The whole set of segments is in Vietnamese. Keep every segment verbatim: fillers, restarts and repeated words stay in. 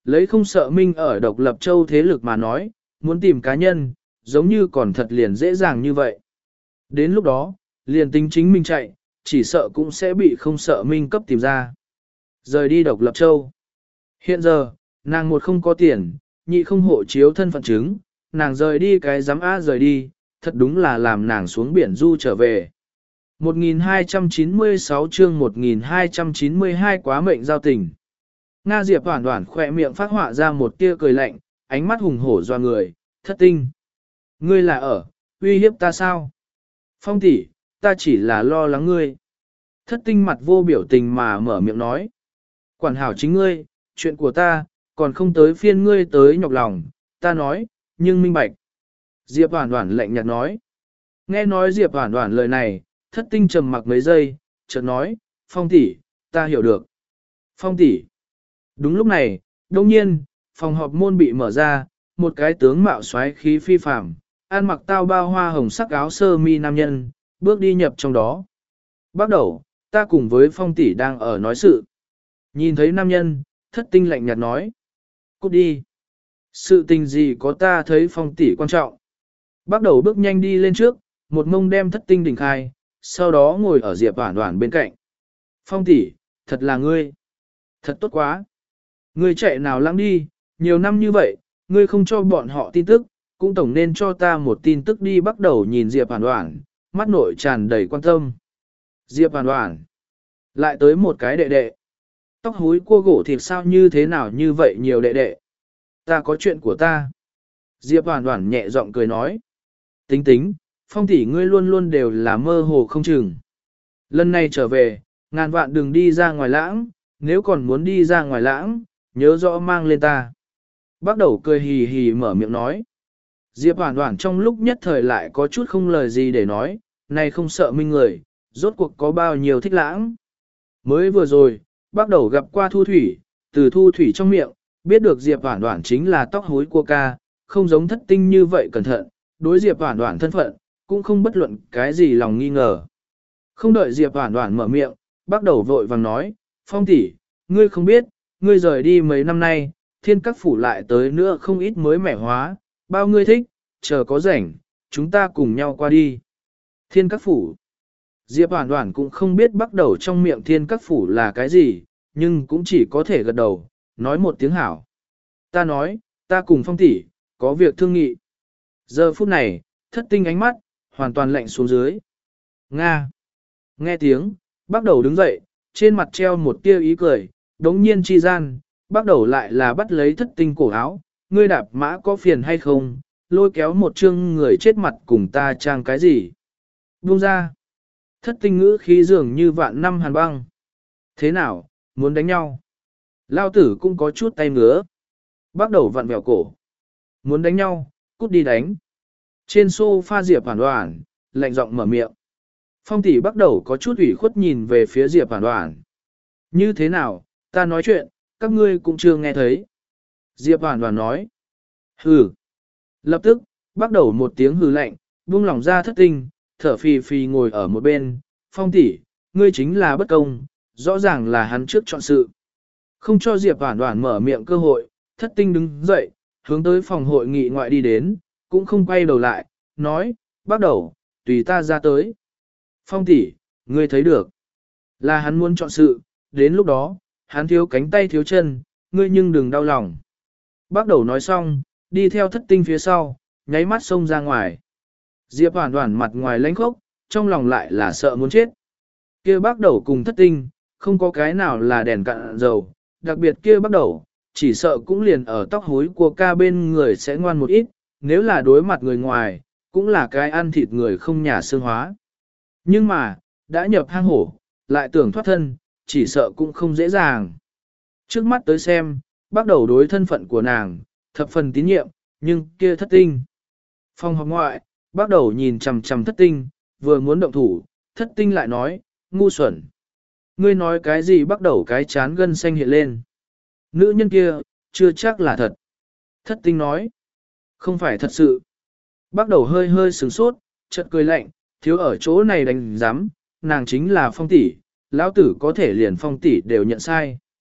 lấy không sợ minh ở độc lập châu thế lực mà nói, muốn tìm cá nhân, giống như còn thật liền dễ dàng như vậy. Đến lúc đó, liền tính chính mình chạy, chỉ sợ cũng sẽ bị không sợ minh cấp tìm ra. Rời đi độc lập châu. Hiện giờ, nàng một không có tiền, nhị không hộ chiếu thân phận chứng, nàng rời đi cái giám á rời đi, thật đúng là làm nàng xuống biển du trở về. một nghìn hai trăm chín mươi sáu chương một nghìn hai trăm chín mươi hai quá mệnh giao tình. Nga Diệp Hoản Hoản khỏe miệng phát họa ra một tia cười lạnh, ánh mắt hùng hổ doa người, thất tinh. Ngươi là ở, uy hiếp ta sao? Phong tỷ, ta chỉ là lo lắng ngươi. Thất tinh mặt vô biểu tình mà mở miệng nói. Quản hảo chính ngươi, chuyện của ta, còn không tới phiên ngươi tới nhọc lòng, ta nói, nhưng minh bạch. Diệp Hoản Hoản lạnh nhạt nói. Nghe nói Diệp Hoản Hoản lời này, thất tinh trầm mặc mấy giây, chợt nói, Phong tỷ, ta hiểu được. Phong tỷ. Đúng lúc này, đông nhiên, phòng họp môn bị mở ra, một cái tướng mạo xoáy khí phi phàm, ăn mặc tao bao hoa hồng sắc áo sơ mi nam nhân, bước đi nhập trong đó. Bắt đầu, ta cùng với Phong tỷ đang ở nói sự. Nhìn thấy nam nhân, thất tinh lạnh nhạt nói. Cút đi. Sự tình gì có ta thấy Phong tỷ quan trọng. Bắt đầu bước nhanh đi lên trước, một mông đem thất tinh đỉnh khai, sau đó ngồi ở Diệp Hoản Hoản bên cạnh. Phong tỷ, thật là ngươi. Thật tốt quá. Ngươi chạy nào lăng đi, nhiều năm như vậy, ngươi không cho bọn họ tin tức, cũng tổng nên cho ta một tin tức đi. Bắt đầu nhìn Diệp Hoản Hoản, mắt nội tràn đầy quan tâm. Diệp Hoản Hoản. Lại tới một cái đệ đệ. Tóc húi cua gỗ thịt sao như thế nào như vậy nhiều đệ đệ. Ta có chuyện của ta. Diệp Hoản Hoản nhẹ giọng cười nói. Tính tính, Phong tỷ ngươi luôn luôn đều là mơ hồ không chừng. Lần này trở về, ngàn vạn đừng đi ra ngoài lãng, nếu còn muốn đi ra ngoài lãng, nhớ rõ mang lên ta. Bắt đầu cười hì hì mở miệng nói. Diệp Hoản Hoản trong lúc nhất thời lại có chút không lời gì để nói, này không sợ minh người, rốt cuộc có bao nhiêu thích lãng. Mới vừa rồi, bắt đầu gặp qua Thu Thủy, từ Thu Thủy trong miệng, biết được Diệp Hoản Hoản chính là tóc hối cua ca, không giống thất tinh như vậy cẩn thận, đối Diệp Hoản Hoản thân phận, cũng không bất luận cái gì lòng nghi ngờ. Không đợi Diệp Hoản Hoản mở miệng, bắt đầu vội vàng nói, Phong tỷ, ngươi không biết, ngươi rời đi mấy năm nay, thiên các phủ lại tới nữa không ít mới mẻ hóa, bao ngươi thích, chờ có rảnh, chúng ta cùng nhau qua đi. Thiên các phủ. Diệp Hoản Hoản cũng không biết bắt đầu trong miệng thiên các phủ là cái gì, nhưng cũng chỉ có thể gật đầu, nói một tiếng hảo. Ta nói, ta cùng Phong tỷ, có việc thương nghị. Giờ phút này, thất tinh ánh mắt, hoàn toàn lạnh xuống dưới. Nga. Nghe tiếng, bắt đầu đứng dậy, trên mặt treo một tia ý cười, đống nhiên chi gian, bắt đầu lại là bắt lấy thất tinh cổ áo, ngươi đạp mã có phiền hay không, lôi kéo một chương người chết mặt cùng ta trang cái gì. Buông ra. Thất tinh ngữ khí dường như vạn năm hàn băng. Thế nào, muốn đánh nhau? Lao tử cũng có chút tay ngứa. Bắt đầu vặn vẹo cổ. Muốn đánh nhau, cút đi đánh. Trên sofa Diệp Hoản Hoản, lạnh giọng mở miệng. Phong tỷ bắt đầu có chút ủy khuất nhìn về phía Diệp Hoản Hoản. Như thế nào, ta nói chuyện, các ngươi cũng chưa nghe thấy. Diệp Hoản Hoản nói. Hừ. Lập tức, bắt đầu một tiếng hừ lạnh, buông lỏng ra thất tinh, thở phì phì ngồi ở một bên. Phong tỷ, ngươi chính là bất công, rõ ràng là hắn trước chọn sự. Không cho Diệp Hoản Hoản mở miệng cơ hội, thất tinh đứng dậy, hướng tới phòng hội nghị ngoại đi đến, cũng không quay đầu lại, nói, bắt đầu, tùy ta ra tới. Phong tỷ, ngươi thấy được, là hắn muốn chọn sự, đến lúc đó, hắn thiếu cánh tay thiếu chân, ngươi nhưng đừng đau lòng. Bắt đầu nói xong, đi theo thất tinh phía sau, nháy mắt xông ra ngoài. Diệp Hoản Hoản mặt ngoài lãnh khốc, trong lòng lại là sợ muốn chết. Kia bắt đầu cùng thất tinh, không có cái nào là đèn cạn dầu, đặc biệt kia bắt đầu, chỉ sợ cũng liền ở tóc hối của ca bên người sẽ ngoan một ít, nếu là đối mặt người ngoài, cũng là cái ăn thịt người không nhà xương hóa. Nhưng mà, đã nhập hang hổ, lại tưởng thoát thân, chỉ sợ cũng không dễ dàng. Trước mắt tới xem, bắt đầu đối thân phận của nàng, thập phần tín nhiệm, nhưng kia thất tinh. Phòng học ngoại, bắt đầu nhìn chằm chằm thất tinh, vừa muốn động thủ, thất tinh lại nói, ngu xuẩn. Ngươi nói cái gì bắt đầu cái chán gân xanh hiện lên. Nữ nhân kia, chưa chắc là thật. Thất tinh nói, không phải thật sự. Bắt đầu hơi hơi sửng sốt, chợt cười lạnh, thiếu ở chỗ này đánh giám, nàng chính là Phong tỷ, lão tử có thể liền Phong tỷ đều nhận sai.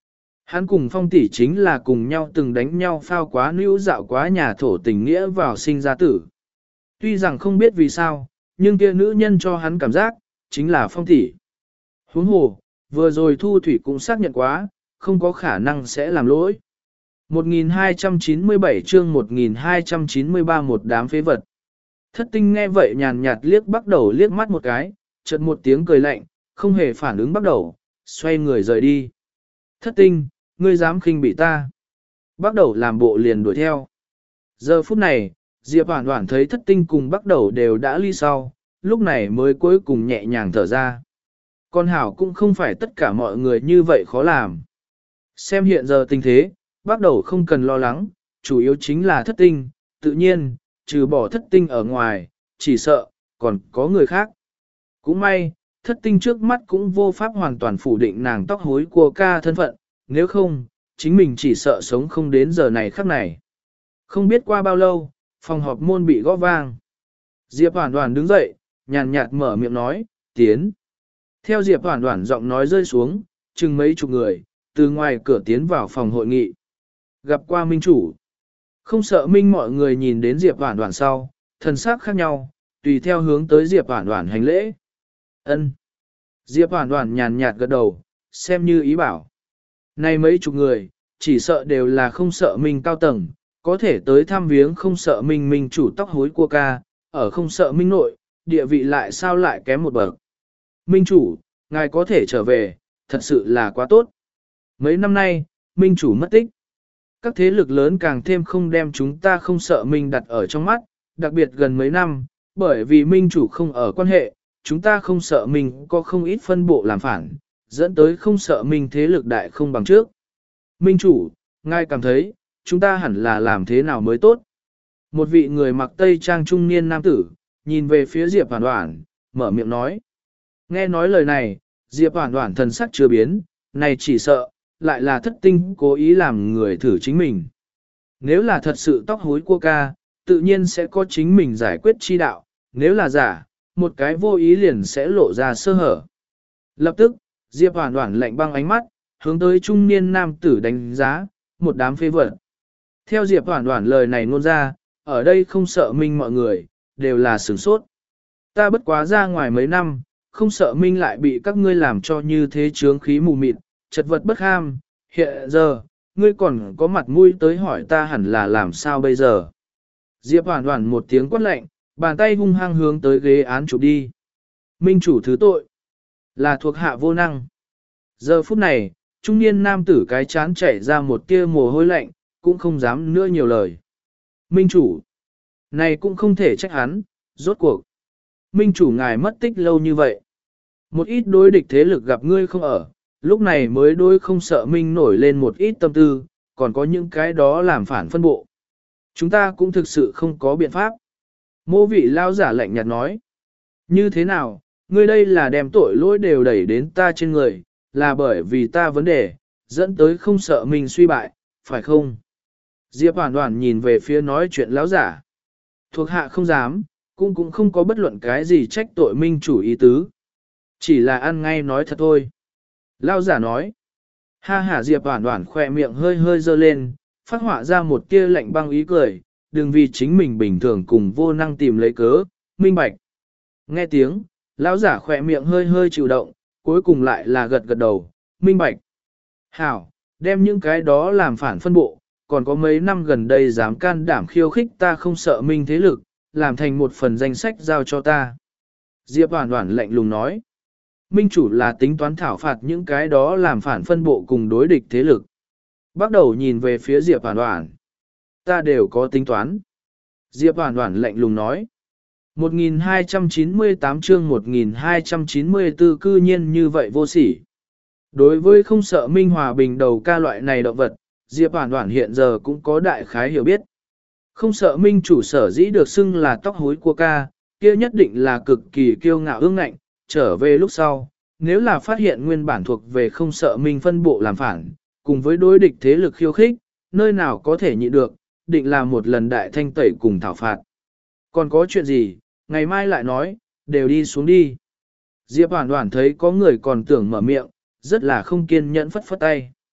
Hắn cùng Phong tỷ chính là cùng nhau từng đánh nhau phao quá nữ dạo quá nhà thổ tình nghĩa vào sinh ra tử. Tuy rằng không biết vì sao, nhưng kia nữ nhân cho hắn cảm giác, chính là Phong tỷ. Huống hồ, vừa rồi Thu Thủy cũng xác nhận quá, không có khả năng sẽ làm lỗi. một nghìn hai trăm chín mươi bảy chương một nghìn hai trăm chín mươi ba một đám phế vật. Thất tinh nghe vậy nhàn nhạt liếc bắt đầu liếc mắt một cái, chợt một tiếng cười lạnh, không hề phản ứng bắt đầu, xoay người rời đi. Thất tinh, ngươi dám khinh bị ta. Bắt đầu làm bộ liền đuổi theo. Giờ phút này, Diệp Hoản Hoản thấy thất tinh cùng bắt đầu đều đã ly sau, lúc này mới cuối cùng nhẹ nhàng thở ra. Con hảo cũng không phải tất cả mọi người như vậy khó làm. Xem hiện giờ tình thế, bắt đầu không cần lo lắng, chủ yếu chính là thất tinh, tự nhiên, trừ bỏ thất tinh ở ngoài, chỉ sợ, còn có người khác. Cũng may, thất tinh trước mắt cũng vô pháp hoàn toàn phủ định nàng tóc hối của ca thân phận, nếu không, chính mình chỉ sợ sống không đến giờ này khắc này. Không biết qua bao lâu, phòng họp môn bị gõ vang. Diệp Hoản Hoản đứng dậy, nhàn nhạt mở miệng nói, tiến. Theo Diệp Hoản Hoản giọng nói rơi xuống, chừng mấy chục người, từ ngoài cửa tiến vào phòng hội nghị. Gặp qua minh chủ. Không sợ minh mọi người nhìn đến Diệp Hoản Hoản sau, thần sắc khác nhau, tùy theo hướng tới Diệp Hoản Hoản hành lễ. Ân. Diệp Hoản Hoản nhàn nhạt gật đầu, xem như ý bảo. Này mấy chục người, chỉ sợ đều là không sợ minh cao tầng, có thể tới thăm viếng không sợ minh minh chủ tóc hối cua ca, ở không sợ minh nội, địa vị lại sao lại kém một bậc. Minh chủ, ngài có thể trở về, thật sự là quá tốt. Mấy năm nay, minh chủ mất tích. Các thế lực lớn càng thêm không đem chúng ta không sợ minh đặt ở trong mắt, đặc biệt gần mấy năm, bởi vì minh chủ không ở quan hệ, chúng ta không sợ mình có không ít phân bộ làm phản, dẫn tới không sợ minh thế lực đại không bằng trước. Minh chủ, ngài cảm thấy, chúng ta hẳn là làm thế nào mới tốt? Một vị người mặc tây trang trung niên nam tử, nhìn về phía Diệp Hoản Hoản, mở miệng nói. Nghe nói lời này, Diệp Hoản Hoản thần sắc chưa biến, này chỉ sợ, lại là thất tinh cố ý làm người thử chính mình. Nếu là thật sự tóc hối cua ca, tự nhiên sẽ có chính mình giải quyết chi đạo, nếu là giả, một cái vô ý liền sẽ lộ ra sơ hở. Lập tức, Diệp Hoản Hoản lạnh băng ánh mắt, hướng tới trung niên nam tử đánh giá, một đám phế vật. Theo Diệp Hoản Hoản lời này ngôn ra, ở đây không sợ minh mọi người, đều là sửng sốt. Ta bất quá ra ngoài mấy năm, không sợ minh lại bị các ngươi làm cho như thế chướng khí mù mịt, chật vật bất ham, hiện giờ, ngươi còn có mặt mũi tới hỏi ta hẳn là làm sao bây giờ. Diệp Hoản Hoản một tiếng quát lạnh, bàn tay hung hăng hướng tới ghế án chụp đi. Minh chủ thứ tội, là thuộc hạ vô năng. Giờ phút này, trung niên nam tử cái chán chảy ra một tia mồ hôi lạnh, cũng không dám nữa nhiều lời. Minh chủ, này cũng không thể trách hắn, rốt cuộc. Minh chủ ngài mất tích lâu như vậy. Một ít đối địch thế lực gặp ngươi không ở, lúc này mới đối không sợ Minh nổi lên một ít tâm tư, còn có những cái đó làm phản phân bộ. Chúng ta cũng thực sự không có biện pháp. Mô vị lao giả lạnh nhạt nói. Như thế nào, ngươi đây là đem tội lỗi đều đẩy đến ta trên người, là bởi vì ta vấn đề, dẫn tới không sợ mình suy bại, phải không? Diệp Hoản Hoản nhìn về phía nói chuyện lão giả. Thuộc hạ không dám, cũng cũng không có bất luận cái gì trách tội minh chủ ý tứ. Chỉ là ăn ngay nói thật thôi. Lão giả nói. Ha ha, Diệp Hoản Hoản khỏe miệng hơi hơi dơ lên, phát họa ra một tia lạnh băng ý cười, đừng vì chính mình bình thường cùng vô năng tìm lấy cớ, minh bạch. Nghe tiếng, lão giả khỏe miệng hơi hơi chịu động, cuối cùng lại là gật gật đầu, minh bạch. Hảo, đem những cái đó làm phản phân bộ, còn có mấy năm gần đây dám can đảm khiêu khích ta không sợ minh thế lực, làm thành một phần danh sách giao cho ta. Diệp Hoản Hoản lạnh lùng nói. Minh chủ là tính toán thảo phạt những cái đó làm phản phân bộ cùng đối địch thế lực. Bắt đầu nhìn về phía Diệp Hoản Hoản. Ta đều có tính toán. Diệp Hoản Hoản lạnh lùng nói. một nghìn hai trăm chín mươi tám chương một nghìn hai trăm chín mươi tư cư nhiên như vậy vô sỉ. Đối với không sợ minh hòa bình đầu ca loại này động vật, Diệp Hoản Hoản hiện giờ cũng có đại khái hiểu biết. Không sợ minh chủ sở dĩ được xưng là tóc hối của ca, kia nhất định là cực kỳ kiêu ngạo ương ngạnh, trở về lúc sau, nếu là phát hiện nguyên bản thuộc về không sợ minh phân bộ làm phản, cùng với đối địch thế lực khiêu khích, nơi nào có thể nhịn được, định là một lần đại thanh tẩy cùng thảo phạt. Còn có chuyện gì, ngày mai lại nói, đều đi xuống đi. Diệp Hoản Hoản thấy có người còn tưởng mở miệng, rất là không kiên nhẫn phất phất tay.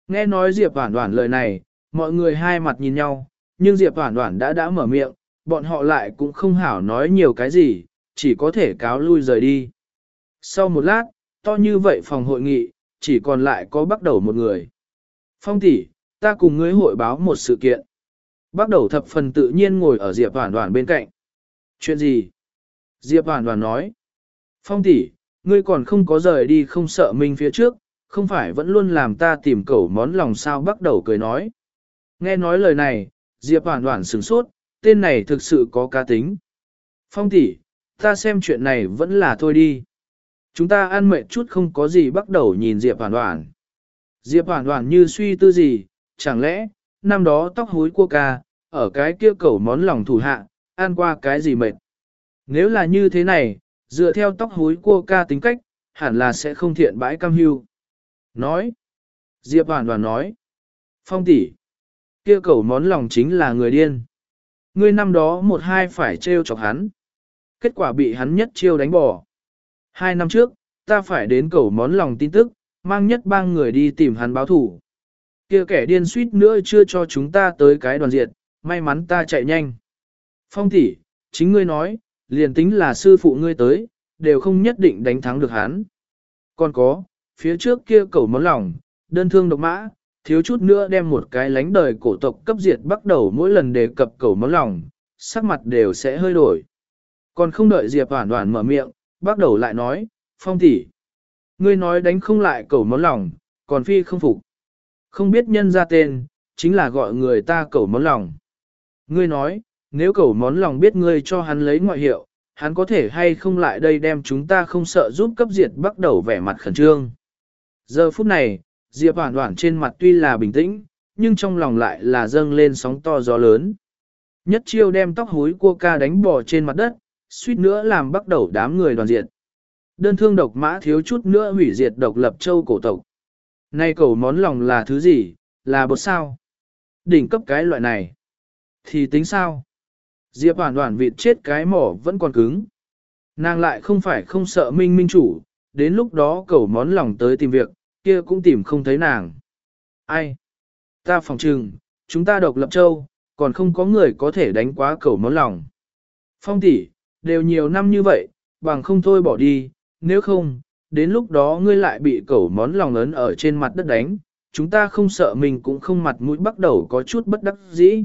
Nghe nói Diệp Hoản Hoản lời này, mọi người hai mặt nhìn nhau, nhưng Diệp Hoản Hoản đã đã mở miệng, bọn họ lại cũng không hảo nói nhiều cái gì, chỉ có thể cáo lui rời đi. Sau một lát, to như vậy phòng hội nghị, chỉ còn lại có bắt đầu một người. Phong tỷ, ta cùng ngươi hội báo một sự kiện. Bắt đầu thập phần tự nhiên ngồi ở Diệp Hoản Hoản bên cạnh. Chuyện gì? Diệp Hoản Hoản nói. Phong tỷ, ngươi còn không có rời đi không sợ mình phía trước, không phải vẫn luôn làm ta tìm cẩu món lòng sao? Bắt đầu cười nói. Nghe nói lời này, Diệp Hoản Hoản sửng sốt, tên này thực sự có cá tính. Phong tỷ, ta xem chuyện này vẫn là thôi đi. Chúng ta ăn mệt chút không có gì. Bắt đầu nhìn Diệp Hoản Hoản. Diệp Hoản Hoản như suy tư gì, chẳng lẽ, năm đó tóc húi cua ca, ở cái kia cẩu món lòng thủ hạ, ăn qua cái gì mệt. Nếu là như thế này, dựa theo tóc húi cua ca tính cách, hẳn là sẽ không thiện bãi cam hưu. Nói. Diệp Hoản Hoản nói. Phong tỷ, kia cẩu món lòng chính là người điên. Ngươi năm đó một hai phải trêu chọc hắn. Kết quả bị hắn nhất chiêu đánh bỏ. Hai năm trước, ta phải đến cẩu món lòng tin tức, mang nhất bang người đi tìm hắn báo thủ. Kia kẻ điên suýt nữa chưa cho chúng ta tới cái đoàn diệt, may mắn ta chạy nhanh. Phong tỷ, chính ngươi nói, liền tính là sư phụ ngươi tới, đều không nhất định đánh thắng được hắn. Còn có, phía trước kia cẩu món lòng, đơn thương độc mã, thiếu chút nữa đem một cái lánh đời cổ tộc cấp diệt. Bắt đầu mỗi lần đề cập cẩu món lòng, sắc mặt đều sẽ hơi đổi. Còn không đợi Diệp Hoản Hoản mở miệng, bắt đầu lại nói, Phong tỷ, ngươi nói đánh không lại cẩu món lòng, còn phi không phục. Không biết nhân ra tên, chính là gọi người ta cẩu món lòng. Ngươi nói, nếu cẩu món lòng biết ngươi cho hắn lấy ngoại hiệu, hắn có thể hay không lại đây đem chúng ta không sợ giúp cấp diệt. Bắt đầu vẻ mặt khẩn trương. Giờ phút này, Diệp Hoản Hoản trên mặt tuy là bình tĩnh, nhưng trong lòng lại là dâng lên sóng to gió lớn. Nhất chiêu đem tóc húi cua ca đánh bỏ trên mặt đất, suýt nữa làm bắt đầu đám người đoàn diệt. Đơn thương độc mã thiếu chút nữa hủy diệt độc lập châu cổ tộc. Nay cẩu món lòng là thứ gì, là bột sao? Đỉnh cấp cái loại này. Thì tính sao? Diệp Hoản Hoản vịt chết cái mỏ vẫn còn cứng. Nàng lại không phải không sợ minh minh chủ, đến lúc đó cẩu món lòng tới tìm việc, kia cũng tìm không thấy nàng. Ai? Ta phòng trừng, chúng ta độc lập châu, còn không có người có thể đánh quá cẩu món lòng. Phong tỷ, đều nhiều năm như vậy, bằng không thôi bỏ đi, nếu không, đến lúc đó ngươi lại bị cẩu món lòng ấn ở trên mặt đất đánh, chúng ta không sợ mình cũng không mặt mũi. Bắt đầu có chút bất đắc dĩ.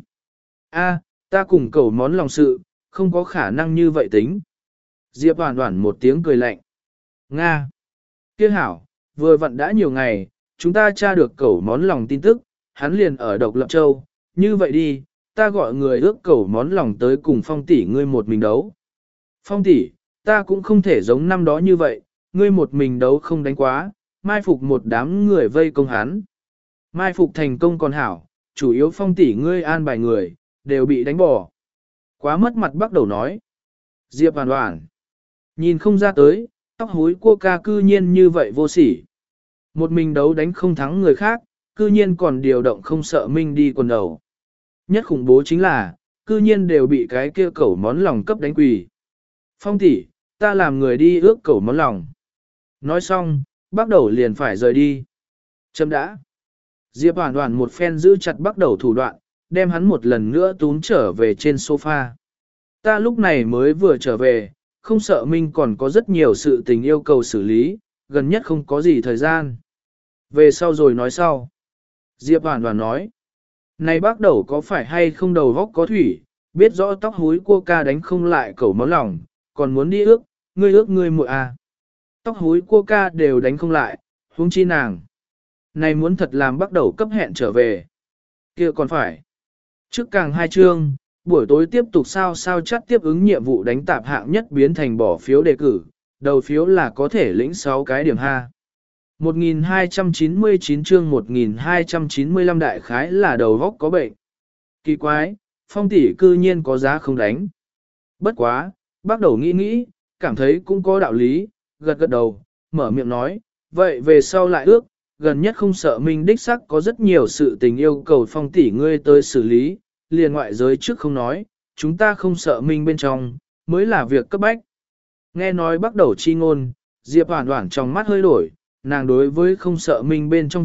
A, ta cùng cẩu món lòng sự, không có khả năng như vậy tính. Diệp Hoản Hoản một tiếng cười lạnh. Nga. Kia hảo, vừa vặn đã nhiều ngày, chúng ta tra được cẩu món lòng tin tức, hắn liền ở độc lập châu. Như vậy đi, ta gọi người ước cẩu món lòng tới cùng Phong tỷ ngươi một mình đấu. Phong tỷ, ta cũng không thể giống năm đó như vậy, ngươi một mình đấu không đánh quá, mai phục một đám người vây công hắn. Mai phục thành công còn hảo, chủ yếu Phong tỷ ngươi an bài người, đều bị đánh bỏ. Quá mất mặt. Bắt đầu nói. Diệp Hoản Hoản, nhìn không ra tới, tóc húi cua ca cư nhiên như vậy vô sỉ. Một mình đấu đánh không thắng người khác, cư nhiên còn điều động không sợ minh đi quần đầu. Nhất khủng bố chính là, cư nhiên đều bị cái kia cẩu món lòng cấp đánh quỳ. Phong tỷ, ta làm người đi ước cẩu món lòng. Nói xong, bắt đầu liền phải rời đi. Chấm đã. Diệp Hoản Hoản một phen giữ chặt bắt đầu thủ đoạn, đem hắn một lần nữa túm trở về trên sofa. Ta lúc này mới vừa trở về, không sợ minh còn có rất nhiều sự tình yêu cầu xử lý, gần nhất không có gì thời gian. Về sau rồi nói sau. Diệp Hoản Hoản nói. Này bác đầu có phải hay không đầu góc có thủy, biết rõ tóc húi cua ca đánh không lại cẩu món lòng, còn muốn đi ước, ngươi ước ngươi muội à. Tóc húi cua ca đều đánh không lại, huống chi nàng. Này muốn thật làm bắt đầu cấp hẹn trở về. Kia còn phải. Trước càng hai chương, buổi tối tiếp tục sao sao chắc tiếp ứng nhiệm vụ đánh tạp hạng nhất biến thành bỏ phiếu đề cử, đầu phiếu là có thể lĩnh sáu cái điểm ha. một nghìn hai trăm chín mươi chín chương một nghìn hai trăm chín mươi lăm đại khái là đầu góc có bệnh. Kỳ quái, Phong tỷ cư nhiên có giá không đánh. Bất quá, bắt đầu nghĩ nghĩ, cảm thấy cũng có đạo lý, gật gật đầu, mở miệng nói, vậy về sau lại ước, gần nhất không sợ minh đích sắc có rất nhiều sự tình yêu cầu Phong tỷ ngươi tới xử lý, liền ngoại giới trước không nói, chúng ta không sợ minh bên trong, mới là việc cấp bách. Nghe nói bắt đầu chi ngôn, Diệp Hoản Hoản trong mắt hơi đổi, nàng đối với không sợ minh bên trong việc,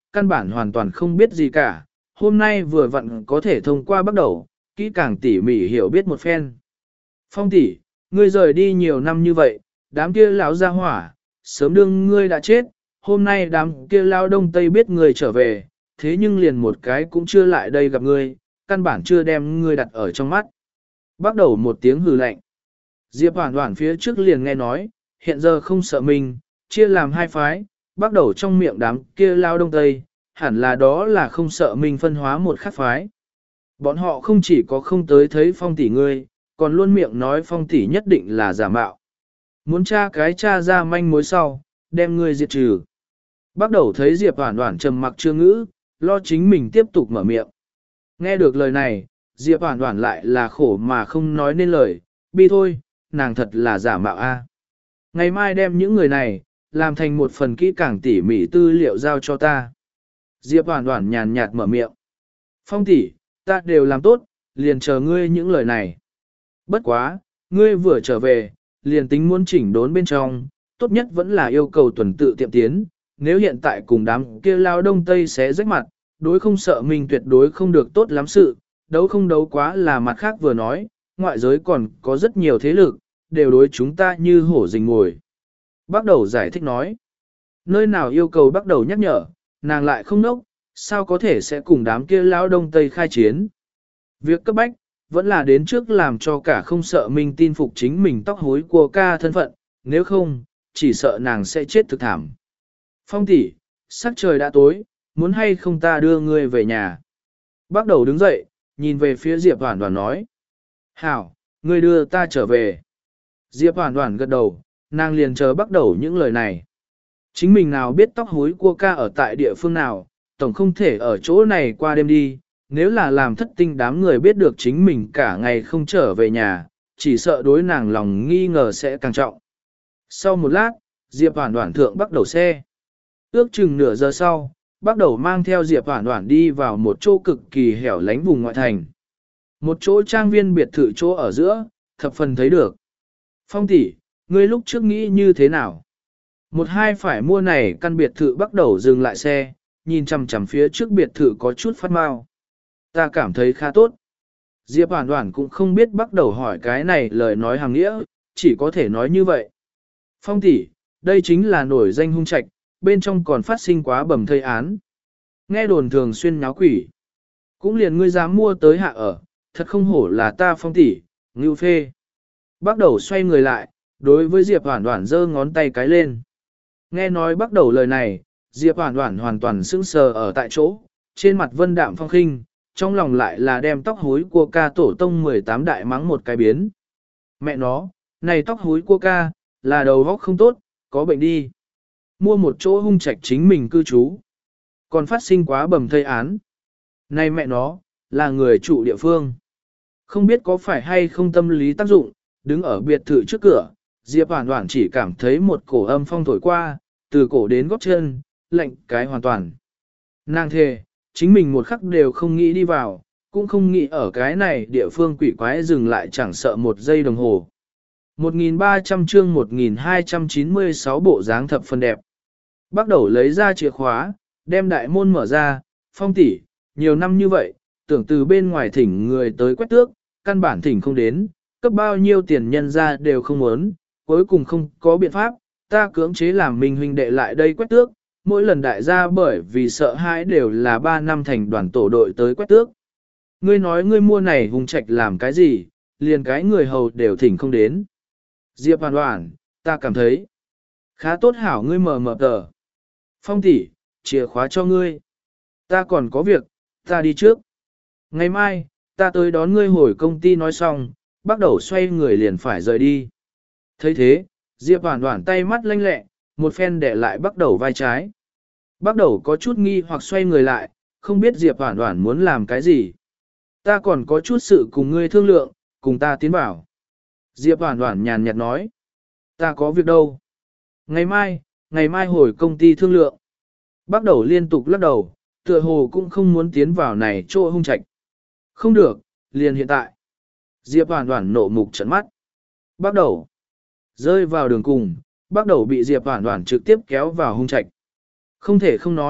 căn bản hoàn toàn không biết gì cả, hôm nay vừa vặn có thể thông qua bắt đầu, kỹ càng tỉ mỉ hiểu biết một phen. Phong tỷ, ngươi rời đi nhiều năm như vậy, đám kia lão gia hỏa, sớm đương ngươi đã chết, hôm nay đám kia lao đông tây biết ngươi trở về, thế nhưng liền một cái cũng chưa lại đây gặp ngươi, căn bản chưa đem ngươi đặt ở trong mắt. Bắt đầu một tiếng hừ lạnh. Diệp Hoản Hoản phía trước liền nghe nói, hiện giờ không sợ mình, chia làm hai phái, bắt đầu trong miệng đám kia lao đông tây, hẳn là đó là không sợ mình phân hóa một khác phái. Bọn họ không chỉ có không tới thấy phong tỷ ngươi, còn luôn miệng nói phong tỷ nhất định là giả mạo. Muốn tra cái tra ra manh mối sau, đem ngươi diệt trừ. Bắt đầu thấy Diệp Hoản Hoản trầm mặc chưa ngữ, lo chính mình tiếp tục mở miệng. Nghe được lời này, Diệp Hoản Hoản lại là khổ mà không nói nên lời, bi thôi, nàng thật là giả mạo a. Ngày mai đem những người này, làm thành một phần kỹ càng tỉ mỉ tư liệu giao cho ta. Diệp Hoản Hoản nhàn nhạt mở miệng. Phong tỷ, ta đều làm tốt, liền chờ ngươi những lời này. Bất quá, ngươi vừa trở về, liền tính muốn chỉnh đốn bên trong, tốt nhất vẫn là yêu cầu tuần tự tiệm tiến. Nếu hiện tại cùng đám kia lao đông tây xé rách mặt, đối không sợ mình tuyệt đối không được tốt lắm sự, đấu không đấu quá là mặt khác vừa nói, ngoại giới còn có rất nhiều thế lực, đều đối chúng ta như hổ rình ngồi. Bắt đầu giải thích nói, nơi nào yêu cầu bắt đầu nhắc nhở, nàng lại không nốc, sao có thể sẽ cùng đám kia lao đông tây khai chiến. Việc cấp bách, vẫn là đến trước làm cho cả không sợ mình tin phục chính mình tóc hối của ca thân phận, nếu không, chỉ sợ nàng sẽ chết thực thảm. Phong tỷ, sắc trời đã tối, muốn hay không ta đưa ngươi về nhà. Bắt đầu đứng dậy, nhìn về phía Diệp Hoản Hoản nói. Hảo, ngươi đưa ta trở về. Diệp Hoản Hoản gật đầu, nàng liền chờ bắt đầu những lời này. Chính mình nào biết tóc hối của ca ở tại địa phương nào, tổng không thể ở chỗ này qua đêm đi, nếu là làm thất tinh đám người biết được chính mình cả ngày không trở về nhà, chỉ sợ đối nàng lòng nghi ngờ sẽ càng trọng. Sau một lát, Diệp Hoản Hoản thượng bắt đầu xe. Ước chừng nửa giờ sau, bắt đầu mang theo Diệp Hoản Hoản đi vào một chỗ cực kỳ hẻo lánh vùng ngoại thành. Một chỗ trang viên biệt thự chỗ ở giữa, thập phần thấy được. Phong tỷ, ngươi lúc trước nghĩ như thế nào? Một hai phải mua này căn biệt thự bắt đầu dừng lại xe, nhìn chằm chằm phía trước biệt thự có chút phát mau. Ta cảm thấy khá tốt. Diệp Hoản Hoản cũng không biết bắt đầu hỏi cái này lời nói hàng nghĩa, chỉ có thể nói như vậy. Phong tỷ, đây chính là nổi danh hung trạch, bên trong còn phát sinh quá bầm thây án. Nghe đồn thường xuyên nháo quỷ. Cũng liền ngươi dám mua tới hạ ở, thật không hổ là ta Phong tỷ, ngưu phê. Bắt đầu xoay người lại, đối với Diệp Hoản Hoản giơ ngón tay cái lên. Nghe nói bắt đầu lời này, Diệp Hoản Hoản hoàn toàn sững sờ ở tại chỗ, trên mặt vân đạm phong khinh, trong lòng lại là đem tóc hối của ca tổ tông mười tám đại mắng một cái biến. Mẹ nó, này tóc hối của ca, là đầu óc không tốt, có bệnh đi. Mua một chỗ hung trạch chính mình cư trú. Còn phát sinh quá bầm thây án. Này mẹ nó, là người trụ địa phương. Không biết có phải hay không tâm lý tác dụng, đứng ở biệt thự trước cửa, Diệp Hoản Hoản chỉ cảm thấy một cổ âm phong thổi qua, từ cổ đến gót chân, lạnh cái hoàn toàn. Nàng thề, chính mình một khắc đều không nghĩ đi vào, cũng không nghĩ ở cái này địa phương quỷ quái dừng lại chẳng sợ một giây đồng hồ. một nghìn ba trăm chương một nghìn hai trăm chín mươi sáu bộ dáng thập phần đẹp. Bắt đầu lấy ra chìa khóa, đem đại môn mở ra, Phong tỷ, nhiều năm như vậy, tưởng từ bên ngoài thỉnh người tới quét tước, căn bản thỉnh không đến, cấp bao nhiêu tiền nhân ra đều không muốn, cuối cùng không có biện pháp, ta cưỡng chế làm mình huynh đệ lại đây quét tước, mỗi lần đại gia bởi vì sợ hãi đều là ba năm thành đoàn tổ đội tới quét tước. Ngươi nói ngươi mua này hùng trạch làm cái gì, liền cái người hầu đều thỉnh không đến. Diệp Hoản Hoản, ta cảm thấy khá tốt hảo ngươi mờ mờ tờ. Phong tỷ, chìa khóa cho ngươi. Ta còn có việc, ta đi trước. Ngày mai, ta tới đón ngươi hồi công ty nói xong, bắt đầu xoay người liền phải rời đi. thấy thế, Diệp Hoản Hoản tay mắt lanh lẹ, một phen để lại bắt đầu vai trái. Bắt đầu có chút nghi hoặc xoay người lại, không biết Diệp Hoản Hoản muốn làm cái gì. Ta còn có chút sự cùng ngươi thương lượng, cùng ta tiến bảo. Diệp Hoản Hoản nhàn nhạt nói. Ta có việc đâu. Ngày mai, ngày mai hồi công ty thương lượng. Bắt đầu liên tục lắc đầu, tựa hồ cũng không muốn tiến vào này chỗ hung trạch. Không được, liền hiện tại. Diệp Hoản Hoản nộ mục trợn mắt. Bắt đầu. Rơi vào đường cùng, bắt đầu bị Diệp Hoản Hoản trực tiếp kéo vào hung trạch. Không thể không nói,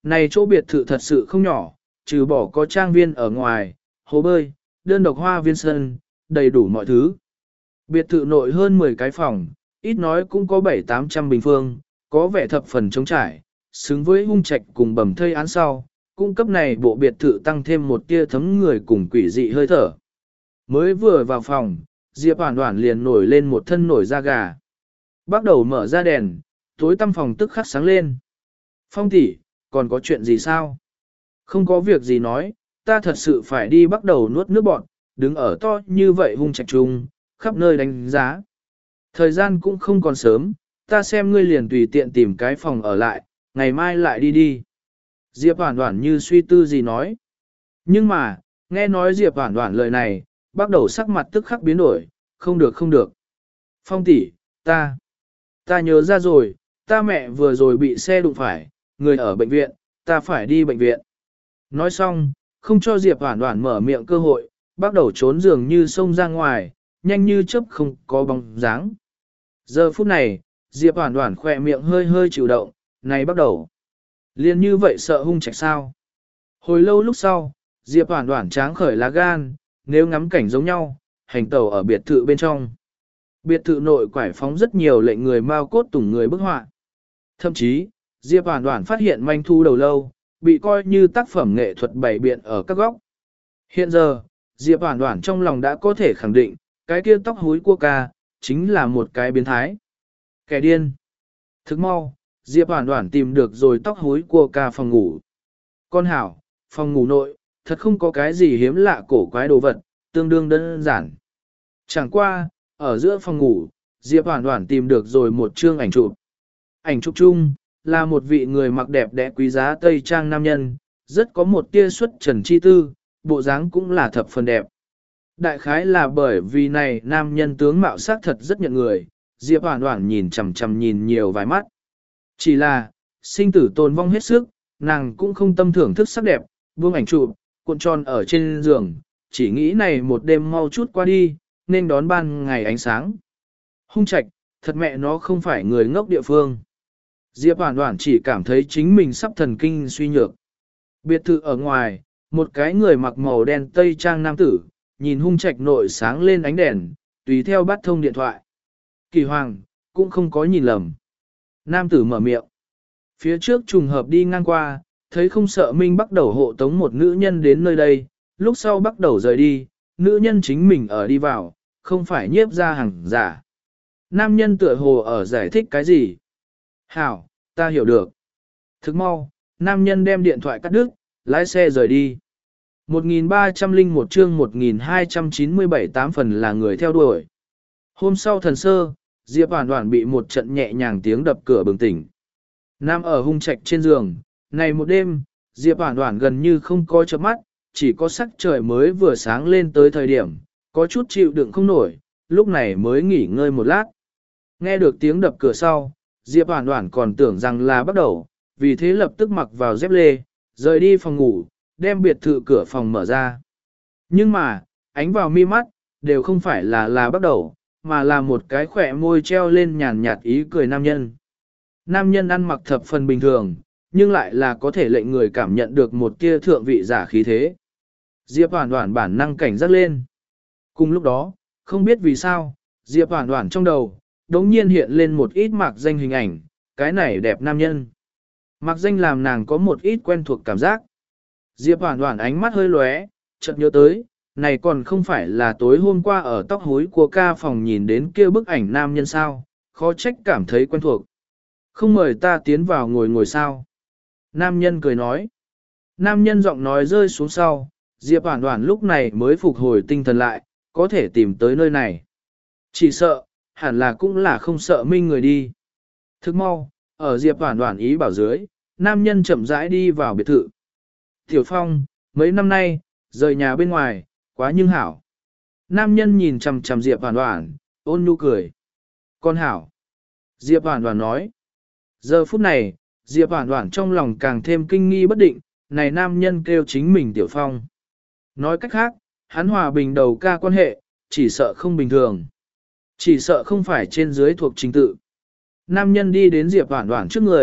Này chỗ biệt thự thật sự không nhỏ, trừ bỏ có trang viên ở ngoài, hồ bơi, đơn độc hoa viên sân, đầy đủ mọi thứ. Biệt thự nội hơn mười cái phòng, ít nói cũng có bảy tám trăm bình phương, có vẻ thập phần trống trải, xứng với hung trạch cùng bầm thây án sau, cung cấp này bộ biệt thự tăng thêm một tia thấm người cùng quỷ dị hơi thở. Mới vừa vào phòng, Diệp Hoàn Hoàn liền nổi lên một thân nổi da gà. Bắt đầu mở ra đèn, tối tăm phòng tức khắc sáng lên. Phong tỷ, còn có chuyện gì sao? Không có việc gì nói, ta thật sự phải đi bắt đầu nuốt nước bọt, đứng ở to như vậy hung trạch trung, khắp nơi đánh giá. Thời gian cũng không còn sớm, ta xem ngươi liền tùy tiện tìm cái phòng ở lại, ngày mai lại đi đi. Diệp Hoàn Hoàn như suy tư gì nói. Nhưng mà, nghe nói Diệp Hoàn Hoàn lời này, bắt đầu sắc mặt tức khắc biến đổi, không được không được. Phong tỷ, ta, ta nhớ ra rồi, ta mẹ vừa rồi bị xe đụng phải, người ở bệnh viện, ta phải đi bệnh viện. Nói xong, không cho Diệp Hoàn Hoàn mở miệng cơ hội, bắt đầu trốn giường như xông ra ngoài, nhanh như chớp không có bóng dáng. Giờ phút này, Diệp Hoàn Hoàn khỏe miệng hơi hơi chịu động, này bắt đầu. Liên như vậy sợ hung trạch sao? Hồi lâu lúc sau, Diệp Hoàn Hoàn tráng khởi lá gan, nếu ngắm cảnh giống nhau, hành tẩu ở biệt thự bên trong. Biệt thự nội quải phóng rất nhiều lệnh người mau cốt tủng người bức họa. Thậm chí, Diệp Hoàn Hoàn phát hiện manh thu đầu lâu, bị coi như tác phẩm nghệ thuật bày biện ở các góc. Hiện giờ, Diệp Hoàn Hoàn trong lòng đã có thể khẳng định, cái kia tóc húi cua ca, chính là một cái biến thái. Kẻ điên. Thức mau, Diệp Hoàn Hoàn tìm được rồi tóc húi cua ca phòng ngủ. Con hảo, phòng ngủ nội, thật không có cái gì hiếm lạ cổ quái đồ vật, tương đương đơn giản. Chẳng qua, ở giữa phòng ngủ, Diệp Hoàn Hoàn tìm được rồi một chương ảnh chụp. Ảnh chụp chung, là một vị người mặc đẹp đẽ quý giá tây trang nam nhân, rất có một tia xuất trần chi tư, bộ dáng cũng là thập phần đẹp. Đại khái là bởi vì này nam nhân tướng mạo sắc thật rất nhận người, Diệp Hoàn Hoàn nhìn chằm chằm nhìn nhiều vài mắt. Chỉ là, sinh tử tồn vong hết sức, nàng cũng không tâm thưởng thức sắc đẹp, buông ảnh chụp, cuộn tròn ở trên giường, chỉ nghĩ này một đêm mau chút qua đi, nên đón ban ngày ánh sáng. Hung trạch, thật mẹ nó không phải người ngốc địa phương. Diệp Hoàn Hoàn chỉ cảm thấy chính mình sắp thần kinh suy nhược. Biệt thự ở ngoài, một cái người mặc màu đen tây trang nam tử, nhìn hung trạch nội sáng lên ánh đèn, tùy theo bắt thông điện thoại. Kỳ Hoàng, cũng không có nhìn lầm. Nam tử mở miệng. Phía trước trùng hợp đi ngang qua, thấy không sợ Minh bắt đầu hộ tống một nữ nhân đến nơi đây, lúc sau bắt đầu rời đi, nữ nhân chính mình ở đi vào, không phải nhiếp ra hàng giả. Nam nhân tựa hồ ở giải thích cái gì? Hảo, ta hiểu được. Thức mau, nam nhân đem điện thoại cắt đứt, lái xe rời đi. một nghìn ba trăm lẻ một chương một nghìn hai trăm chín mươi bảy tám phần là người theo đuổi. Hôm sau thần sơ, Diệp Hoàn Hoàn bị một trận nhẹ nhàng tiếng đập cửa bừng tỉnh. Nam ở hung trạch trên giường, này một đêm, Diệp Hoàn Hoàn gần như không có chớp mắt, chỉ có sắc trời mới vừa sáng lên tới thời điểm, có chút chịu đựng không nổi, lúc này mới nghỉ ngơi một lát. Nghe được tiếng đập cửa sau, Diệp Hoàn Hoàn còn tưởng rằng là bắt đầu, vì thế lập tức mặc vào dép lê, rời đi phòng ngủ, đem biệt thự cửa phòng mở ra. Nhưng mà, ánh vào mi mắt, đều không phải là là bắt đầu, mà là một cái khỏe môi treo lên nhàn nhạt ý cười nam nhân. Nam nhân ăn mặc thập phần bình thường, nhưng lại là có thể lệnh người cảm nhận được một tia thượng vị giả khí thế. Diệp Hoàn Hoàn bản năng cảnh giác lên. Cùng lúc đó, không biết vì sao, Diệp Hoàn Hoàn trong đầu, đống nhiên hiện lên một ít mạc danh hình ảnh, cái này đẹp nam nhân. Mạc danh làm nàng có một ít quen thuộc cảm giác. Diệp Hoàn Hoàn ánh mắt hơi lóe, chợt nhớ tới, này còn không phải là tối hôm qua ở tóc hối của ca phòng nhìn đến kia bức ảnh nam nhân sao, khó trách cảm thấy quen thuộc. Không mời ta tiến vào ngồi ngồi sao. Nam nhân cười nói. Nam nhân giọng nói rơi xuống sau, Diệp Hoàn Hoàn lúc này mới phục hồi tinh thần lại, có thể tìm tới nơi này. Chỉ sợ, hẳn là cũng là không sợ minh người đi. Thức mau, ở Diệp Hoàn Hoàn ý bảo dưới, nam nhân chậm rãi đi vào biệt thự. Tiểu Phong, mấy năm nay, rời nhà bên ngoài, quá nhưng hảo. Nam nhân nhìn chằm chằm Diệp Hoàn Hoàn, ôn nhu cười. Con hảo. Diệp Hoàn Hoàn nói. Giờ phút này, Diệp Hoàn Hoàn trong lòng càng thêm kinh nghi bất định, này nam nhân kêu chính mình Tiểu Phong. Nói cách khác, hắn hòa bình đầu ca quan hệ, chỉ sợ không bình thường. Chỉ sợ không phải trên dưới thuộc trình tự. Nam nhân đi đến Diệp Hoàn Hoàn trước người,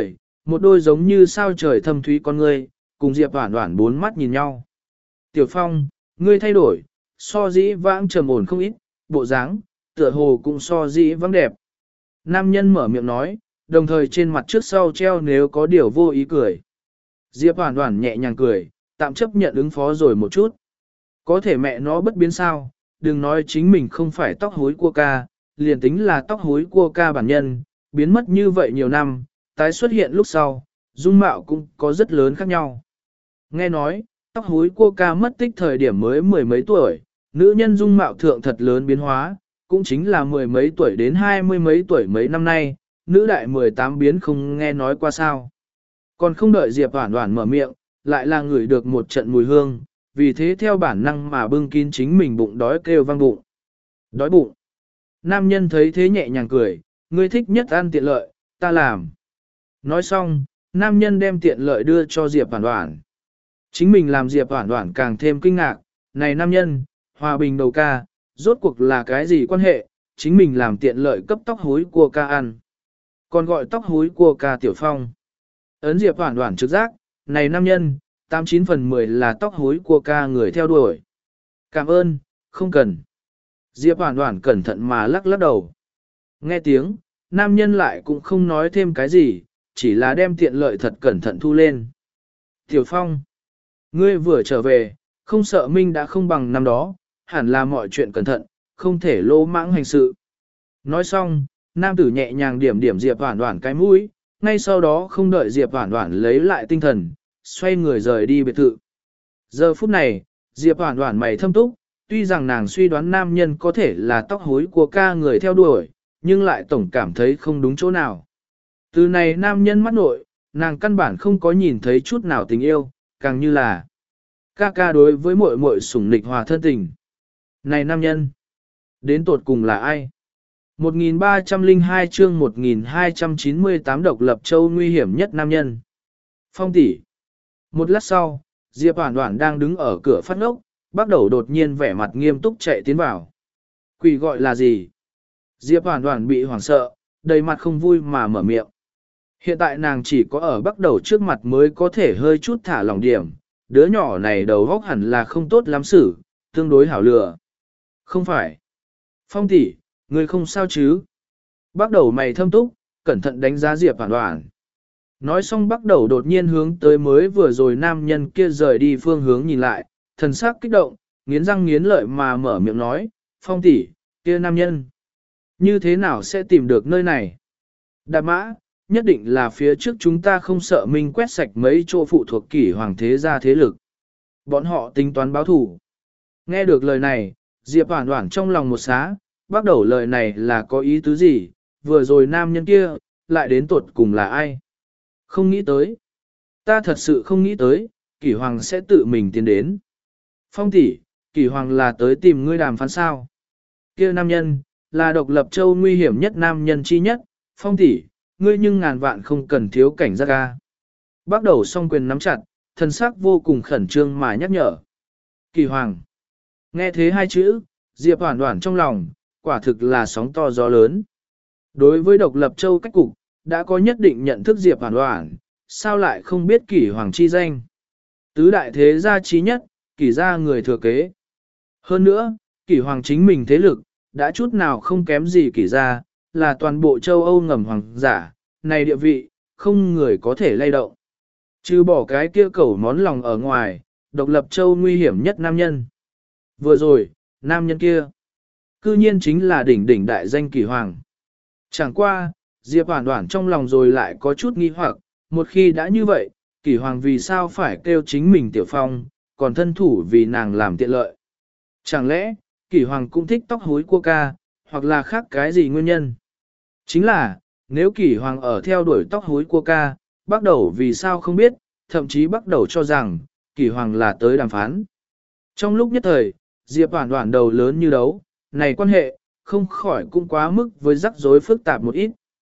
một đôi giống như sao trời thâm thúy con ngươi, cùng Diệp Hoản Hoản bốn mắt nhìn nhau. Tiểu Phong, ngươi thay đổi, so dĩ vãng trầm ổn không ít, bộ dáng, tựa hồ cũng so dĩ vãng đẹp. Nam nhân mở miệng nói, đồng thời trên mặt trước sau treo nếu có điều vô ý cười. Diệp Hoản Hoản nhẹ nhàng cười, tạm chấp nhận ứng phó rồi một chút. Có thể mẹ nó bất biến sao, đừng nói chính mình không phải tóc hối cua ca, liền tính là tóc hối cua ca bản nhân, biến mất như vậy nhiều năm, tái xuất hiện lúc sau, dung mạo cũng có rất lớn khác nhau. Nghe nói, tóc hối cua ca mất tích thời điểm mới mười mấy tuổi, nữ nhân dung mạo thượng thật lớn biến hóa, cũng chính là mười mấy tuổi đến hai mươi mấy tuổi mấy năm nay, nữ đại mười tám biến không nghe nói qua sao. Còn không đợi Diệp Hoản Hoản mở miệng, lại là ngửi được một trận mùi hương, vì thế theo bản năng mà bưng kín chính mình bụng đói kêu vang bụng. Đói bụng. Nam nhân thấy thế nhẹ nhàng cười, ngươi thích nhất ăn tiện lợi, ta làm. Nói xong, nam nhân đem tiện lợi đưa cho Diệp Hoản Hoản. Chính mình làm Diệp Hoản Hoản càng thêm kinh ngạc, này nam nhân, hòa bình đầu ca, rốt cuộc là cái gì quan hệ, chính mình làm tiện lợi cấp tóc hối cua ca ăn. Còn gọi tóc hối cua ca Tiểu Phong. Ấn Diệp Hoản Hoản trực giác, này nam nhân, tám chín phần mười là tóc hối cua ca người theo đuổi. Cảm ơn, không cần. Diệp Hoản Hoản cẩn thận mà lắc lắc đầu. Nghe tiếng, nam nhân lại cũng không nói thêm cái gì, chỉ là đem tiện lợi thật cẩn thận thu lên. Tiểu Phong, ngươi vừa trở về, không sợ Minh đã không bằng năm đó, hẳn là mọi chuyện cẩn thận, không thể lỗ mãng hành sự. Nói xong, nam tử nhẹ nhàng điểm điểm Diệp Hoản Hoản cái mũi, ngay sau đó không đợi Diệp Hoản Hoản lấy lại tinh thần, xoay người rời đi biệt thự. Giờ phút này, Diệp Hoản Hoản mày thâm túc, tuy rằng nàng suy đoán nam nhân có thể là tóc hối của ca người theo đuổi, nhưng lại tổng cảm thấy không đúng chỗ nào. Từ này nam nhân mắt nội, nàng căn bản không có nhìn thấy chút nào tình yêu, càng như là ca ca đối với muội muội sủng nịch hòa thân tình. Này nam nhân, đến tột cùng là ai? một nghìn ba trăm lẻ hai chương một nghìn hai trăm chín mươi tám độc lập châu nguy hiểm nhất nam nhân. Phong tỷ. Một lát sau, Diệp Hoản Hoản đang đứng ở cửa phát ngốc, bắt đầu đột nhiên vẻ mặt nghiêm túc chạy tiến vào. Quỷ gọi là gì? Diệp Hoản Hoản bị hoảng sợ, đầy mặt không vui mà mở miệng. Hiện tại nàng chỉ có ở bắt đầu trước mặt mới có thể hơi chút thả lỏng điểm, đứa nhỏ này đầu óc hẳn là không tốt lắm xử, tương đối hảo lừa. Không phải. Phong tỷ, ngươi không sao chứ? Bắt đầu mày thâm túc, cẩn thận đánh giá Diệp Hoản Hoản. Nói xong bắt đầu đột nhiên hướng tới mới vừa rồi nam nhân kia rời đi phương hướng nhìn lại, thần sắc kích động, nghiến răng nghiến lợi mà mở miệng nói, Phong tỷ, kia nam nhân, như thế nào sẽ tìm được nơi này? Đạp mã, nhất định là phía trước chúng ta không sợ mình quét sạch mấy chỗ phụ thuộc kỷ hoàng thế gia thế lực. Bọn họ tính toán báo thủ. Nghe được lời này, Diệp Hoản Hoản trong lòng một xá, bắt đầu lời này là có ý tứ gì, vừa rồi nam nhân kia, lại đến tuột cùng là ai? Không nghĩ tới. Ta thật sự không nghĩ tới, kỷ hoàng sẽ tự mình tiến đến. Phong tỷ, kỷ hoàng là tới tìm ngươi đàm phán sao? Kia nam nhân, là độc lập châu nguy hiểm nhất nam nhân chi nhất, Phong tỷ, ngươi nhưng ngàn vạn không cần thiếu cảnh giác ca. Bắt đầu song quyền nắm chặt, thân xác vô cùng khẩn trương mà nhắc nhở. Kỳ hoàng. Nghe thế hai chữ, Diệp Hoản Hoản trong lòng, quả thực là sóng to gió lớn. Đối với độc lập châu cách cục, đã có nhất định nhận thức Diệp Hoản Hoản, sao lại không biết kỷ hoàng chi danh. Tứ đại thế gia trí nhất, kỷ gia người thừa kế. Hơn nữa, kỷ hoàng chính mình thế lực, đã chút nào không kém gì kỷ gia, là toàn bộ châu Âu ngầm hoàng giả, này địa vị, không người có thể lay động. Trừ bỏ cái kia cẩu món lòng ở ngoài, độc lập châu nguy hiểm nhất nam nhân. Vừa rồi, nam nhân kia, cư nhiên chính là đỉnh đỉnh đại danh kỷ hoàng. Chẳng qua, Diệp Hoản Hoản trong lòng rồi lại có chút nghi hoặc, một khi đã như vậy, kỷ hoàng vì sao phải kêu chính mình Tiểu Phong, còn thân thủ vì nàng làm tiện lợi. Chẳng lẽ, kỷ hoàng cũng thích tóc hối cua ca, hoặc là khác cái gì nguyên nhân? Chính là, nếu kỷ hoàng ở theo đuổi tóc hối cua ca, bắt đầu vì sao không biết, thậm chí bắt đầu cho rằng, kỷ hoàng là tới đàm phán. Trong lúc nhất thời, Diệp Hoản Hoản đầu lớn như đấu, này quan hệ, không khỏi cũng quá mức với rắc rối phức tạp một ít.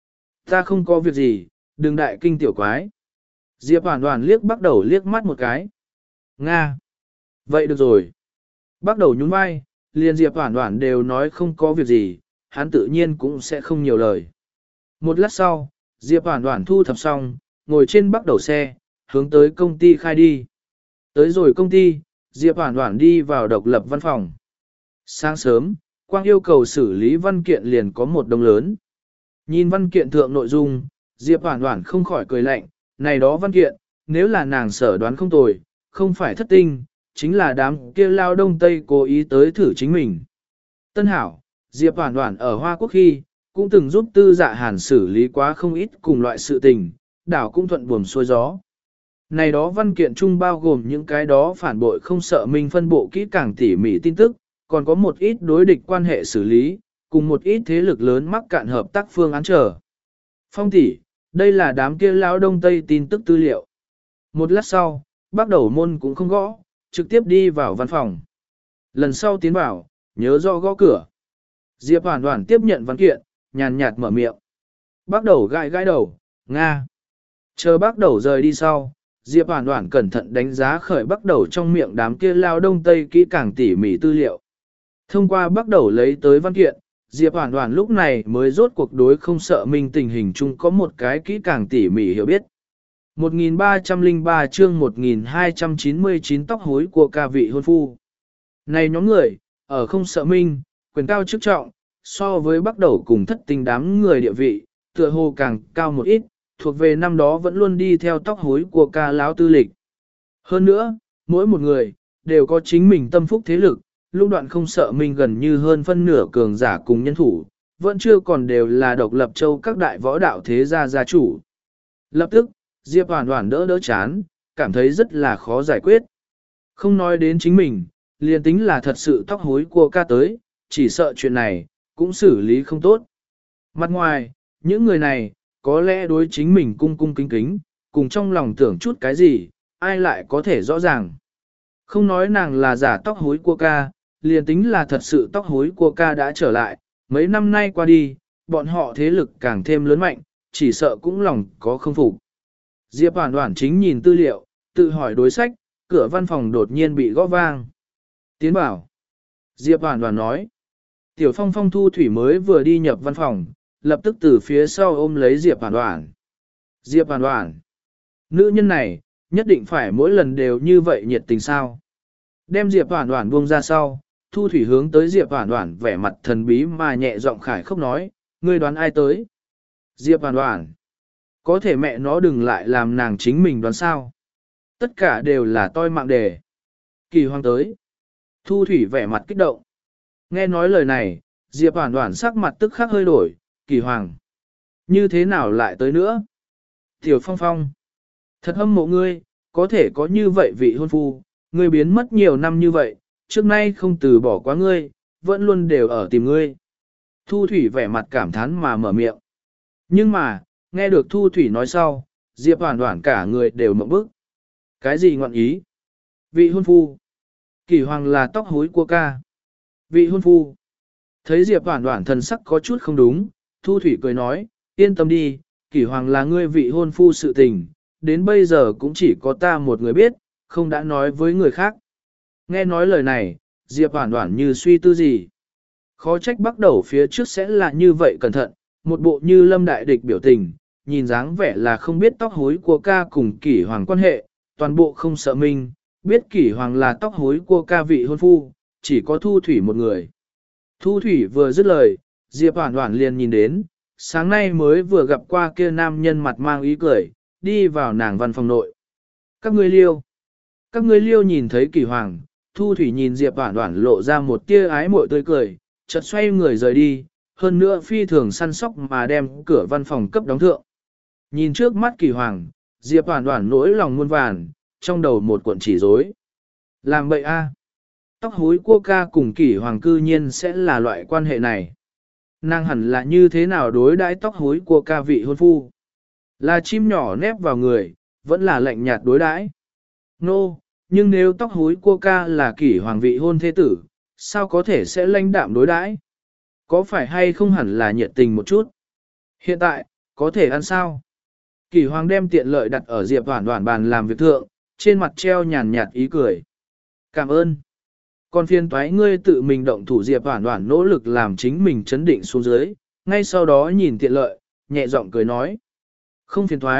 Ta không có việc gì, đừng đại kinh tiểu quái. Diệp Hoản Hoản liếc bắt đầu liếc mắt một cái. Nga. Vậy được rồi. Bắt đầu nhún vai, liền Diệp Hoản Hoản đều nói không có việc gì, hắn tự nhiên cũng sẽ không nhiều lời. Một lát sau, Diệp Hoản Hoản thu thập xong, ngồi trên bắt đầu xe, hướng tới công ty khai đi. Tới rồi công ty, Diệp Hoản Hoản đi vào độc lập văn phòng. Sáng sớm, Quang yêu cầu xử lý văn kiện liền có một đồng lớn. Nhìn văn kiện thượng nội dung, Diệp Hoản Hoản không khỏi cười lạnh, này đó văn kiện, nếu là nàng sở đoán không tồi, không phải thất tinh, chính là đám kia lao đông tây cố ý tới thử chính mình. Tân hảo, Diệp Hoản Hoản ở Hoa Quốc khi, cũng từng giúp Tư Dạ Hàn xử lý quá không ít cùng loại sự tình, đảo cũng thuận buồm xuôi gió. Này đó văn kiện chung bao gồm những cái đó phản bội không sợ mình phân bộ kỹ càng tỉ mỉ tin tức, còn có một ít đối địch quan hệ xử lý, cùng một ít thế lực lớn mắc cạn hợp tác phương án trở. Phong tỷ, đây là đám kia lão đông tây tin tức tư liệu. Một lát sau, bắt đầu môn cũng không gõ, trực tiếp đi vào văn phòng. Lần sau tiến vào, nhớ rõ gõ cửa. Diệp Hoản Hoản tiếp nhận văn kiện, nhàn nhạt mở miệng. Bắt đầu gãi gãi đầu, Nga. Chờ bắt đầu rời đi sau, Diệp Hoản Hoản cẩn thận đánh giá khởi bắt đầu trong miệng đám kia lao đông tây kỹ càng tỉ mỉ tư liệu. Thông qua bắt đầu lấy tới văn kiện, Diệp Hoản Hoản lúc này mới rốt cuộc đối không sợ mình tình hình chung có một cái kỹ càng tỉ mỉ hiểu biết. một nghìn ba trăm lẻ ba chương một nghìn hai trăm chín mươi chín tóc hối của ca vị hôn phu. Này nhóm người, ở không sợ minh, quyền cao chức trọng, so với bắt đầu cùng thất tình đám người địa vị, tựa hồ càng cao một ít, thuộc về năm đó vẫn luôn đi theo tóc hối của ca lão tư lịch. Hơn nữa, mỗi một người, đều có chính mình tâm phúc thế lực, lúc đoạn không sợ mình gần như hơn phân nửa cường giả cùng nhân thủ, vẫn chưa còn đều là độc lập châu các đại võ đạo thế gia gia chủ. Lập tức, Diệp Hoản Hoản đỡ đỡ chán, cảm thấy rất là khó giải quyết. Không nói đến chính mình, liền tính là thật sự tóc hối của ca tới, chỉ sợ chuyện này, cũng xử lý không tốt. Mặt ngoài, những người này, có lẽ đối chính mình cung cung kính kính, cùng trong lòng tưởng chút cái gì, ai lại có thể rõ ràng. Không nói nàng là giả tóc hối của ca, liền tính là thật sự tóc hối của ca đã trở lại, mấy năm nay qua đi, bọn họ thế lực càng thêm lớn mạnh, chỉ sợ cũng lòng có không phục. Diệp Hoản Hoản chính nhìn tư liệu, tự hỏi đối sách, cửa văn phòng đột nhiên bị gõ vang. Tiến bảo. Diệp Hoản Hoản nói. Tiểu Phong Phong Thu Thủy mới vừa đi nhập văn phòng, lập tức từ phía sau ôm lấy Diệp Hoản Hoản. Diệp Hoản Hoản. Nữ nhân này, nhất định phải mỗi lần đều như vậy nhiệt tình sao. Đem Diệp Hoản Hoản buông ra sau, Thu Thủy hướng tới Diệp Hoản Hoản vẻ mặt thần bí mà nhẹ giọng khải khốc nói, ngươi đoán ai tới? Diệp Hoản Hoản. Có thể mẹ nó đừng lại làm nàng chính mình đoán sao. Tất cả đều là toi mạng đề. Kỳ Hoàng tới. Thu Thủy vẻ mặt kích động. Nghe nói lời này, Diệp Hoản Hoản sắc mặt tức khắc hơi đổi, Kỳ Hoàng. Như thế nào lại tới nữa? Tiểu Phong Phong. Thật hâm mộ ngươi, có thể có như vậy vị hôn phu, ngươi biến mất nhiều năm như vậy, trước nay không từ bỏ quá ngươi, vẫn luôn đều ở tìm ngươi. Thu Thủy vẻ mặt cảm thán mà mở miệng. Nhưng mà, nghe được Thu Thủy nói sau, Diệp Hoản Hoản cả người đều mộng bức. Cái gì ngọn ý? Vị hôn phu. Kỳ Hoàng là tóc hối của ca. Vị hôn phu. Thấy Diệp Hoản Hoản thần sắc có chút không đúng, Thu Thủy cười nói, yên tâm đi, Kỳ Hoàng là ngươi vị hôn phu sự tình, đến bây giờ cũng chỉ có ta một người biết, không đã nói với người khác. Nghe nói lời này, Diệp Hoản Hoản như suy tư gì. Khó trách bắt đầu phía trước sẽ là như vậy cẩn thận, một bộ như lâm đại địch biểu tình, nhìn dáng vẻ là không biết tóc hối của ca cùng Kỷ Hoàng quan hệ, toàn bộ không sợ mình, biết Kỷ Hoàng là tóc hối của ca vị hôn phu, chỉ có Thu Thủy một người. Thu Thủy vừa dứt lời, Diệp Hoản Hoản liền nhìn đến, sáng nay mới vừa gặp qua kia nam nhân mặt mang ý cười, đi vào nàng văn phòng nội. Các ngươi liêu. Các ngươi liêu nhìn thấy Kỷ Hoàng, Thu Thủy nhìn Diệp Hoản Hoản lộ ra một tia ái muội tươi cười, chợt xoay người rời đi, hơn nữa phi thường săn sóc mà đem cửa văn phòng cấp đóng thượng. Nhìn trước mắt Kỷ Hoàng, Diệp Hoản Hoản nỗi lòng muôn vàn, trong đầu một cuộn chỉ rối. Làm bậy a. Tóc hối của ca cùng Kỷ Hoàng cư nhiên sẽ là loại quan hệ này. Nàng hẳn là như thế nào đối đãi tóc hối của ca vị hôn phu? Là chim nhỏ nép vào người, vẫn là lạnh nhạt đối đãi. Nô, no, nhưng nếu tóc hối của ca là Kỷ Hoàng vị hôn thế tử, sao có thể sẽ lãnh đạm đối đãi? Có phải hay không hẳn là nhiệt tình một chút? Hiện tại, có thể ăn sao? Kỷ Hoàng đem tiện lợi đặt ở Diệp Hoản Hoản bàn làm việc thượng, trên mặt treo nhàn nhạt ý cười. Cảm ơn. Còn phiền toái ngươi tự mình động thủ. Diệp Hoản Hoản nỗ lực làm chính mình chấn định xuống dưới, ngay sau đó nhìn tiện lợi, nhẹ giọng cười nói. Không phiền toái,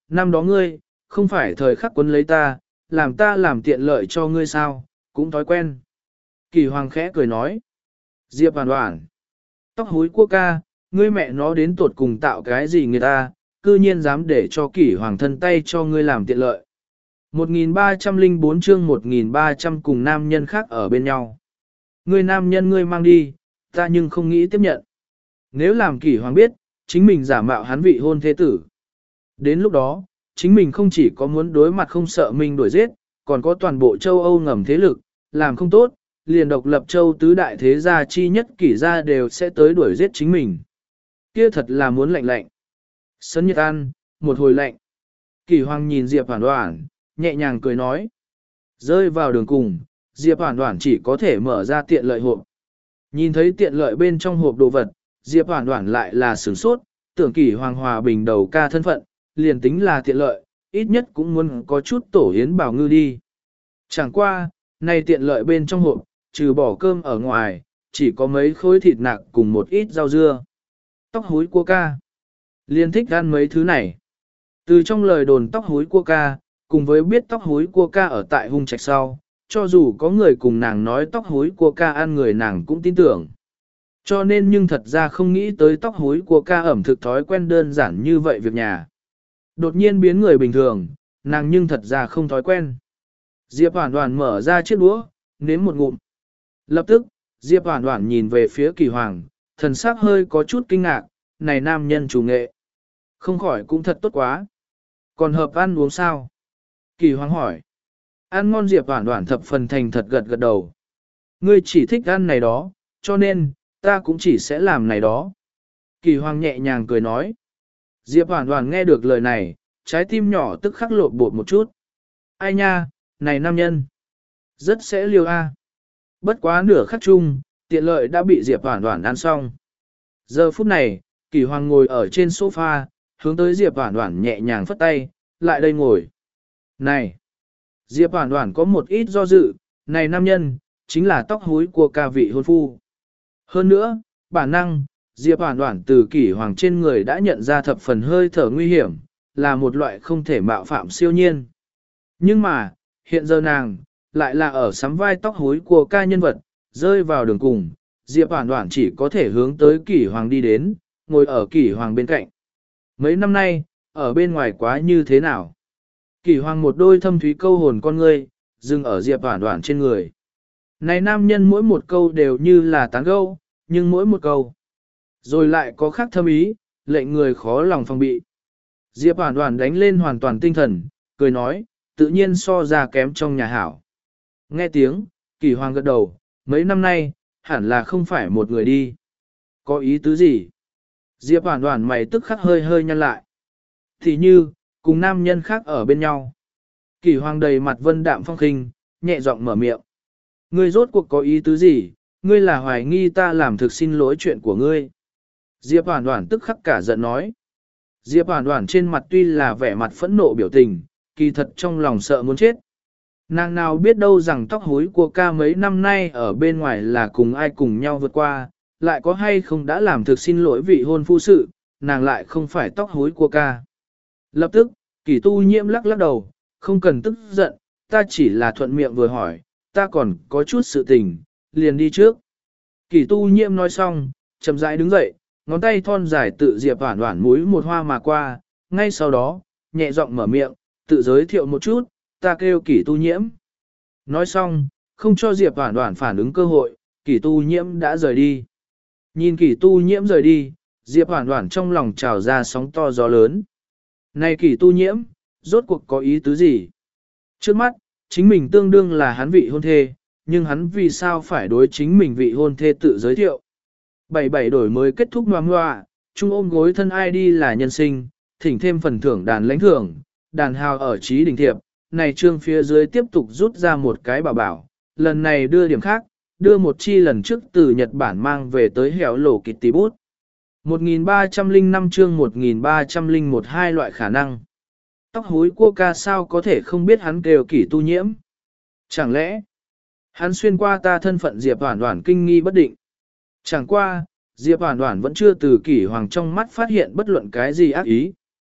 năm đó ngươi, không phải thời khắc quấn lấy ta, làm ta làm tiện lợi cho ngươi sao, cũng thói quen. Kỳ hoàng khẽ cười nói. Diệp Hoàn Hoàn. Tóc húi cua ca, ngươi mẹ nó đến tuột cùng tạo cái gì người ta, cư nhiên dám để cho kỷ hoàng thân tay cho ngươi làm tiện lợi. một nghìn ba trăm lẻ bốn chương một nghìn ba trăm cùng nam nhân khác ở bên nhau. Ngươi nam nhân ngươi mang đi, ta nhưng không nghĩ tiếp nhận. Nếu làm kỷ hoàng biết, chính mình giả mạo hắn vị hôn thế tử. Đến lúc đó, chính mình không chỉ có muốn đối mặt không sợ mình đuổi giết, còn có toàn bộ châu Âu ngầm thế lực, làm không tốt, liền độc lập châu tứ đại thế gia chi nhất kỷ gia đều sẽ tới đuổi giết chính mình. Kia thật là muốn lạnh lạnh. Sân Nhật An, một hồi lạnh. Kỷ hoàng nhìn Diệp Hoàn Hoàn, nhẹ nhàng cười nói. Rơi vào đường cùng, Diệp Hoàn Hoàn chỉ có thể mở ra tiện lợi hộp. Nhìn thấy tiện lợi bên trong hộp đồ vật, Diệp Hoàn Hoàn lại là sửng sốt, tưởng Kỷ hoàng hòa bình đầu ca thân phận, liền tính là tiện lợi, ít nhất cũng muốn có chút tổ hiến bảo ngư đi. Chẳng qua, này tiện lợi bên trong hộp, trừ bỏ cơm ở ngoài, chỉ có mấy khối thịt nạc cùng một ít rau dưa. Tóc húi cua ca. Liên thích ăn mấy thứ này. Từ trong lời đồn tóc húi cua ca, cùng với biết tóc húi cua ca ở tại hung trạch sau, cho dù có người cùng nàng nói tóc húi cua ca ăn người nàng cũng tin tưởng. Cho nên nhưng thật ra không nghĩ tới tóc húi cua ca ẩm thực thói quen đơn giản như vậy việc nhà. Đột nhiên biến người bình thường, nàng nhưng thật ra không thói quen. Diệp Hoàn Hoàn mở ra chiếc đũa, nếm một ngụm. Lập tức, Diệp Hoàn Hoàn nhìn về phía Kỳ Hoàng, thần sắc hơi có chút kinh ngạc, này nam nhân chủ nghệ. Không khỏi cũng thật tốt quá. Còn hợp ăn uống sao? Kỳ Hoàng hỏi. Ăn ngon Diệp Hoàn Hoàn thập phần thành thật gật gật đầu. Ngươi chỉ thích ăn này đó, cho nên, ta cũng chỉ sẽ làm này đó. Kỳ Hoàng nhẹ nhàng cười nói. Diệp Hoàn Hoàn nghe được lời này, trái tim nhỏ tức khắc lột bột một chút. Ai nha, này nam nhân. Rất sẽ liều a. Bất quá nửa khắc chung, tiện lợi đã bị Diệp Hoàn Hoàn ăn xong. Giờ phút này, Kỳ Hoàng ngồi ở trên sofa, hướng tới Diệp Hoàn Hoàn nhẹ nhàng phất tay, lại đây ngồi. Này! Diệp Hoàn Hoàn có một ít do dự, này nam nhân, chính là tóc húi của ca vị hôn phu. Hơn nữa, bản năng, Diệp Hoàn Hoàn từ Kỳ Hoàng trên người đã nhận ra thập phần hơi thở nguy hiểm, là một loại không thể mạo phạm siêu nhiên. Nhưng mà, hiện giờ nàng, lại là ở sắm vai tóc húi của ca nhân vật, rơi vào đường cùng, Diệp Hoàn Hoàn chỉ có thể hướng tới Kỷ Hoàng đi đến, ngồi ở Kỷ Hoàng bên cạnh. Mấy năm nay, ở bên ngoài quá như thế nào? Kỷ Hoàng một đôi thâm thúy câu hồn con ngươi, dừng ở Diệp Hoàn Hoàn trên người. Này nam nhân mỗi một câu đều như là tán gẫu, nhưng mỗi một câu, rồi lại có khác thâm ý, lệnh người khó lòng phòng bị. Diệp Hoàn Hoàn đánh lên hoàn toàn tinh thần, cười nói, tự nhiên so ra kém trong nhà hảo. Nghe tiếng, Kỷ Hoàng gật đầu, mấy năm nay, hẳn là không phải một người đi. Có ý tứ gì? Diệp Hoàn Hoàn mày tức khắc hơi hơi nhăn lại. Thì như, cùng nam nhân khác ở bên nhau. Kỷ Hoàng đầy mặt vân đạm phong khinh, nhẹ giọng mở miệng. Ngươi rốt cuộc có ý tứ gì? Ngươi là hoài nghi ta làm thực xin lỗi chuyện của ngươi. Diệp Hoàn Hoàn tức khắc cả giận nói. Diệp Hoàn Hoàn trên mặt tuy là vẻ mặt phẫn nộ biểu tình, kỳ thật trong lòng sợ muốn chết. Nàng nào biết đâu rằng tóc húi của ca mấy năm nay ở bên ngoài là cùng ai cùng nhau vượt qua, lại có hay không đã làm thực xin lỗi vị hôn phu sự, nàng lại không phải tóc húi của ca. Lập tức, Kỷ Tu Nhiễm lắc lắc đầu, không cần tức giận, ta chỉ là thuận miệng vừa hỏi, ta còn có chút sự tình, liền đi trước. Kỷ Tu Nhiễm nói xong, chậm rãi đứng dậy, ngón tay thon dài tự Diệp Hoàn Hoàn mũi một hoa mà qua, ngay sau đó, nhẹ giọng mở miệng, tự giới thiệu một chút, ta kêu Kỷ Tu Nhiễm. Nói xong, không cho Diệp Hoàn Hoàn phản ứng cơ hội, Kỷ Tu Nhiễm đã rời đi. Nhìn Kỷ Tu Nhiễm rời đi, Diệp Hoàn Hoàn trong lòng trào ra sóng to gió lớn. Này Kỷ Tu Nhiễm, rốt cuộc có ý tứ gì? Trước mắt, chính mình tương đương là hắn vị hôn thê, nhưng hắn vì sao phải đối chính mình vị hôn thê tự giới thiệu? bảy bảy đổi mới kết thúc ngoà ngoà, chung ôm gối thân ai đi là nhân sinh, thỉnh thêm phần thưởng đàn lãnh thưởng, đàn hào ở trí đỉnh thiệp. Này trương phía dưới tiếp tục rút ra một cái bảo bảo, lần này đưa điểm khác, đưa một chi lần trước từ Nhật Bản mang về tới hẻo lổ kịch tí bút. một nghìn ba trăm lẻ năm chương một nghìn ba trăm lẻ một hai loại khả năng. Tóc húi cua ca sao có thể không biết hắn kêu Kỷ Tu Nhiễm? Chẳng lẽ, hắn xuyên qua ta thân phận Diệp Hoàn Hoàn kinh nghi bất định. Chẳng qua, Diệp Hoàn Hoàn vẫn chưa từ Kỷ Hoàng trong mắt phát hiện bất luận cái gì ác ý.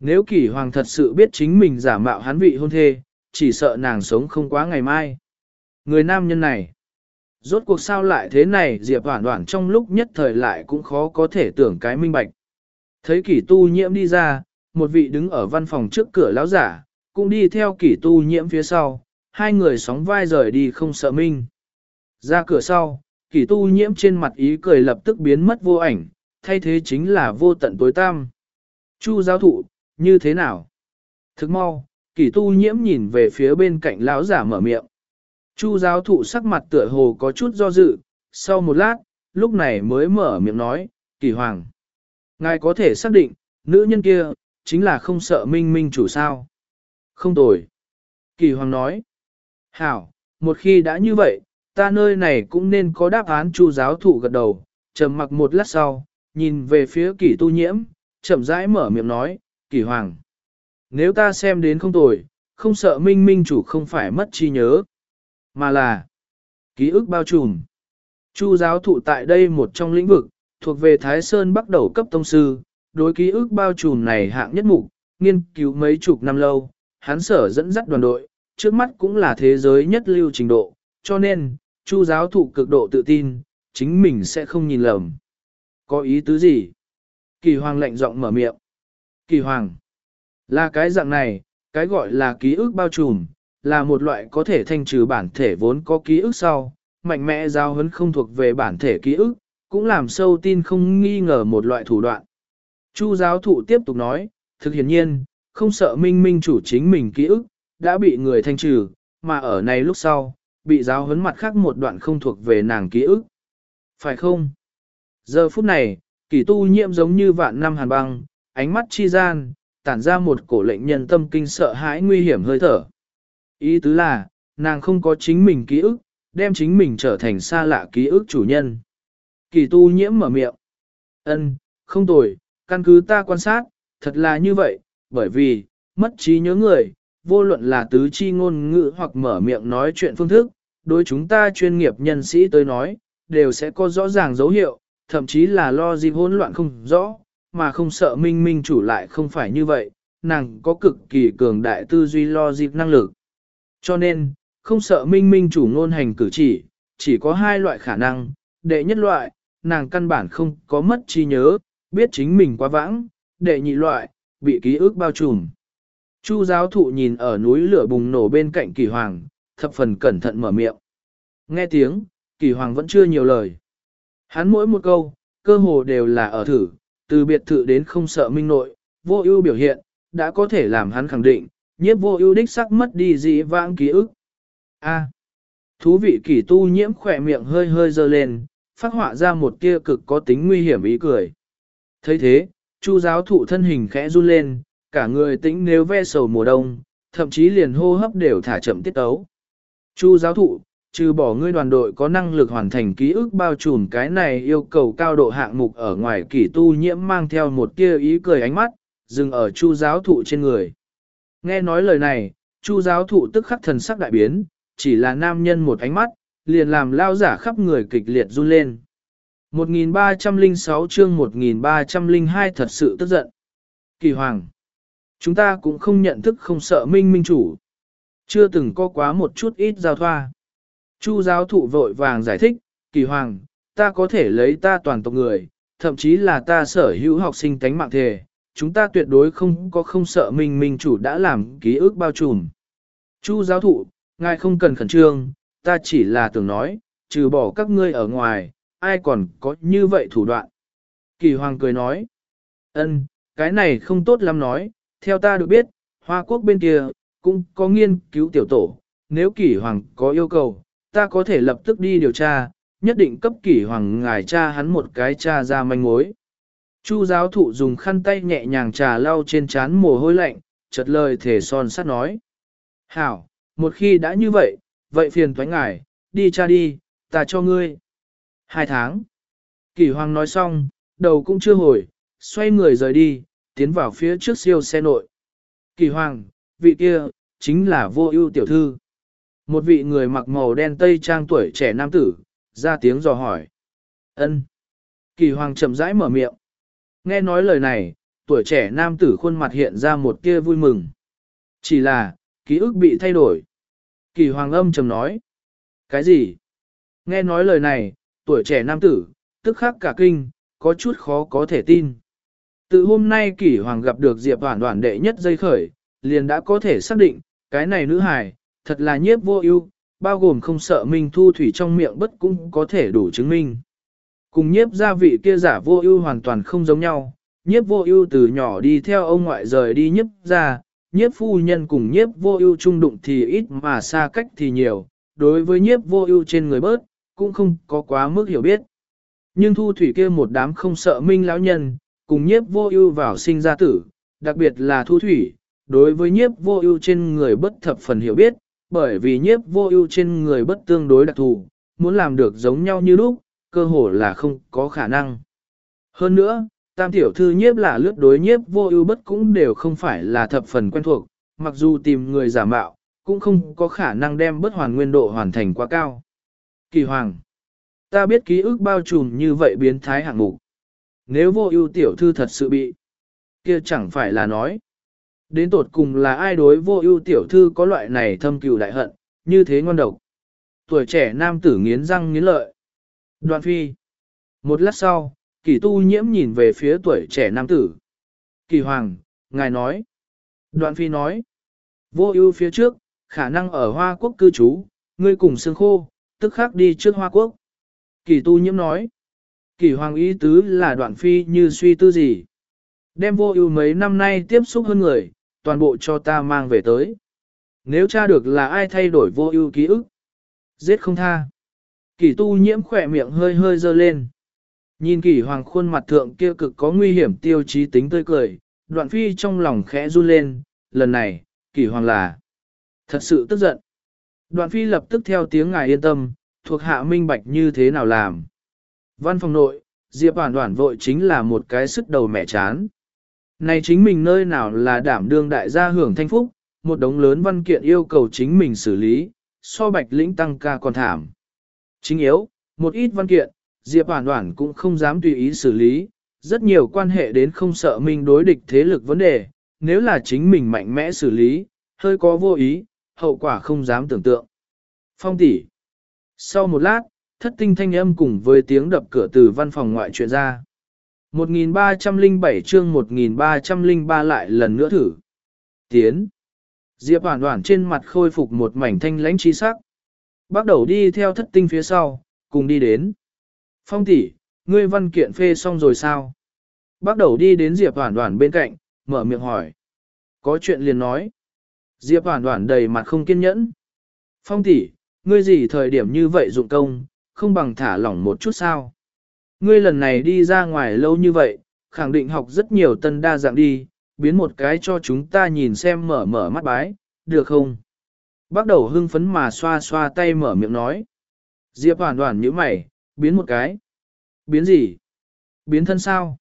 Nếu kỷ hoàng thật sự biết chính mình giả mạo hắn vị hôn thê, chỉ sợ nàng sống không quá ngày mai. Người nam nhân này, rốt cuộc sao lại thế này, Diệp Hoản Hoản trong lúc nhất thời lại cũng khó có thể tưởng cái minh bạch. Thấy kỷ tu nhiễm đi ra, một vị đứng ở văn phòng trước cửa lão giả, cũng đi theo kỷ tu nhiễm phía sau, hai người sóng vai rời đi không sợ minh. Ra cửa sau, kỷ tu nhiễm trên mặt ý cười lập tức biến mất vô ảnh, thay thế chính là vô tận tối tăm. Chu giáo thụ, như thế nào? Thức mau, kỷ tu nhiễm nhìn về phía bên cạnh lão giả mở miệng. Chu giáo thụ sắc mặt tựa hồ có chút do dự, sau một lát, lúc này mới mở miệng nói, kỷ hoàng. Ngài có thể xác định, nữ nhân kia, chính là không sợ minh minh chủ sao? Không tồi. Kỷ hoàng nói. Hảo, một khi đã như vậy, ta nơi này cũng nên có đáp án. Chu giáo thụ gật đầu, trầm mặc một lát sau, nhìn về phía kỷ tu nhiễm, chậm rãi mở miệng nói, kỷ hoàng. Nếu ta xem đến không tồi, không sợ minh minh chủ không phải mất trí nhớ, mà là ký ức bao trùm. Chu giáo thụ tại đây một trong lĩnh vực, thuộc về Thái Sơn bắt đầu cấp tông sư, đối ký ức bao trùm này hạng nhất mục, nghiên cứu mấy chục năm lâu, hắn sở dẫn dắt đoàn đội, trước mắt cũng là thế giới nhất lưu trình độ, cho nên, Chu giáo thụ cực độ tự tin, chính mình sẽ không nhìn lầm. Có ý tứ gì? Kỳ hoàng lạnh giọng mở miệng. Kỳ hoàng, là cái dạng này, cái gọi là ký ức bao trùm, là một loại có thể thanh trừ bản thể vốn có ký ức sau, mạnh mẽ giao huấn không thuộc về bản thể ký ức, cũng làm sâu tin không nghi ngờ một loại thủ đoạn. Chu giáo thụ tiếp tục nói, thực hiển nhiên, không sợ minh minh chủ chính mình ký ức, đã bị người thanh trừ, mà ở này lúc sau, bị giáo huấn mặt khác một đoạn không thuộc về nàng ký ức. Phải không? Giờ phút này, kỷ tu nhiễm giống như vạn năm hàn băng, ánh mắt chi gian, tản ra một cổ lệnh nhân tâm kinh sợ hãi nguy hiểm hơi thở. Ý tứ là, nàng không có chính mình ký ức, đem chính mình trở thành xa lạ ký ức chủ nhân. Kỷ tu nhiễm mở miệng. Ân, không tồi, căn cứ ta quan sát, thật là như vậy, bởi vì, mất trí nhớ người, vô luận là tứ chi ngôn ngữ hoặc mở miệng nói chuyện phương thức, đối chúng ta chuyên nghiệp nhân sĩ tới nói, đều sẽ có rõ ràng dấu hiệu, thậm chí là lo gì hỗn loạn không rõ, mà không sợ minh minh chủ lại không phải như vậy, nàng có cực kỳ cường đại tư duy lo dịp năng lực. Cho nên, không sợ minh minh chủ ngôn hành cử chỉ, chỉ có hai loại khả năng, đệ nhất loại, nàng căn bản không có mất trí nhớ, biết chính mình quá vãng, đệ nhị loại, bị ký ức bao trùm. Chu giáo thụ nhìn ở núi lửa bùng nổ bên cạnh Kỳ Hoàng, thập phần cẩn thận mở miệng. Nghe tiếng, Kỳ Hoàng vẫn chưa nhiều lời. Hắn mỗi một câu, cơ hồ đều là ở thử, từ biệt thự đến không sợ minh nội, vô ưu biểu hiện, đã có thể làm hắn khẳng định, nhiếp vô ưu đích sắc mất đi dĩ vãng ký ức. A. Thú vị Kỳ tu nhiễm khỏe miệng hơi hơi dơ lên, phát họa ra một tia cực có tính nguy hiểm ý cười. thấy thế, Chu giáo thụ thân hình khẽ run lên, cả người tĩnh nếu ve sầu mùa đông, thậm chí liền hô hấp đều thả chậm tiết tấu. Chu giáo thụ, trừ bỏ ngươi đoàn đội có năng lực hoàn thành ký ức bao trùm cái này yêu cầu cao độ hạng mục ở ngoài, Kỷ tu nhiễm mang theo một tia ý cười ánh mắt, dừng ở Chu giáo thụ trên người. Nghe nói lời này, Chu giáo thụ tức khắc thần sắc đại biến, chỉ là nam nhân một ánh mắt, liền làm lao giả khắp người kịch liệt run lên. một nghìn ba trăm lẻ sáu chương một nghìn ba trăm lẻ hai thật sự tức giận. Kỳ Hoàng, chúng ta cũng không nhận thức không sợ minh minh chủ. Chưa từng có quá một chút ít giao thoa. Chu giáo thụ vội vàng giải thích, Kỳ Hoàng, ta có thể lấy ta toàn tộc người, thậm chí là ta sở hữu học sinh tánh mạng thề, chúng ta tuyệt đối không có không sợ minh minh chủ đã làm ký ức bao trùm. Chu giáo thụ, ngài không cần khẩn trương, ta chỉ là tưởng nói, trừ bỏ các ngươi ở ngoài, ai còn có như vậy thủ đoạn. Kỳ Hoàng cười nói, ân, cái này không tốt lắm nói, theo ta được biết, Hoa Quốc bên kia, cũng có nghiên cứu tiểu tổ, nếu Kỳ Hoàng có yêu cầu, ta có thể lập tức đi điều tra, nhất định cấp Kỳ Hoàng ngài tra hắn một cái tra ra manh mối. Chu giáo thụ dùng khăn tay nhẹ nhàng trà lau trên trán mồ hôi lạnh, chợt lời thể son sắt nói. Hảo, một khi đã như vậy, vậy phiền thoái ngài, đi tra đi, ta cho ngươi. Hai tháng. Kỳ Hoàng nói xong, đầu cũng chưa hồi, xoay người rời đi, tiến vào phía trước siêu xe nội. Kỳ Hoàng, vị kia, chính là Vô Ưu tiểu thư. Một vị người mặc màu đen tây trang tuổi trẻ nam tử, ra tiếng dò hỏi. Ân. Kỳ Hoàng chậm rãi mở miệng. Nghe nói lời này, tuổi trẻ nam tử khuôn mặt hiện ra một kia vui mừng. Chỉ là, ký ức bị thay đổi. Kỳ hoàng âm trầm nói. Cái gì? Nghe nói lời này, tuổi trẻ nam tử, tức khắc cả kinh, có chút khó có thể tin. Từ hôm nay Kỷ Hoàng gặp được Diệp Hoản Hoản đệ nhất dây khởi, liền đã có thể xác định, cái này nữ hài, thật là nhiếp vô ưu, bao gồm không sợ Minh Thu Thủy trong miệng bất cũng có thể đủ chứng minh. Cùng nhiếp gia vị kia giả vô ưu hoàn toàn không giống nhau, nhiếp vô ưu từ nhỏ đi theo ông ngoại rời đi nhiếp gia, nhiếp phu nhân cùng nhiếp vô ưu chung đụng thì ít mà xa cách thì nhiều, đối với nhiếp vô ưu trên người bớt, cũng không có quá mức hiểu biết. Nhưng Thu Thủy kia một đám không sợ Minh lão nhân, cùng nhiếp vô ưu vào sinh ra tử, đặc biệt là Thu Thủy, đối với nhiếp vô ưu trên người bất thập phần hiểu biết, bởi vì nhiếp vô ưu trên người bất tương đối đặc thù, muốn làm được giống nhau như lúc, cơ hồ là không có khả năng. Hơn nữa, tam tiểu thư nhiếp là lướt đối nhiếp vô ưu bất cũng đều không phải là thập phần quen thuộc, mặc dù tìm người giả mạo, cũng không có khả năng đem bất hoàn nguyên độ hoàn thành quá cao. Kỳ Hoàng, ta biết ký ức bao trùm như vậy biến thái hạng mục. Nếu vô ưu tiểu thư thật sự bị, kia chẳng phải là nói. Đến tột cùng là ai đối vô ưu tiểu thư có loại này thâm cừu đại hận, như thế ngon độc. Tuổi trẻ nam tử nghiến răng nghiến lợi. Đoạn phi. Một lát sau, Kỳ tu nhiễm nhìn về phía tuổi trẻ nam tử. Kỳ Hoàng, ngài nói. Đoạn phi nói. Vô ưu phía trước, khả năng ở Hoa Quốc cư trú, ngươi cùng xương khô, tức khắc đi trước Hoa Quốc. Kỳ tu nhiễm nói. Kỳ Hoàng ý tứ là đoạn phi như suy tư gì. Đem vô ưu mấy năm nay tiếp xúc hơn người, toàn bộ cho ta mang về tới. Nếu tra được là ai thay đổi vô ưu ký ức, giết không tha. Kỳ tu nhiễm khỏe miệng hơi hơi dơ lên. Nhìn Kỳ Hoàng khuôn mặt thượng kia cực có nguy hiểm tiêu chí tính tươi cười, đoạn phi trong lòng khẽ run lên, lần này, Kỳ Hoàng là thật sự tức giận. Đoạn phi lập tức theo tiếng ngài yên tâm, thuộc hạ minh bạch như thế nào làm. Văn phòng nội, Diệp Hoản Hoản vội chính là một cái sức đầu mẹ chán. Này chính mình nơi nào là đảm đương đại gia hưởng thanh phúc, một đống lớn văn kiện yêu cầu chính mình xử lý, so bạch lĩnh tăng ca còn thảm. Chính yếu, một ít văn kiện, Diệp Hoản Hoản cũng không dám tùy ý xử lý, rất nhiều quan hệ đến không sợ mình đối địch thế lực vấn đề, nếu là chính mình mạnh mẽ xử lý, hơi có vô ý, hậu quả không dám tưởng tượng. Phong tỷ. Sau một lát, thất tinh thanh âm cùng với tiếng đập cửa từ văn phòng ngoại truyền ra. một nghìn ba trăm lẻ bảy chương một nghìn ba trăm lẻ ba lại lần nữa thử. Tiến. Diệp Hoản Hoản trên mặt khôi phục một mảnh thanh lãnh chi sắc. Bắt đầu đi theo thất tinh phía sau, cùng đi đến. Phong tỷ, ngươi văn kiện phê xong rồi sao? Bắt đầu đi đến Diệp Hoản Hoản bên cạnh, mở miệng hỏi. Có chuyện liền nói. Diệp Hoản Hoản đầy mặt không kiên nhẫn. Phong tỷ, ngươi gì thời điểm như vậy dụng công, không bằng thả lỏng một chút sao? Ngươi lần này đi ra ngoài lâu như vậy, khẳng định học rất nhiều tân đa dạng đi, biến một cái cho chúng ta nhìn xem mở mở mắt bái, được không? Bắt đầu hưng phấn mà xoa xoa tay mở miệng nói. Diệp Hoản Hoản nhíu mày, biến một cái. Biến gì? Biến thân sao?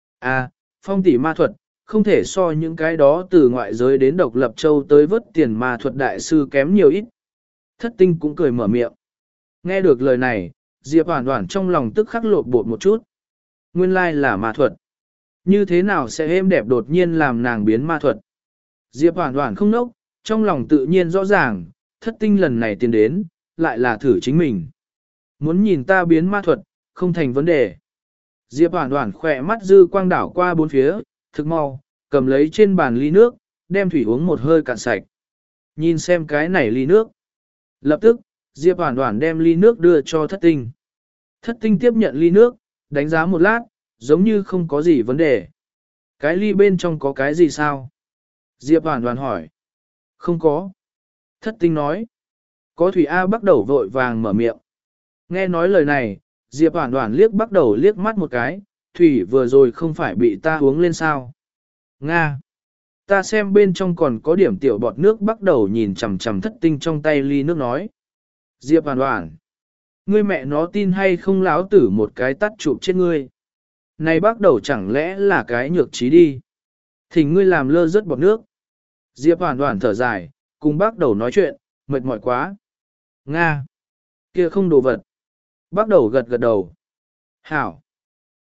À, phong tỷ ma thuật, không thể so những cái đó từ ngoại giới đến độc lập châu tới vớt tiền ma thuật đại sư kém nhiều ít. Thất tinh cũng cười mở miệng. Nghe được lời này, Diệp Hoản Hoản trong lòng tức khắc lột bột một chút. Nguyên lai là ma thuật. Như thế nào sẽ êm đẹp đột nhiên làm nàng biến ma thuật? Diệp Hoản Hoản không nốc, trong lòng tự nhiên rõ ràng, thất tinh lần này tiến đến, lại là thử chính mình. Muốn nhìn ta biến ma thuật, không thành vấn đề. Diệp Hoản Hoản khỏe mắt dư quang đảo qua bốn phía, thực mau, cầm lấy trên bàn ly nước, đem thủy uống một hơi cạn sạch. Nhìn xem cái này ly nước. Lập tức, Diệp Hoản Hoản đem ly nước đưa cho thất tinh. Thất tinh tiếp nhận ly nước, đánh giá một lát, giống như không có gì vấn đề. Cái ly bên trong có cái gì sao? Diệp Hoản Hoản hỏi. Không có. Thất tinh nói. Có thủy A bắt đầu vội vàng mở miệng. Nghe nói lời này, Diệp Hoản Hoản liếc bắt đầu liếc mắt một cái, thủy vừa rồi không phải bị ta uống lên sao? Nga. Ta xem bên trong còn có điểm tiểu bọt nước bắt đầu nhìn chằm chằm thất tinh trong tay ly nước nói. Diệp Hoản Hoản. Ngươi mẹ nó tin hay không láo tử một cái tắt chụp chết ngươi. Này bắt đầu chẳng lẽ là cái nhược trí đi. Thỉnh ngươi làm lơ rớt bọt nước. Diệp Hoản Hoản thở dài, cùng bắt đầu nói chuyện, mệt mỏi quá. Nga. Kia không đồ vật. Bắt đầu gật gật đầu. Hảo.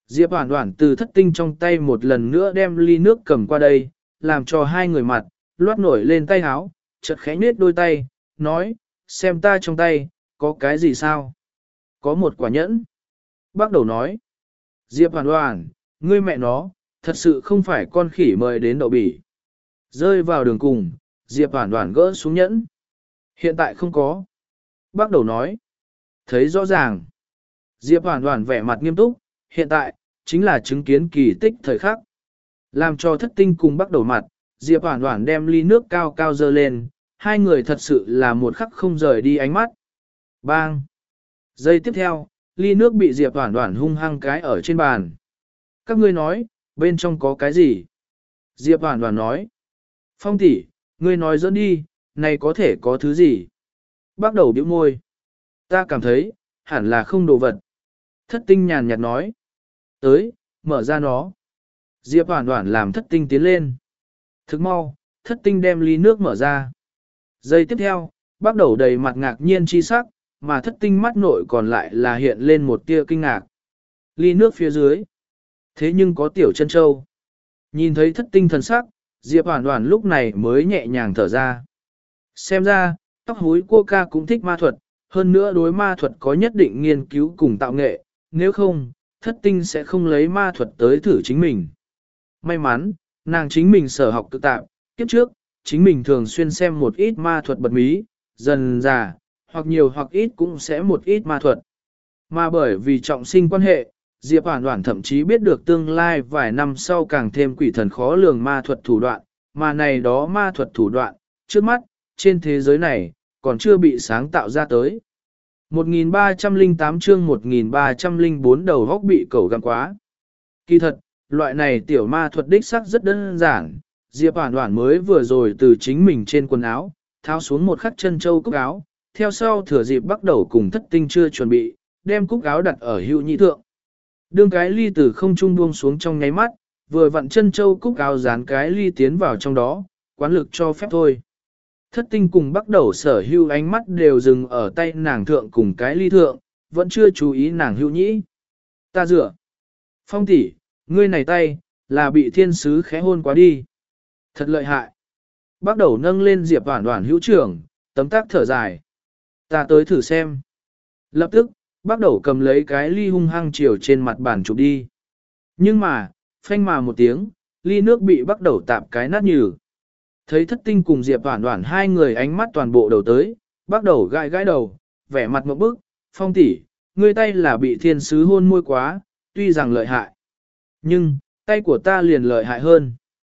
Diệp Hoản Hoản từ thất tinh trong tay một lần nữa đem ly nước cầm qua đây, làm cho hai người mặt, loát nổi lên tay háo, chợt khẽ nết đôi tay, nói, xem ta trong tay, có cái gì sao? Có một quả nhẫn. Bác đầu nói, Diệp Hoản Hoản, ngươi mẹ nó, thật sự không phải con khỉ mời đến đậu bỉ. Rơi vào đường cùng, Diệp Hoản Hoản gỡ xuống nhẫn. Hiện tại không có. Bác đầu nói, thấy rõ ràng. Diệp Hoản Hoản vẻ mặt nghiêm túc, hiện tại, chính là chứng kiến kỳ tích thời khắc. Làm cho thất tinh cùng bắt đầu mặt, Diệp Hoản Hoản đem ly nước cao cao dơ lên, hai người thật sự là một khắc không rời đi ánh mắt. Bang! Giây tiếp theo, ly nước bị Diệp Hoản Hoản hung hăng cái ở trên bàn. Các ngươi nói, bên trong có cái gì? Diệp Hoản Hoản nói. Phong tỷ, ngươi nói dẫn đi, này có thể có thứ gì? Bắt đầu bĩu môi. Ta cảm thấy, hẳn là không đồ vật. Thất tinh nhàn nhạt nói. Tới, mở ra nó. Diệp Hoản Hoản làm thất tinh tiến lên. Thức mau, thất tinh đem ly nước mở ra. Giây tiếp theo, bắt đầu đầy mặt ngạc nhiên chi sắc, mà thất tinh mắt nội còn lại là hiện lên một tia kinh ngạc. Ly nước phía dưới. Thế nhưng có tiểu chân châu. Nhìn thấy thất tinh thần sắc, Diệp Hoản Hoản lúc này mới nhẹ nhàng thở ra. Xem ra, tóc húi cô ca cũng thích ma thuật, hơn nữa đối ma thuật có nhất định nghiên cứu cùng tạo nghệ, nếu không, thất tinh sẽ không lấy ma thuật tới thử chính mình. May mắn, nàng chính mình sở học tự tạo, kiếp trước, chính mình thường xuyên xem một ít ma thuật bật mí, dần già, hoặc nhiều hoặc ít cũng sẽ một ít ma thuật. Mà bởi vì trọng sinh quan hệ, Diệp Hoản Hoản thậm chí biết được tương lai vài năm sau càng thêm quỷ thần khó lường ma thuật thủ đoạn, mà này đó ma thuật thủ đoạn, trước mắt, trên thế giới này, còn chưa bị sáng tạo ra tới. một nghìn ba trăm lẻ tám chương một nghìn ba trăm lẻ bốn đầu góc bị cẩu gặm quá. Kỳ thật, loại này tiểu ma thuật đích sắc rất đơn giản, Diệp Hoản Hoản mới vừa rồi từ chính mình trên quần áo, tháo xuống một khắc chân châu cúc áo, theo sau thừa dịp bắt đầu cùng thất tinh chưa chuẩn bị, đem cúc áo đặt ở hữu nhị thượng. Đương cái ly từ không trung buông xuống trong nháy mắt, vừa vặn chân châu cúc áo dán cái ly tiến vào trong đó, quán lực cho phép thôi. Thất tinh cùng bắt đầu sở hữu ánh mắt đều dừng ở tay nàng thượng cùng cái ly thượng, vẫn chưa chú ý nàng hữu nhĩ. Ta dựa. Phong tỷ, ngươi này tay, là bị thiên sứ khẽ hôn quá đi. Thật lợi hại. Bắt đầu nâng lên Diệp Hoản Hoản hữu trưởng, tấm tác thở dài. Ta tới thử xem. Lập tức, bắt đầu cầm lấy cái ly hung hăng chiều trên mặt bàn chụp đi. Nhưng mà, phanh mà một tiếng, ly nước bị bắt đầu tạp cái nát nhừ. Thấy thất tinh cùng Diệp Hoản Hoản hai người ánh mắt toàn bộ đầu tới, bắt đầu gãi gãi đầu, vẻ mặt ngộp bức, Phong tỷ, ngươi tay là bị thiên sứ hôn môi quá, tuy rằng lợi hại. Nhưng, tay của ta liền lợi hại hơn.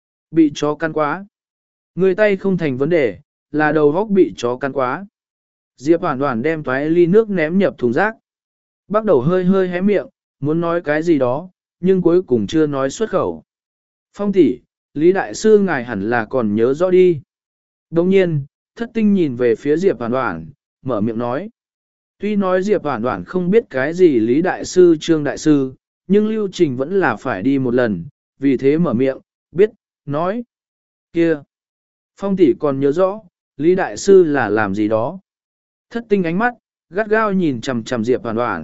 Bị chó cắn quá. Ngươi tay không thành vấn đề, là đầu góc bị chó cắn quá. Diệp Hoản Hoản đem toái ly nước ném nhập thùng rác. Bắt đầu hơi hơi hé miệng, muốn nói cái gì đó, nhưng cuối cùng chưa nói xuất khẩu. Phong tỷ, Lý Đại Sư ngài hẳn là còn nhớ rõ đi. Đồng nhiên, thất tinh nhìn về phía Diệp Hoản Hoản, mở miệng nói. Tuy nói Diệp Hoản Hoản không biết cái gì Lý Đại Sư Trương Đại Sư, nhưng lưu trình vẫn là phải đi một lần, vì thế mở miệng, biết, nói. Kia! Phong tỷ còn nhớ rõ, Lý Đại Sư là làm gì đó. Thất tinh ánh mắt, gắt gao nhìn chằm chằm Diệp Hoản Hoản.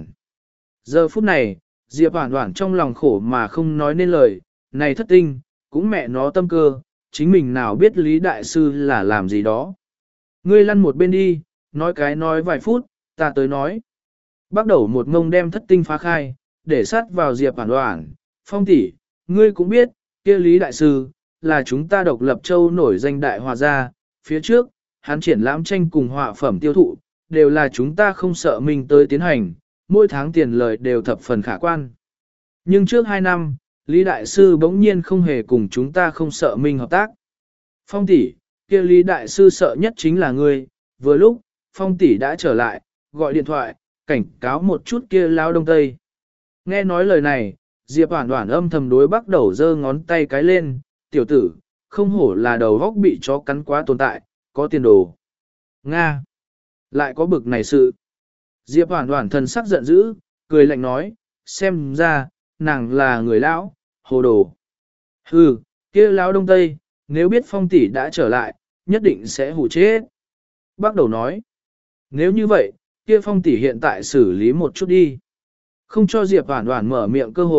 Giờ phút này, Diệp Hoản Hoản trong lòng khổ mà không nói nên lời, này thất tinh, cũng mẹ nó tâm cơ, chính mình nào biết Lý Đại Sư là làm gì đó. Ngươi lăn một bên đi, nói cái nói vài phút, ta tới nói. Bắt đầu một ngông đem thất tinh phá khai, để sát vào Diệp Hoản Hoản. Phong tỷ, ngươi cũng biết, kia Lý Đại Sư, là chúng ta độc lập châu nổi danh đại hòa gia, phía trước, hắn triển lãm tranh cùng họa phẩm tiêu thụ, đều là chúng ta không sợ mình tới tiến hành, mỗi tháng tiền lời đều thập phần khả quan. Nhưng trước hai năm, Lý Đại Sư bỗng nhiên không hề cùng chúng ta không sợ mình hợp tác. Phong tỷ, kia Lý Đại Sư sợ nhất chính là ngươi, vừa lúc, Phong tỷ đã trở lại, gọi điện thoại, cảnh cáo một chút kia lao đông tây. Nghe nói lời này, Diệp Hoản Hoản âm thầm đối bắt đầu giơ ngón tay cái lên, tiểu tử, không hổ là đầu góc bị chó cắn quá tồn tại, có tiền đồ. Nga! Lại có bực này sự. Diệp Hoản Hoản thần sắc giận dữ, cười lạnh nói, xem ra, nàng là người lão, hồ đồ. Hừ, kia lão đông tây, nếu biết Phong tỷ đã trở lại, nhất định sẽ hù chết. Bác đầu nói, nếu như vậy, kia Phong tỷ hiện tại xử lý một chút đi. Không cho Diệp Hoản Hoản mở miệng cơ hội,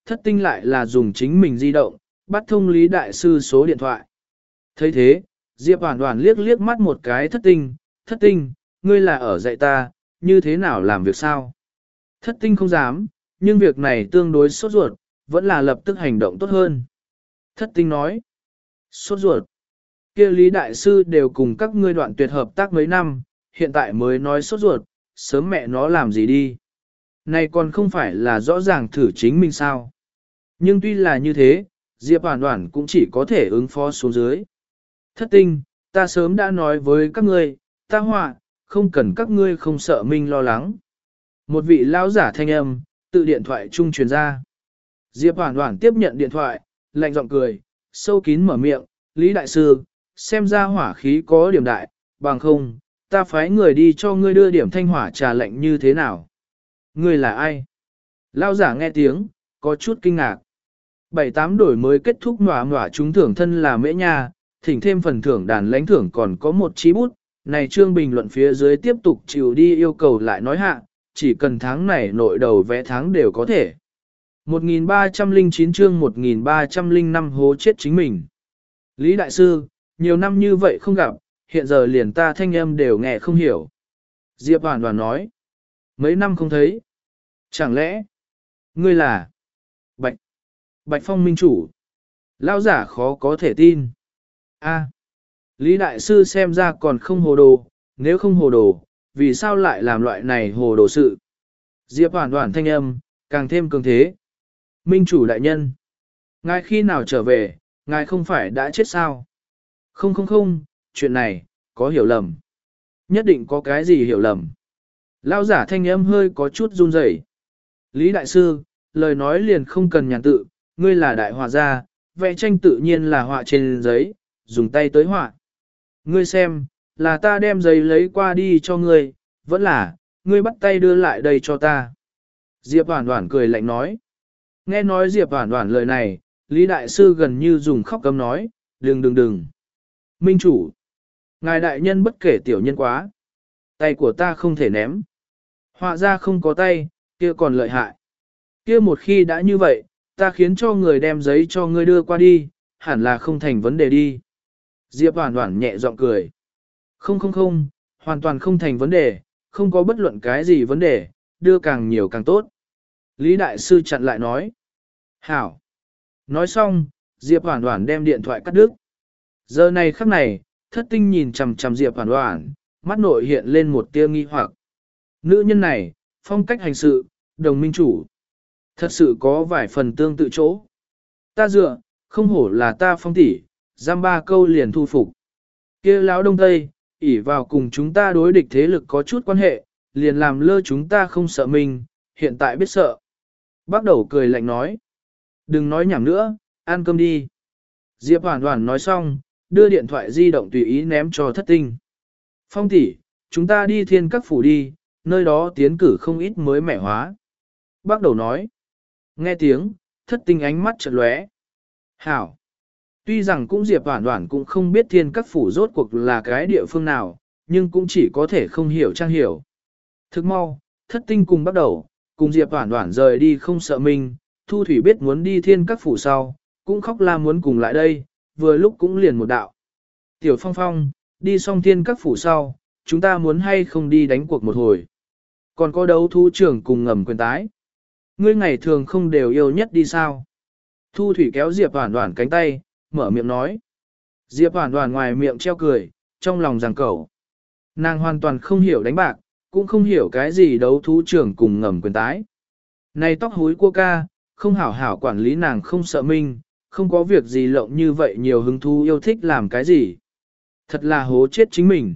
thất tinh lại là dùng chính mình di động, bắt thông Lý Đại Sư số điện thoại. thấy thế, Diệp Hoàn Hoàn liếc liếc mắt một cái thất tinh, thất tinh, ngươi là ở dạy ta, như thế nào làm việc sao? Thất tinh không dám, nhưng việc này tương đối sốt ruột, vẫn là lập tức hành động tốt hơn. Thất tinh nói, sốt ruột, kia Lý Đại Sư đều cùng các ngươi đoạn tuyệt hợp tác mấy năm, hiện tại mới nói sốt ruột, sớm mẹ nó làm gì đi. Này còn không phải là rõ ràng thử chính mình sao. Nhưng tuy là như thế, Diệp Hoàn Hoàn cũng chỉ có thể ứng phó xuống dưới. Thất tinh, ta sớm đã nói với các ngươi, ta họa, không cần các ngươi không sợ mình lo lắng. Một vị lão giả thanh âm, tự điện thoại trung truyền ra. Diệp Hoàn Hoàn tiếp nhận điện thoại, lạnh giọng cười, sâu kín mở miệng, Lý Đại Sư, xem ra hỏa khí có điểm đại, bằng không, ta phái người đi cho ngươi đưa điểm thanh hỏa trà lệnh như thế nào. Ngươi là ai? Lão giả nghe tiếng, có chút kinh ngạc. Bảy tám đổi mới kết thúc nỏa nỏa trúng thưởng thân là mễ nha, thỉnh thêm phần thưởng đàn lãnh thưởng còn có một chí bút. Này chương bình luận phía dưới tiếp tục chịu đi yêu cầu lại nói hạ, chỉ cần tháng này nội đầu vẽ tháng đều có thể. một nghìn ba trăm lẻ chín chương một nghìn ba trăm lẻ năm hố chết chính mình. Lý Đại Sư, nhiều năm như vậy không gặp, hiện giờ liền ta thanh âm đều nghe không hiểu. Diệp Hoàn Hoàn nói, mấy năm không thấy. Chẳng lẽ, ngươi là Bạch, Bạch Phong Minh Chủ? Lão giả khó có thể tin. A, Lý Đại Sư xem ra còn không hồ đồ, nếu không hồ đồ, vì sao lại làm loại này hồ đồ sự? Diệp Hoàn Hoàn thanh âm, càng thêm cường thế. Minh Chủ đại nhân, ngài khi nào trở về, ngài không phải đã chết sao? Không không không, chuyện này, có hiểu lầm. Nhất định có cái gì hiểu lầm. Lão giả thanh âm hơi có chút run rẩy. Lý Đại Sư, lời nói liền không cần nhàn tự, ngươi là đại họa gia, vẽ tranh tự nhiên là họa trên giấy, dùng tay tới họa. Ngươi xem, là ta đem giấy lấy qua đi cho ngươi, vẫn là, ngươi bắt tay đưa lại đây cho ta. Diệp Hoàn Hoàn cười lạnh nói. Nghe nói Diệp Hoàn Hoàn lời này, Lý Đại Sư gần như dùng khóc cấm nói, đừng đừng đừng. Minh Chủ, ngài đại nhân bất kể tiểu nhân quá. Tay của ta không thể ném. Họa ra không có tay, kia còn lợi hại. Kia một khi đã như vậy, ta khiến cho người đem giấy cho ngươi đưa qua đi, hẳn là không thành vấn đề đi. Diệp Hoàn Hoàn nhẹ giọng cười. Không không không, hoàn toàn không thành vấn đề, không có bất luận cái gì vấn đề, đưa càng nhiều càng tốt. Lý Đại Sư chặn lại nói. Hảo. Nói xong, Diệp Hoàn Hoàn đem điện thoại cắt đứt. Giờ này khắc này, thất tinh nhìn chằm chằm Diệp Hoàn Hoàn, mắt nội hiện lên một tia nghi hoặc. Nữ nhân này, phong cách hành sự, đồng minh chủ. Thật sự có vài phần tương tự chỗ. Ta dựa, không hổ là ta phong tỷ, giam ba câu liền thu phục. Kia lão đông tây, ỷ vào cùng chúng ta đối địch thế lực có chút quan hệ, liền làm lơ chúng ta không sợ mình, hiện tại biết sợ. Bắt đầu cười lạnh nói. Đừng nói nhảm nữa, ăn cơm đi. Diệp Hoàn Hoàn nói xong, đưa điện thoại di động tùy ý ném cho thất tinh. Phong tỷ, chúng ta đi thiên các phủ đi, nơi đó tiến cử không ít mới mẻ hóa. Bắt đầu nói. Nghe tiếng, thất tinh ánh mắt chợt lóe. Hảo. Tuy rằng cũng Diệp Hoàn Hoàn cũng không biết thiên các phủ rốt cuộc là cái địa phương nào, nhưng cũng chỉ có thể không hiểu trang hiểu. Thức mau, thất tinh cùng bắt đầu, cùng Diệp Hoàn Hoàn rời đi không sợ mình, Thu Thủy biết muốn đi thiên các phủ sau, cũng khóc la muốn cùng lại đây, vừa lúc cũng liền một đạo. Tiểu Phong Phong, đi xong thiên các phủ sau, chúng ta muốn hay không đi đánh cuộc một hồi. Còn có đấu thú trưởng cùng ngầm quyền tái. Ngươi ngày thường không đều yêu nhất đi sao? Thu Thủy kéo Diệp Hoàn Hoàn cánh tay, mở miệng nói. Diệp Hoàn Hoàn ngoài miệng treo cười, trong lòng giằng cẩu. Nàng hoàn toàn không hiểu đánh bạc, cũng không hiểu cái gì đấu thú trưởng cùng ngầm quyền tái. Này tóc húi cua ca, không hảo hảo quản lý nàng không sợ minh, không có việc gì lộng như vậy nhiều hứng thú yêu thích làm cái gì. Thật là hố chết chính mình.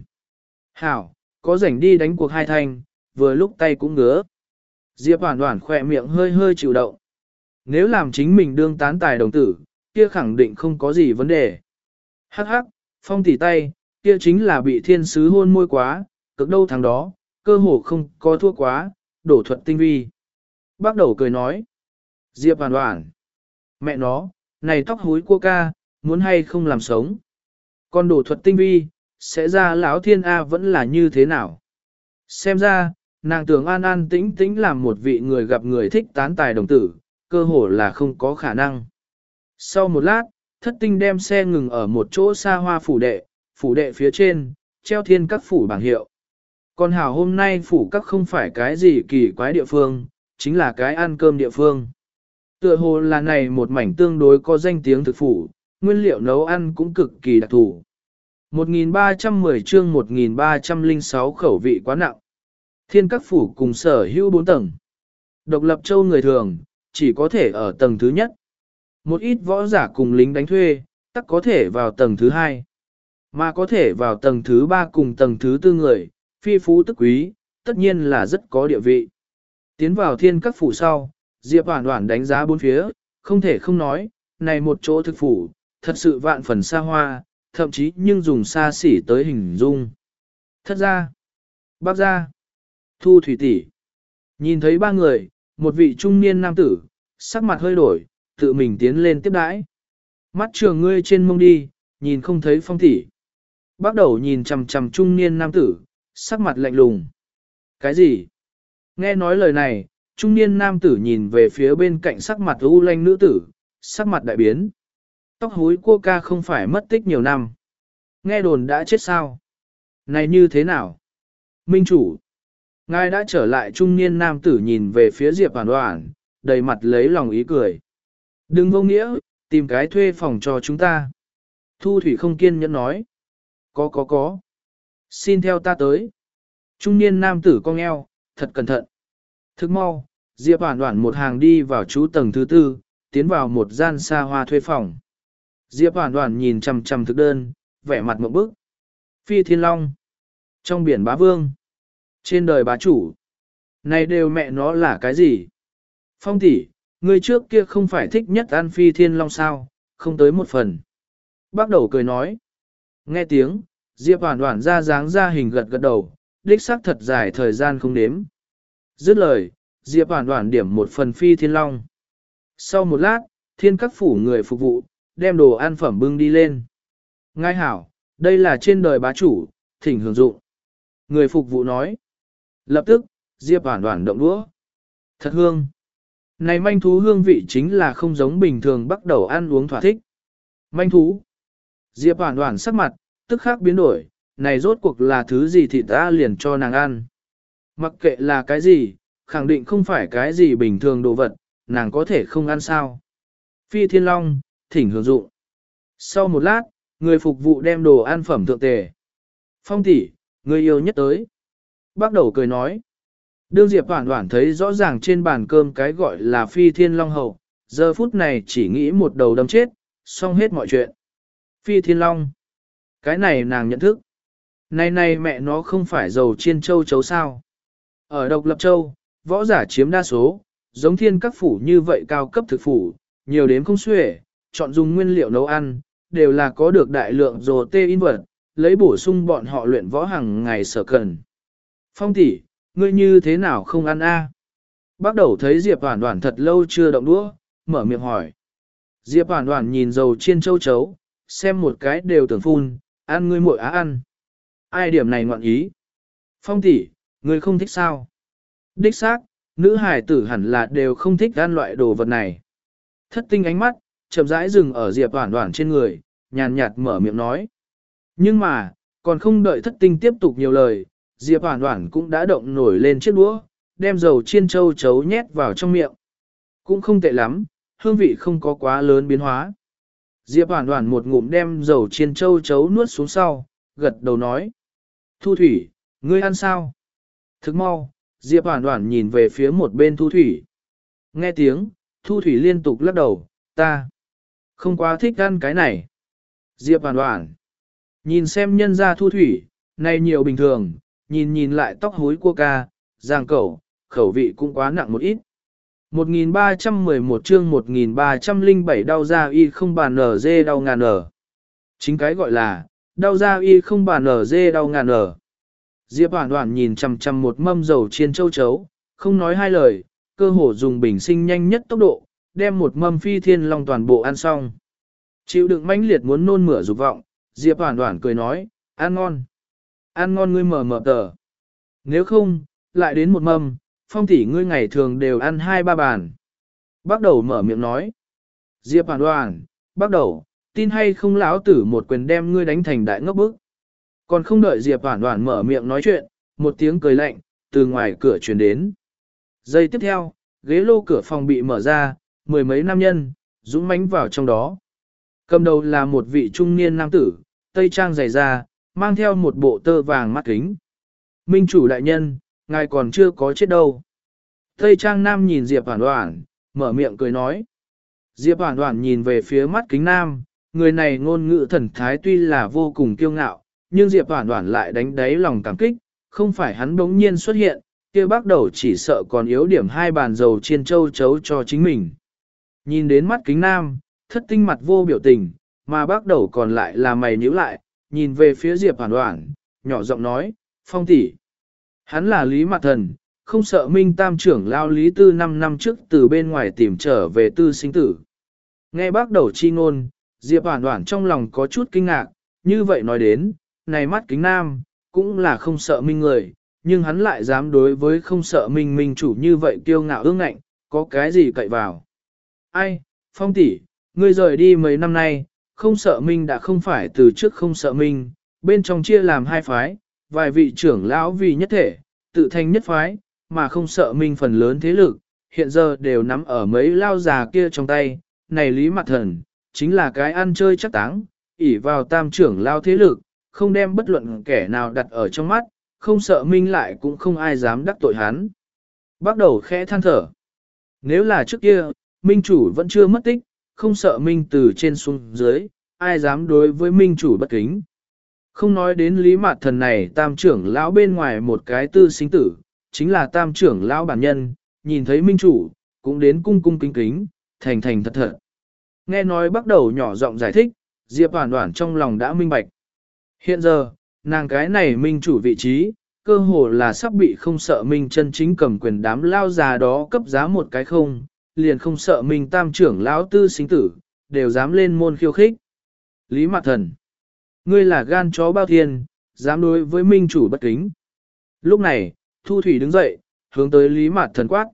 Hảo, có rảnh đi đánh cuộc hai thanh, vừa lúc tay cũng ngứa. Diệp Hoàn Hoàn khỏe miệng hơi hơi chịu động. Nếu làm chính mình đương tán tài đồng tử, kia khẳng định không có gì vấn đề. Hắc hắc, Phong tỉ tay, kia chính là bị thiên sứ hôn môi quá, cực đâu thằng đó, cơ hồ không có thua quá, đổ thuật tinh vi. Bác đầu cười nói. Diệp Hoàn Hoàn. Mẹ nó, này tóc húi cua ca, muốn hay không làm sống. Còn đổ thuật tinh vi, sẽ ra lão thiên A vẫn là như thế nào. Xem ra, nàng tưởng an an tĩnh tĩnh làm một vị người gặp người thích tán tài đồng tử, cơ hồ là không có khả năng. Sau một lát, thất tinh đem xe ngừng ở một chỗ xa hoa phủ đệ, phủ đệ phía trên, treo thiên các phủ bảng hiệu. Còn hảo hôm nay phủ các không phải cái gì kỳ quái địa phương, chính là cái ăn cơm địa phương. Tựa hồ là này một mảnh tương đối có danh tiếng thực phủ, nguyên liệu nấu ăn cũng cực kỳ đặc thù. một nghìn ba trăm mười chương một nghìn ba trăm lẻ sáu khẩu vị quá nặng. Thiên các phủ cùng sở hữu bốn tầng. Độc lập châu người thường, chỉ có thể ở tầng thứ nhất. Một ít võ giả cùng lính đánh thuê, tắc có thể vào tầng thứ hai. Mà có thể vào tầng thứ ba cùng tầng thứ tư người, phi phú tức quý, tất nhiên là rất có địa vị. Tiến vào thiên các phủ sau, Diệp Hoản Hoản đánh giá bốn phía, không thể không nói, này một chỗ thực phủ, thật sự vạn phần xa hoa, thậm chí nhưng dùng xa xỉ tới hình dung. Thất ra, bác ra, Thu Thủy tỷ. Nhìn thấy ba người, một vị trung niên nam tử, sắc mặt hơi đổi, tự mình tiến lên tiếp đãi. Mắt trường ngươi trên mông đi, nhìn không thấy Phong tỷ. Bắt đầu nhìn chằm chằm trung niên nam tử, sắc mặt lạnh lùng. Cái gì? Nghe nói lời này, trung niên nam tử nhìn về phía bên cạnh sắc mặt u lanh nữ tử, sắc mặt đại biến. Tóc húi cô ca không phải mất tích nhiều năm. Nghe đồn đã chết sao? Này như thế nào? Minh chủ. Ngài đã trở lại trung niên nam tử nhìn về phía Diệp Hoản Hoản, đầy mặt lấy lòng ý cười. Đừng vô nghĩa, tìm cái thuê phòng cho chúng ta. Thu Thủy không kiên nhẫn nói. Có có có. Xin theo ta tới. Trung niên nam tử cong eo, thật cẩn thận. Thức mau, Diệp Hoản Hoản một hàng đi vào trú tầng thứ tư, tiến vào một gian xa hoa thuê phòng. Diệp Hoản Hoản nhìn chằm chằm thực đơn, vẻ mặt ngộp bức. Phi Thiên Long. Trong biển bá vương. Trên đời bá chủ. Này đều mẹ nó là cái gì? Phong tỷ, người trước kia không phải thích nhất ăn Phi Thiên Long sao, không tới một phần. Bác đầu cười nói. Nghe tiếng, Diệp Hoản Hoản ra dáng ra hình gật gật đầu, đích xác thật dài thời gian không đếm. Dứt lời, Diệp Hoản Hoản điểm một phần Phi Thiên Long. Sau một lát, thiên các phủ người phục vụ, đem đồ ăn phẩm bưng đi lên. Ngài hảo, đây là trên đời bá chủ, thỉnh hưởng dụng. Người phục vụ nói. Lập tức, Diệp Hoản Hoản động đũa. Thật hương. Này manh thú hương vị chính là không giống bình thường bắt đầu ăn uống thỏa thích. Manh thú. Diệp Hoản Hoản sắc mặt, tức khắc biến đổi, này rốt cuộc là thứ gì thì ta liền cho nàng ăn. Mặc kệ là cái gì, khẳng định không phải cái gì bình thường đồ vật, nàng có thể không ăn sao. Phi Thiên Long, thỉnh hưởng dụng. Sau một lát, người phục vụ đem đồ ăn phẩm thượng tề. Phong tỷ, người yêu nhất tới. Bác đầu cười nói. Đương Diệp Hoản Hoản thấy rõ ràng trên bàn cơm cái gọi là Phi Thiên Long hậu, giờ phút này chỉ nghĩ một đầu đâm chết, xong hết mọi chuyện. Phi Thiên Long. Cái này nàng nhận thức. Này này mẹ nó không phải dầu chiên châu chấu sao. Ở độc lập châu, võ giả chiếm đa số, giống thiên các phủ như vậy cao cấp thực phủ, nhiều đến không xuể, chọn dùng nguyên liệu nấu ăn, đều là có được đại lượng dồ tê in vật, lấy bổ sung bọn họ luyện võ hàng ngày sở cần. Phong tỷ, ngươi như thế nào không ăn a? Bác đầu thấy Diệp Hoản Hoản thật lâu chưa động đũa, mở miệng hỏi. Diệp Hoản Hoản nhìn dầu chiên châu chấu, xem một cái đều tưởng phun, ăn ngươi muội á ăn. Ai điểm này ngoạn ý? Phong tỷ, ngươi không thích sao? Đích xác, nữ hài tử hẳn là đều không thích ăn loại đồ vật này. Thất tinh ánh mắt, chậm rãi dừng ở Diệp Hoản Hoản trên người, nhàn nhạt mở miệng nói. Nhưng mà, còn không đợi thất tinh tiếp tục nhiều lời, Diệp Hoản Hoản cũng đã động nổi lên chiếc đũa, đem dầu chiên châu chấu nhét vào trong miệng. Cũng không tệ lắm, hương vị không có quá lớn biến hóa. Diệp Hoản Hoản một ngụm đem dầu chiên châu chấu nuốt xuống sau, gật đầu nói. Thu Thủy, ngươi ăn sao? Thức mau, Diệp Hoản Hoản nhìn về phía một bên Thu Thủy. Nghe tiếng, Thu Thủy liên tục lắc đầu, ta không quá thích ăn cái này. Diệp Hoản Hoản, nhìn xem nhân gia Thu Thủy, này nhiều bình thường, nhìn nhìn lại tóc húi cua ca, giang cẩu, khẩu vị cũng quá nặng một ít. một nghìn ba trăm mười một chương một nghìn ba trăm lẻ bảy đau da y không bàn nở dê đau ngàn nở. Chính cái gọi là, đau da y không bàn nở dê đau ngàn nở. Diệp Hoản Hoản nhìn chằm chằm một mâm dầu chiên châu chấu, không nói hai lời, cơ hồ dùng bình sinh nhanh nhất tốc độ, đem một mâm Phi Thiên Long toàn bộ ăn xong. Chịu đựng mãnh liệt muốn nôn mửa dục vọng, Diệp Hoản Hoản cười nói, ăn ngon. Ăn ngon ngươi mở mở tờ. Nếu không, lại đến một mâm, Phong tỷ ngươi ngày thường đều ăn hai ba bàn. Bắt đầu mở miệng nói. Diệp Hoàn Hoàn, bắt đầu, tin hay không lão tử một quyền đem ngươi đánh thành đại ngốc bức. Còn không đợi Diệp Hoàn Hoàn mở miệng nói chuyện, một tiếng cười lạnh, từ ngoài cửa truyền đến. Giây tiếp theo, ghế lô cửa phòng bị mở ra, mười mấy nam nhân, dũng mãnh vào trong đó. Cầm đầu là một vị trung niên nam tử, tây trang dày da, mang theo một bộ tơ vàng mắt kính. Minh chủ đại nhân, ngài còn chưa có chết đâu. Tây trang nam nhìn Diệp Hoàn Hoàn, mở miệng cười nói. Diệp Hoàn Hoàn nhìn về phía mắt kính nam, người này ngôn ngữ thần thái tuy là vô cùng kiêu ngạo, nhưng Diệp Hoàn Hoàn lại đánh đáy lòng cảm kích, không phải hắn bỗng nhiên xuất hiện, kia bắt đầu chỉ sợ còn yếu điểm hai bàn dầu chiên châu chấu cho chính mình. Nhìn đến mắt kính nam, thất tinh mặt vô biểu tình, mà bắt đầu còn lại là mày nhíu lại, nhìn về phía Diệp Hoàn Hoàn, nhỏ giọng nói, Phong tỷ, hắn là Lý Mạt Thần, không sợ Minh Tam trưởng lao Lý Tư năm năm trước từ bên ngoài tìm trở về tư sinh tử. Nghe bác đầu chi ngôn, Diệp Hoàn Hoàn trong lòng có chút kinh ngạc, như vậy nói đến, này mắt kính nam, cũng là không sợ Minh người, nhưng hắn lại dám đối với không sợ Minh Minh chủ như vậy kiêu ngạo ương ngạnh, có cái gì cậy vào. Ai, Phong tỷ, ngươi rời đi mấy năm nay, không sợ Minh đã không phải từ trước không sợ Minh, bên trong chia làm hai phái, vài vị trưởng lão vì nhất thể, tự thành nhất phái, mà không sợ Minh phần lớn thế lực, hiện giờ đều nắm ở mấy lao già kia trong tay, này Lý Mạt Thần, chính là cái ăn chơi chắc táng, ỷ vào tam trưởng lao thế lực, không đem bất luận kẻ nào đặt ở trong mắt, không sợ Minh lại cũng không ai dám đắc tội hắn. Bắt đầu khẽ than thở. Nếu là trước kia, Minh chủ vẫn chưa mất tích, không sợ Minh từ trên xuống dưới, ai dám đối với Minh chủ bất kính. Không nói đến Lý Mạt Thần này tam trưởng lão bên ngoài một cái tư sinh tử, chính là tam trưởng lão bản nhân, nhìn thấy Minh chủ, cũng đến cung cung kính kính, thành thành thật thật. Nghe nói bắt đầu nhỏ giọng giải thích, Diệp Hoàn Hoàn trong lòng đã minh bạch. Hiện giờ, nàng cái này Minh chủ vị trí, cơ hồ là sắp bị không sợ Minh chân chính cầm quyền đám lao già đó cấp giá một cái không, liền không sợ Minh tam trưởng lão tư sinh tử, đều dám lên môn khiêu khích. Lý Mạt Thần, ngươi là gan chó bao thiên, dám đối với Minh chủ bất kính. Lúc này, Thu Thủy đứng dậy, hướng tới Lý Mạt Thần quát.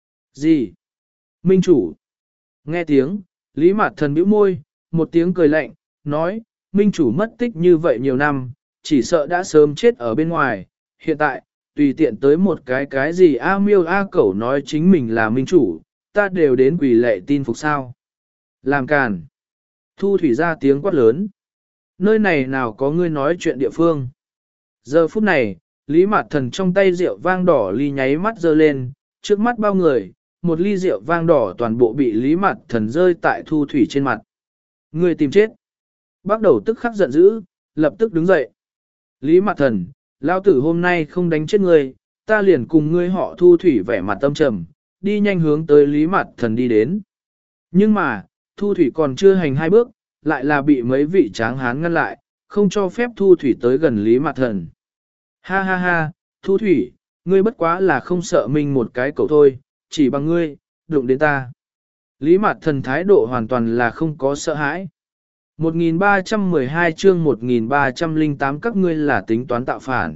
Gì? Minh chủ. Nghe tiếng, Lý Mạt Thần bĩu môi, một tiếng cười lạnh, nói, Minh chủ mất tích như vậy nhiều năm, chỉ sợ đã sớm chết ở bên ngoài. Hiện tại, tùy tiện tới một cái cái gì A miêu A cẩu nói chính mình là Minh chủ, ta đều đến quỳ lệ tin phục sao. Làm càn. Thu Thủy ra tiếng quát lớn. Nơi này nào có ngươi nói chuyện địa phương. Giờ phút này, Lý Mạt Thần trong tay rượu vang đỏ ly nháy mắt giơ lên, trước mắt bao người, một ly rượu vang đỏ toàn bộ bị Lý Mạt Thần rơi tại Thu Thủy trên mặt. Ngươi tìm chết. Bắt đầu tức khắc giận dữ, lập tức đứng dậy. Lý Mạt Thần, lao tử hôm nay không đánh chết ngươi, ta liền cùng ngươi họ Thu Thủy vẻ mặt tâm trầm, đi nhanh hướng tới Lý Mạt Thần đi đến. Nhưng mà, Thu Thủy còn chưa hành hai bước, lại là bị mấy vị tráng hán ngăn lại, không cho phép Thu Thủy tới gần Lý Mạt Thần. Ha ha ha, Thu Thủy, ngươi bất quá là không sợ mình một cái cậu thôi, chỉ bằng ngươi, đụng đến ta. Lý Mạt Thần thái độ hoàn toàn là không có sợ hãi. một nghìn ba trăm mười hai chương một nghìn ba trăm lẻ tám các ngươi là tính toán tạo phản.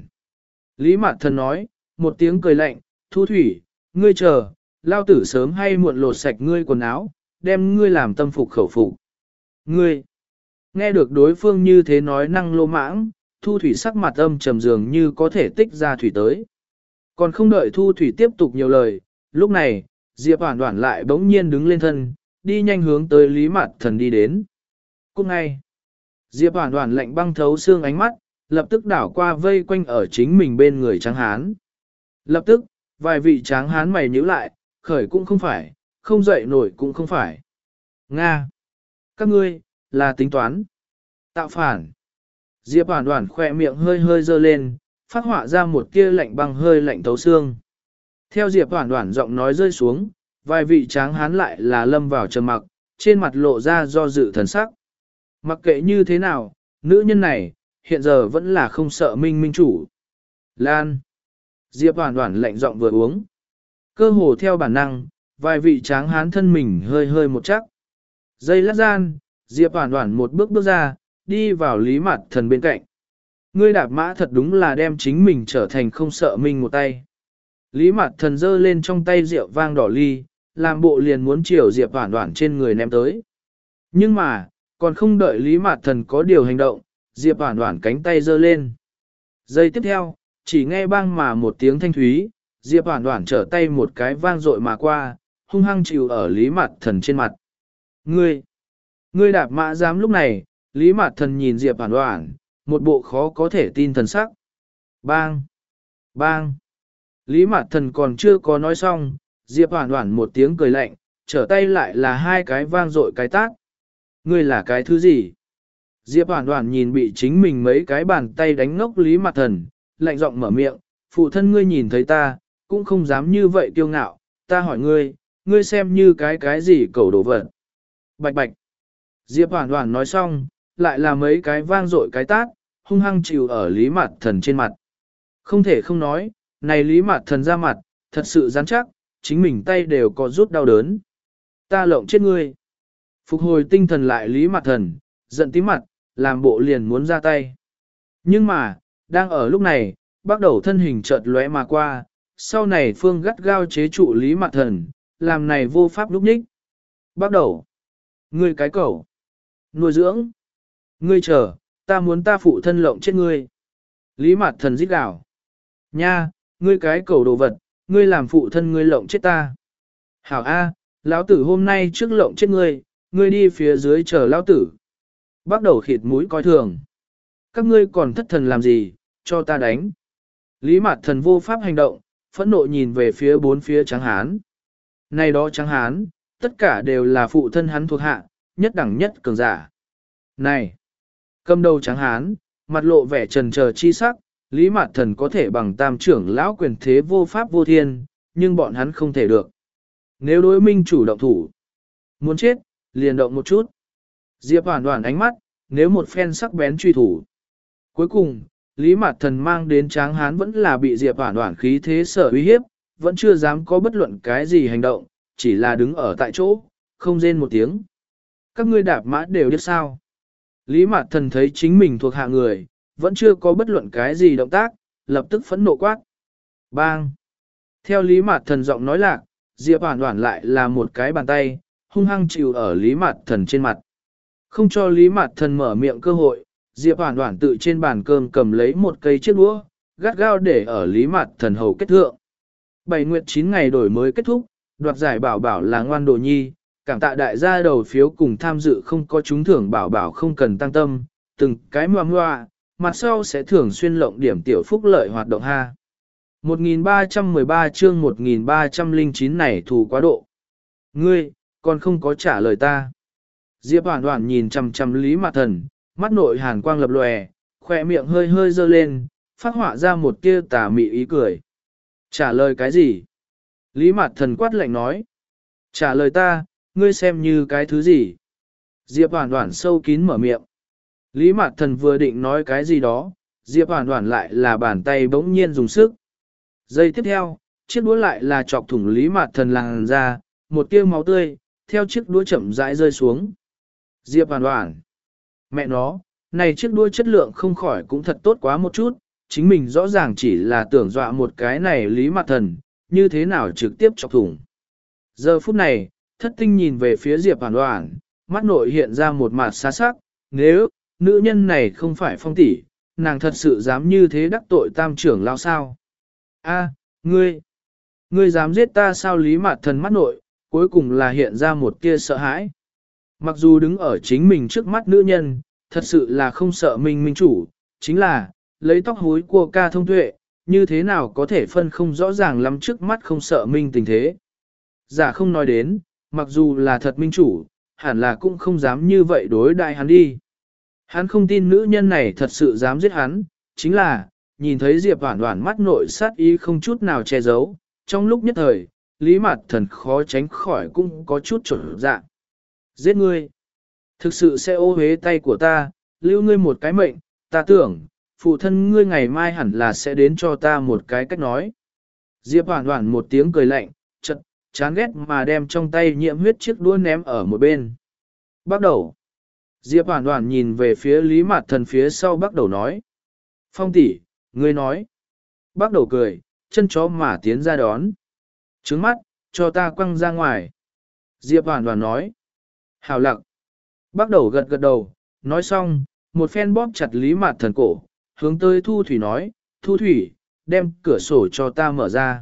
Lý Mạt Thần nói, một tiếng cười lạnh, Thu Thủy, ngươi chờ, lao tử sớm hay muộn lột sạch ngươi quần áo, đem ngươi làm tâm phục khẩu phục. Ngươi, nghe được đối phương như thế nói năng lô mãng, Thu Thủy sắc mặt âm trầm dường như có thể tích ra thủy tới. Còn không đợi Thu Thủy tiếp tục nhiều lời, lúc này, Diệp Hoàn Hoàn lại bỗng nhiên đứng lên thân, đi nhanh hướng tới Lý Mạt Thần đi đến. Cũng ngay, Diệp Hoàn Hoàn lạnh băng thấu xương ánh mắt, lập tức đảo qua vây quanh ở chính mình bên người tráng hán. Lập tức, vài vị tráng hán mày nhíu lại, khởi cũng không phải, không dậy nổi cũng không phải. Nga! Các ngươi, là tính toán. Tạo phản. Diệp Hoàn Hoàn khỏe miệng hơi hơi dơ lên, phát họa ra một tia lạnh băng hơi lạnh thấu xương. Theo Diệp Hoàn Hoàn giọng nói rơi xuống, vài vị tráng hán lại là lâm vào trầm mặc, trên mặt lộ ra do dự thần sắc. Mặc kệ như thế nào, nữ nhân này, hiện giờ vẫn là không sợ Minh Minh chủ. Lan. Diệp Hoàn Hoàn lạnh giọng vừa uống. Cơ hồ theo bản năng, vài vị tráng hán thân mình hơi hơi một chắc. Giây lát gian, Diệp Hoàn Hoàn một bước bước ra, đi vào Lý Mạt Thần bên cạnh. Ngươi đạp mã thật đúng là đem chính mình trở thành không sợ Minh một tay. Lý Mạt Thần giơ lên trong tay rượu vang đỏ ly, làm bộ liền muốn chiều Diệp Hoản Hoản trên người ném tới. Nhưng mà, còn không đợi Lý Mạt Thần có điều hành động, Diệp Hoản Hoản cánh tay giơ lên. Giây tiếp theo, chỉ nghe bang mà một tiếng thanh thúy, Diệp Hoản Hoản trở tay một cái vang dội mà qua, hung hăng chịu ở Lý Mạt Thần trên mặt. Ngươi! Ngươi đạp mã dám. Lúc này, Lý Mạt Thần nhìn Diệp Hoản Hoản, một bộ khó có thể tin thần sắc. Bang! Bang! Lý Mạt Thần còn chưa có nói xong, Diệp Hoản Hoản một tiếng cười lạnh, trở tay lại là hai cái vang dội cái tát. Ngươi là cái thứ gì? Diệp Hoản Hoản nhìn bị chính mình mấy cái bàn tay đánh ngốc Lý Mạt Thần, lạnh giọng mở miệng, phụ thân ngươi nhìn thấy ta, cũng không dám như vậy kiêu ngạo, ta hỏi ngươi, ngươi xem như cái cái gì cẩu đồ vật. Bạch bạch. Diệp Hoản Hoản nói xong, lại là mấy cái vang dội cái tát, hung hăng chịu ở Lý Mạt Thần trên mặt. Không thể không nói, này Lý Mạt Thần ra mặt, thật sự rắn chắc, chính mình tay đều có rút đau đớn. Ta lộng chết ngươi. Phục hồi tinh thần lại Lý Mạt Thần, giận tím mặt, làm bộ liền muốn ra tay. Nhưng mà, đang ở lúc này, bắt đầu thân hình chợt lóe mà qua, sau này phương gắt gao chế trụ Lý Mạt Thần, làm này vô pháp lúc ních. Bắt đầu. Ngươi cái cẩu. Nuôi dưỡng. Ngươi chờ, ta muốn ta phụ thân lộng chết ngươi. Lý Mạt Thần rít gào. Nha, ngươi cái cẩu đồ vật, ngươi làm phụ thân ngươi lộng chết ta. Hảo A, lão tử hôm nay trước lộng chết ngươi, ngươi đi phía dưới chờ lão tử. Bắt đầu khịt mũi coi thường. Các ngươi còn thất thần làm gì, cho ta đánh. Lý Mạt Thần vô pháp hành động, phẫn nộ nhìn về phía bốn phía Tráng Hán. Này đó Tráng Hán, tất cả đều là phụ thân hắn thuộc hạ, nhất đẳng nhất cường giả. Này, cầm đầu Tráng Hán, mặt lộ vẻ trần chờ chi sắc, Lý Mạt Thần có thể bằng tam trưởng lão quyền thế vô pháp vô thiên, nhưng bọn hắn không thể được. Nếu đối minh chủ động thủ, muốn chết, liền động một chút. Diệp Hoản Hoản ánh mắt, nếu một phen sắc bén truy thủ. Cuối cùng, Lý Mạt Thần mang đến Tráng Hán vẫn là bị Diệp Hoản Hoản khí thế sở uy hiếp, vẫn chưa dám có bất luận cái gì hành động, chỉ là đứng ở tại chỗ, không rên một tiếng. Các ngươi đạp mã đều biết sao. Lý Mạt Thần thấy chính mình thuộc hạ người, vẫn chưa có bất luận cái gì động tác, lập tức phẫn nộ quát. Bang! Theo Lý Mạt Thần giọng nói lạc, Diệp Hoản Hoản lại là một cái bàn tay, hung hăng chịu ở Lý Mạt Thần trên mặt. Không cho Lý Mạt Thần mở miệng cơ hội, Diệp Hoản Hoản tự trên bàn cơm cầm lấy một cây chiếc đũa, gắt gao để ở Lý Mạt Thần hầu kết thượng. Bảy nguyệt chín ngày đổi mới kết thúc, đoạt giải bảo bảo là ngoan đồ nhi, cảm tạ đại gia đầu phiếu cùng tham dự không có trúng thưởng bảo bảo không cần tăng tâm, từng cái ngoa ngoa, mặt sau sẽ thường xuyên lộng điểm tiểu phúc lợi hoạt động ha. một nghìn ba trăm mười ba chương một nghìn ba trăm lẻ chín này thù quá độ. Ngươi, còn không có trả lời ta. Diệp Hoản Hoản nhìn chằm chằm Lý Mạt Thần, mắt nội hàn quang lập lòe, khỏe miệng hơi hơi dơ lên, phát họa ra một tia tà mị ý cười. Trả lời cái gì? Lý Mạt Thần quát lạnh nói. Trả lời ta, ngươi xem như cái thứ gì? Diệp Hoản Hoản sâu kín mở miệng. Lý Mạt Thần vừa định nói cái gì đó, Diệp Hoản Hoản lại là bàn tay bỗng nhiên dùng sức. Giây tiếp theo, chiếc đũa lại là chọc thủng Lý Mạt Thần làn ra, một tia máu tươi, theo chiếc đũa chậm rãi rơi xuống. Diệp Hoản Hoản. Mẹ nó, này chiếc đũa chất lượng không khỏi cũng thật tốt quá một chút, chính mình rõ ràng chỉ là tưởng dọa một cái này Lý Mạt Thần, như thế nào trực tiếp chọc thủng. Giờ phút này, thất tinh nhìn về phía Diệp Hoản Hoản, mắt nội hiện ra một mặt xá sắc, nếu, nữ nhân này không phải Phong tỷ, nàng thật sự dám như thế đắc tội tam trưởng lão sao? A, ngươi, ngươi dám giết ta sao? Lý Mạt Thần mắt nội, cuối cùng là hiện ra một tia sợ hãi. Mặc dù đứng ở chính mình trước mắt nữ nhân, thật sự là không sợ mình minh chủ, chính là, lấy tóc húi của ca thông tuệ, như thế nào có thể phân không rõ ràng lắm trước mắt không sợ minh tình thế. Giả không nói đến, mặc dù là thật minh chủ, hẳn là cũng không dám như vậy đối đại hắn đi. Hắn không tin nữ nhân này thật sự dám giết hắn, chính là, nhìn thấy Diệp Hoản Hoản mắt nội sát ý không chút nào che giấu, trong lúc nhất thời, Lý Mạt Thần khó tránh khỏi cũng có chút chuẩn dạ. Giết ngươi, thực sự sẽ ô hế tay của ta, lưu ngươi một cái mệnh, ta tưởng, phụ thân ngươi ngày mai hẳn là sẽ đến cho ta một cái cách nói. Diệp Hoản Hoản một tiếng cười lạnh, chật, chán ghét mà đem trong tay nhiễm huyết chiếc đũa ném ở một bên. Bắt đầu. Diệp Hoản Hoản nhìn về phía Lý Mạt Thần phía sau bắt đầu nói. Phong tỷ, ngươi nói. Bắt đầu cười, chân chó mà tiến ra đón. Trứng mắt, cho ta quăng ra ngoài. Diệp Hoàn Hoàn nói. Hảo lặng. Bắt đầu gật gật đầu, nói xong, một phen bóp chặt Lý Mạt Thần cổ, hướng tới Thu Thủy nói, Thu Thủy, đem cửa sổ cho ta mở ra.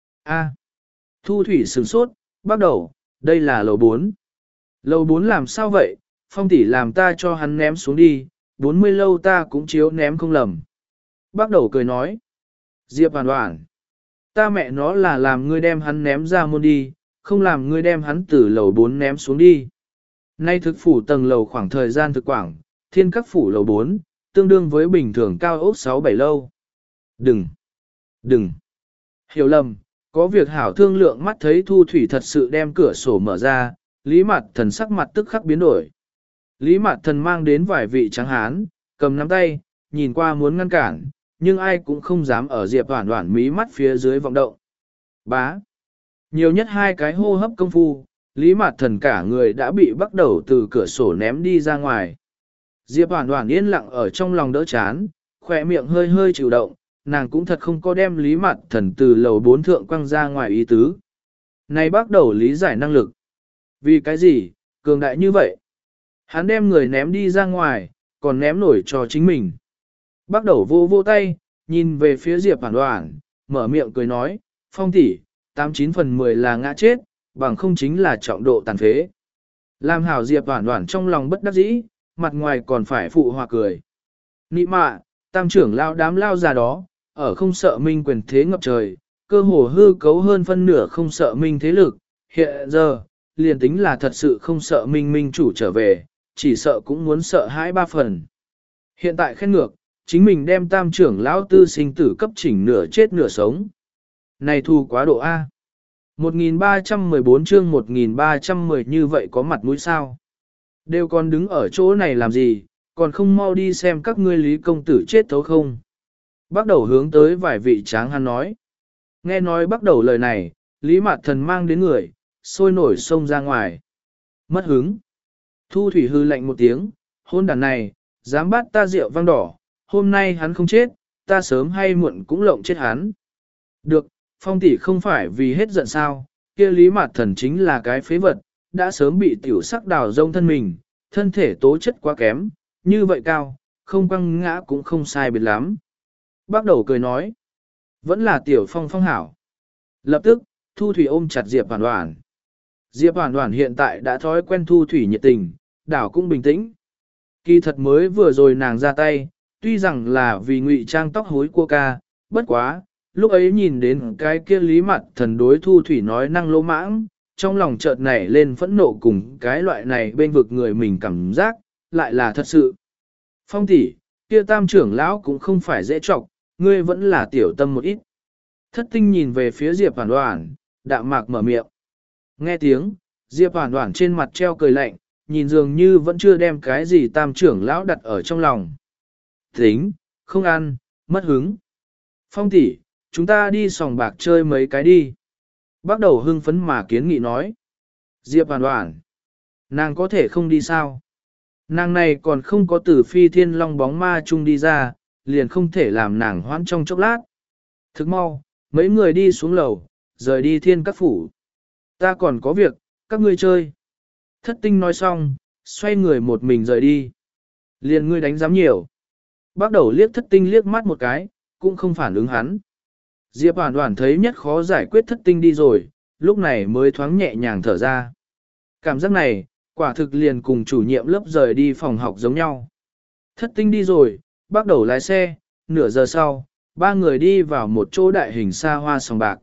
A. Thu Thủy sửng sốt, bắt đầu, đây là lầu bốn. Lầu bốn làm sao vậy, Phong tỷ làm ta cho hắn ném xuống đi, bốn mươi lâu ta cũng chiếu ném không lầm. Bắt đầu cười nói, Diệp Hoàn Hoàn, ta mẹ nó là làm ngươi đem hắn ném ra môn đi, không làm ngươi đem hắn từ lầu bốn ném xuống đi. Nay thực phủ tầng lầu khoảng thời gian thực quảng, thiên các phủ lầu bốn, tương đương với bình thường cao ốc sáu bảy lâu. Đừng, đừng, hiểu lầm, có việc hảo thương lượng mắt thấy Thu Thủy thật sự đem cửa sổ mở ra, Lý Mạt Thần sắc mặt tức khắc biến đổi. Lý Mạt Thần mang đến vài vị trắng hán, cầm nắm tay, nhìn qua muốn ngăn cản, nhưng ai cũng không dám ở Diệp Hoản Hoản mí mắt phía dưới vọng động. Bá. Nhiều nhất hai cái hô hấp công phu, Lý Mạt Thần cả người đã bị bắt đầu từ cửa sổ ném đi ra ngoài. Diệp Hoản Hoản yên lặng ở trong lòng đỡ chán, khỏe miệng hơi hơi chịu động, nàng cũng thật không có đem Lý Mạt Thần từ lầu bốn thượng quăng ra ngoài ý tứ. Này bắt đầu lý giải năng lực. Vì cái gì, cường đại như vậy? Hắn đem người ném đi ra ngoài, còn ném nổi cho chính mình. Bắt đầu vô vô tay, nhìn về phía Diệp Hoản Hoản, mở miệng cười nói, Phong tỷ, tám chín phần mười là ngã chết, bằng không chính là trọng độ tàn phế. Làm hảo Diệp Hoản Hoản trong lòng bất đắc dĩ, mặt ngoài còn phải phụ hòa cười. Nị mạ, tam trưởng lao đám lao già đó, ở không sợ minh quyền thế ngập trời, cơ hồ hư cấu hơn phân nửa không sợ minh thế lực, hiện giờ, liền tính là thật sự không sợ minh minh chủ trở về, chỉ sợ cũng muốn sợ hãi ba phần. Hiện tại khen ngược, chính mình đem tam trưởng lão tư sinh tử cấp chỉnh nửa chết nửa sống. Này thù quá độ A. một nghìn ba trăm mười bốn chương một nghìn ba trăm mười như vậy có mặt mũi sao. Đều còn đứng ở chỗ này làm gì, còn không mau đi xem các ngươi Lý công tử chết thấu không. Bắt đầu hướng tới vài vị tráng hắn nói. Nghe nói bắt đầu lời này, Lý Mạt Thần mang đến người, sôi nổi xông ra ngoài. Mất hứng. Thu Thủy hư lạnh một tiếng, hôn đàn này, dám bắt ta rượu vang đỏ, hôm nay hắn không chết, ta sớm hay muộn cũng lộng chết hắn. Được, Phong tỷ không phải vì hết giận sao, kia Lý Mạt Thần chính là cái phế vật, đã sớm bị tiểu sắc đào rông thân mình, thân thể tố chất quá kém, như vậy cao, không quăng ngã cũng không sai biệt lắm. Bác đầu cười nói, vẫn là tiểu Phong Phong hảo. Lập tức, Thu Thủy ôm chặt Diệp Hoản Hoản. Diệp Hoản Hoản hiện tại đã thói quen Thu Thủy nhiệt tình, đảo cũng bình tĩnh. Kỳ thật mới vừa rồi nàng ra tay, tuy rằng là vì ngụy trang tóc hối cua ca, bất quá, lúc ấy nhìn đến cái kia Lý Mạt Thần đối Thu Thủy nói năng lỗ mãng, trong lòng chợt nảy lên phẫn nộ cùng cái loại này bên vực người mình cảm giác, lại là thật sự. Phong tỷ, kia tam trưởng lão cũng không phải dễ trọc, ngươi vẫn là tiểu tâm một ít. Thất tinh nhìn về phía Diệp Hoản Hoản, đạm mạc mở miệng. Nghe tiếng, Diệp Hoản Hoản trên mặt treo cười lạnh, nhìn dường như vẫn chưa đem cái gì tam trưởng lão đặt ở trong lòng. Tính, không ăn, mất hứng. Phong tỷ, chúng ta đi sòng bạc chơi mấy cái đi. Bắt đầu hưng phấn mà kiến nghị nói. Diệp Hoản Hoản, nàng có thể không đi sao? Nàng này còn không có từ phi thiên long bóng ma chung đi ra, liền không thể làm nàng hoãn trong chốc lát. Thức mau, mấy người đi xuống lầu, rời đi thiên các phủ. Ta còn có việc, các ngươi chơi. Thất tinh nói xong, xoay người một mình rời đi. Liền ngươi đánh giám nhiều. Bắt đầu liếc thất tinh liếc mắt một cái, cũng không phản ứng hắn. Diệp Hoản Hoản thấy nhất khó giải quyết thất tinh đi rồi, lúc này mới thoáng nhẹ nhàng thở ra. Cảm giác này, quả thực liền cùng chủ nhiệm lớp rời đi phòng học giống nhau. Thất tinh đi rồi, bắt đầu lái xe, nửa giờ sau, ba người đi vào một chỗ đại hình xa hoa sòng bạc.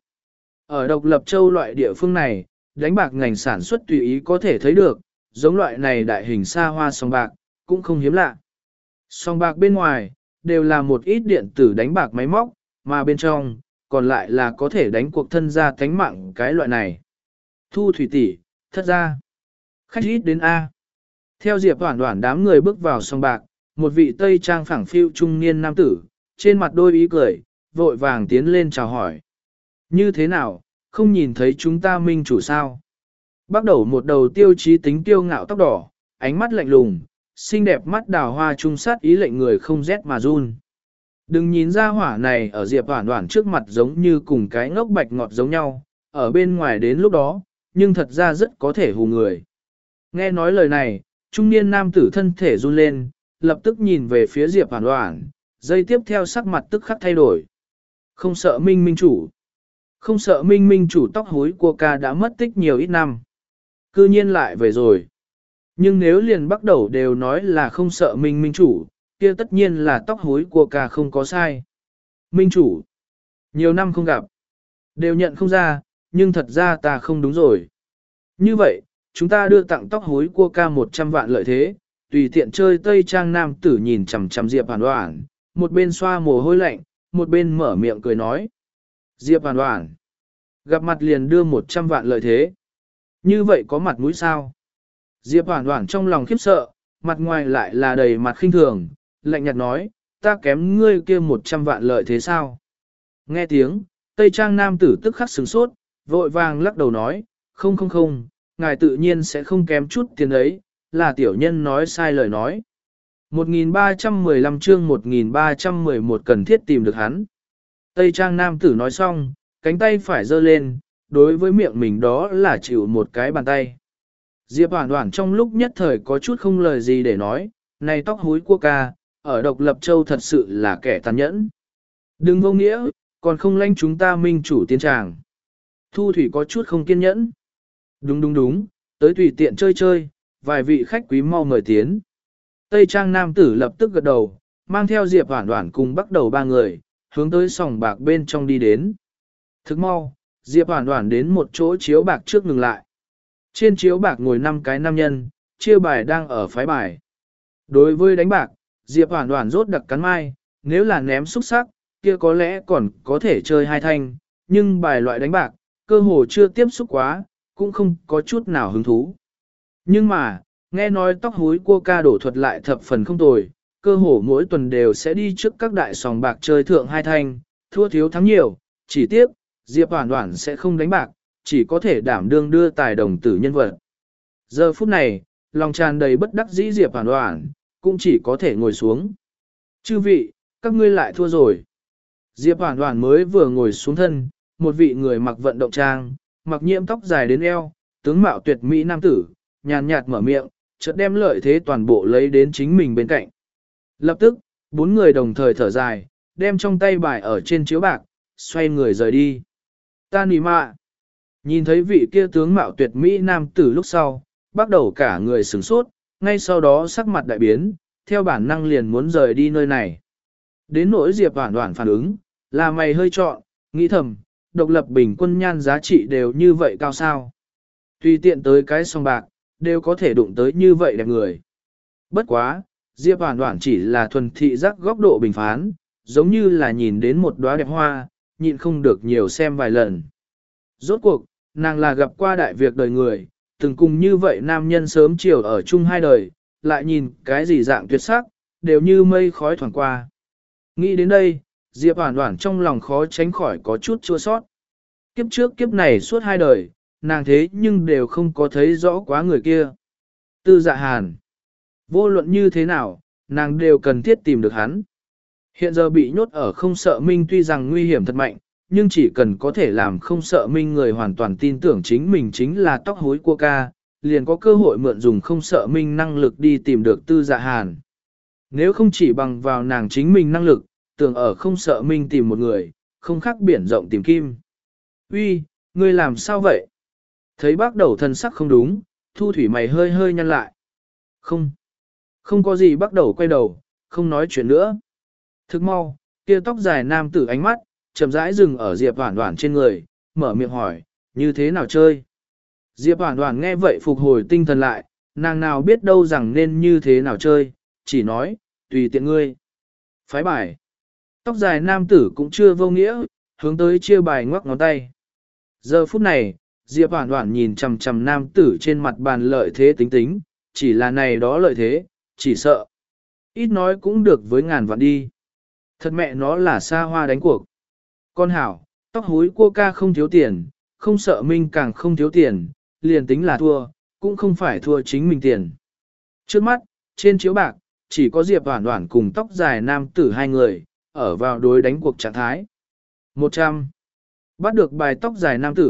Ở độc lập châu loại địa phương này, đánh bạc ngành sản xuất tùy ý có thể thấy được, giống loại này đại hình xa hoa sòng bạc, cũng không hiếm lạ. Sòng bạc bên ngoài, đều là một ít điện tử đánh bạc máy móc, mà bên trong, còn lại là có thể đánh cuộc thân gia thánh mạng cái loại này. Thu Thủy tỷ, thất gia. Khách ít đến A. Theo Diệp Hoản Hoản đám người bước vào sòng bạc, một vị tây trang phẳng phiu trung niên nam tử, trên mặt đôi ý cười, vội vàng tiến lên chào hỏi. Như thế nào, không nhìn thấy chúng ta minh chủ sao? Bắt đầu một đầu tiêu chí tính tiêu ngạo tóc đỏ, ánh mắt lạnh lùng, xinh đẹp mắt đào hoa trung sát ý lệnh người không rét mà run. Đừng nhìn ra hỏa này ở Diệp Hoản Hoản trước mặt giống như cùng cái ngốc bạch ngọt giống nhau, ở bên ngoài đến lúc đó, nhưng thật ra rất có thể hù người. Nghe nói lời này, trung niên nam tử thân thể run lên, lập tức nhìn về phía Diệp Hoàn Hoàn, giây tiếp theo sắc mặt tức khắc thay đổi. Không sợ Minh Minh chủ. Không sợ Minh Minh chủ tóc hối của ca đã mất tích nhiều ít năm. Cư nhiên lại về rồi. Nhưng nếu liền bắt đầu đều nói là không sợ Minh Minh chủ, kia tất nhiên là tóc hối của ca không có sai. Minh chủ. Nhiều năm không gặp. Đều nhận không ra, nhưng thật ra ta không đúng rồi. Như vậy, chúng ta đưa tặng tóc hối của ca một trăm vạn lợi thế, tùy tiện chơi Tây Trang nam tử nhìn chằm chằm Diệp Hoàn Hoàn, một bên xoa mồ hôi lạnh, một bên mở miệng cười nói. Diệp Hoàn Hoàn, gặp mặt liền đưa một trăm vạn lợi thế. Như vậy có mặt mũi sao? Diệp Hoàn Hoàn trong lòng khiếp sợ, mặt ngoài lại là đầy mặt khinh thường, lạnh nhạt nói, ta kém ngươi kia một trăm vạn lợi thế sao? Nghe tiếng, Tây Trang nam tử tức khắc sửng sốt, vội vàng lắc đầu nói, không không không, ngài tự nhiên sẽ không kém chút tiền ấy, là tiểu nhân nói sai lời nói. một nghìn ba trăm mười lăm chương một nghìn ba trăm mười một cần thiết tìm được hắn. Tây Trang nam tử nói xong, cánh tay phải giơ lên, đối với miệng mình đó là chịu một cái bàn tay. Diệp Hoàn Hoàn trong lúc nhất thời có chút không lời gì để nói, này tóc húi của ca, ở độc lập châu thật sự là kẻ tàn nhẫn. Đừng vô nghĩa, còn không lanh chúng ta minh chủ tiến tràng. Thu Thủy có chút không kiên nhẫn. Đúng đúng đúng, tới tùy tiện chơi chơi, vài vị khách quý mau mời tiến. Tây Trang nam tử lập tức gật đầu, mang theo Diệp Hoàn Hoàn cùng bắt đầu ba người, hướng tới sòng bạc bên trong đi đến. Thức mau, Diệp Hoàn Hoàn đến một chỗ chiếu bạc trước ngừng lại. Trên chiếu bạc ngồi năm cái nam nhân, chia bài đang ở phái bài. Đối với đánh bạc, Diệp Hoàn Hoàn rốt đặc cắn mai, nếu là ném xúc sắc, kia có lẽ còn có thể chơi hai thanh, nhưng bài loại đánh bạc, cơ hồ chưa tiếp xúc quá, cũng không có chút nào hứng thú. Nhưng mà, nghe nói tóc húi cua ca đổ thuật lại thập phần không tồi, cơ hồ mỗi tuần đều sẽ đi trước các đại sòng bạc chơi thượng hai thanh, thua thiếu thắng nhiều, chỉ tiếc, Diệp Hoàn Hoàn sẽ không đánh bạc, chỉ có thể đảm đương đưa tài đồng tử nhân vật. Giờ phút này, lòng tràn đầy bất đắc dĩ Diệp Hoàn Hoàn, cũng chỉ có thể ngồi xuống. Chư vị, các ngươi lại thua rồi. Diệp Hoàn Hoàn mới vừa ngồi xuống thân, một vị người mặc vận động trang, mặc nhiễm tóc dài đến eo, tướng mạo tuyệt mỹ nam tử, nhàn nhạt mở miệng, chợt đem lợi thế toàn bộ lấy đến chính mình bên cạnh. Lập tức, bốn người đồng thời thở dài, đem trong tay bài ở trên chiếu bạc, xoay người rời đi. Ta nì mạ. Nhìn thấy vị kia tướng mạo tuyệt mỹ nam tử lúc sau, bắt đầu cả người sửng sốt, ngay sau đó sắc mặt đại biến, theo bản năng liền muốn rời đi nơi này. Đến nỗi Diệp Hoàn Hoàn phản ứng, là mày hơi trọn, nghĩ thầm, độc lập bình quân nhan giá trị đều như vậy cao sao. Tùy tiện tới cái song bạc, đều có thể đụng tới như vậy đẹp người. Bất quá, Diệp Hoàn Hoàn chỉ là thuần thị giác góc độ bình phán, giống như là nhìn đến một đóa đẹp hoa, nhịn không được nhiều xem vài lần. Rốt cuộc, nàng là gặp qua đại việc đời người, từng cùng như vậy nam nhân sớm chiều ở chung hai đời, lại nhìn cái gì dạng tuyệt sắc, đều như mây khói thoảng qua. Nghĩ đến đây, Diệp Hoàn Hoàn trong lòng khó tránh khỏi có chút chua sót. Kiếp trước kiếp này suốt hai đời, nàng thế nhưng đều không có thấy rõ quá người kia. Tư Dạ Hàn. Vô luận như thế nào, nàng đều cần thiết tìm được hắn. Hiện giờ bị nhốt ở không sợ minh tuy rằng nguy hiểm thật mạnh, nhưng chỉ cần có thể làm không sợ minh người hoàn toàn tin tưởng chính mình chính là tóc hối của ca, liền có cơ hội mượn dùng không sợ minh năng lực đi tìm được Tư Dạ Hàn. Nếu không chỉ bằng vào nàng chính mình năng lực, tưởng ở không sợ minh tìm một người, không khác biển rộng tìm kim. Uy, ngươi làm sao vậy? Thấy bác đầu thân sắc không đúng, Thu Thủy mày hơi hơi nhăn lại. Không, không có gì, bắt đầu quay đầu, không nói chuyện nữa. Thức mau, kia tóc dài nam tử ánh mắt, chậm rãi dừng ở Diệp Hoàn Hoàn trên người, mở miệng hỏi, như thế nào chơi? Diệp Hoàn Hoàn nghe vậy phục hồi tinh thần lại, nàng nào biết đâu rằng nên như thế nào chơi, chỉ nói, tùy tiện ngươi. Phái bài. Tóc dài nam tử cũng chưa vô nghĩa, hướng tới chia bài ngoắc ngón tay. Giờ phút này, Diệp Hoàn Hoàn nhìn chằm chằm nam tử trên mặt bàn lợi thế tính tính, chỉ là này đó lợi thế, chỉ sợ. Ít nói cũng được với ngàn vạn đi. Thật mẹ nó là xa hoa đánh cuộc. Con hảo, tóc húi cua ca không thiếu tiền, không sợ minh càng không thiếu tiền, liền tính là thua, cũng không phải thua chính mình tiền. Trước mắt, trên chiếu bạc, chỉ có Diệp Hoàn Hoàn cùng tóc dài nam tử hai người, ở vào đối đánh cuộc trạng thái. một trăm. Bắt được bài tóc dài nam tử,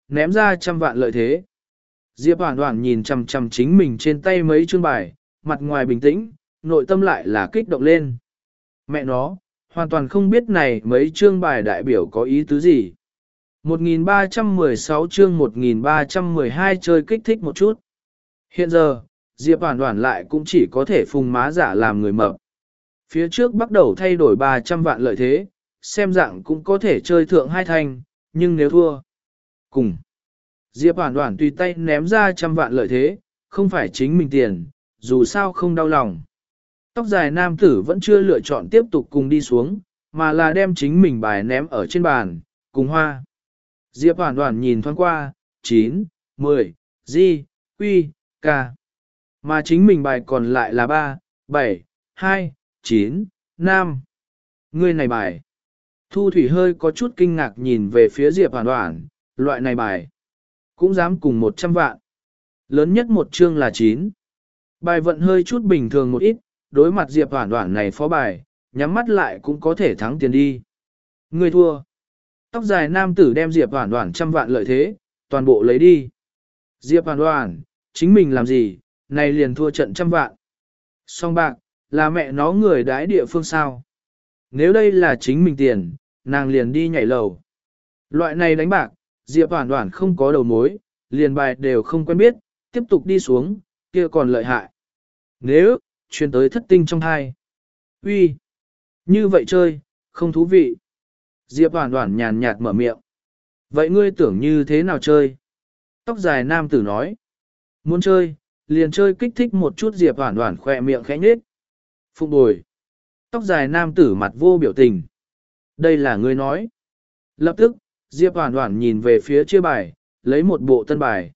ném ra trăm vạn lợi thế. Diệp Hoản Hoản nhìn chằm chằm chính mình trên tay mấy chương bài, mặt ngoài bình tĩnh, nội tâm lại là kích động lên. Mẹ nó, hoàn toàn không biết này mấy chương bài đại biểu có ý tứ gì. một nghìn ba trăm mười sáu chương một nghìn ba trăm mười hai chơi kích thích một chút. Hiện giờ, Diệp Hoản Hoản lại cũng chỉ có thể phùng má giả làm người mập. Phía trước bắt đầu thay đổi ba trăm vạn lợi thế, xem dạng cũng có thể chơi thượng hai thành, nhưng nếu thua, cùng. Diệp Hoản Hoản tùy tay ném ra trăm vạn lợi thế, không phải chính mình tiền, dù sao không đau lòng. Tóc dài nam tử vẫn chưa lựa chọn tiếp tục cùng đi xuống, mà là đem chính mình bài ném ở trên bàn, cùng hoa. Diệp Hoản Hoản nhìn thoáng qua, chín, mười, di, quy, ca. Mà chính mình bài còn lại là ba, bảy, hai, chín, năm. Người này bài. Thu Thủy hơi có chút kinh ngạc nhìn về phía Diệp Hoản Hoản, loại này bài. Cũng dám cùng một trăm vạn. Lớn nhất một chương là chín. Bài vận hơi chút bình thường một ít, đối mặt Diệp Hoản Hoản này phó bài, nhắm mắt lại cũng có thể thắng tiền đi. Người thua. Tóc dài nam tử đem Diệp Hoản Hoản trăm vạn lợi thế, toàn bộ lấy đi. Diệp Hoản Hoản, chính mình làm gì, này liền thua trận trăm vạn. Song bạc, là mẹ nó người đái địa phương sao. Nếu đây là chính mình tiền, nàng liền đi nhảy lầu. Loại này đánh bạc, Diệp Hoản Hoản không có đầu mối, liền bài đều không quen biết, tiếp tục đi xuống, kia còn lợi hại. Nếu, truyền tới thất tinh trong hai. Uy, như vậy chơi, không thú vị. Diệp Hoản Hoản nhàn nhạt mở miệng. Vậy ngươi tưởng như thế nào chơi? Tóc dài nam tử nói. Muốn chơi, liền chơi kích thích một chút. Diệp Hoản Hoản khỏe miệng khẽ nhếch. Phục bồi. Tóc dài nam tử mặt vô biểu tình. Đây là ngươi nói. Lập tức, Diệp Hoản Hoản nhìn về phía chia bài, lấy một bộ tân bài.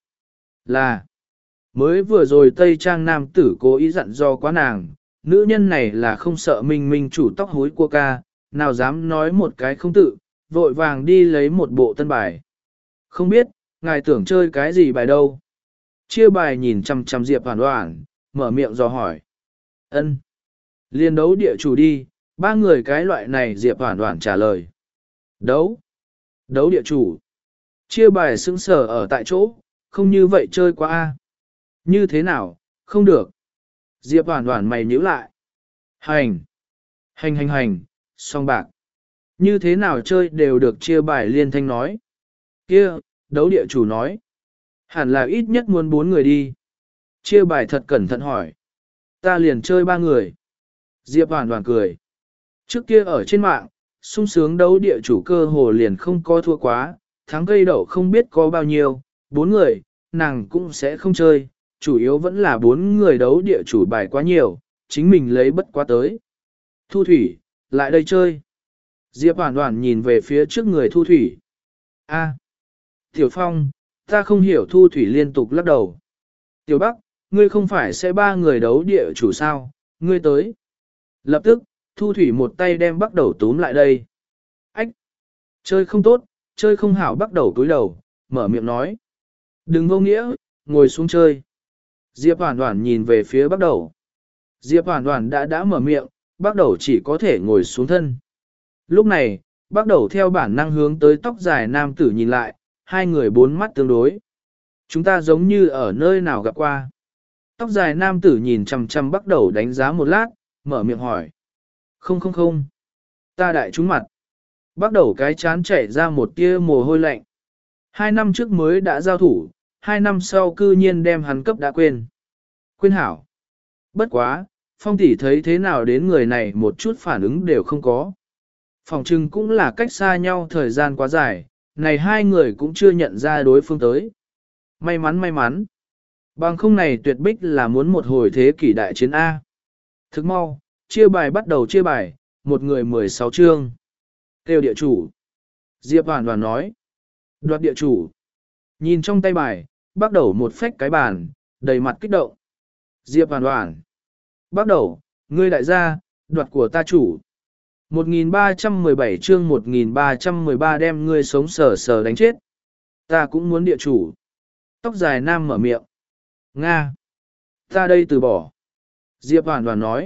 Là. Mới vừa rồi Tây Trang nam tử cố ý dặn do quá nàng, nữ nhân này là không sợ minh minh chủ tóc hối của ca, nào dám nói một cái không tự, vội vàng đi lấy một bộ tân bài. Không biết, ngài tưởng chơi cái gì bài đâu. Chia bài nhìn chằm chằm Diệp Hoản Hoản, mở miệng dò hỏi. Ân, liên đấu địa chủ đi, ba người cái loại này. Diệp Hoản Hoản trả lời. Đấu. Đấu địa chủ. Chia bài sững sờ ở tại chỗ, không như vậy chơi quá a. Như thế nào, không được. Diệp Hoản Hoản mày nhíu lại. Hành. Hành hành hành, song bạc. Như thế nào chơi đều được. Chia bài liên thanh nói. Kia, đấu địa chủ nói. Hẳn là ít nhất muốn bốn người đi. Chia bài thật cẩn thận hỏi. Ta liền chơi ba người. Diệp Hoản Hoản cười. Trước kia ở trên mạng, sung sướng đấu địa chủ cơ hồ liền không có thua quá, thắng cây đậu không biết có bao nhiêu, bốn người, nàng cũng sẽ không chơi, chủ yếu vẫn là bốn người đấu địa chủ bài quá nhiều, chính mình lấy bất quá tới. Thu Thủy, lại đây chơi. Diệp Hoản Hoản nhìn về phía trước người Thu Thủy. A, Tiểu Phong, ta không hiểu. Thu Thủy liên tục lắc đầu. Tiểu Bắc, ngươi không phải sẽ ba người đấu địa chủ sao, ngươi tới. Lập tức, Thu Thủy một tay đem bắt đầu túm lại đây. Ách! Chơi không tốt, chơi không hảo. Bắt đầu túi đầu, mở miệng nói. Đừng vô nghĩa, ngồi xuống chơi. Diệp Hoản Hoản nhìn về phía bắt đầu. Diệp Hoản Hoản đã đã mở miệng, bắt đầu chỉ có thể ngồi xuống thân. Lúc này, bắt đầu theo bản năng hướng tới tóc dài nam tử nhìn lại, hai người bốn mắt tương đối. Chúng ta giống như ở nơi nào gặp qua. Tóc dài nam tử nhìn chằm chằm bắt đầu đánh giá một lát, mở miệng hỏi. Không không không. Ta đại trúng mặt. Bắt đầu cái chán chảy ra một tia mồ hôi lạnh. Hai năm trước mới đã giao thủ, hai năm sau cư nhiên đem hắn cấp đã quên. Quên hảo. Bất quá, Phong tỷ thấy thế nào đến người này một chút phản ứng đều không có. Phòng trừng cũng là cách xa nhau thời gian quá dài, này hai người cũng chưa nhận ra đối phương tới. May mắn may mắn. Bằng không này tuyệt bích là muốn một hồi thế kỷ đại chiến A. Thức mau, chia bài bắt đầu chia bài, một người mười sáu chương. Kêu địa chủ. Diệp Hoản Hoản nói. Đoạt địa chủ. Nhìn trong tay bài, bắt đầu một phách cái bàn, đầy mặt kích động. Diệp Hoản Hoản. Bắt đầu, ngươi đại gia, đoạt của ta chủ. một nghìn ba trăm mười bảy chương một nghìn ba trăm mười ba đem ngươi sống sờ sờ đánh chết. Ta cũng muốn địa chủ. Tóc dài nam mở miệng. Nga. Ta đây từ bỏ. Diệp Hoản Hoản nói.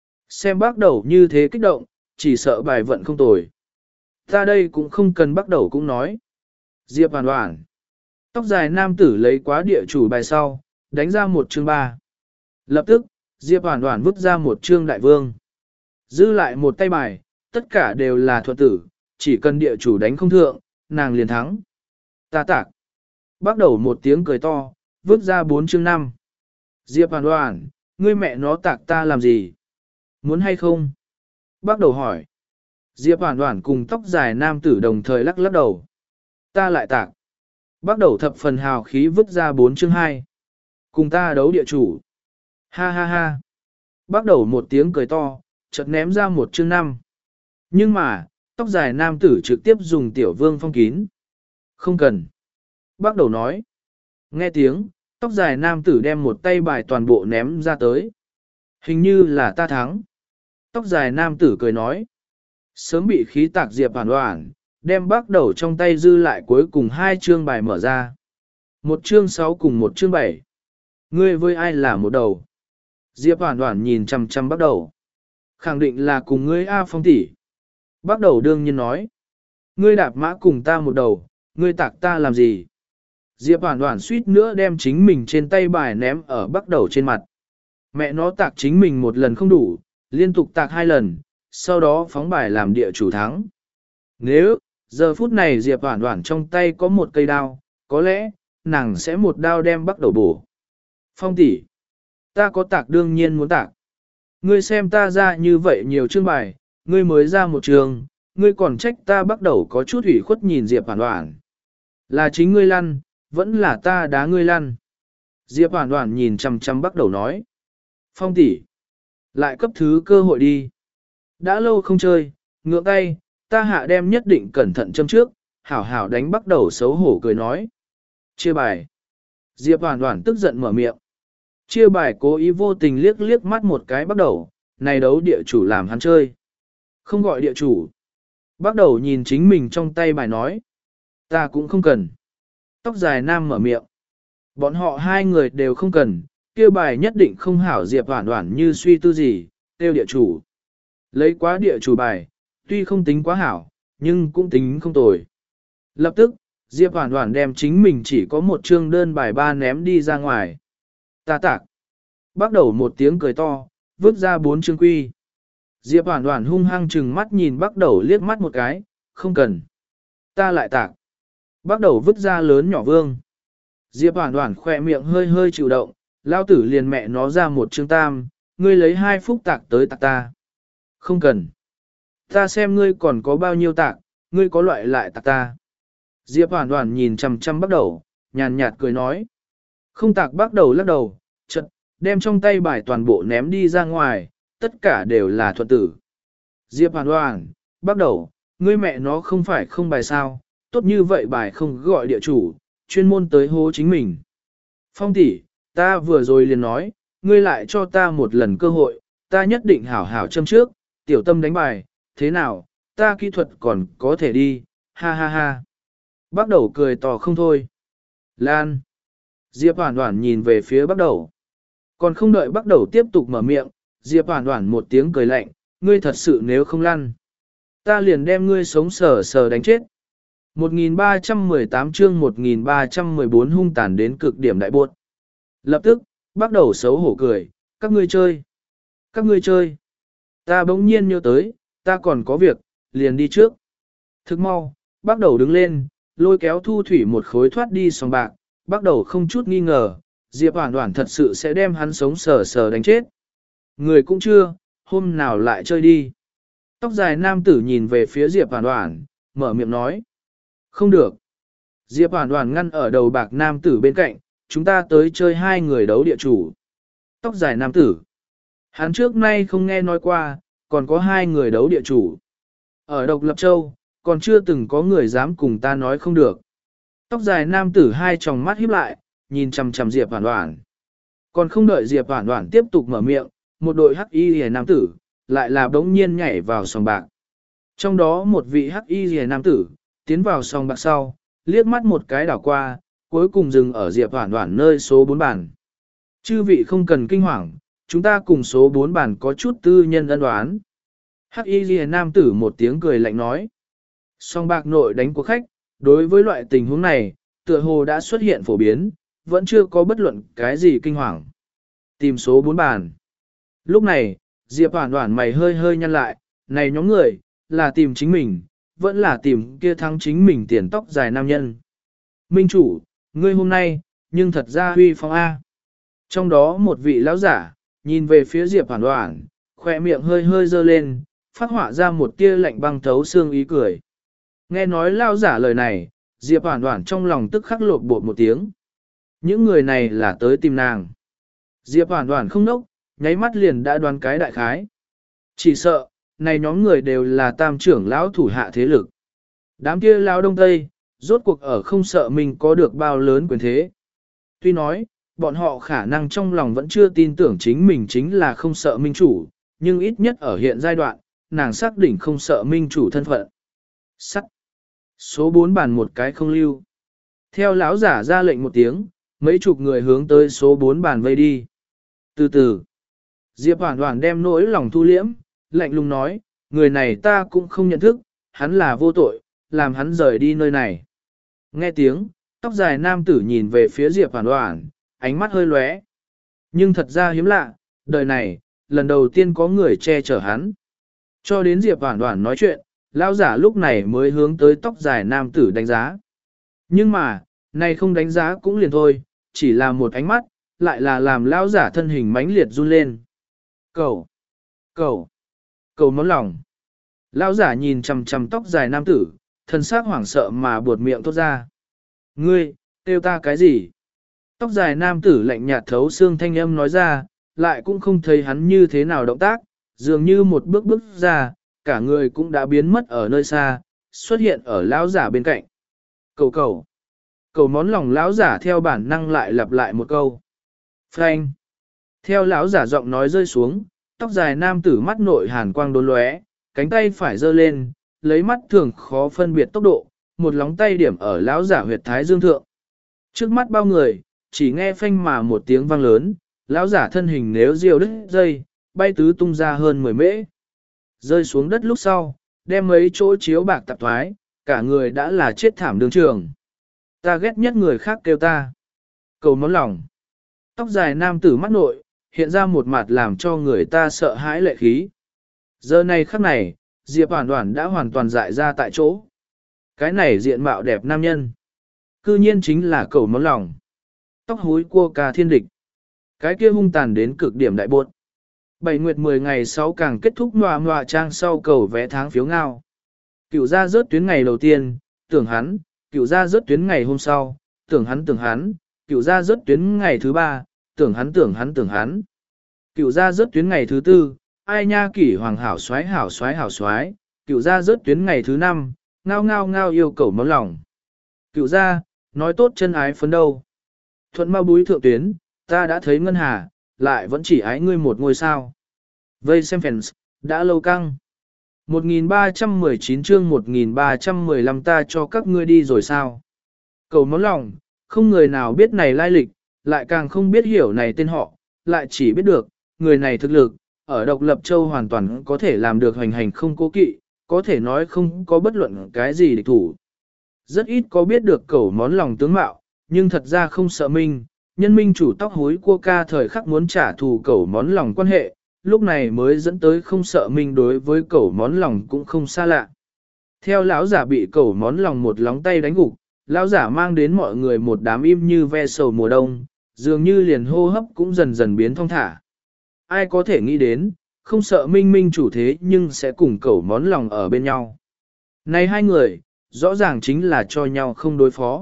Xem bắt đầu như thế kích động, chỉ sợ bài vận không tồi. Ta đây cũng không cần bắt đầu cũng nói. Diệp Hoản Hoản. Tóc dài nam tử lấy quá địa chủ bài sau, đánh ra một chương ba. Lập tức, Diệp Hoản Hoản vứt ra một chương đại vương. Giữ lại một tay bài, tất cả đều là thuật tử, chỉ cần địa chủ đánh không thượng, nàng liền thắng. Ta tạc. Bắt đầu một tiếng cười to, vứt ra bốn chương năm. Diệp Hoản Hoản, ngươi mẹ nó tạc ta làm gì? Muốn hay không? Bắt đầu hỏi. Diệp Hoản Hoản cùng tóc dài nam tử đồng thời lắc lắc đầu. Ta lại tạc. Bắt đầu thập phần hào khí vứt ra bốn chương hai. Cùng ta đấu địa chủ. Ha ha ha. Bắt đầu một tiếng cười to, chợt ném ra một chương năm. Nhưng mà, tóc dài nam tử trực tiếp dùng tiểu vương phong kín. Không cần. Bắt đầu nói. Nghe tiếng, tóc dài nam tử đem một tay bài toàn bộ ném ra tới. Hình như là ta thắng. Tóc dài nam tử cười nói. Sớm bị khí tạc Diệp Hoản Hoản, đem bắt đầu trong tay dư lại cuối cùng hai chương bài mở ra. Một chương sáu cùng một chương bảy. Ngươi với ai là một đầu? Diệp Hoản Hoản nhìn chằm chằm bắt đầu. Khẳng định là cùng ngươi A Phong tỷ. Bắt đầu đương nhiên nói. Ngươi đạp mã cùng ta một đầu, ngươi tạc ta làm gì? Diệp Hoản Hoản suýt nữa đem chính mình trên tay bài ném ở bắt đầu trên mặt. Mẹ nó tạc chính mình một lần không đủ, liên tục tạc hai lần, sau đó phóng bài làm địa chủ thắng. Nếu, giờ phút này Diệp Hoản Hoản trong tay có một cây đao, có lẽ, nàng sẽ một đao đem bắt đầu bổ. Phong tỷ, ta có tạc đương nhiên muốn tạc. Ngươi xem ta ra như vậy nhiều chương bài, ngươi mới ra một trường, ngươi còn trách ta bắt đầu có chút ủy khuất nhìn Diệp Hoản Hoản. Là chính ngươi lăn, vẫn là ta đá ngươi lăn. Diệp Hoản Hoản nhìn chằm chằm bắt đầu nói. Phong tỷ, lại cấp thứ cơ hội đi. Đã lâu không chơi, ngượng tay, ta hạ đem nhất định cẩn thận châm trước, hảo hảo đánh bắt đầu xấu hổ cười nói. Chia bài. Diệp Hoản Hoản tức giận mở miệng. Chia bài cố ý vô tình liếc liếc mắt một cái bắt đầu, này đấu địa chủ làm hắn chơi. Không gọi địa chủ. Bắt đầu nhìn chính mình trong tay bài nói. Ta cũng không cần. Tóc dài nam mở miệng. Bọn họ hai người đều không cần, kêu bài nhất định không hảo Diệp Hoản Hoản như suy tư gì, kêu địa chủ. Lấy quá địa chủ bài, tuy không tính quá hảo, nhưng cũng tính không tồi. Lập tức, Diệp Hoản Hoản đem chính mình chỉ có một chương đơn bài ba ném đi ra ngoài. Ta tạc. Bắt đầu một tiếng cười to, vứt ra bốn chương quy. Diệp Hoản Hoản hung hăng chừng mắt nhìn bắt đầu liếc mắt một cái, không cần. Ta lại tạc. Bắt đầu vứt ra lớn nhỏ vương. Diệp Hoản Hoản khỏe miệng hơi hơi chịu động, lao tử liền mẹ nó ra một chương tam, ngươi lấy hai phút tạc tới tạc ta. Không cần. Ta xem ngươi còn có bao nhiêu tạc, ngươi có loại lại tạc ta. Diệp Hoản Hoản nhìn chằm chằm bắt đầu, nhàn nhạt cười nói. Không tạc bắt đầu lắc đầu, chật, đem trong tay bài toàn bộ ném đi ra ngoài, tất cả đều là thuật tử. Diệp Hoản Hoản, bắt đầu, ngươi mẹ nó không phải không bài sao, tốt như vậy bài không gọi địa chủ, chuyên môn tới hố chính mình. Phong tỷ, ta vừa rồi liền nói, ngươi lại cho ta một lần cơ hội, ta nhất định hảo hảo châm trước, tiểu tâm đánh bài, thế nào, ta kỹ thuật còn có thể đi, ha ha ha. Bắt đầu cười to không thôi. Lan. Diệp Hoản Hoản nhìn về phía bắt đầu. Còn không đợi bắt đầu tiếp tục mở miệng, Diệp Hoản Hoản một tiếng cười lạnh, ngươi thật sự nếu không lăn. Ta liền đem ngươi sống sờ sờ đánh chết. một nghìn ba trăm mười tám chương một nghìn ba trăm mười bốn hung tàn đến cực điểm đại buốt. Lập tức, bắt đầu xấu hổ cười, các ngươi chơi. Các ngươi chơi. Ta bỗng nhiên nhớ tới, ta còn có việc, liền đi trước. Thức mau, bắt đầu đứng lên, lôi kéo Thu Thủy một khối thoát đi sòng bạc, bắt đầu không chút nghi ngờ, Diệp Hoản Hoản thật sự sẽ đem hắn sống sờ sờ đánh chết. Người cũng chưa, hôm nào lại chơi đi. Tóc dài nam tử nhìn về phía Diệp Hoản Hoản, mở miệng nói. Không được. Diệp Hoản Hoản ngăn ở đầu bạc nam tử bên cạnh, chúng ta tới chơi hai người đấu địa chủ. Tóc dài nam tử. Hắn trước nay không nghe nói qua, còn có hai người đấu địa chủ. Ở Độc Lập Châu, còn chưa từng có người dám cùng ta nói không được. Tóc dài nam tử hai tròng mắt híp lại, nhìn chằm chằm Diệp Hoản Hoản. Còn không đợi Diệp Hoản Hoản tiếp tục mở miệng, một đội hắc y liễu nam tử, lại là bỗng nhiên nhảy vào sòng bạc. Trong đó một vị hắc y liễu nam tử, tiến vào sòng bạc sau, liếc mắt một cái đảo qua, cuối cùng dừng ở Diệp Hoản Hoản nơi số bốn bàn. Chư vị không cần kinh hoàng, chúng ta cùng số bốn bàn có chút tư nhân ân oán. Hắc y liễu nam tử một tiếng cười lạnh nói. Sòng bạc nội đánh của khách, đối với loại tình huống này, tựa hồ đã xuất hiện phổ biến, vẫn chưa có bất luận cái gì kinh hoàng. Tìm số bốn bàn. Lúc này, Diệp Hoản Hoản mày hơi hơi nhăn lại, này nhóm người, là tìm chính mình, vẫn là tìm kia thắng chính mình tiền tóc dài nam nhân. Minh chủ, ngươi hôm nay, nhưng thật ra huy phong A. Trong đó một vị lão giả, nhìn về phía Diệp Hoản Hoản, khỏe miệng hơi hơi dơ lên, phát họa ra một tia lạnh băng thấu xương ý cười. Nghe nói lão giả lời này, Diệp Hoản Hoản trong lòng tức khắc lột bột một tiếng. Những người này là tới tìm nàng. Diệp Hoản Hoản không nốc, nháy mắt liền đã đoán cái đại khái. Chỉ sợ, này nhóm người đều là tam trưởng lão thủ hạ thế lực. Đám kia lão đông tây, rốt cuộc ở không sợ mình có được bao lớn quyền thế. Tuy nói, bọn họ khả năng trong lòng vẫn chưa tin tưởng chính mình chính là không sợ minh chủ, nhưng ít nhất ở hiện giai đoạn, nàng xác định không sợ minh chủ thân phận. Sắt. Số bốn bàn một cái không lưu. Theo lão giả ra lệnh một tiếng, mấy chục người hướng tới số bốn bàn vây đi. Từ từ, Diệp Hoản Hoản đem nỗi lòng thu liễm, lạnh lùng nói, người này ta cũng không nhận thức, hắn là vô tội, làm hắn rời đi nơi này. Nghe tiếng, tóc dài nam tử nhìn về phía Diệp Hoản Hoản, ánh mắt hơi lóe. Nhưng thật ra hiếm lạ, đời này, lần đầu tiên có người che chở hắn. Cho đến Diệp Hoản Hoản nói chuyện, lão giả lúc này mới hướng tới tóc dài nam tử đánh giá. Nhưng mà, này không đánh giá cũng liền thôi, chỉ là một ánh mắt, lại là làm lão giả thân hình mãnh liệt run lên. Cầu! Cầu! Cầu món lòng! Lão giả nhìn chằm chằm tóc dài nam tử, thân xác hoảng sợ mà buột miệng thốt ra. Ngươi, kêu ta cái gì? Tóc dài nam tử lạnh nhạt thấu xương thanh âm nói ra, lại cũng không thấy hắn như thế nào động tác, dường như một bước bước ra, cả người cũng đã biến mất ở nơi xa, xuất hiện ở lão giả bên cạnh. Cầu cầu. Cầu món lòng lão giả theo bản năng lại lặp lại một câu. Phanh. Theo lão giả giọng nói rơi xuống, tóc dài nam tử mắt nội hàn quang đốn lóe, cánh tay phải giơ lên, lấy mắt thường khó phân biệt tốc độ, một lóng tay điểm ở lão giả huyệt thái dương thượng. Trước mắt bao người, chỉ nghe phanh mà một tiếng vang lớn, lão giả thân hình nếu diều đứt dây, bay tứ tung ra hơn mười mễ. Rơi xuống đất lúc sau, đem mấy chỗ chiếu bạc tạp thoái, cả người đã là chết thảm đường trường. Ta ghét nhất người khác kêu ta. Cầu món lòng. Tóc dài nam tử mắt nội, hiện ra một mặt làm cho người ta sợ hãi lệ khí. Giờ này khắc này, Diệp Hoản Hoản đã hoàn toàn dại ra tại chỗ. Cái này diện mạo đẹp nam nhân. Cư nhiên chính là cầu món lòng. Tóc húi cua ca thiên địch. Cái kia hung tàn đến cực điểm đại buột. Bảy nguyệt mười ngày sau càng kết thúc ngoà ngoà trang sau cầu vẽ tháng phiếu ngao. Cựu ra rớt tuyến ngày đầu tiên, tưởng hắn, cựu ra rớt tuyến ngày hôm sau, tưởng hắn tưởng hắn, cựu ra rớt tuyến ngày thứ ba, tưởng hắn tưởng hắn tưởng hắn. Cựu ra rớt tuyến ngày thứ tư, ai nha kỷ hoàng hảo xoái hảo xoái hảo xoái, cựu ra rớt tuyến ngày thứ năm, ngao ngao ngao yêu cầu máu lòng. Cựu ra, nói tốt chân ái phấn đâu. Thuận mau búi thượng tuyến, ta đã thấy ngân hà, lại vẫn chỉ ái ngươi một ngôi sao. Vây xem fans, đã lâu căng. một nghìn ba trăm mười chín chương một nghìn ba trăm mười lăm ta cho các ngươi đi rồi sao. Cầu món lòng, không người nào biết này lai lịch, lại càng không biết hiểu này tên họ, lại chỉ biết được, người này thực lực, ở độc lập châu hoàn toàn có thể làm được hoành hành không cố kỵ, có thể nói không có bất luận cái gì địch thủ. Rất ít có biết được cầu món lòng tướng mạo, nhưng thật ra không sợ minh, nhân minh chủ tóc hối cua ca thời khắc muốn trả thù cầu món lòng quan hệ, lúc này mới dẫn tới không sợ minh đối với cầu món lòng cũng không xa lạ. Theo lão giả bị cầu món lòng một lóng tay đánh gục, lão giả mang đến mọi người một đám im như ve sầu mùa đông, dường như liền hô hấp cũng dần dần biến thong thả. Ai có thể nghĩ đến, không sợ minh minh chủ thế nhưng sẽ cùng cầu món lòng ở bên nhau. Này hai người, rõ ràng chính là cho nhau không đối phó.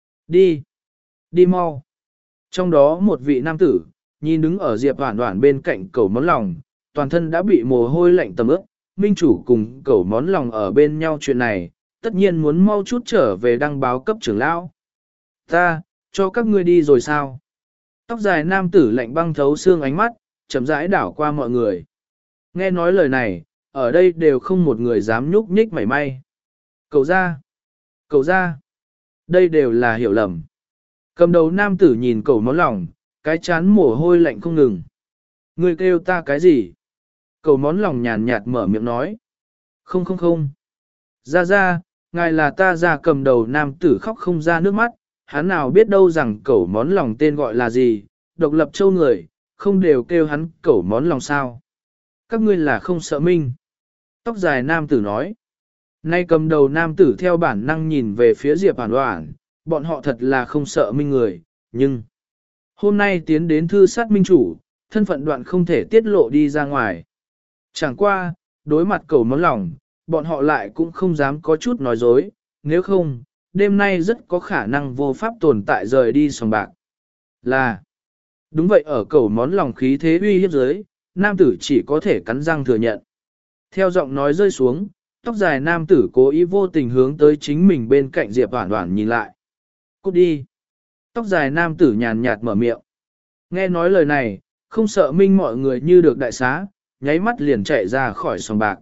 Đi! Đi mau! Trong đó một vị nam tử, nhìn đứng ở Diệp Hoản Hoản bên cạnh cầu món lòng, toàn thân đã bị mồ hôi lạnh tầm ướt, minh chủ cùng cầu món lòng ở bên nhau chuyện này, tất nhiên muốn mau chút trở về đăng báo cấp trưởng lão. Ta, cho các ngươi đi rồi sao? Tóc dài nam tử lạnh băng thấu xương ánh mắt, chậm rãi đảo qua mọi người. Nghe nói lời này, ở đây đều không một người dám nhúc nhích mảy may. Cầu ra! Cầu ra! Đây đều là hiểu lầm. Cầm đầu nam tử nhìn cầu món lòng, cái chán mồ hôi lạnh không ngừng. Ngươi kêu ta cái gì? Cầu món lòng nhàn nhạt mở miệng nói. Không không không. Ra ra, ngài là ta ra cầm đầu nam tử khóc không ra nước mắt, hắn nào biết đâu rằng cẩu món lòng tên gọi là gì, độc lập châu người, không đều kêu hắn cẩu món lòng sao. Các ngươi là không sợ minh. Tóc dài nam tử nói. Nay cầm đầu nam tử theo bản năng nhìn về phía Diệp Hoản Hoản, bọn họ thật là không sợ minh người, nhưng hôm nay tiến đến thư sát minh chủ, thân phận đoạn không thể tiết lộ đi ra ngoài. Chẳng qua, đối mặt cẩu món lòng, bọn họ lại cũng không dám có chút nói dối, nếu không, đêm nay rất có khả năng vô pháp tồn tại rời đi sòng bạc. Là, đúng vậy, ở cẩu món lòng khí thế uy hiếp dưới, nam tử chỉ có thể cắn răng thừa nhận. Theo giọng nói rơi xuống, tóc dài nam tử cố ý vô tình hướng tới chính mình bên cạnh Diệp Hoản Hoản nhìn lại. Cút đi. Tóc dài nam tử nhàn nhạt mở miệng. Nghe nói lời này, không sợ minh mọi người như được đại xá, nháy mắt liền chạy ra khỏi sòng bạc.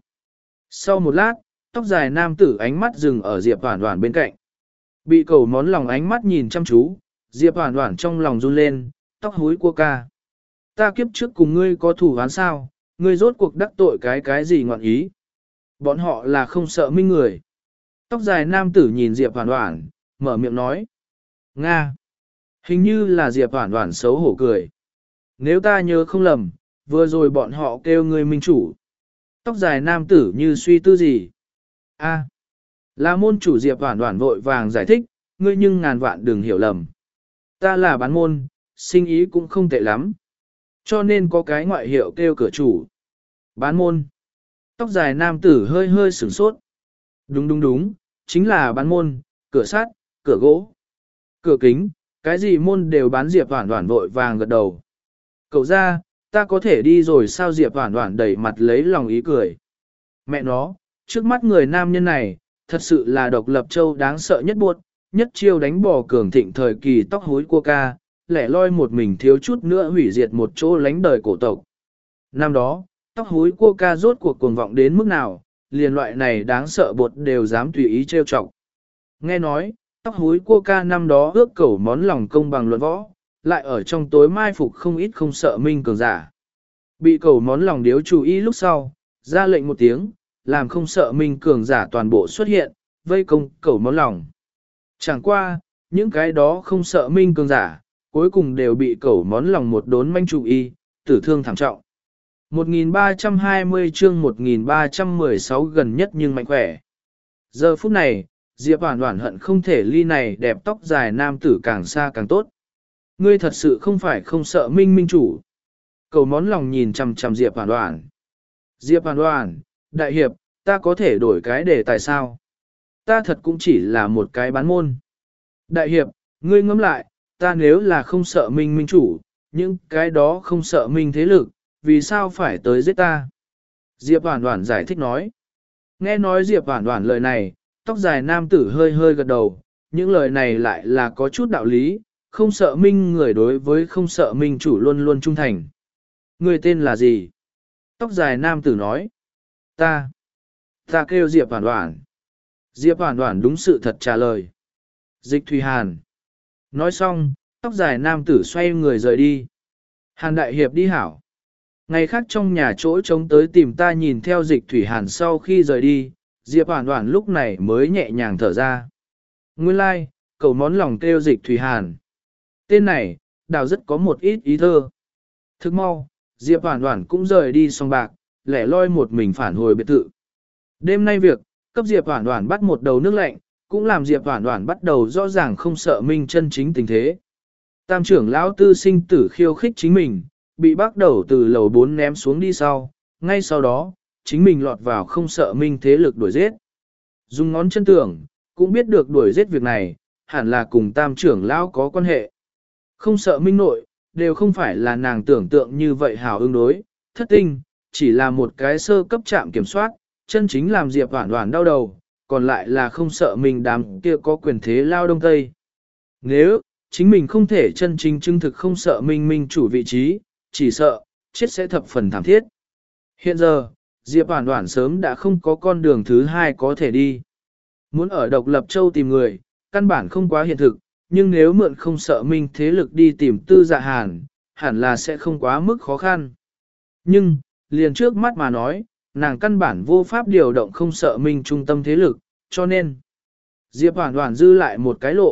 Sau một lát, tóc dài nam tử ánh mắt dừng ở Diệp Hoản Hoản bên cạnh. Bị cầu món lòng ánh mắt nhìn chăm chú, Diệp Hoản Hoản trong lòng run lên, tóc húi cua ca. Ta kiếp trước cùng ngươi có thủ án sao, ngươi rốt cuộc đắc tội cái cái gì ngọn ý. Bọn họ là không sợ minh người. Tóc dài nam tử nhìn Diệp Hoản Hoản, mở miệng nói. Nga. Hình như là Diệp Hoản Hoản xấu hổ cười. Nếu ta nhớ không lầm, vừa rồi bọn họ kêu ngươi minh chủ. Tóc dài nam tử như suy tư gì. A. Là môn chủ. Diệp Hoản Hoản vội vàng giải thích, ngươi nhưng ngàn vạn đừng hiểu lầm. Ta là bán môn, sinh ý cũng không tệ lắm. Cho nên có cái ngoại hiệu kêu cửa chủ. Bán môn. Tóc dài nam tử hơi hơi sửng sốt. Đúng đúng đúng, chính là bán môn, cửa sắt, cửa gỗ, cửa kính, cái gì môn đều bán. Diệp Hoản Hoản vội vàng gật đầu. Cậu ra, ta có thể đi rồi sao? Diệp Hoản Hoản đẩy mặt lấy lòng ý cười. Mẹ nó, trước mắt người nam nhân này, thật sự là độc lập châu đáng sợ nhất buộc, nhất chiêu đánh bỏ cường thịnh thời kỳ tóc hối cua ca, lẻ loi một mình thiếu chút nữa hủy diệt một chỗ lánh đời cổ tộc. Năm đó, tóc hối cua ca rốt cuộc cuồng vọng đến mức nào, liền loại này đáng sợ bột đều dám tùy ý trêu chọc. Nghe nói, tóc hối cua ca năm đó ước cầu món lòng công bằng luận võ, lại ở trong tối mai phục không ít không sợ minh cường giả. Bị cầu món lòng điếu chủ ý lúc sau, ra lệnh một tiếng, làm không sợ minh cường giả toàn bộ xuất hiện, vây công cầu món lòng. Chẳng qua, những cái đó không sợ minh cường giả, cuối cùng đều bị cầu món lòng một đốn manh chủ y, tử thương thảm trọng. một nghìn ba trăm hai mươi chương một nghìn ba trăm mười sáu gần nhất nhưng mạnh khỏe. Giờ phút này, Diệp Hoản Hoản hận không thể ly này đẹp tóc dài nam tử càng xa càng tốt. Ngươi thật sự không phải không sợ minh minh chủ. Cầu món lòng nhìn chằm chằm Diệp Hoản Hoản. Diệp Hoản Hoản, đại hiệp, ta có thể đổi cái đề tài sao? Ta thật cũng chỉ là một cái bán môn. Đại hiệp, ngươi ngẫm lại, ta nếu là không sợ minh minh chủ, những cái đó không sợ minh thế lực, vì sao phải tới giết ta? Diệp Hoản Hoản giải thích nói. Nghe nói Diệp Hoản Hoản lời này, tóc dài nam tử hơi hơi gật đầu, những lời này lại là có chút đạo lý, không sợ minh người đối với không sợ minh chủ luôn luôn trung thành. Người tên là gì? Tóc dài nam tử nói. Ta. Ta kêu Diệp Hoản Hoản. Diệp Hoản Hoản đúng sự thật trả lời. Dịch Thủy Hàn. Nói xong, tóc dài nam tử xoay người rời đi. Hàn đại hiệp đi hảo. Ngày khác trong nhà chỗ trống tới tìm ta. Nhìn theo Dịch Thủy Hàn sau khi rời đi, Diệp Hoản Hoản lúc này mới nhẹ nhàng thở ra. Nguyên lai, like, cầu món lòng kêu Dịch Thủy Hàn. Tên này, đào rất có một ít ý thơ. Thức mau, Diệp Hoản Hoản cũng rời đi sòng bạc, lẻ loi một mình phản hồi biệt thự. Đêm nay việc, cấp Diệp Hoản Hoản bắt một đầu nước lạnh, cũng làm Diệp Hoản Hoản bắt đầu rõ ràng không sợ minh chân chính tình thế. Tam trưởng lão tư sinh tử khiêu khích chính mình, bị bắt đầu từ lầu bốn ném xuống đi sau, ngay sau đó, chính mình lọt vào không sợ minh thế lực đuổi giết. Dùng ngón chân tưởng, cũng biết được đuổi giết việc này, hẳn là cùng tam trưởng lão có quan hệ. Không sợ minh nội, đều không phải là nàng tưởng tượng như vậy hào ứng đối, thất tinh, chỉ là một cái sơ cấp trạm kiểm soát, chân chính làm Diệp Hoản Hoản đau đầu, còn lại là không sợ mình đám kia có quyền thế lao đông tây. Nếu, chính mình không thể chân chính chứng thực không sợ minh minh chủ vị trí, chỉ sợ, chết sẽ thập phần thảm thiết. Hiện giờ, Diệp Hoản Hoản sớm đã không có con đường thứ hai có thể đi. Muốn ở độc lập châu tìm người, căn bản không quá hiện thực, nhưng nếu mượn không sợ minh thế lực đi tìm Tư Dạ Hàn, hẳn là sẽ không quá mức khó khăn. Nhưng, liền trước mắt mà nói, nàng căn bản vô pháp điều động không sợ minh trung tâm thế lực, cho nên Diệp Hoản Hoản dư lại một cái lộ,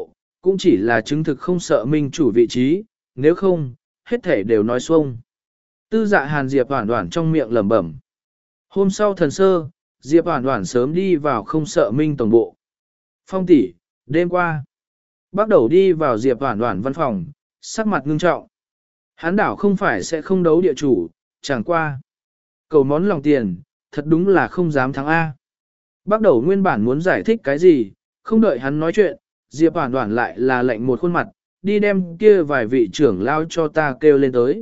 cũng chỉ là chứng thực không sợ minh chủ vị trí, nếu không, hết thể đều nói xuông. Tư dạ hàn Diệp Hoản Hoản trong miệng lẩm bẩm. Hôm sau thần sơ, Diệp Hoản Hoản sớm đi vào không sợ minh tổng bộ. Phong tỷ, đêm qua, bắt đầu đi vào Diệp Hoản Hoản văn phòng, sắc mặt ngưng trọng. Hán đảo không phải sẽ không đấu địa chủ, chẳng qua. Cầu món lòng tiền, thật đúng là không dám thắng A. Bắt đầu nguyên bản muốn giải thích cái gì, không đợi hắn nói chuyện, Diệp Hoản Hoản lại là lệnh một khuôn mặt, đi đem kia vài vị trưởng lao cho ta kêu lên tới.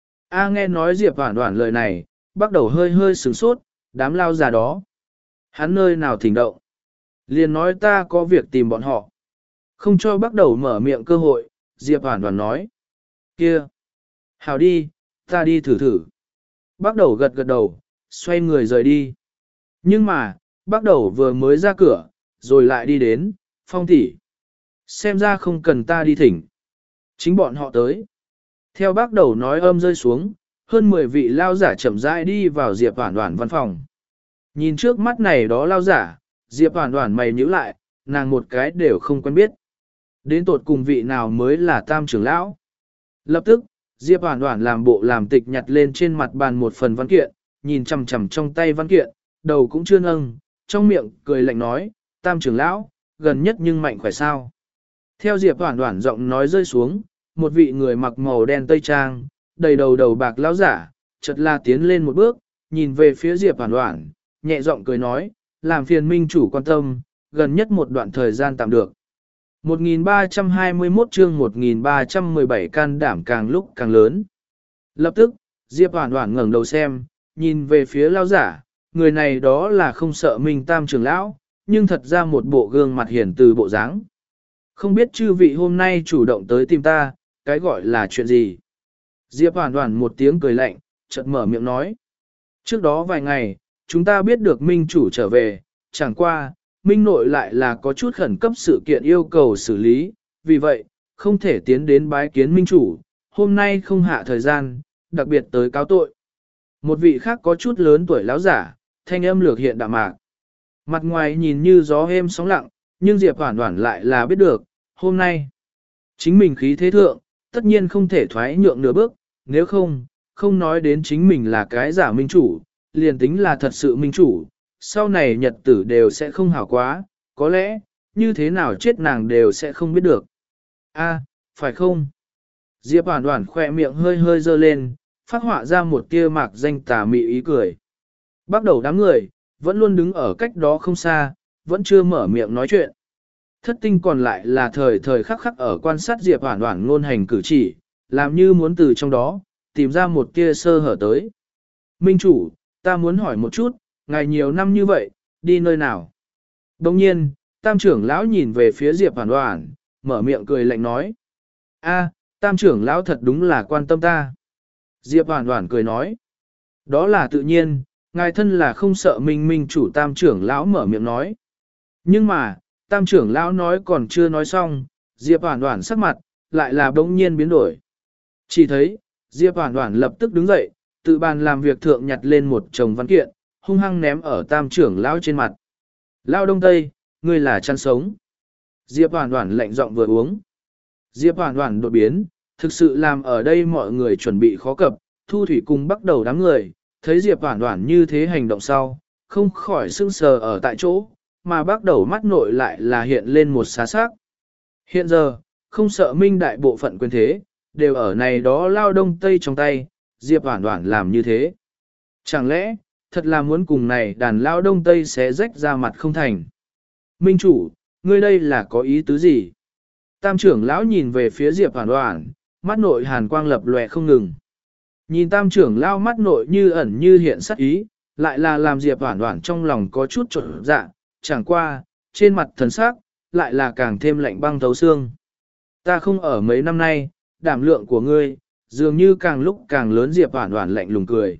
A nghe nói Diệp Hoản Hoản lời này, bắt đầu hơi hơi sửng sốt, đám lao già đó. Hắn nơi nào thỉnh động. Liền nói ta có việc tìm bọn họ. Không cho bắt đầu mở miệng cơ hội, Diệp Hoản Hoản nói. Kia. Hào đi, ta đi thử thử. Bắt đầu gật gật đầu, xoay người rời đi. Nhưng mà, bắt đầu vừa mới ra cửa, rồi lại đi đến, Phong tỷ. Xem ra không cần ta đi thỉnh. Chính bọn họ tới. Theo bác đầu nói âm rơi xuống, hơn mười vị lao giả chậm rãi đi vào Diệp Hoản Hoản văn phòng. Nhìn trước mắt này đó lao giả, Diệp Hoản Hoản mày nhíu lại, nàng một cái đều không quen biết. Đến tột cùng vị nào mới là tam trưởng lão. Lập tức, Diệp Hoản Hoản làm bộ làm tịch nhặt lên trên mặt bàn một phần văn kiện, nhìn chằm chằm trong tay văn kiện, đầu cũng chưa nâng, trong miệng cười lạnh nói, tam trưởng lão, gần nhất nhưng mạnh khỏe sao. Theo Diệp Hoản Hoản giọng nói rơi xuống, một vị người mặc màu đen tây trang, đầy đầu đầu bạc lão giả, chợt là tiến lên một bước, nhìn về phía Diệp Hoản Hoản, nhẹ giọng cười nói, làm phiền minh chủ quan tâm, gần nhất một đoạn thời gian tạm được. một nghìn ba trăm hai mươi mốt chương một nghìn ba trăm mười bảy can đảm càng lúc càng lớn. Lập tức, Diệp Hoản Hoản ngẩng đầu xem, nhìn về phía lão giả, người này đó là không sợ Minh Tam trưởng lão, nhưng thật ra một bộ gương mặt hiền từ bộ dáng. Không biết chư vị hôm nay chủ động tới tìm ta, cái gọi là chuyện gì? Diệp Hoản Hoản một tiếng cười lạnh, chợt mở miệng nói. Trước đó vài ngày, chúng ta biết được Minh chủ trở về, chẳng qua, Minh nội lại là có chút khẩn cấp sự kiện yêu cầu xử lý, vì vậy, không thể tiến đến bái kiến Minh chủ, hôm nay không hạ thời gian, đặc biệt tới cáo tội. Một vị khác có chút lớn tuổi lão giả, thanh âm lược hiện đạm mạc. Mặt ngoài nhìn như gió êm sóng lặng, nhưng Diệp Hoản Hoản lại là biết được, hôm nay, chính mình khí thế thượng, tất nhiên không thể thoái nhượng nửa bước, nếu không, không nói đến chính mình là cái giả minh chủ, liền tính là thật sự minh chủ, sau này nhật tử đều sẽ không hảo quá, có lẽ, như thế nào chết nàng đều sẽ không biết được. A, phải không? Diệp Hoản Hoản khỏe miệng hơi hơi dơ lên, phát họa ra một tia mạc danh tà mị ý cười. Bắt đầu đám người, vẫn luôn đứng ở cách đó không xa, vẫn chưa mở miệng nói chuyện. Thất tinh còn lại là thời thời khắc khắc ở quan sát Diệp Hoản Hoản ngôn hành cử chỉ, làm như muốn từ trong đó, tìm ra một tia sơ hở tới. Minh chủ, ta muốn hỏi một chút, ngài nhiều năm như vậy, đi nơi nào? Đồng nhiên, tam trưởng lão nhìn về phía Diệp Hoản Hoản, mở miệng cười lạnh nói. A, tam trưởng lão thật đúng là quan tâm ta. Diệp Hoản Hoản cười nói. Đó là tự nhiên, ngài thân là không sợ minh minh chủ tam trưởng lão mở miệng nói. Nhưng mà, tam trưởng lão nói còn chưa nói xong, Diệp Hoản Hoản sắc mặt, lại là bỗng nhiên biến đổi. Chỉ thấy, Diệp Hoản Hoản lập tức đứng dậy, tự bàn làm việc thượng nhặt lên một chồng văn kiện, hung hăng ném ở tam trưởng lão trên mặt. Lão Đông Tây, ngươi là chăn sống. Diệp Hoản Hoản lạnh giọng vừa uống. Diệp Hoản Hoản đột biến, thực sự làm ở đây mọi người chuẩn bị khó cập, Thu Thủy cùng bắt đầu đám người, thấy Diệp Hoản Hoản như thế hành động sau, không khỏi sững sờ ở tại chỗ, mà bắt đầu mắt nội lại là hiện lên một xá sắc. Hiện giờ, không sợ minh đại bộ phận quyền thế, đều ở này đó Lao Đông Tây trong tay, Diệp Hoản Hoản làm như thế. Chẳng lẽ, thật là muốn cùng này đàn Lao Đông Tây sẽ rách ra mặt không thành. Minh chủ, ngươi đây là có ý tứ gì? Tam trưởng lão nhìn về phía Diệp Hoản Hoản, mắt nội hàn quang lập lòe không ngừng. Nhìn tam trưởng lão mắt nội như ẩn như hiện sắc ý, lại là làm Diệp Hoản Hoản trong lòng có chút trộn dạ, chẳng qua, trên mặt thần sắc, lại là càng thêm lạnh băng thấu xương. Ta không ở mấy năm nay, đảm lượng của ngươi, dường như càng lúc càng lớn. Diệp Hoản Hoản lạnh lùng cười.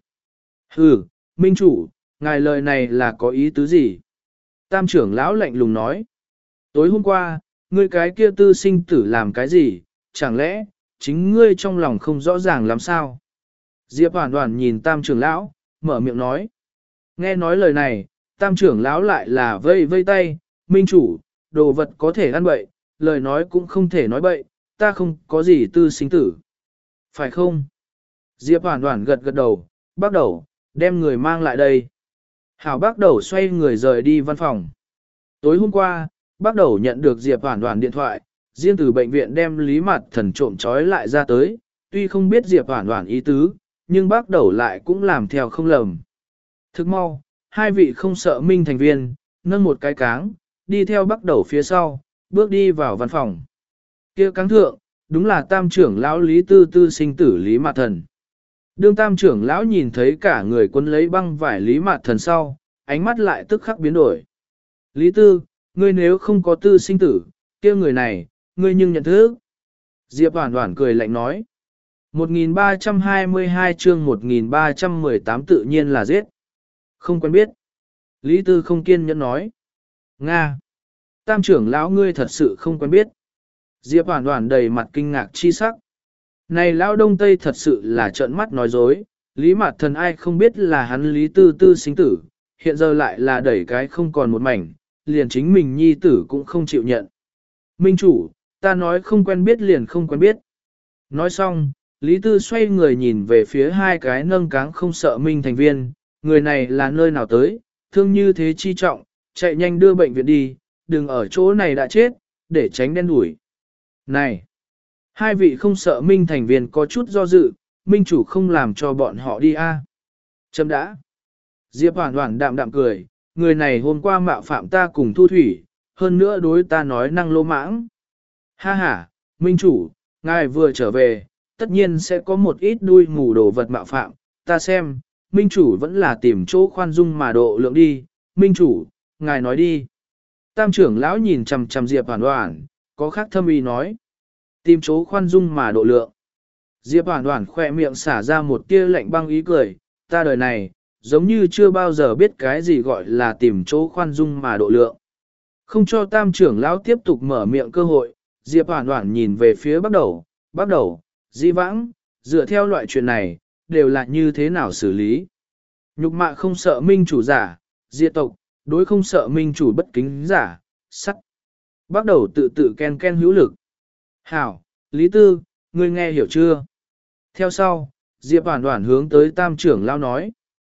Hừ, minh chủ, ngài lời này là có ý tứ gì? Tam trưởng lão lạnh lùng nói. Tối hôm qua, ngươi cái kia tư sinh tử làm cái gì, chẳng lẽ, chính ngươi trong lòng không rõ ràng làm sao? Diệp Hoản Hoản nhìn tam trưởng lão, mở miệng nói. Nghe nói lời này, tam trưởng lão lại là vây vây tay, minh chủ, đồ vật có thể ăn bậy, lời nói cũng không thể nói bậy, ta không có gì tư sinh tử. Phải không? Diệp Hoàn Hoàn gật gật đầu, bắt đầu, đem người mang lại đây. Hảo bắt đầu xoay người rời đi văn phòng. Tối hôm qua, bắt đầu nhận được Diệp Hoàn Hoàn điện thoại, riêng từ bệnh viện đem Lý Mạt Thần trộm trói lại ra tới, tuy không biết Diệp Hoàn Hoàn ý tứ, nhưng bắt đầu lại cũng làm theo không lầm. Thức mau, hai vị không sợ minh thành viên, nâng một cái cáng, đi theo bắt đầu phía sau, bước đi vào văn phòng. Kia cáng thượng, đúng là tam trưởng lão Lý Tư Tư sinh tử Lý Mạt Thần. Đương tam trưởng lão nhìn thấy cả người quân lấy băng vải Lý Mạt Thần sau, ánh mắt lại tức khắc biến đổi. Lý Tư, ngươi nếu không có tư sinh tử, kia người này, ngươi nhưng nhận thức. Diệp Hoàn Hoàn cười lạnh nói. một nghìn ba trăm hai mươi hai chương một nghìn ba trăm mười tám tự nhiên là giết. Không quen biết. Lý Tư không kiên nhẫn nói. Nga. Tam trưởng lão ngươi thật sự không quen biết. Diệp Hoàn Hoàn đầy mặt kinh ngạc chi sắc. Này lão đông tây thật sự là trợn mắt nói dối. Lý Mạt Thần ai không biết là hắn Lý Tư Tư sinh tử, hiện giờ lại là đẩy cái không còn một mảnh, liền chính mình nhi tử cũng không chịu nhận. Minh chủ, ta nói không quen biết liền không quen biết. Nói xong, Lý Tư xoay người nhìn về phía hai cái nâng cáng không sợ Minh thành viên, người này là nơi nào tới, thương như thế chi trọng, chạy nhanh đưa bệnh viện đi, đừng ở chỗ này đã chết, để tránh đen đuổi. Này, hai vị không sợ Minh thành viên có chút do dự, Minh chủ không làm cho bọn họ đi a. À? Chấm đã. Diệp Hoàn Hoàn đạm đạm cười, người này hôm qua mạo phạm ta cùng Thu Thủy, hơn nữa đối ta nói năng lô mãng. Ha ha, Minh chủ, ngài vừa trở về, tất nhiên sẽ có một ít đuôi mù đồ vật mạo phạm, ta xem, Minh chủ vẫn là tìm chỗ khoan dung mà độ lượng đi, Minh chủ, ngài nói đi. Tam trưởng lão nhìn chằm chằm Diệp Hoàn Hoàn, có khác thâm ý nói. Tìm chỗ khoan dung mà độ lượng. Diệp Hoàn Hoàn khỏe miệng xả ra một tia lạnh băng ý cười, ta đời này, giống như chưa bao giờ biết cái gì gọi là tìm chỗ khoan dung mà độ lượng. Không cho tam trưởng lão tiếp tục mở miệng cơ hội, Diệp Hoàn Hoàn nhìn về phía bắt đầu, bắt đầu, di vãng, dựa theo loại chuyện này, đều là như thế nào xử lý. Nhục mạ không sợ minh chủ giả, diệt tộc, đối không sợ minh chủ bất kính giả, sắt. Bắt đầu tự tự ken ken hữu lực. Hảo, Lý Tư, ngươi nghe hiểu chưa? Theo sau, Diệp Hoàn Hoàn hướng tới tam trưởng lão nói.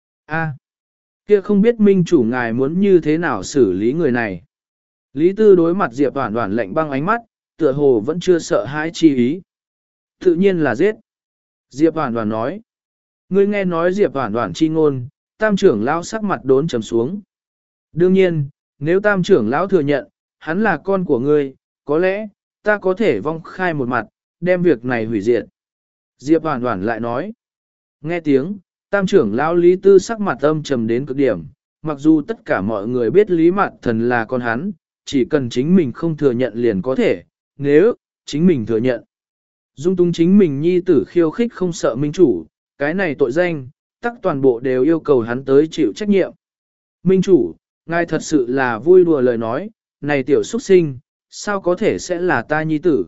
A, kia không biết minh chủ ngài muốn như thế nào xử lý người này. Lý Tư đối mặt Diệp Hoàn Hoàn lạnh băng ánh mắt, tựa hồ vẫn chưa sợ hãi chi ý. Tự nhiên là giết. Diệp Hoàn Hoàn nói. Ngươi nghe nói Diệp Hoàn Hoàn chi ngôn, tam trưởng lão sắc mặt đốn trầm xuống. Đương nhiên, nếu tam trưởng lão thừa nhận, hắn là con của ngươi, có lẽ, ta có thể vong khai một mặt, đem việc này hủy diệt. Diệp Hoàn Hoàn lại nói. Nghe tiếng, tam trưởng lão Lý Tư sắc mặt âm trầm đến cực điểm, mặc dù tất cả mọi người biết Lý Mạt Thần là con hắn, chỉ cần chính mình không thừa nhận liền có thể, nếu, chính mình thừa nhận. Dung túng chính mình nhi tử khiêu khích không sợ minh chủ, cái này tội danh, tắc toàn bộ đều yêu cầu hắn tới chịu trách nhiệm. Minh chủ, ngài thật sự là vui đùa lời nói, này tiểu xuất sinh, sao có thể sẽ là ta nhi tử?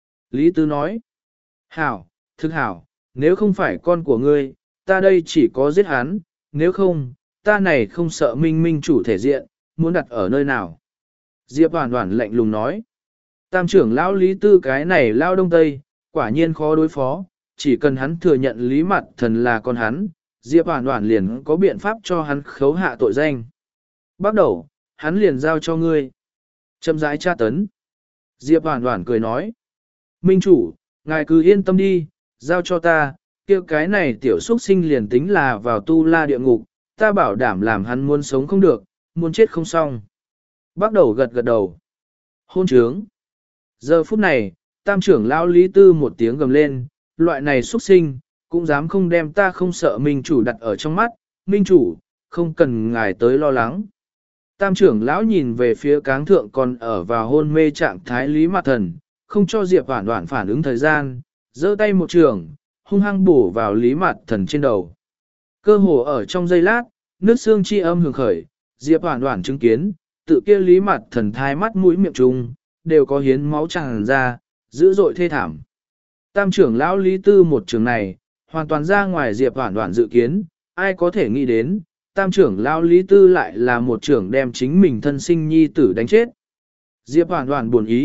Lý Tư nói, hảo, thực hảo, nếu không phải con của ngươi, ta đây chỉ có giết hắn, nếu không, ta này không sợ minh minh chủ thể diện, muốn đặt ở nơi nào? Diệp Hoàn Hoàn lạnh lùng nói, tam trưởng lão Lý Tư cái này lao đông tây, quả nhiên khó đối phó, chỉ cần hắn thừa nhận Lý Mạt Thần là con hắn, Diệp Hoàn Hoàn liền có biện pháp cho hắn khấu hạ tội danh. Bắt đầu, hắn liền giao cho ngươi. Châm rãi tra tấn. Diệp Hoàn Hoàn cười nói, minh chủ, ngài cứ yên tâm đi, giao cho ta, kia cái này tiểu xuất sinh liền tính là vào tu la địa ngục, ta bảo đảm làm hắn muốn sống không được, muốn chết không xong. Bắt đầu gật gật đầu. Hôn trướng. Giờ phút này, tam trưởng lão Lý Tư một tiếng gầm lên, loại này xuất sinh, cũng dám không đem ta không sợ minh chủ đặt ở trong mắt, minh chủ, không cần ngài tới lo lắng. Tam trưởng lão nhìn về phía cáng thượng còn ở vào hôn mê trạng thái Lý Mạt Thần, không cho Diệp Hoàn Hoàn phản ứng thời gian, giơ tay một trường, hung hăng bổ vào Lý Mạt Thần trên đầu. Cơ hồ ở trong giây lát, nước xương chi âm hưởng khởi, Diệp Hoàn Hoàn chứng kiến, tự kia Lý Mạt Thần thai mắt mũi miệng trùng, đều có hiến máu tràn ra, dữ dội thê thảm. Tam trưởng lão Lý Tư một trường này, hoàn toàn ra ngoài Diệp Hoàn Hoàn dự kiến, ai có thể nghĩ đến, tam trưởng lão Lý Tư lại là một trưởng đem chính mình thân sinh nhi tử đánh chết. Diệp Hoàn Hoàn buồn ý,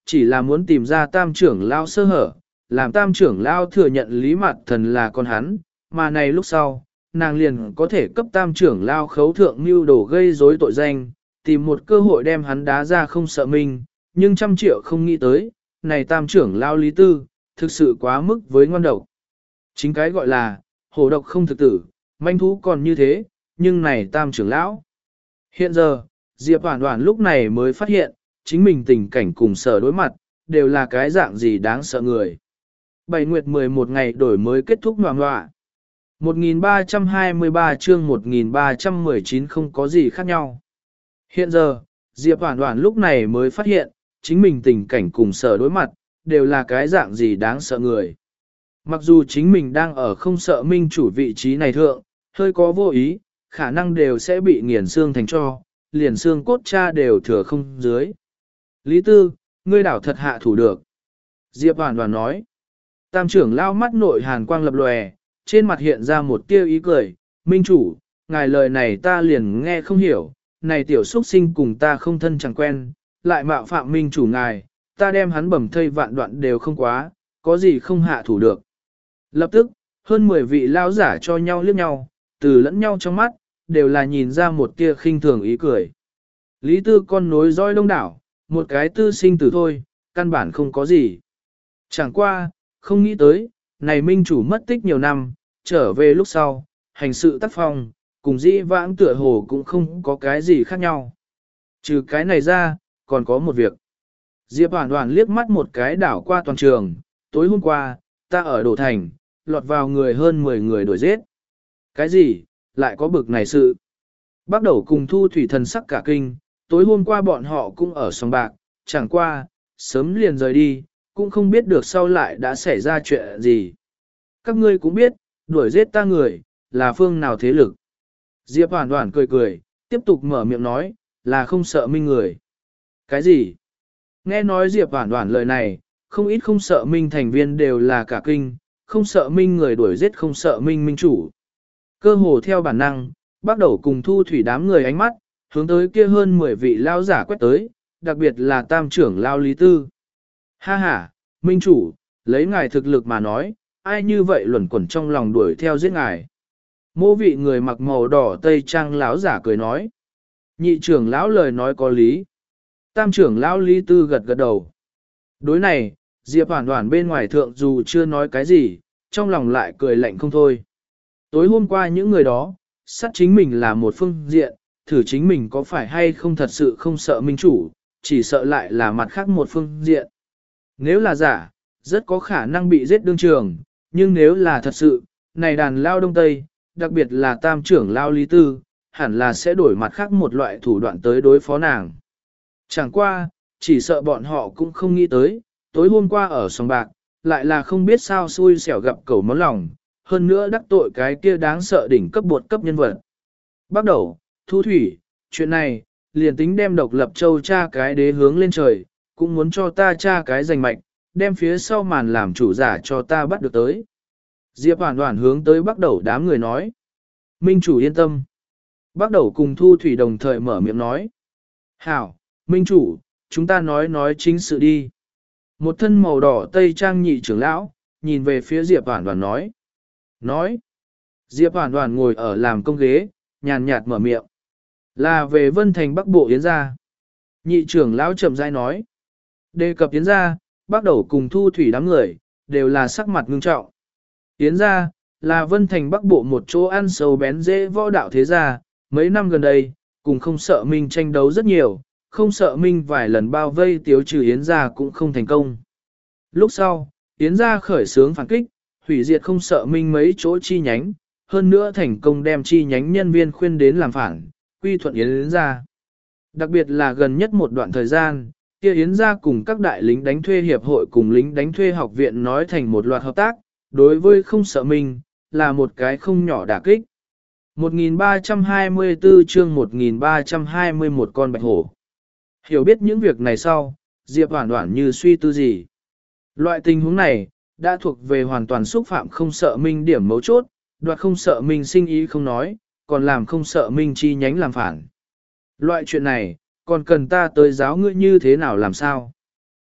chỉ là muốn tìm ra tam trưởng lao sơ hở, làm tam trưởng lao thừa nhận Lý Mạt Thần là con hắn, mà này lúc sau, nàng liền có thể cấp tam trưởng lao khấu thượng mưu đồ gây rối tội danh, tìm một cơ hội đem hắn đá ra không sợ mình, nhưng trăm triệu không nghĩ tới, này tam trưởng lao Lý Tư, thực sự quá mức với ngoan độc. Chính cái gọi là, hổ độc không thực tử, manh thú còn như thế, nhưng này tam trưởng lão. Hiện giờ, Diệp Hoản Hoản lúc này mới phát hiện, chính mình tình cảnh cùng sở đối mặt, đều là cái dạng gì đáng sợ người. Bảy nguyệt mười một ngày đổi mới kết thúc ngoạ ngoạ. một nghìn ba trăm hai mươi ba chương một nghìn ba trăm mười chín không có gì khác nhau. Hiện giờ, Diệp Hoản Hoản lúc này mới phát hiện, chính mình tình cảnh cùng sở đối mặt, đều là cái dạng gì đáng sợ người. Mặc dù chính mình đang ở không sợ minh chủ vị trí này thượng, hơi có vô ý, khả năng đều sẽ bị nghiền xương thành cho, liền xương cốt cha đều thừa không dưới. Lý Tư, ngươi đảo thật hạ thủ được. Diệp Hoản Hoản nói. Tam trưởng lao mắt nội hàn quang lập lòe, trên mặt hiện ra một tia ý cười, minh chủ, ngài lời này ta liền nghe không hiểu, này tiểu xuất sinh cùng ta không thân chẳng quen, lại mạo phạm minh chủ ngài, ta đem hắn bầm thây vạn đoạn đều không quá, có gì không hạ thủ được. Lập tức, hơn mười vị lao giả cho nhau liếc nhau, từ lẫn nhau trong mắt, đều là nhìn ra một tia khinh thường ý cười. Lý Tư con nối roi đông đảo, một cái tư sinh tử thôi, căn bản không có gì. Chẳng qua, không nghĩ tới, này minh chủ mất tích nhiều năm, trở về lúc sau, hành sự tác phong, cùng dĩ vãng tựa hồ cũng không có cái gì khác nhau. Trừ cái này ra, còn có một việc. Diệp Hoản Hoản liếc mắt một cái đảo qua toàn trường, tối hôm qua, ta ở Đổ Thành, lọt vào người hơn mười người đuổi giết. Cái gì, lại có bực này sự? Bắt đầu cùng Thu Thủy thần sắc cả kinh, tối hôm qua bọn họ cũng ở sòng bạc, chẳng qua, sớm liền rời đi, cũng không biết được sau lại đã xảy ra chuyện gì. Các ngươi cũng biết, đuổi giết ta người, là phương nào thế lực. Diệp Hoản Hoản cười cười, tiếp tục mở miệng nói, là không sợ minh người. Cái gì? Nghe nói Diệp Hoản Hoản lời này, không ít không sợ minh thành viên đều là cả kinh, không sợ minh người đuổi giết không sợ minh minh chủ. Cơ hồ theo bản năng, bắt đầu cùng Thu Thủy đám người ánh mắt, hướng tới kia hơn mười vị lao giả quét tới, đặc biệt là tam trưởng lao Lý Tư. Ha ha, minh chủ, lấy ngài thực lực mà nói, ai như vậy luẩn quẩn trong lòng đuổi theo giết ngài. Mô vị người mặc màu đỏ tây trang lão giả cười nói. Nhị trưởng lão lời nói có lý. Tam trưởng lão Lý Tư gật gật đầu. Đối này, Diệp Hoản Hoản bên ngoài thượng dù chưa nói cái gì, trong lòng lại cười lạnh không thôi. Tối hôm qua những người đó, sát chính mình là một phương diện, thử chính mình có phải hay không thật sự không sợ minh chủ, chỉ sợ lại là mặt khác một phương diện. Nếu là giả, rất có khả năng bị giết đương trường, nhưng nếu là thật sự, này đàn lao đông tây, đặc biệt là tam trưởng lao Lý Tư, hẳn là sẽ đổi mặt khác một loại thủ đoạn tới đối phó nàng. Chẳng qua, chỉ sợ bọn họ cũng không nghĩ tới, tối hôm qua ở sòng bạc, lại là không biết sao xui xẻo gặp cẩu máu lòng, hơn nữa đắc tội cái kia đáng sợ đỉnh cấp bột cấp nhân vật. Bắt đầu, Thu Thủy, chuyện này, liền tính đem độc lập châu cha cái đế hướng lên trời, cũng muốn cho ta cha cái giành mạch, đem phía sau màn làm chủ giả cho ta bắt được tới. Diệp Hoản Hoản hướng tới bắt đầu đám người nói. Minh chủ yên tâm. Bắt đầu cùng Thu Thủy đồng thời mở miệng nói. Hảo, Minh chủ, chúng ta nói nói chính sự đi. Một thân màu đỏ tây trang nhị trưởng lão, nhìn về phía Diệp Hoản Hoản nói. Nói. Diệp Hoản Hoản ngồi ở làm công ghế, nhàn nhạt mở miệng. Là về Vân Thành Bắc Bộ Yến gia. Nhị trưởng lão chậm rãi nói. Đề cập Yến gia, bắt đầu cùng Thu Thủy đám người, đều là sắc mặt ngưng trọng. Yến gia, là Vân Thành Bắc Bộ một chỗ ăn sâu bén dễ võ đạo thế gia, mấy năm gần đây, cùng không sợ Minh tranh đấu rất nhiều, không sợ Minh vài lần bao vây tiêu trừ Yến gia cũng không thành công. Lúc sau, Yến gia khởi xướng phản kích, hủy diệt không sợ Minh mấy chỗ chi nhánh, hơn nữa thành công đem chi nhánh nhân viên khuyên đến làm phản, quy thuận Yến gia. Đặc biệt là gần nhất một đoạn thời gian, kia Yến gia cùng các đại lính đánh thuê hiệp hội cùng lính đánh thuê học viện nói thành một loạt hợp tác, đối với không sợ Minh, là một cái không nhỏ đả kích. một nghìn ba trăm hai mươi tư chương một nghìn ba trăm hai mươi mốt con bạch hổ. Hiểu biết những việc này sau, Diệp Hoản Hoản như suy tư gì. Loại tình huống này, đã thuộc về hoàn toàn xúc phạm không sợ Minh điểm mấu chốt, đoạt không sợ Minh sinh ý không nói, còn làm không sợ Minh chi nhánh làm phản. Loại chuyện này, còn cần ta tới giáo ngươi như thế nào làm sao?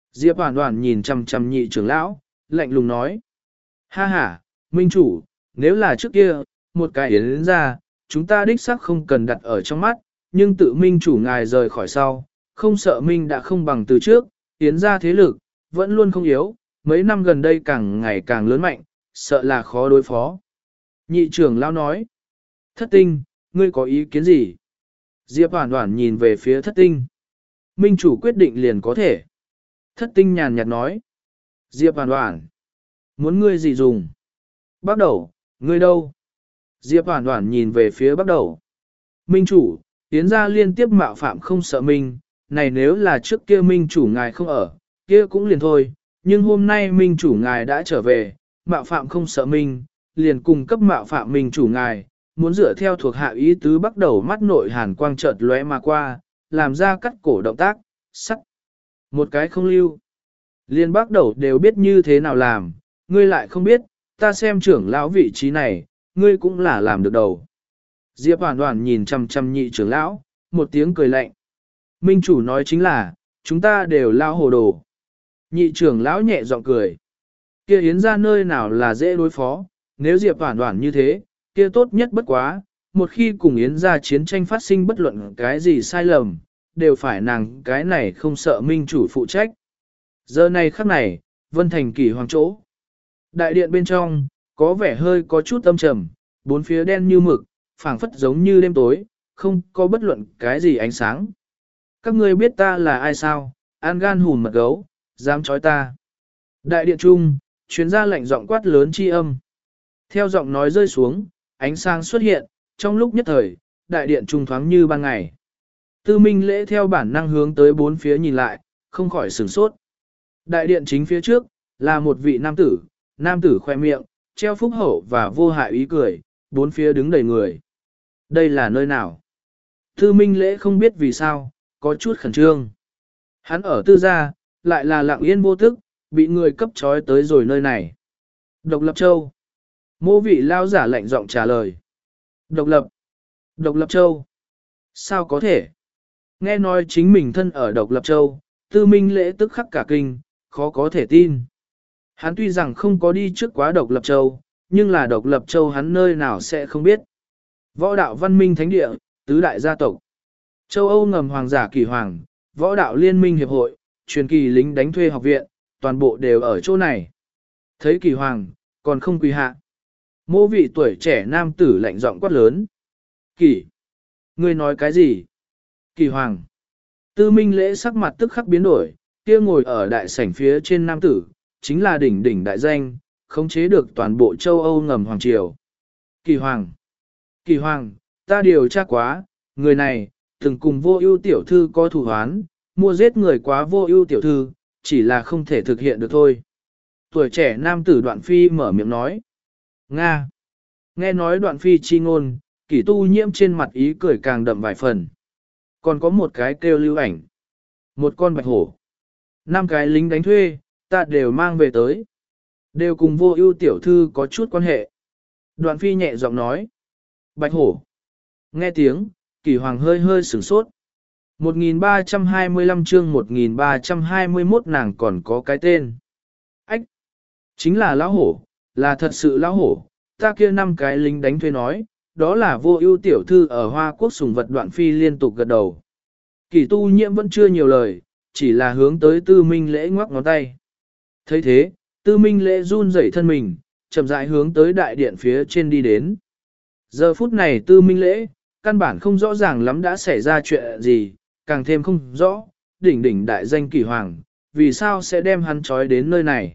Diệp Hoản Hoản nhìn chằm chằm nhị trưởng lão, lạnh lùng nói. Ha ha, minh chủ, nếu là trước kia, một cái yến ra, chúng ta đích xác không cần đặt ở trong mắt, nhưng tự minh chủ ngài rời khỏi sau, không sợ minh đã không bằng từ trước, yến ra thế lực, vẫn luôn không yếu, mấy năm gần đây càng ngày càng lớn mạnh, sợ là khó đối phó. Nhị trưởng lão nói. Thất tinh, ngươi có ý kiến gì? Diệp Hoản Hoản nhìn về phía thất tinh. Minh chủ quyết định liền có thể. Thất tinh nhàn nhạt nói. Diệp Hoản Hoản. Muốn ngươi gì dùng? Bắt đầu, ngươi đâu? Diệp Hoản Hoản nhìn về phía bắt đầu. Minh chủ, tiến ra liên tiếp mạo phạm không sợ minh, này nếu là trước kia minh chủ ngài không ở, kia cũng liền thôi, nhưng hôm nay minh chủ ngài đã trở về, mạo phạm không sợ minh, liền cùng cấp mạo phạm minh chủ ngài, muốn dựa theo thuộc hạ ý tứ bắt đầu mắt nội hàn quang chợt lóe mà qua, làm ra cắt cổ động tác, sắt. Một cái không lưu. Liên bắt đầu đều biết như thế nào làm, ngươi lại không biết, ta xem trưởng lão vị trí này, ngươi cũng là làm được đầu. Diệp Hoản Hoản nhìn chăm chăm nhị trưởng lão, một tiếng cười lạnh. Minh chủ nói chính là, chúng ta đều lao hồ đồ. Nhị trưởng lão nhẹ giọng cười. Kia yến ra nơi nào là dễ đối phó, nếu Diệp Hoản Hoản như thế, kia tốt nhất bất quá, một khi cùng yến ra chiến tranh phát sinh bất luận cái gì sai lầm, đều phải nàng cái này không sợ minh chủ phụ trách. Giờ này khắc này, Vân Thành Kỳ Hoàng chỗ. Đại điện bên trong, có vẻ hơi có chút âm trầm, bốn phía đen như mực, phảng phất giống như đêm tối, không có bất luận cái gì ánh sáng. Các ngươi biết ta là ai sao, an gan hùn mật gấu, dám chói ta. Đại điện trung, chuyến ra lệnh giọng quát lớn chi âm. Theo giọng nói rơi xuống, ánh sáng xuất hiện, trong lúc nhất thời, đại điện trung thoáng như ban ngày. Tư Minh Lễ theo bản năng hướng tới bốn phía nhìn lại, không khỏi sửng sốt. Đại điện chính phía trước, là một vị nam tử, nam tử khoe miệng, treo phúc hậu và vô hại ý cười, bốn phía đứng đầy người. Đây là nơi nào? Tư Minh Lễ không biết vì sao, có chút khẩn trương. Hắn ở tư gia, lại là lặng yên vô thức, bị người cấp trói tới rồi nơi này. Độc Lập Châu. Mô vị lao giả lạnh giọng trả lời. Độc Lập. Độc Lập Châu. Sao có thể? Nghe nói chính mình thân ở Độc Lập Châu, Tư Minh Lễ tức khắc cả kinh, khó có thể tin. Hắn tuy rằng không có đi trước quá Độc Lập Châu, nhưng là Độc Lập Châu hắn nơi nào sẽ không biết. Võ đạo văn minh thánh địa, tứ đại gia tộc. Châu Âu ngầm hoàng giả kỳ hoàng, võ đạo liên minh hiệp hội, truyền kỳ lính đánh thuê học viện, toàn bộ đều ở chỗ này. Thấy kỳ hoàng, còn không quỳ hạ. Mô vị tuổi trẻ nam tử lạnh giọng quát lớn. Kỳ! Ngươi nói cái gì? Kỳ hoàng! Tư Minh Lễ sắc mặt tức khắc biến đổi, kia ngồi ở đại sảnh phía trên nam tử, chính là đỉnh đỉnh đại danh, khống chế được toàn bộ châu Âu ngầm hoàng triều. Kỳ hoàng! Kỳ hoàng, ta điều tra quá, người này, từng cùng vô ưu tiểu thư có thủ hoán, mua giết người quá vô ưu tiểu thư, chỉ là không thể thực hiện được thôi. Tuổi trẻ nam tử Đoạn Phi mở miệng nói. Nga! Nghe nói Đoạn Phi chi ngôn, Kỷ Tu Nhiễm trên mặt ý cười càng đậm vài phần. Còn có một cái kêu lưu ảnh. Một con bạch hổ. Năm cái lính đánh thuê, ta đều mang về tới. Đều cùng vô ưu tiểu thư có chút quan hệ. Đoạn Phi nhẹ giọng nói. Bạch hổ. Nghe tiếng, Kỳ Hoàng hơi hơi sửng sốt. một nghìn ba trăm hai mươi lăm chương một nghìn ba trăm hai mươi mốt nàng còn có cái tên. Ách. Chính là lão hổ, là thật sự lão hổ. Ta kia năm cái lính đánh thuê nói, đó là vô ưu tiểu thư ở Hoa Quốc sùng vật. Đoạn Phi liên tục gật đầu. Kỳ Tu Nhiễm vẫn chưa nhiều lời, chỉ là hướng tới Tư Minh Lễ ngoắc ngón tay. thấy thế, Tư Minh Lễ run rẩy thân mình, chậm rãi hướng tới đại điện phía trên đi đến. Giờ phút này Tư Minh Lễ, căn bản không rõ ràng lắm đã xảy ra chuyện gì, càng thêm không rõ, đỉnh đỉnh đại danh Kỳ Hoàng, vì sao sẽ đem hắn trói đến nơi này.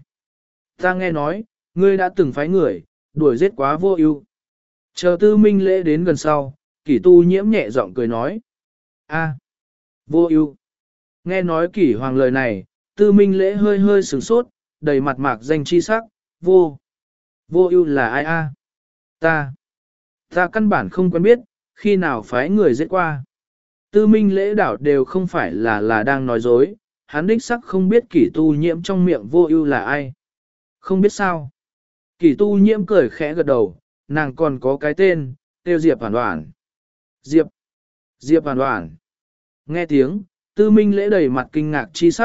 Ta nghe nói, ngươi đã từng phái người, đuổi giết quá vô ưu. Chờ Tư Minh Lễ đến gần sau, Kỷ Tu Nhiễm nhẹ giọng cười nói. A, vô ưu. Nghe nói Kỷ Hoàng lời này, Tư Minh Lễ hơi hơi sửng sốt, đầy mặt mạc danh chi sắc, vô. Vô ưu là ai a? Ta. Ta căn bản không quen biết, khi nào phái người giết qua. Tư Minh Lễ đảo đều không phải là là đang nói dối, hắn đích sắc không biết Kỷ Tu Nhiễm trong miệng vô ưu là ai. Không biết sao. Kỷ Tu Nhiễm cười khẽ gật đầu, nàng còn có cái tên, tiêu Diệp Hoàn Hoàn. Diệp. Diệp Hoàn Hoàn. Nghe tiếng, Tư Minh Lễ đầy mặt kinh ngạc chi sắc,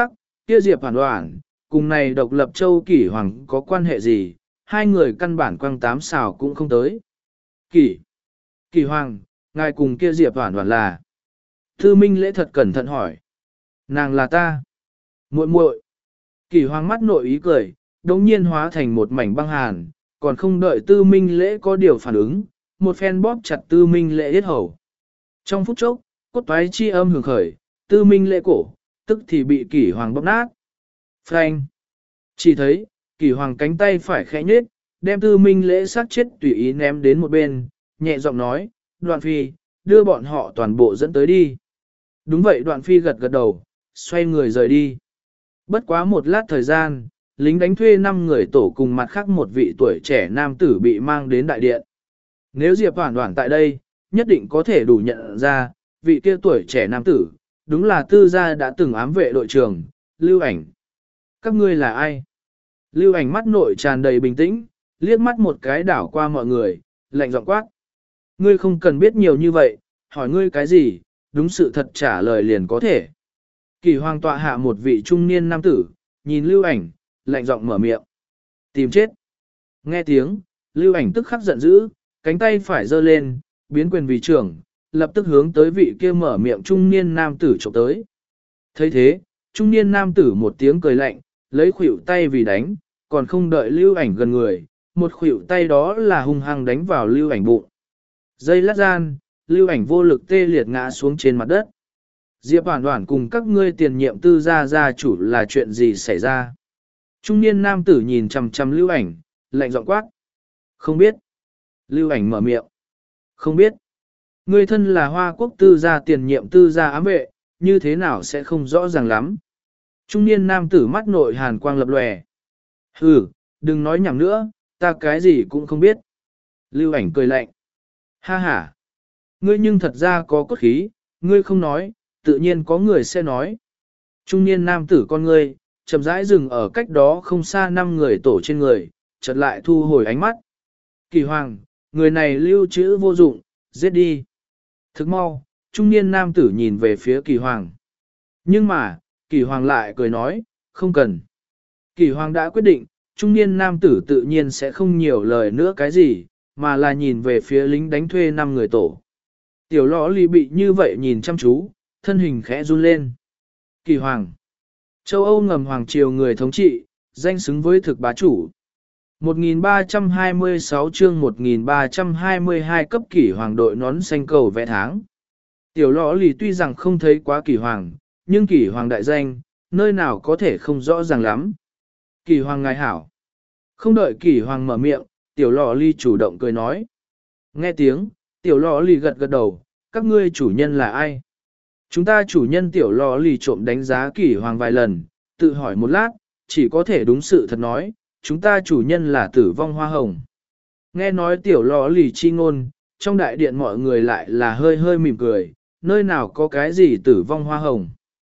Kia Diệp Hoàn Hoàn, cùng này độc lập châu kỷ hoàng có quan hệ gì, hai người căn bản quăng tám xào cũng không tới. Kỷ, kỷ hoàng, ngài cùng kia Diệp Hoàn Hoàn là. Tư Minh Lễ thật cẩn thận hỏi. Nàng là ta. Muội muội. Kỷ hoàng mắt nội ý cười, đống nhiên hóa thành một mảnh băng hàn, còn không đợi Tư Minh Lễ có điều phản ứng, một phen bóp chặt Tư Minh Lễ yết hầu. Trong phút chốc, cốt toái chi âm hưởng khởi, Tư Minh Lễ cổ, tức thì bị kỷ hoàng bóp nát. Phanh. Chỉ thấy, kỷ hoàng cánh tay phải khẽ nhết, đem Tư Minh Lễ sát chết tùy ý ném đến một bên, nhẹ giọng nói, Đoạn Phi, đưa bọn họ toàn bộ dẫn tới đi. Đúng vậy, Đoạn Phi gật gật đầu, xoay người rời đi. Bất quá một lát thời gian, lính đánh thuê năm người tổ cùng mặt khác một vị tuổi trẻ nam tử bị mang đến đại điện. Nếu Diệp Hoản Hoản tại đây, nhất định có thể đủ nhận ra, vị kia tuổi trẻ nam tử, đúng là Tư gia đã từng ám vệ đội trưởng, Lưu Ảnh. Các ngươi là ai? Lưu Ảnh mắt nội tràn đầy bình tĩnh, liếc mắt một cái đảo qua mọi người, lạnh giọng quát. Ngươi không cần biết nhiều như vậy, hỏi ngươi cái gì, đúng sự thật trả lời liền có thể. Kỳ hoàng tọa hạ một vị trung niên nam tử, nhìn Lưu Ảnh, lạnh giọng mở miệng. Tìm chết. Nghe tiếng, Lưu Ảnh tức khắc giận dữ, cánh tay phải giơ lên, biến quyền vì trưởng, lập tức hướng tới vị kia mở miệng trung niên nam tử chụp tới. Thấy thế, trung niên nam tử một tiếng cười lạnh, lấy khuỷu tay vì đánh, còn không đợi Lưu Ảnh gần người, một khuỷu tay đó là hung hăng đánh vào Lưu Ảnh bụng. Giây lát gian, Lưu Ảnh vô lực tê liệt ngã xuống trên mặt đất. Diệp Hoản Hoản cùng các ngươi tiền nhiệm Tư gia gia chủ là chuyện gì xảy ra? Trung niên nam tử nhìn chằm chằm Lưu Ảnh, lạnh giọng quát. Không biết. Lưu Ảnh mở miệng. Không biết. Ngươi thân là Hoa Quốc Tư gia tiền nhiệm Tư gia ám vệ, như thế nào sẽ không rõ ràng lắm. Trung niên nam tử mắt nội hàn quang lập lòe. Hừ, đừng nói nhảm nữa, ta cái gì cũng không biết. Lưu Ảnh cười lạnh. Ha ha. Ngươi nhưng thật ra có cốt khí, ngươi không nói, tự nhiên có người sẽ nói. Trung niên nam tử con ngươi, chậm rãi dừng ở cách đó không xa năm người tổ trên người, chợt lại thu hồi ánh mắt. Kỳ hoàng, người này lưu trữ vô dụng, giết đi. Thức mau, trung niên nam tử nhìn về phía kỳ hoàng. Nhưng mà, kỳ hoàng lại cười nói, không cần. Kỳ hoàng đã quyết định, trung niên nam tử tự nhiên sẽ không nhiều lời nữa cái gì, mà là nhìn về phía lính đánh thuê năm người tổ. Tiểu lõ ly bị như vậy nhìn chăm chú, thân hình khẽ run lên. Kỳ hoàng. Châu Âu ngầm hoàng triều người thống trị, danh xứng với thực bá chủ. một nghìn ba trăm hai mươi sáu chương một nghìn ba trăm hai mươi hai cấp kỷ hoàng đội nón xanh cầu vẽ tháng. Tiểu lõ lì tuy rằng không thấy quá kỷ hoàng, nhưng kỷ hoàng đại danh, nơi nào có thể không rõ ràng lắm. Kỷ hoàng ngài hảo. Không đợi kỷ hoàng mở miệng, tiểu lò ly chủ động cười nói. Nghe tiếng, tiểu lò ly gật gật đầu, các ngươi chủ nhân là ai? Chúng ta chủ nhân tiểu lò ly trộm đánh giá kỷ hoàng vài lần, tự hỏi một lát, chỉ có thể đúng sự thật nói, chúng ta chủ nhân là tử vong hoa hồng. Nghe nói tiểu lò ly chi ngôn, trong đại điện mọi người lại là hơi hơi mỉm cười, nơi nào có cái gì tử vong hoa hồng?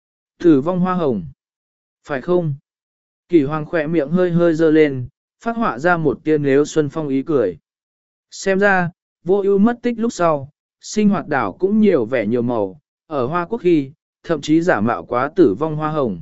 Tử vong hoa hồng. Phải không? Kỷ hoàng khỏe miệng hơi hơi dơ lên, phát họa ra một tia nếu xuân phong ý cười. Xem ra, vô ưu mất tích lúc sau, sinh hoạt đảo cũng nhiều vẻ nhiều màu, ở Hoa Quốc khi, thậm chí giả mạo quá tử vong hoa hồng.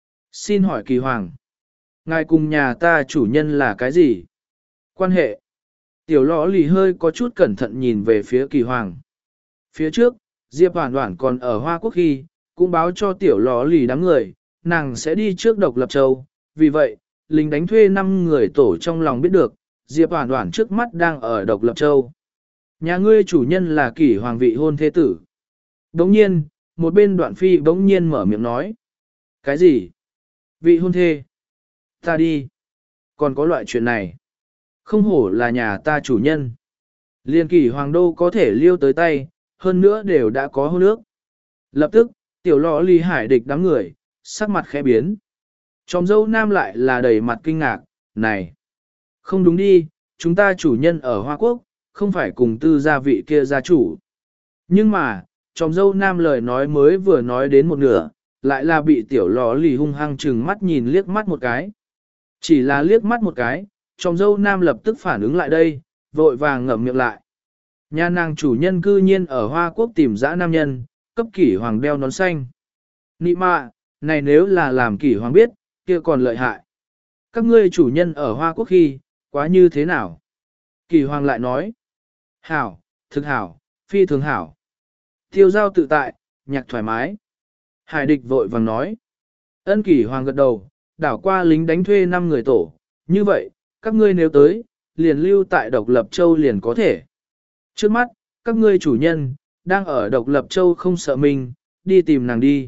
Xin hỏi kỳ hoàng, ngài cùng nhà ta chủ nhân là cái gì? Quan hệ. Tiểu lõ lì hơi có chút cẩn thận nhìn về phía kỳ hoàng. Phía trước, Diệp Hoản Hoản còn ở Hoa Quốc khi, cũng báo cho tiểu lõ lì đám người, nàng sẽ đi trước độc lập châu, vì vậy, lính đánh thuê năm người tổ trong lòng biết được, Diệp Hoản Hoản trước mắt đang ở độc lập châu. Nhà ngươi chủ nhân là kỷ hoàng vị hôn thế tử. Đống nhiên, một bên Đoạn Phi bỗng nhiên mở miệng nói. Cái gì? Vị hôn thê? Ta đi. Còn có loại chuyện này. Không hổ là nhà ta chủ nhân. Liên kỷ hoàng đô có thể liêu tới tay, hơn nữa đều đã có hôn ước. Lập tức, tiểu lọ ly hải địch đám người, sắc mặt khẽ biến. Tròm dâu nam lại là đầy mặt kinh ngạc, này, không đúng đi, chúng ta chủ nhân ở Hoa Quốc, không phải cùng tư gia vị kia gia chủ. Nhưng mà, tròm dâu nam lời nói mới vừa nói đến một nửa, lại là bị tiểu lò lì hung hăng chừng mắt nhìn liếc mắt một cái. Chỉ là liếc mắt một cái, tròm dâu nam lập tức phản ứng lại đây, vội vàng ngậm miệng lại. Nhà nàng chủ nhân cư nhiên ở Hoa Quốc tìm dã nam nhân, cấp kỷ hoàng đeo nón xanh. Nị mạ, Này nếu là làm kỷ hoàng biết, kia còn lợi hại. Các ngươi chủ nhân ở Hoa Quốc khi, quá như thế nào? Kỷ hoàng lại nói. Hảo, thực hảo, phi thường hảo. Tiêu giao tự tại, nhạc thoải mái. Hải địch vội vàng nói. Ân kỷ hoàng gật đầu, đảo qua lính đánh thuê năm người tổ. Như vậy, các ngươi nếu tới, liền lưu tại độc lập châu liền có thể. Trước mắt, các ngươi chủ nhân, đang ở độc lập châu không sợ mình, đi tìm nàng đi.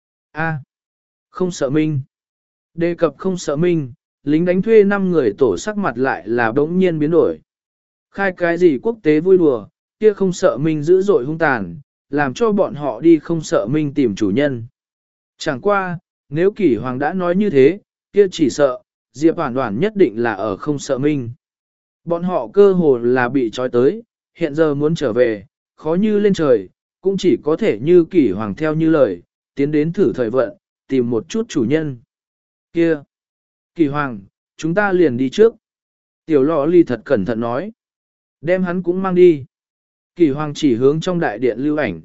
A, không sợ minh. Đề cập không sợ minh, lính đánh thuê năm người tổ sắc mặt lại là bỗng nhiên biến đổi. Khai cái gì quốc tế vui đùa, kia không sợ minh dữ dội hung tàn, làm cho bọn họ đi không sợ minh tìm chủ nhân. Chẳng qua, nếu kỷ hoàng đã nói như thế, kia chỉ sợ, Diệp Hoản Hoản nhất định là ở không sợ minh. Bọn họ cơ hồ là bị trói tới, hiện giờ muốn trở về, khó như lên trời, cũng chỉ có thể như kỷ hoàng theo như lời, tiến đến thử thời vận, tìm một chút chủ nhân. Kia! Kỷ hoàng, chúng ta liền đi trước. Tiểu lọ ly thật cẩn thận nói. Đem hắn cũng mang đi. Kỷ hoàng chỉ hướng trong đại điện lưu ảnh.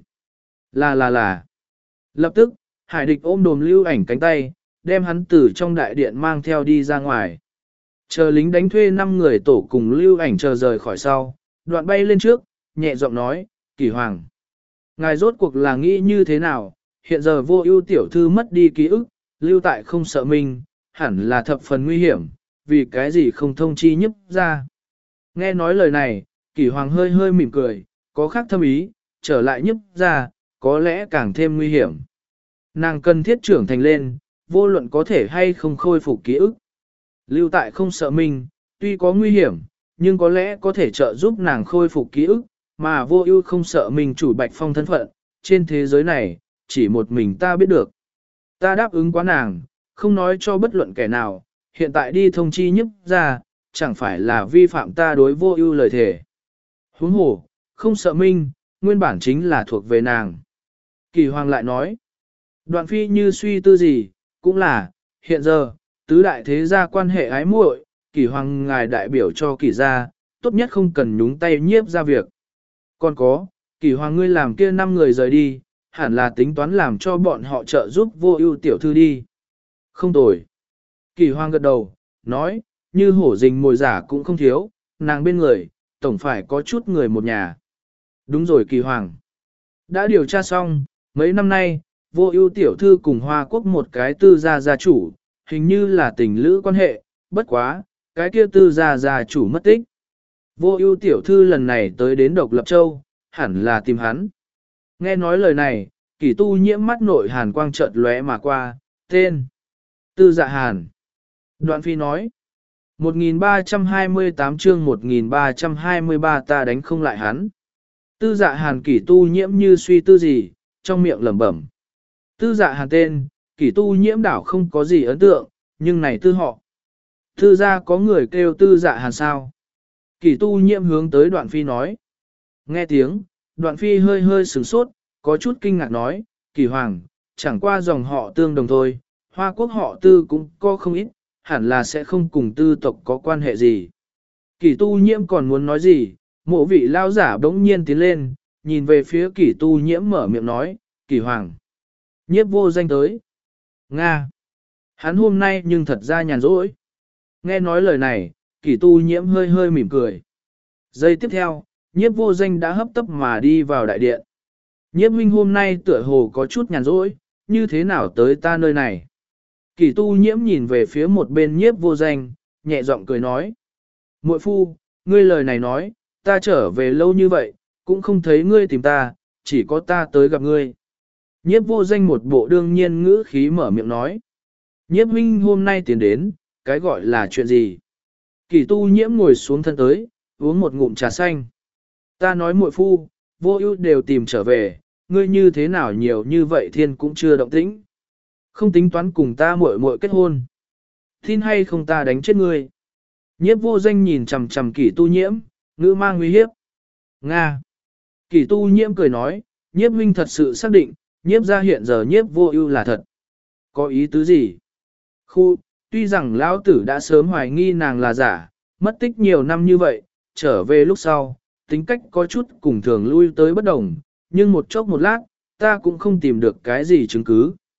Là là là. Lập tức, hải địch ôm đồm lưu ảnh cánh tay, đem hắn từ trong đại điện mang theo đi ra ngoài. Chờ lính đánh thuê năm người tổ cùng lưu ảnh chờ rời khỏi sau, đoạn bay lên trước, nhẹ giọng nói, Kỷ hoàng. Ngài rốt cuộc là nghĩ như thế nào, hiện giờ vô ưu tiểu thư mất đi ký ức, lưu tại không sợ mình, hẳn là thập phần nguy hiểm, vì cái gì không thông chi nhấp ra. Nghe nói lời này, Kỷ hoàng hơi hơi mỉm cười, có khác thâm ý, trở lại nhấp ra, có lẽ càng thêm nguy hiểm. Nàng cần thiết trưởng thành lên, vô luận có thể hay không khôi phục ký ức. Lưu tại không sợ mình, tuy có nguy hiểm, nhưng có lẽ có thể trợ giúp nàng khôi phục ký ức, mà vô ưu không sợ mình chủ Bạch Phong thân phận, trên thế giới này, chỉ một mình ta biết được. Ta đáp ứng quá nàng, không nói cho bất luận kẻ nào, hiện tại đi thông chi nhấp ra, chẳng phải là vi phạm ta đối vô ưu lời thề. Huống hồ, không sợ minh, nguyên bản chính là thuộc về nàng. Kỷ hoàng lại nói, đoạn phi như suy tư gì, cũng là, hiện giờ, tứ đại thế gia quan hệ ái muội, Kỷ hoàng ngài đại biểu cho Kỷ gia, tốt nhất không cần nhúng tay nhiếp ra việc. Còn có, Kỷ hoàng ngươi làm kia năm người rời đi, hẳn là tính toán làm cho bọn họ trợ giúp vô ưu tiểu thư đi. Không tồi. Kỷ hoàng gật đầu, nói, như hổ rình mồi giả cũng không thiếu, nàng bên người, tổng phải có chút người một nhà. Đúng rồi Kỷ hoàng. Đã điều tra xong, mấy năm nay, vô ưu tiểu thư cùng Hoa Quốc một cái tư gia gia chủ, hình như là tình lữ quan hệ, bất quá, cái kia tư gia gia chủ mất tích. Vô ưu tiểu thư lần này tới đến Độc Lập Châu, hẳn là tìm hắn. Nghe nói lời này, Kỷ tu nhiễm mắt nội hàn quang chợt lóe mà qua, tên. Tư Dạ Hàn. Đoạn phi nói. một nghìn ba trăm hai mươi tám chương một nghìn ba trăm hai mươi ba ta đánh không lại hắn. Tư Dạ Hàn Kỷ tu nhiễm như suy tư gì, trong miệng lẩm bẩm. Tư Dạ Hàn tên, Kỷ tu nhiễm đảo không có gì ấn tượng, nhưng này tư họ. Tư gia có người kêu Tư Dạ Hàn sao? Kỷ tu nhiễm hướng tới đoạn phi nói. Nghe tiếng, đoạn phi hơi hơi sửng sốt, có chút kinh ngạc nói, Kỷ hoàng, chẳng qua dòng họ tương đồng thôi, Hoa Quốc họ tư cũng có không ít, hẳn là sẽ không cùng tư tộc có quan hệ gì. Kỷ tu nhiễm còn muốn nói gì, mộ vị lao giả bỗng nhiên tiến lên, nhìn về phía Kỷ tu nhiễm mở miệng nói, Kỷ hoàng. Nhiếp vô danh tới. Nga. Hắn hôm nay nhưng thật ra nhàn rỗi. Nghe nói lời này, Kỷ tu nhiễm hơi hơi mỉm cười. Giây tiếp theo, nhiếp vô danh đã hấp tấp mà đi vào đại điện. Nhiếp huynh hôm nay tựa hồ có chút nhàn rỗi, như thế nào tới ta nơi này? Kỷ tu nhiễm nhìn về phía một bên nhiếp vô danh, nhẹ giọng cười nói. Muội phu, ngươi lời này nói, ta trở về lâu như vậy, cũng không thấy ngươi tìm ta, chỉ có ta tới gặp ngươi. Nhiếp vô danh một bộ đương nhiên ngữ khí mở miệng nói. Nhiếp huynh hôm nay tiến đến, cái gọi là chuyện gì? Kỷ tu nhiễm ngồi xuống thân tới, uống một ngụm trà xanh. Ta nói muội phu, vô ưu đều tìm trở về, ngươi như thế nào nhiều như vậy thiên cũng chưa động tĩnh. Không tính toán cùng ta muội muội kết hôn. Tin hay không ta đánh chết ngươi. Nhiếp vô danh nhìn chằm chằm Kỷ tu nhiễm, ngữ mang nguy hiếp. Nga. Kỷ tu nhiễm cười nói, nhiếp huynh thật sự xác định, nhiếp ra hiện giờ nhiếp vô ưu là thật. Có ý tứ gì? Khu, tuy rằng lão tử đã sớm hoài nghi nàng là giả, mất tích nhiều năm như vậy, trở về lúc sau, tính cách có chút cùng thường lui tới bất đồng, nhưng một chốc một lát, ta cũng không tìm được cái gì chứng cứ.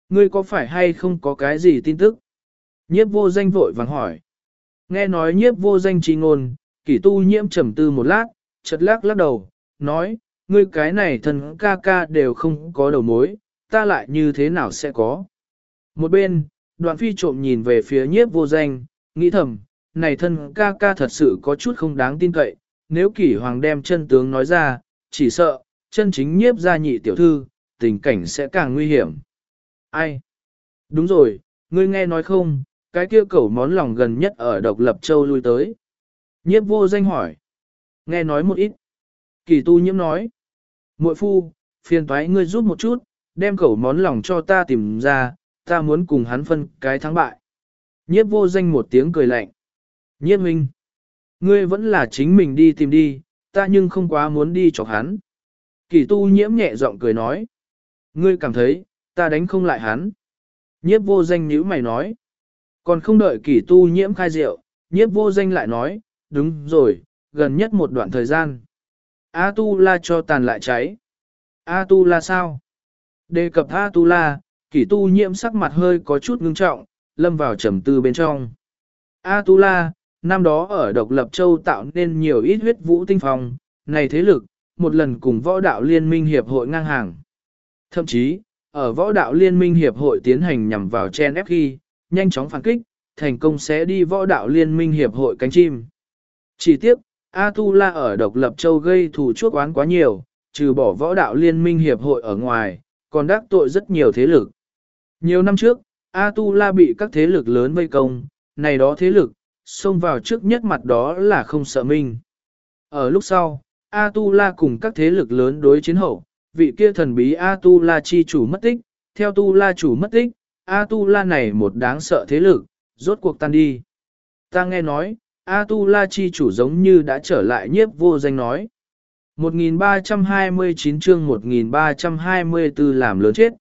Ngươi có phải hay không có cái gì tin tức? Nhiếp vô danh vội vàng hỏi. Nghe nói nhiếp vô danh chi ngôn, kỷ tu nhiễm trầm tư một lát, chật lắc lắc đầu, nói, ngươi cái này thần ca ca đều không có đầu mối, ta lại như thế nào sẽ có. Một bên, đoạn phi trộm nhìn về phía nhiếp vô danh, nghĩ thầm, này thân ca ca thật sự có chút không đáng tin cậy, nếu kỷ hoàng đem chân tướng nói ra, chỉ sợ, chân chính nhiếp gia nhị tiểu thư, tình cảnh sẽ càng nguy hiểm. Ai? Đúng rồi, ngươi nghe nói không, cái kia cẩu món lòng gần nhất ở độc lập châu lui tới. Nhiếp vô danh hỏi. Nghe nói một ít. Kỳ tu nhiễm nói. Muội phu, phiền toái ngươi giúp một chút, đem cẩu món lòng cho ta tìm ra, ta muốn cùng hắn phân cái thắng bại. Nhiếp vô danh một tiếng cười lạnh. Nhiếp minh. Ngươi vẫn là chính mình đi tìm đi, ta nhưng không quá muốn đi chọc hắn. Kỳ tu nhiễm nhẹ giọng cười nói. Ngươi cảm thấy, ta đánh không lại hắn. Nhiếp vô danh nhíu mày nói. Còn không đợi kỳ tu nhiễm khai rượu, nhiếp vô danh lại nói, đúng rồi, gần nhất một đoạn thời gian. A tu la cho tàn lại cháy. A tu la sao? Đề cập A tu la, kỳ tu nhiễm sắc mặt hơi có chút ngưng trọng, lâm vào trầm tư bên trong. A tu la, năm đó ở độc lập châu tạo nên nhiều ít huyết vũ tinh phong, này thế lực, một lần cùng võ đạo liên minh hiệp hội ngang hàng. Thậm chí, ở võ đạo liên minh hiệp hội tiến hành nhằm vào chen ép khi, nhanh chóng phản kích, thành công sẽ đi võ đạo liên minh hiệp hội cánh chim. Chỉ tiếc, Atula ở độc lập châu gây thù chuốc oán quá nhiều, trừ bỏ võ đạo liên minh hiệp hội ở ngoài, còn đắc tội rất nhiều thế lực. Nhiều năm trước, Atula bị các thế lực lớn vây công, này đó thế lực, xông vào trước nhất mặt đó là không sợ minh. Ở lúc sau, Atula cùng các thế lực lớn đối chiến hậu, vị kia thần bí Atula chi chủ mất tích, theo Tu La chủ mất tích, Atula này một đáng sợ thế lực, rốt cuộc tan đi. Ta nghe nói, Atula chi chủ giống như đã trở lại nhiếp vô danh nói. một nghìn ba trăm hai mươi chín chương một nghìn ba trăm hai mươi tư làm lớn chết.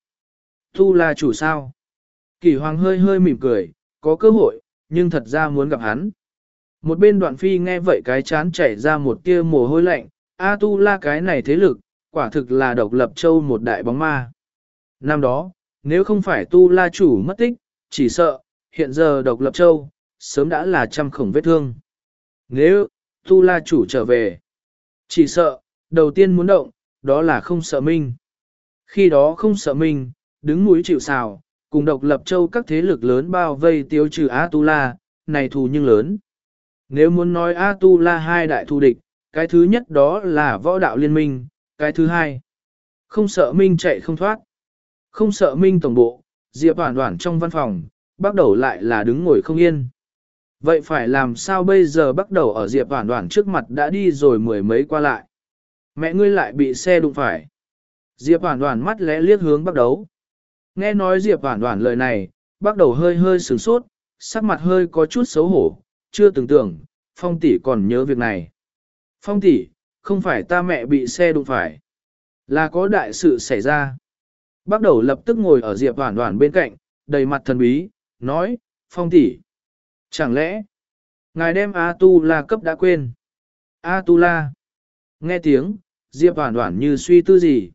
Tu La chủ sao? Kỷ Hoàng hơi hơi mỉm cười, có cơ hội, nhưng thật ra muốn gặp hắn. Một bên Đoạn Phi nghe vậy cái chán chảy ra một tia mồ hôi lạnh, Atula cái này thế lực, quả thực là độc lập châu một đại bóng ma. Năm đó, nếu không phải Tu La chủ mất tích, chỉ sợ, hiện giờ độc lập châu, sớm đã là trăm khổng vết thương. Nếu, Tu La chủ trở về, chỉ sợ, đầu tiên muốn động, đó là không sợ minh. Khi đó không sợ minh, đứng núi chịu sào, cùng độc lập châu các thế lực lớn bao vây tiêu trừ Atula, này thù nhưng lớn. Nếu muốn nói Atula hai đại thù địch, cái thứ nhất đó là võ đạo liên minh, cái thứ hai, không sợ minh chạy không thoát. Không sợ minh tổng bộ, Diệp Hoản Hoản trong văn phòng, bắt đầu lại là đứng ngồi không yên. Vậy phải làm sao bây giờ bắt đầu ở Diệp Hoản Hoản trước mặt đã đi rồi mười mấy qua lại. Mẹ ngươi lại bị xe đụng phải. Diệp Hoản Hoản mắt lẽ liếc hướng bắt đầu. Nghe nói Diệp Hoản Hoản lời này, bắt đầu hơi hơi sửng sốt, sắc mặt hơi có chút xấu hổ, chưa từng tưởng, Phong tỷ còn nhớ việc này. Phong tỷ, không phải ta mẹ bị xe đụng phải, là có đại sự xảy ra. Bắt đầu lập tức ngồi ở Diệp Hoản Hoản bên cạnh, đầy mặt thần bí, nói, Phong tỷ, chẳng lẽ, ngài đem A-tu-la cấp đã quên? A-tu-la. Nghe tiếng, Diệp Hoản Hoản như suy tư gì.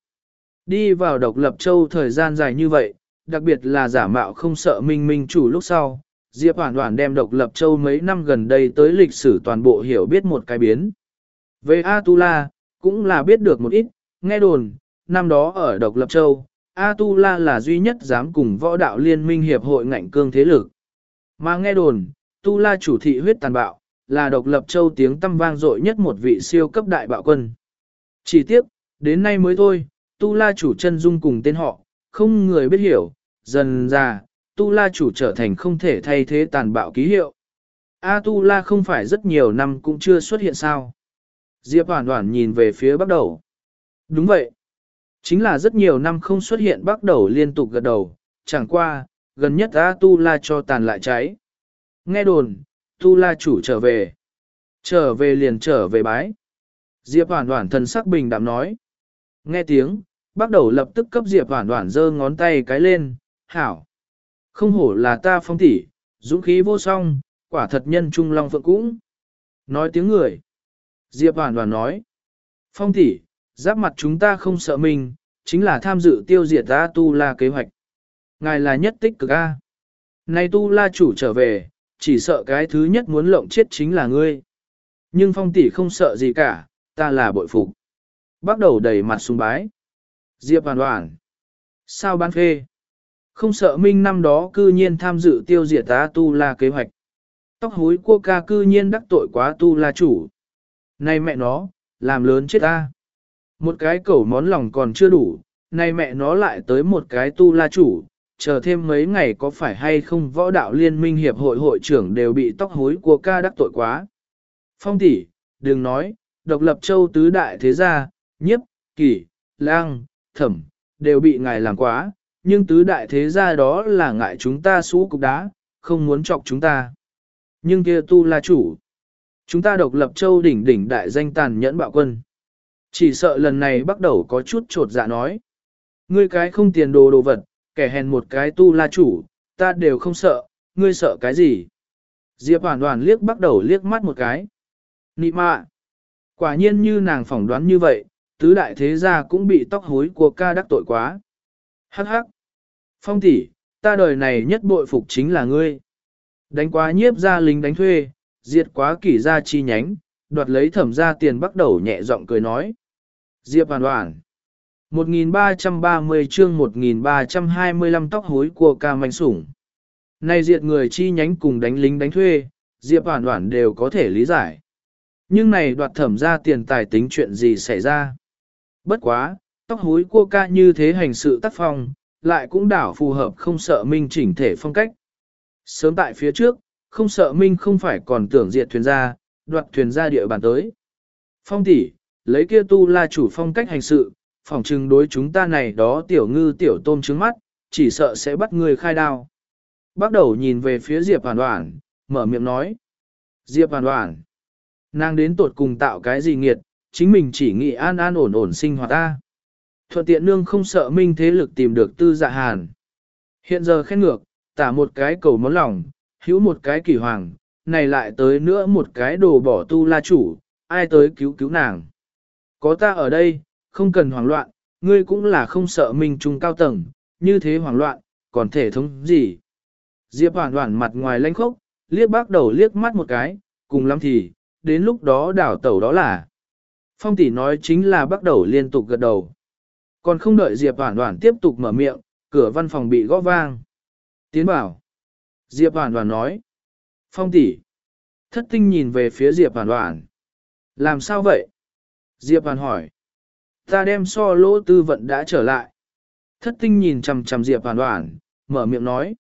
Đi vào độc lập châu thời gian dài như vậy, đặc biệt là giả mạo không sợ minh minh chủ lúc sau, Diệp Hoản Hoản đem độc lập châu mấy năm gần đây tới lịch sử toàn bộ hiểu biết một cái biến. Về A-tu-la, cũng là biết được một ít, nghe đồn, năm đó ở độc lập châu, A-tu-la là duy nhất dám cùng võ đạo liên minh hiệp hội ngạnh cương thế lực. Mà nghe đồn, Tu-la chủ thị huyết tàn bạo, là độc lập châu tiếng tăm vang dội nhất một vị siêu cấp đại bạo quân. Chỉ tiếc, đến nay mới thôi, Tu-la chủ chân dung cùng tên họ, không người biết hiểu, dần ra, Tu-la chủ trở thành không thể thay thế tàn bạo ký hiệu. A-tu-la không phải rất nhiều năm cũng chưa xuất hiện sao. Diệp Hoản Hoản nhìn về phía bắt đầu. Đúng vậy. Chính là rất nhiều năm không xuất hiện bắt đầu liên tục gật đầu, chẳng qua, gần nhất A-tu-la cho tàn lại cháy. Nghe đồn, Tu-la chủ trở về. Trở về liền trở về bái. Diệp Hoản Hoản thần sắc bình đạm nói. Nghe tiếng, bắt đầu lập tức cấp Diệp Hoản Hoản giơ ngón tay cái lên, hảo. Không hổ là ta Phong tỷ, dũng khí vô song, quả thật nhân trung long phượng cũng. Nói tiếng người. Diệp Hoản Hoản nói. Phong tỷ, giáp mặt chúng ta không sợ mình, chính là tham dự tiêu diệt A-tu-la kế hoạch. Ngài là nhất tích cực A. Này tu la chủ trở về, chỉ sợ cái thứ nhất muốn lộng chết chính là ngươi. Nhưng phong tỷ không sợ gì cả, ta là bội phục. Bắt đầu đẩy mặt sùng bái. Diệp hoàn hoàn. Sao bán phê? Không sợ minh năm đó cư nhiên tham dự tiêu diệt ta tu la kế hoạch. Tóc húi cua ca cư nhiên đắc tội quá tu la chủ. Này mẹ nó, làm lớn chết ta. Một cái cẩu món lòng còn chưa đủ, này mẹ nó lại tới một cái tu la chủ, chờ thêm mấy ngày có phải hay không võ đạo liên minh hiệp hội hội trưởng đều bị tóc hối của ca đắc tội quá. Phong tỷ, đừng nói, độc lập châu tứ đại thế gia, nhiếp, kỷ, lang, thẩm, đều bị ngài làm quá, nhưng tứ đại thế gia đó là ngại chúng ta xú cục đá, không muốn chọc chúng ta. Nhưng kia tu la chủ, chúng ta độc lập châu đỉnh đỉnh đại danh tàn nhẫn bạo quân. Chỉ sợ lần này bắt đầu có chút trột dạ nói. Ngươi cái không tiền đồ đồ vật, kẻ hèn một cái tu la chủ, ta đều không sợ, ngươi sợ cái gì? Diệp hoàn hoàn liếc bắt đầu liếc mắt một cái. Nị mạ! Quả nhiên như nàng phỏng đoán như vậy, tứ đại thế gia cũng bị tóc hối của ca đắc tội quá. Hắc hắc! Phong tỷ, ta đời này nhất bội phục chính là ngươi. Đánh quá nhiếp ra lính đánh thuê, diệt quá kỷ gia chi nhánh, đoạt lấy thẩm ra tiền bắt đầu nhẹ giọng cười nói. Diệp hoàn hoàn! một nghìn ba trăm ba mươi chương một nghìn ba trăm hai mươi lăm tóc hối của ca manh sủng. Này diệt người chi nhánh cùng đánh lính đánh thuê, Diệp hoàn hoàn đều có thể lý giải. Nhưng này đoạt thẩm ra tiền tài tính chuyện gì xảy ra. Bất quá, tóc hối của ca như thế hành sự tác phong, lại cũng đảo phù hợp không sợ minh chỉnh thể phong cách. Sớm tại phía trước, không sợ minh không phải còn tưởng diệt thuyền ra, đoạt thuyền ra địa bàn tới. Phong tỷ, lấy kia tu la chủ phong cách hành sự, phỏng chừng đối chúng ta này đó tiểu ngư tiểu tôm trứng mắt, chỉ sợ sẽ bắt người khai đao. Bắt đầu nhìn về phía Diệp hoàn hoàn, mở miệng nói. Diệp hoàn hoàn, nàng đến tột cùng tạo cái gì nghiệt, chính mình chỉ nghĩ an an ổn ổn sinh hoạt ta. Thuận tiện nương không sợ minh thế lực tìm được tư dạ hàn. Hiện giờ khen ngược, tả một cái cầu món lòng, hữu một cái kỳ hoàng, này lại tới nữa một cái đồ bỏ tu la chủ, ai tới cứu cứu nàng. Có ta ở đây, không cần hoảng loạn, ngươi cũng là không sợ minh trung cao tầng, như thế hoảng loạn, còn thể thống gì. Diệp hoàn hoàn mặt ngoài lanh khốc, liếc bác đầu liếc mắt một cái, cùng lắm thì, đến lúc đó đảo tẩu đó là. Phong tỷ nói chính là bắt đầu liên tục gật đầu. Còn không đợi Diệp hoàn hoàn tiếp tục mở miệng, cửa văn phòng bị gõ vang. Tiến bảo. Diệp hoàn hoàn nói. Phong tỷ. Thất tinh nhìn về phía Diệp hoàn hoàn. Làm sao vậy? Diệp hoàn hỏi. Ta đem so lỗ tư vận đã trở lại. Thất tinh nhìn chằm chằm Diệp hoàn hoàn, mở miệng nói.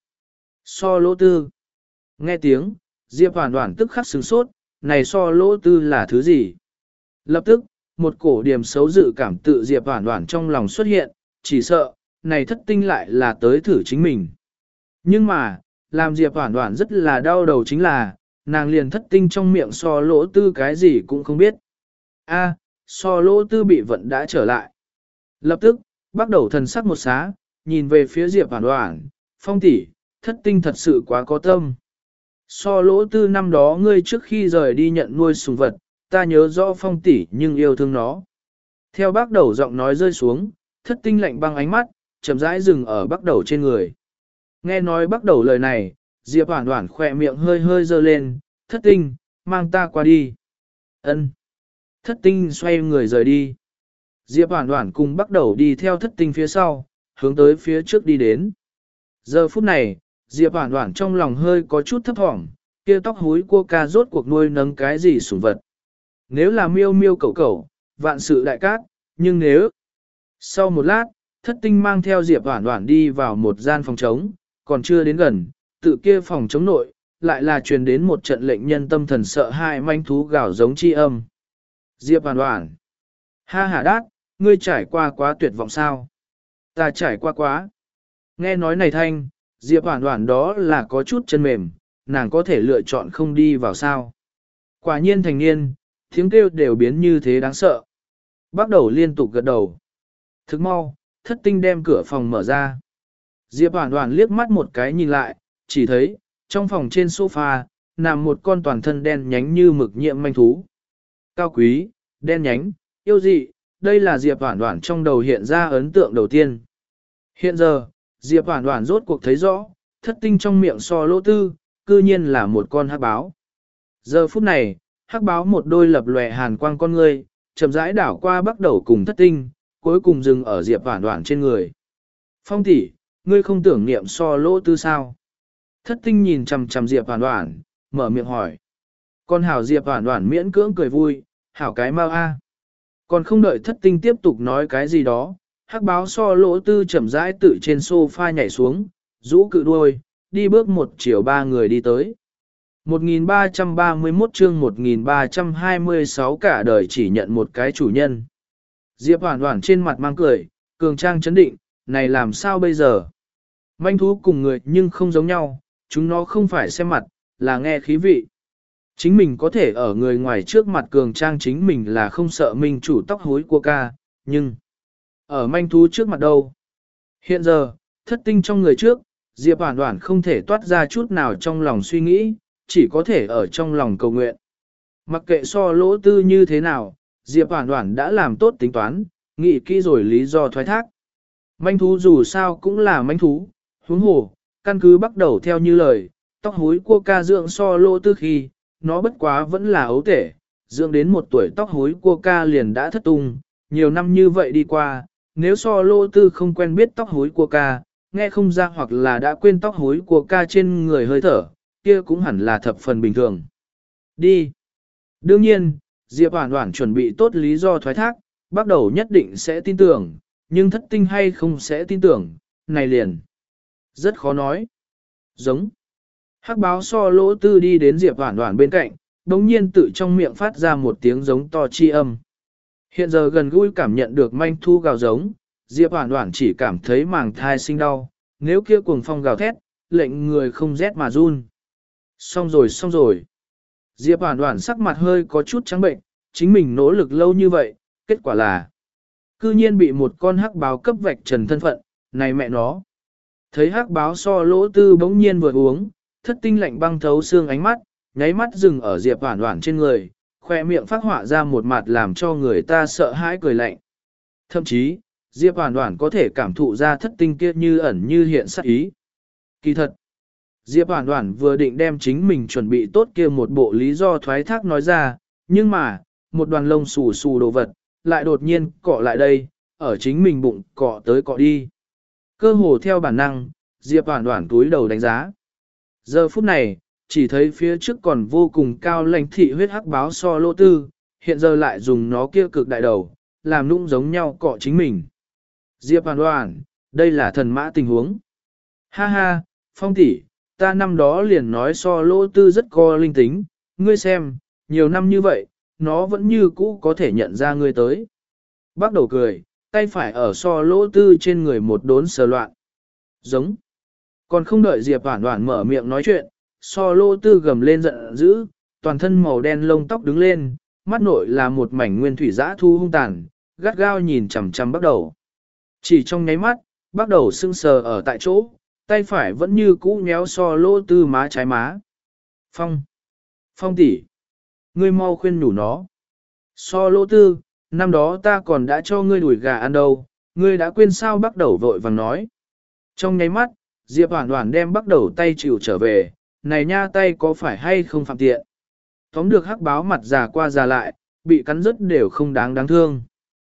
So lỗ tư. Nghe tiếng, Diệp hoàn hoàn tức khắc sửng sốt, này so lỗ tư là thứ gì? Lập tức, một cổ điểm xấu dự cảm tự Diệp hoàn hoàn trong lòng xuất hiện, chỉ sợ, này thất tinh lại là tới thử chính mình. Nhưng mà, làm Diệp hoàn hoàn rất là đau đầu chính là, nàng liền thất tinh trong miệng so lỗ tư cái gì cũng không biết. A, so lỗ tư bị vận đã trở lại. Lập tức, bắt đầu thần sắc một xá, nhìn về phía Diệp hoàn hoàn, Phong tỷ, thất tinh thật sự quá có tâm. So lỗ tư năm đó ngươi trước khi rời đi nhận nuôi sùng vật, ta nhớ rõ Phong tỷ nhưng yêu thương nó. Theo bác đầu giọng nói rơi xuống, thất tinh lạnh băng ánh mắt, chậm rãi dừng ở bác đầu trên người. Nghe nói bác đầu lời này, Diệp hoàn hoàn khỏe miệng hơi hơi dơ lên, thất tinh, mang ta qua đi. Ân. Thất tinh xoay người rời đi. Diệp hoàn hoàn cùng bắt đầu đi theo thất tinh phía sau, hướng tới phía trước đi đến. Giờ phút này, Diệp hoàn hoàn trong lòng hơi có chút thấp thỏm, kia tóc húi cua ca rốt cuộc nuôi nấng cái gì sủng vật. Nếu là miêu miêu cẩu cẩu, vạn sự đại cát, nhưng nếu... Sau một lát, thất tinh mang theo Diệp hoàn hoàn đi vào một gian phòng trống, còn chưa đến gần, tự kia phòng trống nội, lại là truyền đến một trận lệnh nhân tâm thần sợ hãi manh thú gào giống chi âm. Diệp hoàn hoàn. Ha ha đát, ngươi trải qua quá tuyệt vọng sao? Ta trải qua quá. Nghe nói này thanh, Diệp hoàn hoàn đó là có chút chân mềm, nàng có thể lựa chọn không đi vào sao. Quả nhiên thành niên, tiếng kêu đều biến như thế đáng sợ. Bắt đầu liên tục gật đầu. Thức mau, thất tinh đem cửa phòng mở ra. Diệp hoàn hoàn liếc mắt một cái nhìn lại, chỉ thấy, trong phòng trên sofa, nằm một con toàn thân đen nhánh như mực nhiệm manh thú. Cao quý, đen nhánh, yêu dị, đây là Diệp hoàn hoàn trong đầu hiện ra ấn tượng đầu tiên. Hiện giờ, Diệp Hoản Hoản rốt cuộc thấy rõ, thất tinh trong miệng so lỗ tư, cư nhiên là một con hắc báo. Giờ phút này, hắc báo một đôi lập lòe hàn quang con ngươi, chậm rãi đảo qua bắt đầu cùng thất tinh, cuối cùng dừng ở Diệp Hoản Hoản trên người. Phong tỷ, ngươi không tưởng niệm so lỗ tư sao? Thất tinh nhìn chằm chằm Diệp Hoản Hoản, mở miệng hỏi. Con hảo Diệp Hoản Hoản miễn cưỡng cười vui, hảo cái mau a. Còn không đợi thất tinh tiếp tục nói cái gì đó, hắc báo so lỗ tư chậm rãi tự trên sofa nhảy xuống, rũ cự đuôi, đi bước một chiều ba người đi tới. một nghìn ba trăm ba mươi mốt chương một nghìn ba trăm hai mươi sáu cả đời chỉ nhận một cái chủ nhân. Diệp Hoản Hoản trên mặt mang cười, cường trang chấn định, này làm sao bây giờ? Manh thú cùng người nhưng không giống nhau, chúng nó không phải xem mặt, là nghe khí vị. Chính mình có thể ở người ngoài trước mặt cường trang chính mình là không sợ mình chủ tóc hối của ca, nhưng ở manh thú trước mặt đâu. Hiện giờ, thất tinh trong người trước, Diệp Hoản Hoản không thể toát ra chút nào trong lòng suy nghĩ, chỉ có thể ở trong lòng cầu nguyện. Mặc kệ so lỗ tư như thế nào, Diệp Hoản Hoản đã làm tốt tính toán, nghĩ kỹ rồi lý do thoái thác. Manh thú dù sao cũng là manh thú, huống hồ, căn cứ bắt đầu theo như lời, tóc hối cua ca dưỡng so lỗ tư khi, nó bất quá vẫn là ấu tể, dưỡng đến một tuổi tóc hối cua ca liền đã thất tung, nhiều năm như vậy đi qua, nếu so lỗ tư không quen biết tóc hối cua ca, nghe không ra hoặc là đã quên tóc hối cua ca trên người hơi thở, kia cũng hẳn là thập phần bình thường. Đi. Đương nhiên, Diệp Hoản Hoản chuẩn bị tốt lý do thoái thác, bắt đầu nhất định sẽ tin tưởng, nhưng thất tinh hay không sẽ tin tưởng, này liền. Rất khó nói. Giống. Hắc báo so lỗ tư đi đến Diệp Hoản Hoản bên cạnh, đống nhiên tự trong miệng phát ra một tiếng giống to chi âm. Hiện giờ gần gũi cảm nhận được manh thu gào giống, Diệp Hoản Hoản chỉ cảm thấy màng thai sinh đau, nếu kia cuồng phong gào thét, lệnh người không rét mà run. Xong rồi xong rồi. Diệp Hoản Hoản sắc mặt hơi có chút trắng bệnh, chính mình nỗ lực lâu như vậy, kết quả là cư nhiên bị một con hắc báo cấp vạch trần thân phận, này mẹ nó. Thấy hắc báo so lỗ tư bỗng nhiên vừa uống, thất tinh lạnh băng thấu xương ánh mắt, nháy mắt dừng ở Diệp Hoản Hoản trên người, khoe miệng phát họa ra một mặt làm cho người ta sợ hãi cười lạnh. Thậm chí, Diệp Hoản Hoản có thể cảm thụ ra thất tinh kia như ẩn như hiện sát ý. Kỳ thật, Diệp Hoản Hoản vừa định đem chính mình chuẩn bị tốt kia một bộ lý do thoái thác nói ra, nhưng mà, một đoàn lông xù xù đồ vật, lại đột nhiên cọ lại đây, ở chính mình bụng cọ tới cọ đi. Cơ hồ theo bản năng, Diệp Hoản Hoản túi đầu đánh giá. Giờ phút này, chỉ thấy phía trước còn vô cùng cao lãnh thị huyết hắc báo so lỗ tư, hiện giờ lại dùng nó kia cực đại đầu, làm nũng giống nhau cọ chính mình. Diệp Hoản Hoản, đây là thần mã tình huống. Ha ha, Phong tỷ, ta năm đó liền nói so lỗ tư rất có linh tính, ngươi xem, nhiều năm như vậy, nó vẫn như cũ có thể nhận ra ngươi tới. Bắt đầu cười, tay phải ở so lỗ tư trên người một đốn sờ loạn. Giống. Còn không đợi Diệp Hoản Hoản mở miệng nói chuyện, so lỗ tư gầm lên giận dữ, toàn thân màu đen lông tóc đứng lên, mắt nội là một mảnh nguyên thủy dã thu hung tàn, gắt gao nhìn chằm chằm bắt đầu. Chỉ trong nháy mắt, bắt đầu sưng sờ ở tại chỗ, tay phải vẫn như cũ nhéo so lỗ tư má trái má. Phong. Phong tỷ, ngươi mau khuyên nhủ nó. So lỗ tư, năm đó ta còn đã cho ngươi đuổi gà ăn đâu, ngươi đã quên sao bắt đầu vội vàng nói. Trong nháy mắt, Diệp Hoản Hoản đem bắt đầu tay chịu trở về, này nha tay có phải hay không phạm tiện. Tóm được hắc báo mặt già qua già lại, bị cắn rứt đều không đáng đáng thương.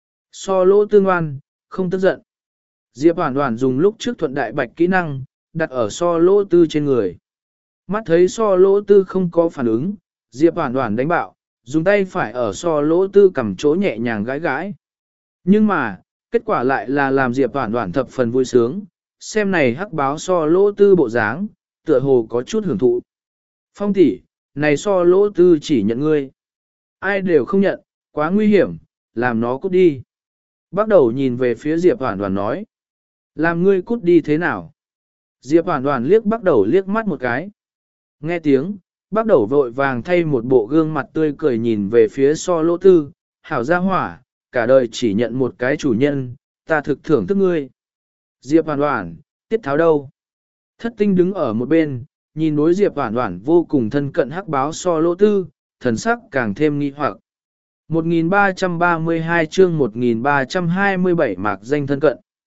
So lỗ tư ngoan, không tức giận. Diệp Hoản Hoản dùng lúc trước thuận đại bạch kỹ năng, đặt ở so lỗ tư trên người. Mắt thấy so lỗ tư không có phản ứng, Diệp Hoản Hoản đánh bạo, dùng tay phải ở so lỗ tư cầm chỗ nhẹ nhàng gãi gãi. Nhưng mà, kết quả lại là làm Diệp Hoản Hoản thập phần vui sướng, xem này hắc báo so lỗ tư bộ dáng, tựa hồ có chút hưởng thụ. Phong tỷ, này so lỗ tư chỉ nhận ngươi. Ai đều không nhận, quá nguy hiểm, làm nó cút đi. Bắt đầu nhìn về phía Diệp Hoản Hoản nói. Làm ngươi cút đi thế nào? Diệp Hoản Hoản liếc bắt đầu liếc mắt một cái. Nghe tiếng, bắt đầu vội vàng thay một bộ gương mặt tươi cười nhìn về phía so lỗ tư. Hảo gia hỏa, cả đời chỉ nhận một cái chủ nhân, ta thực thưởng thức ngươi. Diệp Hoản Hoản, tiết tháo đâu? Thất tinh đứng ở một bên, nhìn đối Diệp Hoản Hoản vô cùng thân cận hắc báo so lỗ tư, thần sắc càng thêm nghi hoặc. một nghìn ba trăm ba mươi hai chương một nghìn ba trăm hai mươi bảy mạc danh thân cận.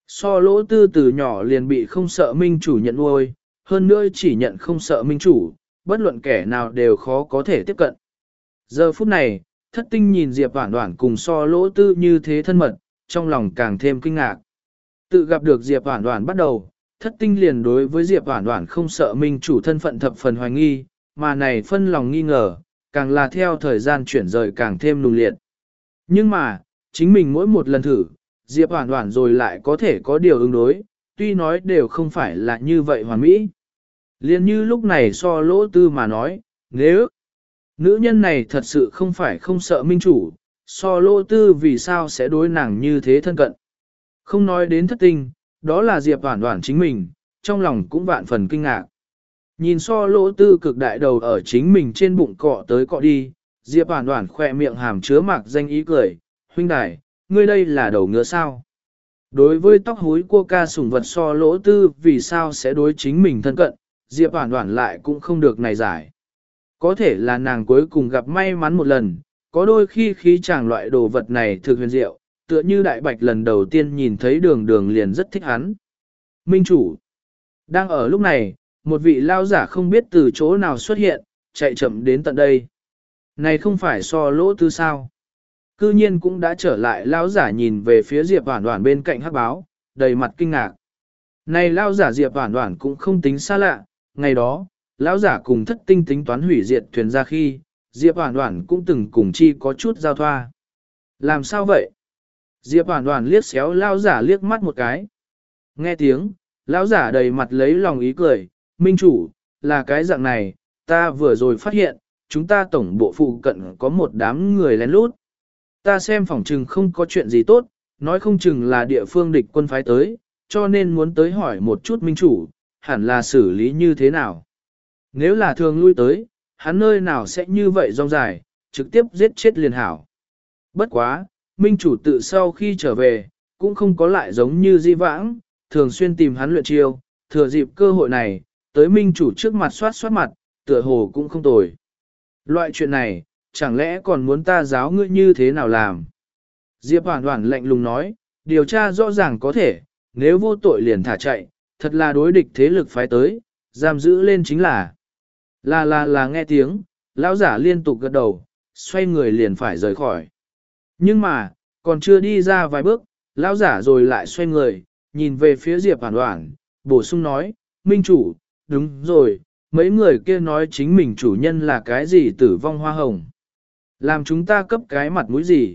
So lỗ tư từ nhỏ liền bị không sợ minh chủ nhận nuôi, hơn nữa chỉ nhận không sợ minh chủ, bất luận kẻ nào đều khó có thể tiếp cận. Giờ phút này, thất tinh nhìn Diệp Hoản Hoản cùng so lỗ tư như thế thân mật, trong lòng càng thêm kinh ngạc. Tự gặp được Diệp Hoản Hoản bắt đầu, thất tinh liền đối với Diệp Hoản Hoản không sợ minh chủ thân phận thập phần hoài nghi, mà này phân lòng nghi ngờ, càng là theo thời gian chuyển rời càng thêm nung liệt. Nhưng mà, chính mình mỗi một lần thử, Diệp Hoản Hoản rồi lại có thể có điều ứng đối, tuy nói đều không phải là như vậy hoàn mỹ. Liên như lúc này so lỗ tư mà nói, nếu nữ nhân này thật sự không phải không sợ minh chủ, so lỗ tư vì sao sẽ đối nàng như thế thân cận. Không nói đến thất tinh, đó là Diệp Hoản Hoản chính mình, trong lòng cũng vạn phần kinh ngạc. Nhìn so lỗ tư cực đại đầu ở chính mình trên bụng cọ tới cọ đi, Diệp Hoản Hoản khỏe miệng hàm chứa mạc danh ý cười, huynh đài, ngươi đây là đầu ngựa sao? Đối với tóc húi cua ca sủng vật so lỗ tư vì sao sẽ đối chính mình thân cận, Diệp Hoản Hoản lại cũng không được này giải. Có thể là nàng cuối cùng gặp may mắn một lần, có đôi khi khí chàng loại đồ vật này thực huyền diệu, tựa như đại bạch lần đầu tiên nhìn thấy đường đường liền rất thích hắn. Minh chủ. Đang ở lúc này, một vị lao giả không biết từ chỗ nào xuất hiện, chạy chậm đến tận đây. Này không phải so lỗ tư sao? Cư nhiên cũng đã trở lại lao giả nhìn về phía Diệp Hoản Hoản bên cạnh hắc báo, đầy mặt kinh ngạc. Này lao giả Diệp Hoản Hoản cũng không tính xa lạ, ngày đó, lão giả cùng thất tinh tính toán hủy diệt thuyền ra khi, Diệp Hoản Hoản cũng từng cùng chi có chút giao thoa. Làm sao vậy? Diệp Hoản Hoản liếc xéo lão giả liếc mắt một cái. Nghe tiếng, lão giả đầy mặt lấy lòng ý cười, minh chủ, là cái dạng này, ta vừa rồi phát hiện, chúng ta tổng bộ phụ cận có một đám người lén lút. Ta xem phỏng chừng không có chuyện gì tốt, nói không chừng là địa phương địch quân phái tới, cho nên muốn tới hỏi một chút minh chủ, hẳn là xử lý như thế nào. Nếu là thường lui tới, hắn nơi nào sẽ như vậy rong dài, trực tiếp giết chết liền hảo. Bất quá, minh chủ tự sau khi trở về, cũng không có lại giống như di vãng, thường xuyên tìm hắn luyện chiêu, thừa dịp cơ hội này, tới minh chủ trước mặt soát soát mặt, tựa hồ cũng không tồi. Loại chuyện này, chẳng lẽ còn muốn ta giáo ngươi như thế nào làm? Diệp Hoản Hoản lạnh lùng nói, điều tra rõ ràng có thể, nếu vô tội liền thả chạy, thật là đối địch thế lực phái tới, giam giữ lên chính là. Là là là nghe tiếng, lão giả liên tục gật đầu, xoay người liền phải rời khỏi. Nhưng mà, còn chưa đi ra vài bước, lão giả rồi lại xoay người, nhìn về phía Diệp Hoản Hoản, bổ sung nói, minh chủ, đúng rồi, mấy người kia nói chính mình chủ nhân là cái gì tử vong hoa hồng. Làm chúng ta cấp cái mặt mũi gì?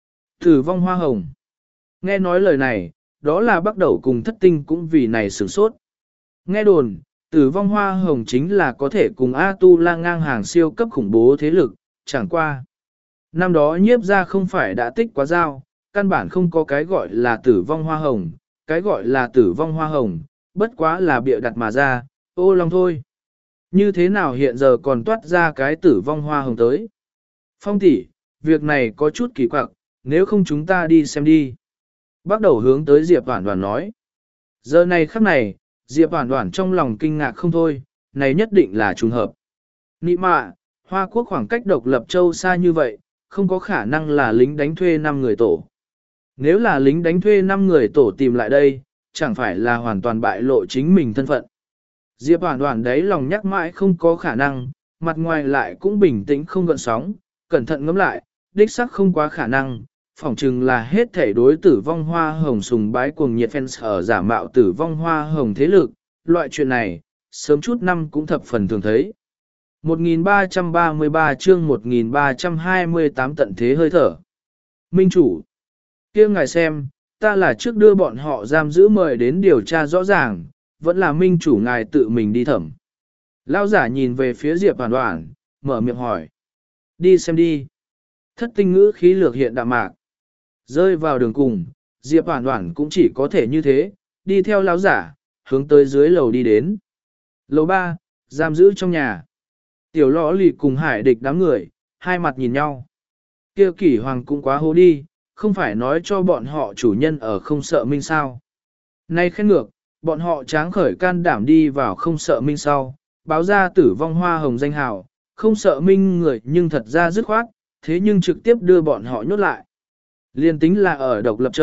Tử vong hoa hồng. Nghe nói lời này, đó là bắt đầu cùng thất tinh cũng vì này sửng sốt. Nghe đồn, tử vong hoa hồng chính là có thể cùng A-tu-la ngang hàng siêu cấp khủng bố thế lực, chẳng qua. Năm đó nhiếp ra không phải đã tích quá dao, căn bản không có cái gọi là tử vong hoa hồng, cái gọi là tử vong hoa hồng, bất quá là bịa đặt mà ra, ô long thôi. Như thế nào hiện giờ còn toát ra cái tử vong hoa hồng tới? Phong tỷ, việc này có chút kỳ quặc, nếu không chúng ta đi xem đi. Bắt đầu hướng tới Diệp Hoản Hoản nói. Giờ này khắc này, Diệp Hoản Hoản trong lòng kinh ngạc không thôi, này nhất định là trùng hợp. Nị mạ, Hoa Quốc khoảng cách độc lập châu xa như vậy, không có khả năng là lính đánh thuê năm người tổ. Nếu là lính đánh thuê năm người tổ tìm lại đây, chẳng phải là hoàn toàn bại lộ chính mình thân phận. Diệp Hoản Hoản đấy lòng nhắc mãi không có khả năng, mặt ngoài lại cũng bình tĩnh không gợn sóng, cẩn thận ngẫm lại, đích xác không quá khả năng, phỏng chừng là hết thể đối tử vong hoa hồng sùng bái cuồng nhiệt fans ở giả mạo tử vong hoa hồng thế lực, loại chuyện này, sớm chút năm cũng thập phần thường thấy. một nghìn ba trăm ba mươi ba chương một nghìn ba trăm hai mươi tám tận thế hơi thở. Minh chủ, kia ngài xem, ta là trước đưa bọn họ giam giữ mời đến điều tra rõ ràng, vẫn là minh chủ ngài tự mình đi thẩm. Lão giả nhìn về phía Diệp Hoản Hoản, mở miệng hỏi. Đi xem đi. Thất tinh ngữ khí lược hiện đạm mạc. Rơi vào đường cùng, Diệp Hoản Hoản cũng chỉ có thể như thế, đi theo lão giả, hướng tới dưới lầu đi đến. Lầu ba, giam giữ trong nhà. Tiểu lõ lì cùng hải địch đám người, hai mặt nhìn nhau. Kia kỷ hoàng cũng quá hố đi, không phải nói cho bọn họ chủ nhân ở không sợ minh sao. Nay khen ngược, bọn họ tráng khởi can đảm đi vào không sợ minh sau, báo ra tử vong hoa hồng danh hào, không sợ minh người nhưng thật ra dứt khoát, thế nhưng trực tiếp đưa bọn họ nhốt lại. Liên tính là ở độc lập châu,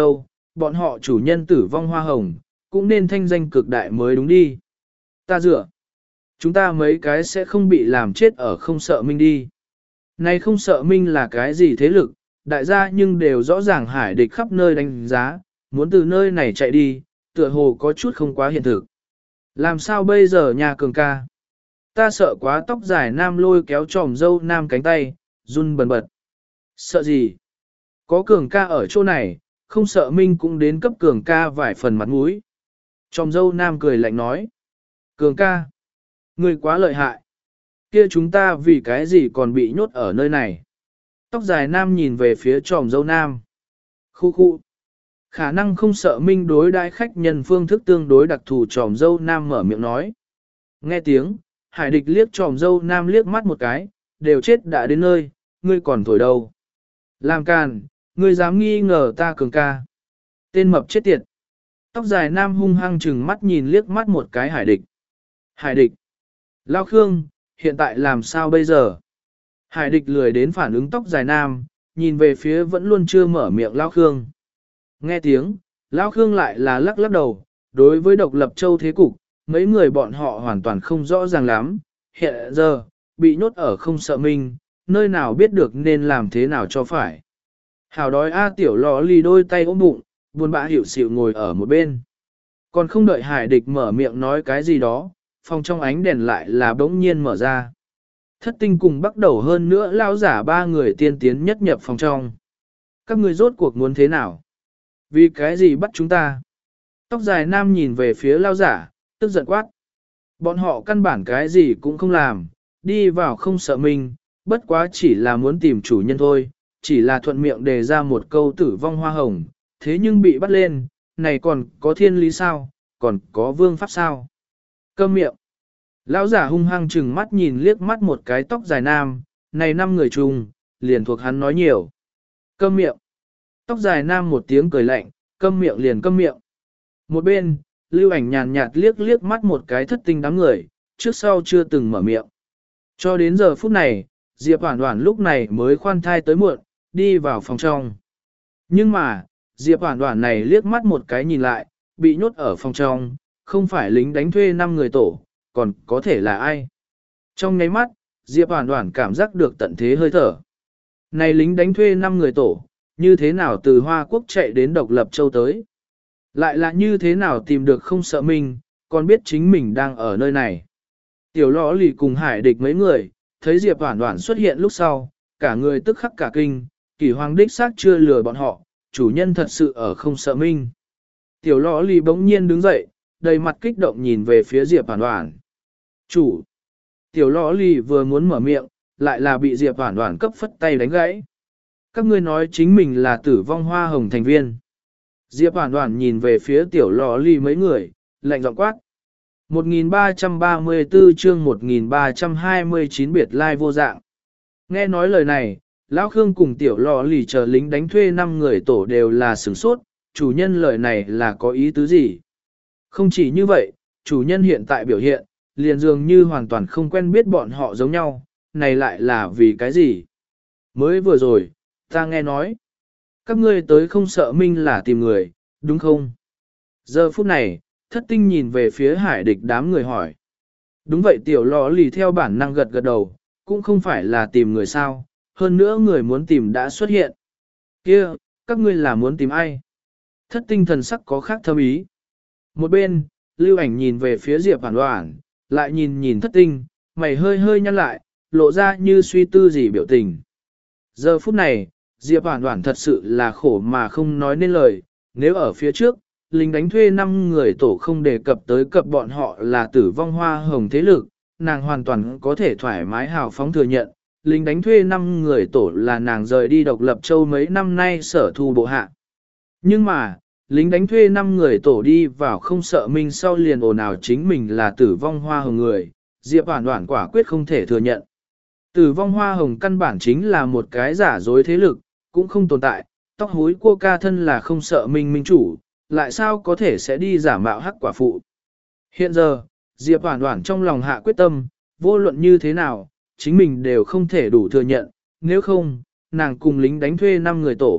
bọn họ chủ nhân tử vong hoa hồng, cũng nên thanh danh cực đại mới đúng đi. Ta dựa. Chúng ta mấy cái sẽ không bị làm chết ở không sợ minh đi. Này không sợ minh là cái gì thế lực, đại gia nhưng đều rõ ràng hải địch khắp nơi đánh giá, muốn từ nơi này chạy đi, tựa hồ có chút không quá hiện thực. Làm sao bây giờ nhà cường ca? Ta sợ quá, tóc dài nam lôi kéo tròm dâu nam cánh tay, run bần bật. Sợ gì? Có cường ca ở chỗ này, không sợ minh cũng đến cấp cường ca vài phần mặt mũi. Tròm dâu nam cười lạnh nói. Cường ca, ngươi quá lợi hại. Kia chúng ta vì cái gì còn bị nhốt ở nơi này? Tóc dài nam nhìn về phía tròm dâu nam. Khu khu. Khả năng không sợ minh đối đãi khách nhân phương thức tương đối đặc thù, tròm dâu nam mở miệng nói. Nghe tiếng, hải địch liếc tròm dâu nam liếc mắt một cái, đều chết đã đến nơi, ngươi còn thổi đâu. Làm càn, ngươi dám nghi ngờ ta cường ca. Tên mập chết tiệt. Tóc dài nam hung hăng chừng mắt nhìn liếc mắt một cái hải địch. Hải địch. Lao Khương, hiện tại làm sao bây giờ? Hải địch lười đến phản ứng tóc dài nam, nhìn về phía vẫn luôn chưa mở miệng Lao Khương. Nghe tiếng, Lao Khương lại là lắc lắc đầu, đối với độc lập châu thế cục, mấy người bọn họ hoàn toàn không rõ ràng lắm. Hiện giờ, bị nhốt ở không sợ minh, nơi nào biết được nên làm thế nào cho phải. Hảo đói A tiểu lò lì đôi tay ôm bụng, buồn bã hiểu xịu ngồi ở một bên. Còn không đợi hải địch mở miệng nói cái gì đó, phòng trong ánh đèn lại là bỗng nhiên mở ra. Thất tinh cùng bắt đầu hơn nữa lao giả ba người tiên tiến nhất nhập phòng trong. Các người rốt cuộc muốn thế nào? Vì cái gì bắt chúng ta? Tóc dài nam nhìn về phía lao giả, tức giận quát. Bọn họ căn bản cái gì cũng không làm, đi vào không sợ mình, bất quá chỉ là muốn tìm chủ nhân thôi, chỉ là thuận miệng đề ra một câu tử vong hoa hồng, thế nhưng bị bắt lên, này còn có thiên lý sao, còn có vương pháp sao? Câm miệng. Lão giả hung hăng chừng mắt nhìn liếc mắt một cái tóc dài nam, này năm người chung, liền thuộc hắn nói nhiều. Câm miệng. Tóc dài nam một tiếng cười lạnh, câm miệng liền câm miệng. Một bên, lưu ảnh nhàn nhạt liếc liếc mắt một cái thất tinh đám người, trước sau chưa từng mở miệng. Cho đến giờ phút này, Diệp Hoản Hoản lúc này mới khoan thai tới muộn, đi vào phòng trong. Nhưng mà, Diệp Hoản Hoản này liếc mắt một cái nhìn lại, bị nhốt ở phòng trong, không phải lính đánh thuê năm người tổ, còn có thể là ai. Trong nháy mắt, Diệp Hoản Hoản cảm giác được tận thế hơi thở. Này lính đánh thuê năm người tổ, như thế nào từ Hoa Quốc chạy đến độc lập châu tới? Lại là như thế nào tìm được không sợ mình, còn biết chính mình đang ở nơi này? Tiểu lõ lì cùng hải địch mấy người, thấy Diệp Hoản Hoản xuất hiện lúc sau, cả người tức khắc cả kinh, Kỷ Hoàng đích xác chưa lừa bọn họ, chủ nhân thật sự ở không sợ minh. Tiểu lõ lì bỗng nhiên đứng dậy, đầy mặt kích động nhìn về phía Diệp Hoản Hoản. Chủ! Tiểu lõ lì vừa muốn mở miệng, lại là bị Diệp Hoản Hoản cấp phất tay đánh gãy. Các ngươi nói chính mình là tử vong hoa hồng thành viên. Diệp Hoản Hoản nhìn về phía tiểu lò lì mấy người, lạnh giọng quát. một nghìn ba trăm ba mươi tư chương một nghìn ba trăm hai mươi chín biệt lai vô dạng. Nghe nói lời này, Lão Khương cùng tiểu lò lì chờ lính đánh thuê năm người tổ đều là sửng sốt, chủ nhân lời này là có ý tứ gì? Không chỉ như vậy, chủ nhân hiện tại biểu hiện, liền dường như hoàn toàn không quen biết bọn họ giống nhau, này lại là vì cái gì? Mới vừa rồi, ta nghe nói, các ngươi tới không sợ minh là tìm người, đúng không? Giờ phút này, thất tinh nhìn về phía hải địch đám người hỏi. Đúng vậy, tiểu lò lì theo bản năng gật gật đầu, cũng không phải là tìm người sao, hơn nữa người muốn tìm đã xuất hiện. Kia, các ngươi là muốn tìm ai? Thất tinh thần sắc có khác thâm ý. Một bên, lưu ảnh nhìn về phía Diệp Hoản Hoản, lại nhìn nhìn thất tinh, mày hơi hơi nhăn lại, lộ ra như suy tư gì biểu tình. Giờ phút này, Diệp Hoản Hoản thật sự là khổ mà không nói nên lời, nếu ở phía trước, lính đánh thuê năm người tổ không đề cập tới cập bọn họ là tử vong hoa hồng thế lực, nàng hoàn toàn có thể thoải mái hào phóng thừa nhận, lính đánh thuê năm người tổ là nàng rời đi độc lập châu mấy năm nay sở thu bộ hạ. Nhưng mà, lính đánh thuê năm người tổ đi vào không sợ minh sau liền ồn ào chính mình là tử vong hoa hồng người, Diệp Hoản Hoản quả quyết không thể thừa nhận. Tử vong hoa hồng căn bản chính là một cái giả dối thế lực, cũng không tồn tại, tóc húi cô ca thân là không sợ minh minh chủ, lại sao có thể sẽ đi giả mạo hắc quả phụ. Hiện giờ, Diệp Hoản Hoản trong lòng hạ quyết tâm, vô luận như thế nào, chính mình đều không thể đủ thừa nhận, nếu không, nàng cùng lính đánh thuê năm người tổ,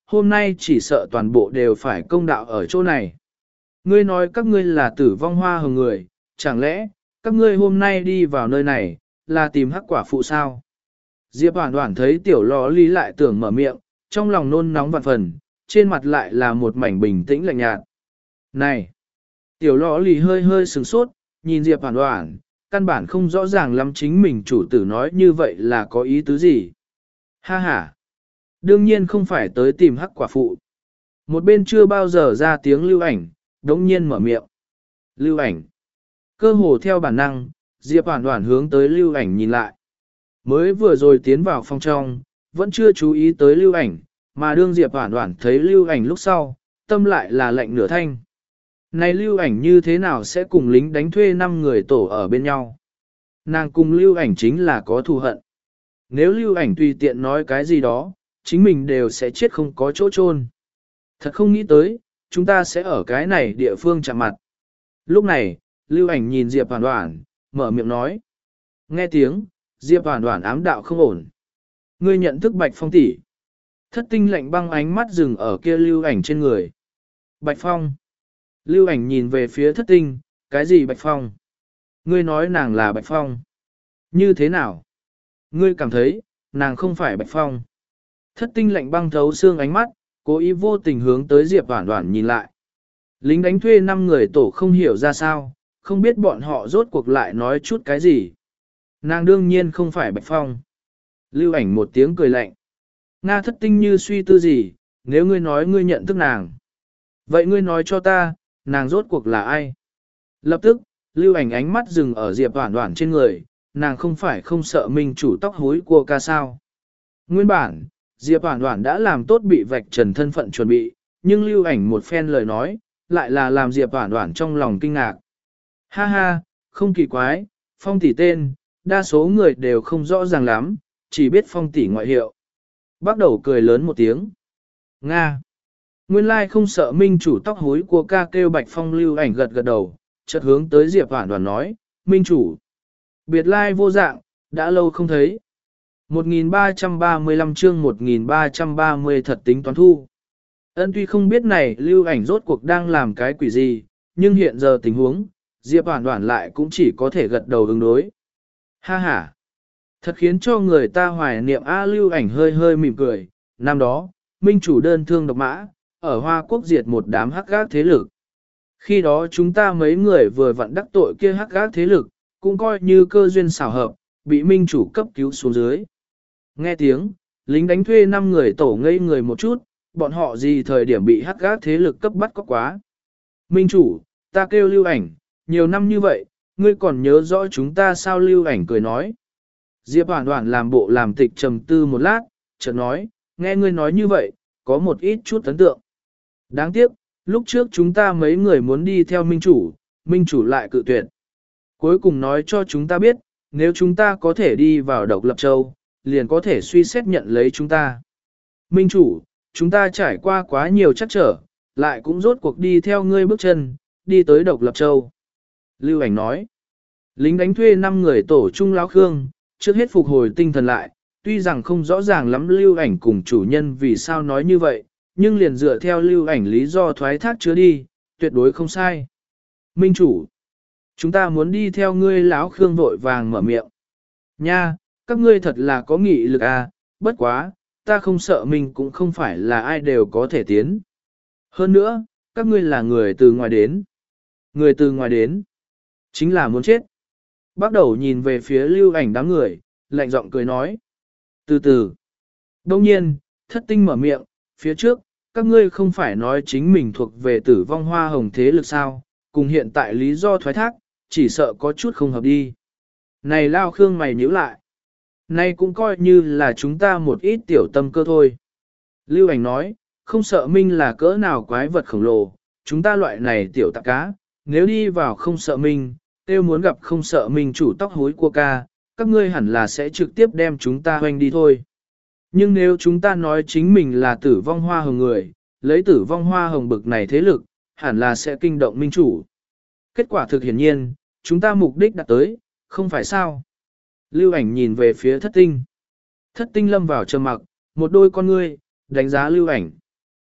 hôm nay chỉ sợ toàn bộ đều phải công đạo ở chỗ này. Ngươi nói các ngươi là tử vong hoa hồng người, chẳng lẽ, các ngươi hôm nay đi vào nơi này, là tìm hắc quả phụ sao? Diệp Hoản Hoản thấy tiểu lò ly lại tưởng mở miệng, trong lòng nôn nóng vạn phần, trên mặt lại là một mảnh bình tĩnh lạnh nhạt. Này! Tiểu lò ly hơi hơi sửng sốt, nhìn Diệp Hoản Hoản, căn bản không rõ ràng lắm chính mình chủ tử nói như vậy là có ý tứ gì. Ha ha! Đương nhiên không phải tới tìm hắc quả phụ. Một bên chưa bao giờ ra tiếng Lưu Ảnh, đống nhiên mở miệng. Lưu Ảnh! Cơ hồ theo bản năng, Diệp Hoản Hoản hướng tới Lưu Ảnh nhìn lại. Mới vừa rồi tiến vào phòng trong, vẫn chưa chú ý tới Lưu Ảnh, mà đương Diệp Hoản Hoản thấy Lưu Ảnh lúc sau, tâm lại là lạnh nửa thanh. Này Lưu Ảnh như thế nào sẽ cùng lính đánh thuê năm người tổ ở bên nhau? Nàng cùng Lưu Ảnh chính là có thù hận. Nếu Lưu Ảnh tùy tiện nói cái gì đó, chính mình đều sẽ chết không có chỗ chôn. Thật không nghĩ tới, chúng ta sẽ ở cái này địa phương chạm mặt. Lúc này, Lưu Ảnh nhìn Diệp Hoản Hoản, mở miệng nói. Nghe tiếng, Diệp Hoản Hoản ám đạo không ổn. Ngươi nhận thức Bạch Phong tỷ? Thất Tinh lạnh băng ánh mắt dừng ở kia Lưu Ảnh trên người. Bạch Phong. Lưu Ảnh nhìn về phía Thất Tinh, cái gì Bạch Phong? Ngươi nói nàng là Bạch Phong. Như thế nào? Ngươi cảm thấy, nàng không phải Bạch Phong. Thất Tinh lạnh băng thấu xương ánh mắt, cố ý vô tình hướng tới Diệp Hoản Hoản nhìn lại. Lính đánh thuê năm người tổ không hiểu ra sao, không biết bọn họ rốt cuộc lại nói chút cái gì. Nàng đương nhiên không phải Bạch Phong. Lưu Ảnh một tiếng cười lạnh. Nga Thất Tinh như suy tư gì, nếu ngươi nói ngươi nhận thức nàng. Vậy ngươi nói cho ta, nàng rốt cuộc là ai? Lập tức, Lưu Ảnh ánh mắt dừng ở Diệp Hoản Hoản trên người, nàng không phải không sợ minh chủ tóc hối của ca sao. Nguyên bản, Diệp Hoản Hoản đã làm tốt bị vạch trần thân phận chuẩn bị, nhưng Lưu Ảnh một phen lời nói, lại là làm Diệp Hoản Hoản trong lòng kinh ngạc. Ha ha, không kỳ quái, Phong tỷ tên, đa số người đều không rõ ràng lắm, chỉ biết Phong tỷ ngoại hiệu. Bắt đầu cười lớn một tiếng. Nga. Nguyên lai không sợ minh chủ tóc hối của ca kêu Bạch Phong. Lưu Ảnh gật gật đầu, chợt hướng tới Diệp Hoản Hoản nói, minh chủ. Biệt lai vô dạng, đã lâu không thấy. một nghìn ba trăm ba mươi lăm chương một nghìn ba trăm ba mươi thật tính toán thu. Ân tuy không biết này Lưu Ảnh rốt cuộc đang làm cái quỷ gì, nhưng hiện giờ tình huống, Diệp Hoản Hoản lại cũng chỉ có thể gật đầu ứng đối. Ha ha! Thật khiến cho người ta hoài niệm A. Lưu Ảnh hơi hơi mỉm cười, năm đó, minh chủ đơn thương độc mã, ở Hoa Quốc diệt một đám hắc gác thế lực. Khi đó chúng ta mấy người vừa vặn đắc tội kia hắc gác thế lực, cũng coi như cơ duyên xảo hợp, bị minh chủ cấp cứu xuống dưới. Nghe tiếng, lính đánh thuê năm người tổ ngây người một chút, bọn họ gì thời điểm bị hắc gác thế lực cấp bắt có quá. Minh chủ, ta kêu Lưu Ảnh, nhiều năm như vậy, ngươi còn nhớ rõ chúng ta sao? Lưu Ảnh cười nói. Diệp Hoản Hoản làm bộ làm tịch trầm tư một lát, chợt nói, nghe ngươi nói như vậy, có một ít chút ấn tượng. Đáng tiếc, lúc trước chúng ta mấy người muốn đi theo minh chủ, minh chủ lại cự tuyệt. Cuối cùng nói cho chúng ta biết, nếu chúng ta có thể đi vào Độc Lập Châu, liền có thể suy xét nhận lấy chúng ta. Minh chủ, chúng ta trải qua quá nhiều trắc trở, lại cũng rốt cuộc đi theo ngươi bước chân, đi tới Độc Lập Châu. Lưu Ảnh nói, lính đánh thuê năm người tổ trung lão Khương, trước hết phục hồi tinh thần lại, tuy rằng không rõ ràng lắm Lưu Ảnh cùng chủ nhân vì sao nói như vậy, nhưng liền dựa theo Lưu Ảnh lý do thoái thác chứa đi, tuyệt đối không sai. Minh chủ, chúng ta muốn đi theo ngươi. Lão Khương vội vàng mở miệng. Nha, các ngươi thật là có nghị lực à, bất quá, ta không sợ mình cũng không phải là ai đều có thể tiến. Hơn nữa, các ngươi là người từ ngoài đến. Người từ ngoài đến, chính là muốn chết. Bắt đầu nhìn về phía Lưu Ảnh đám người, lạnh giọng cười nói. Từ từ. Đông nhiên, Thất Tinh mở miệng, phía trước, các ngươi không phải nói chính mình thuộc về Tử Vong Hoa Hồng thế lực sao, cùng hiện tại lý do thoái thác, chỉ sợ có chút không hợp đi. Này Lao Khương mày nhíu lại. Này cũng coi như là chúng ta một ít tiểu tâm cơ thôi. Lưu Ảnh nói, không sợ minh là cỡ nào quái vật khổng lồ, chúng ta loại này tiểu tạp cá, nếu đi vào không sợ minh, tiêu muốn gặp không sợ minh chủ tóc hối của ca, các ngươi hẳn là sẽ trực tiếp đem chúng ta hoành đi thôi. Nhưng nếu chúng ta nói chính mình là Tử Vong Hoa Hồng người, lấy Tử Vong Hoa Hồng bực này thế lực, hẳn là sẽ kinh động minh chủ. Kết quả thực hiển nhiên, chúng ta mục đích đạt tới, không phải sao. Lưu Ảnh nhìn về phía Thất Tinh. Thất Tinh lâm vào trầm mặc, một đôi con ngươi, đánh giá Lưu Ảnh.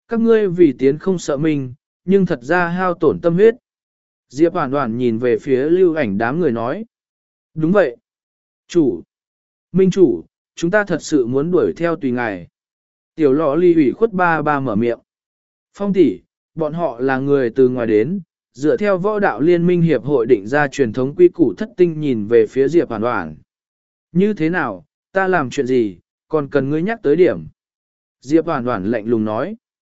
các ngươi vì tiến không sợ mình, nhưng thật ra hao tổn tâm huyết. Diệp Hoàn Hoàn nhìn về phía lưu ảnh đám người nói. Đúng vậy. Chủ. Minh chủ, chúng ta thật sự muốn đuổi theo tùy ngài. Tiểu lọ ly ủy khuất ba ba mở miệng. Phong tỷ, bọn họ là người từ ngoài đến, dựa theo võ đạo liên minh hiệp hội định ra truyền thống quy củ thất tinh nhìn về phía Diệp Hoàn Hoàn. Như thế nào, ta làm chuyện gì, còn cần ngươi nhắc tới điểm. Diệp Hoàn Hoàn lạnh lùng nói.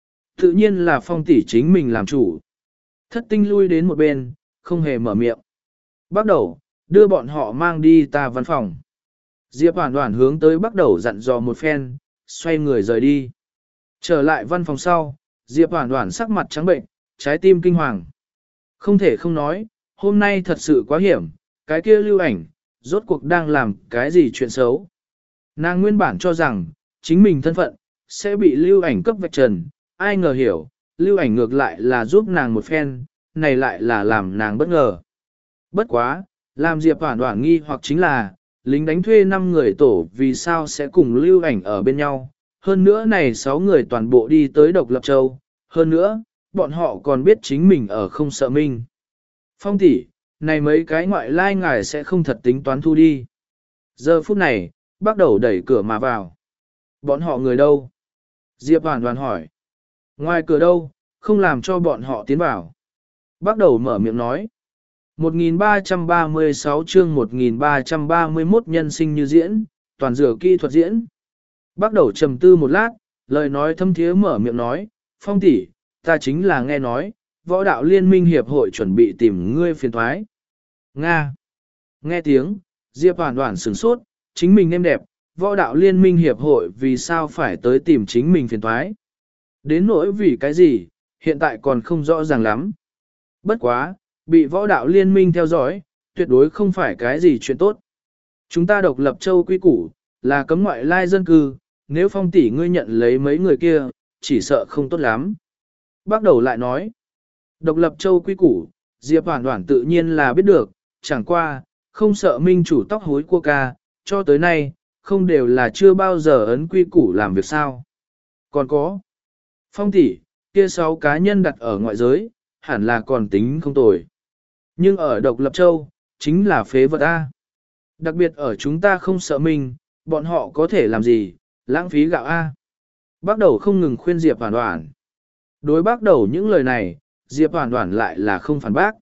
Tự nhiên là phong tỷ chính mình làm chủ. Thất tinh lui đến một bên, không hề mở miệng. Bắt đầu, đưa bọn họ mang đi ta văn phòng. Diệp Hoàn Hoàn hướng tới bắt đầu dặn dò một phen, xoay người rời đi. Trở lại văn phòng sau, Diệp Hoàn Hoàn sắc mặt trắng bệnh, trái tim kinh hoàng. Không thể không nói, hôm nay thật sự quá hiểm, cái kia lưu ảnh, rốt cuộc đang làm cái gì chuyện xấu. Nàng nguyên bản cho rằng, chính mình thân phận, sẽ bị lưu ảnh cấp vạch trần, ai ngờ hiểu, lưu ảnh ngược lại là giúp nàng một phen, này lại là làm nàng bất ngờ. Bất quá, làm Diệp Hoàn Hoàn nghi hoặc chính là, lính đánh thuê năm người tổ vì sao sẽ cùng lưu ảnh ở bên nhau, hơn nữa này sáu người toàn bộ đi tới Độc Lập Châu, hơn nữa, bọn họ còn biết chính mình ở không sợ minh. Phong tỷ, này mấy cái ngoại lai ngài sẽ không thật tính toán thu đi. Giờ phút này, bắt đầu đẩy cửa mà vào. Bọn họ người đâu? Diệp Hoàn Hoàn hỏi. Ngoài cửa đâu, không làm cho bọn họ tiến vào. Bắt đầu mở miệng nói. một nghìn ba trăm ba mươi sáu chương một nghìn ba trăm ba mươi mốt nhân sinh như diễn, toàn dựa kỹ thuật diễn. Bắt đầu trầm tư một lát, lời nói thâm thiế mở miệng nói, Phong tỷ, ta chính là nghe nói, võ đạo liên minh hiệp hội chuẩn bị tìm ngươi phiền thoái. Nga. Nghe tiếng, Diệp Hoàn Hoàn sửng sốt, chính mình êm đẹp, võ đạo liên minh hiệp hội vì sao phải tới tìm chính mình phiền thoái. Đến nỗi vì cái gì, hiện tại còn không rõ ràng lắm. Bất quá, bị võ đạo liên minh theo dõi, tuyệt đối không phải cái gì chuyện tốt. Chúng ta Độc Lập Châu quy củ, là cấm ngoại lai dân cư, nếu Phong tỷ ngươi nhận lấy mấy người kia, chỉ sợ không tốt lắm. Bắt đầu lại nói, Độc Lập Châu quy củ, Diệp Hoàn Hoàn tự nhiên là biết được, chẳng qua, không sợ minh chủ tóc hối cua ca, cho tới nay, không đều là chưa bao giờ ấn quy củ làm việc sao. Còn có, Phong tỷ, kia sáu cá nhân đặt ở ngoại giới, hẳn là còn tính không tồi. Nhưng ở Độc Lập Châu, chính là phế vật A. Đặc biệt ở chúng ta không sợ mình, bọn họ có thể làm gì, lãng phí gạo A. Bác đầu không ngừng khuyên Diệp Hoàn Hoàn. Đối bác đầu những lời này, Diệp Hoàn Hoàn lại là không phản bác.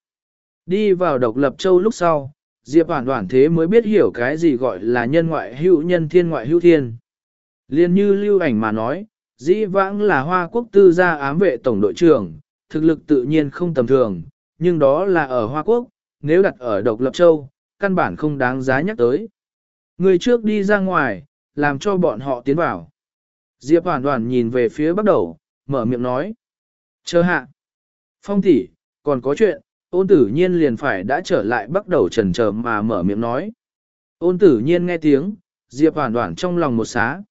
Đi vào Độc Lập Châu lúc sau, Diệp Hoàn Hoàn thế mới biết hiểu cái gì gọi là nhân ngoại hữu nhân thiên ngoại hữu thiên. Liên như lưu ảnh mà nói, dĩ vãng là Hoa Quốc tư gia ám vệ tổng đội trưởng, thực lực tự nhiên không tầm thường, nhưng đó là ở Hoa Quốc, nếu đặt ở Độc Lập Châu, căn bản không đáng giá nhắc tới. Người trước đi ra ngoài, làm cho bọn họ tiến vào. Diệp Hoàn Hoàn nhìn về phía bắt đầu, mở miệng nói. Chờ hạ. Phong tỷ, còn có chuyện, ôn tử nhiên liền phải đã trở lại bắt đầu trần chờ mà mở miệng nói. Ôn tử nhiên nghe tiếng, Diệp Hoàn Hoàn trong lòng một xá.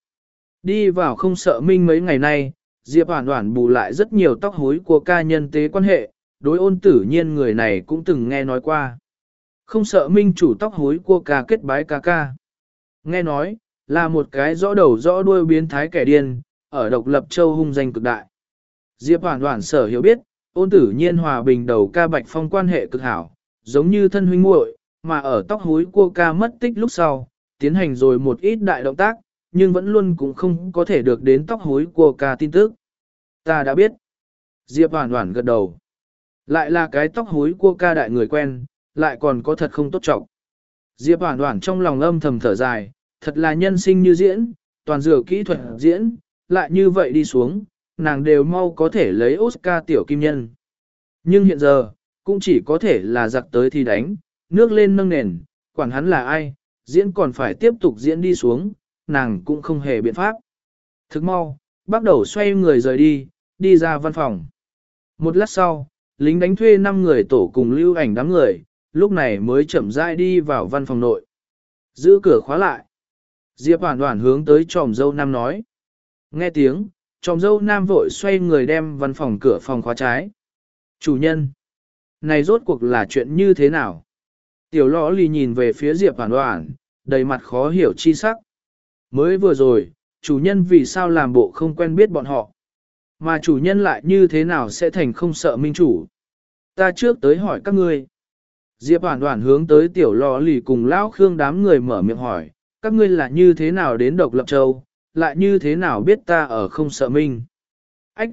Đi vào không sợ minh mấy ngày nay, Diệp Hoàn Hoàn bù lại rất nhiều tóc hối của ca nhân tế quan hệ, đối ôn tử nhiên người này cũng từng nghe nói qua. Không sợ minh chủ tóc hối của ca kết bái ca ca. Nghe nói, là một cái rõ đầu rõ đuôi biến thái kẻ điên, ở Độc Lập Châu hung danh cực đại. Diệp Hoàn Hoàn sở hiểu biết, ôn tử nhiên hòa bình đầu ca Bạch Phong quan hệ cực hảo, giống như thân huynh muội, mà ở tóc hối của ca mất tích lúc sau, tiến hành rồi một ít đại động tác, nhưng vẫn luôn cũng không có thể được đến tóc hối của ca tin tức. Ta đã biết. Diệp Hoàn Hoàn gật đầu. Lại là cái tóc hối của ca đại người quen, lại còn có thật không tốt trọng. Diệp Hoàn Hoàn trong lòng âm thầm thở dài, thật là nhân sinh như diễn, toàn dựa kỹ thuật diễn, lại như vậy đi xuống, nàng đều mau có thể lấy Oscar tiểu kim nhân. Nhưng hiện giờ, cũng chỉ có thể là giặc tới thì đánh, nước lên nâng nền, quản hắn là ai, diễn còn phải tiếp tục diễn đi xuống, nàng cũng không hề biện pháp. Thức mau, bắt đầu xoay người rời đi, đi ra văn phòng. Một lát sau, lính đánh thuê năm người tổ cùng lưu ảnh đám người, lúc này mới chậm rãi đi vào văn phòng nội. Giữ cửa khóa lại. Diệp Hoàn Hoàn hướng tới tròm dâu nam nói. Nghe tiếng, tròm dâu nam vội xoay người đem văn phòng cửa phòng khóa trái. Chủ nhân, này rốt cuộc là chuyện như thế nào? Tiểu lõ lì nhìn về phía Diệp Hoàn Hoàn, đầy mặt khó hiểu chi sắc. Mới vừa rồi, chủ nhân vì sao làm bộ không quen biết bọn họ? Mà chủ nhân lại như thế nào sẽ thành không sợ minh chủ? Ta trước tới hỏi các ngươi. Diệp Hoản Hoản hướng tới tiểu lò lì cùng lão Khương đám người mở miệng hỏi, các ngươi là như thế nào đến độc lập châu, lại như thế nào biết ta ở không sợ minh? Ách!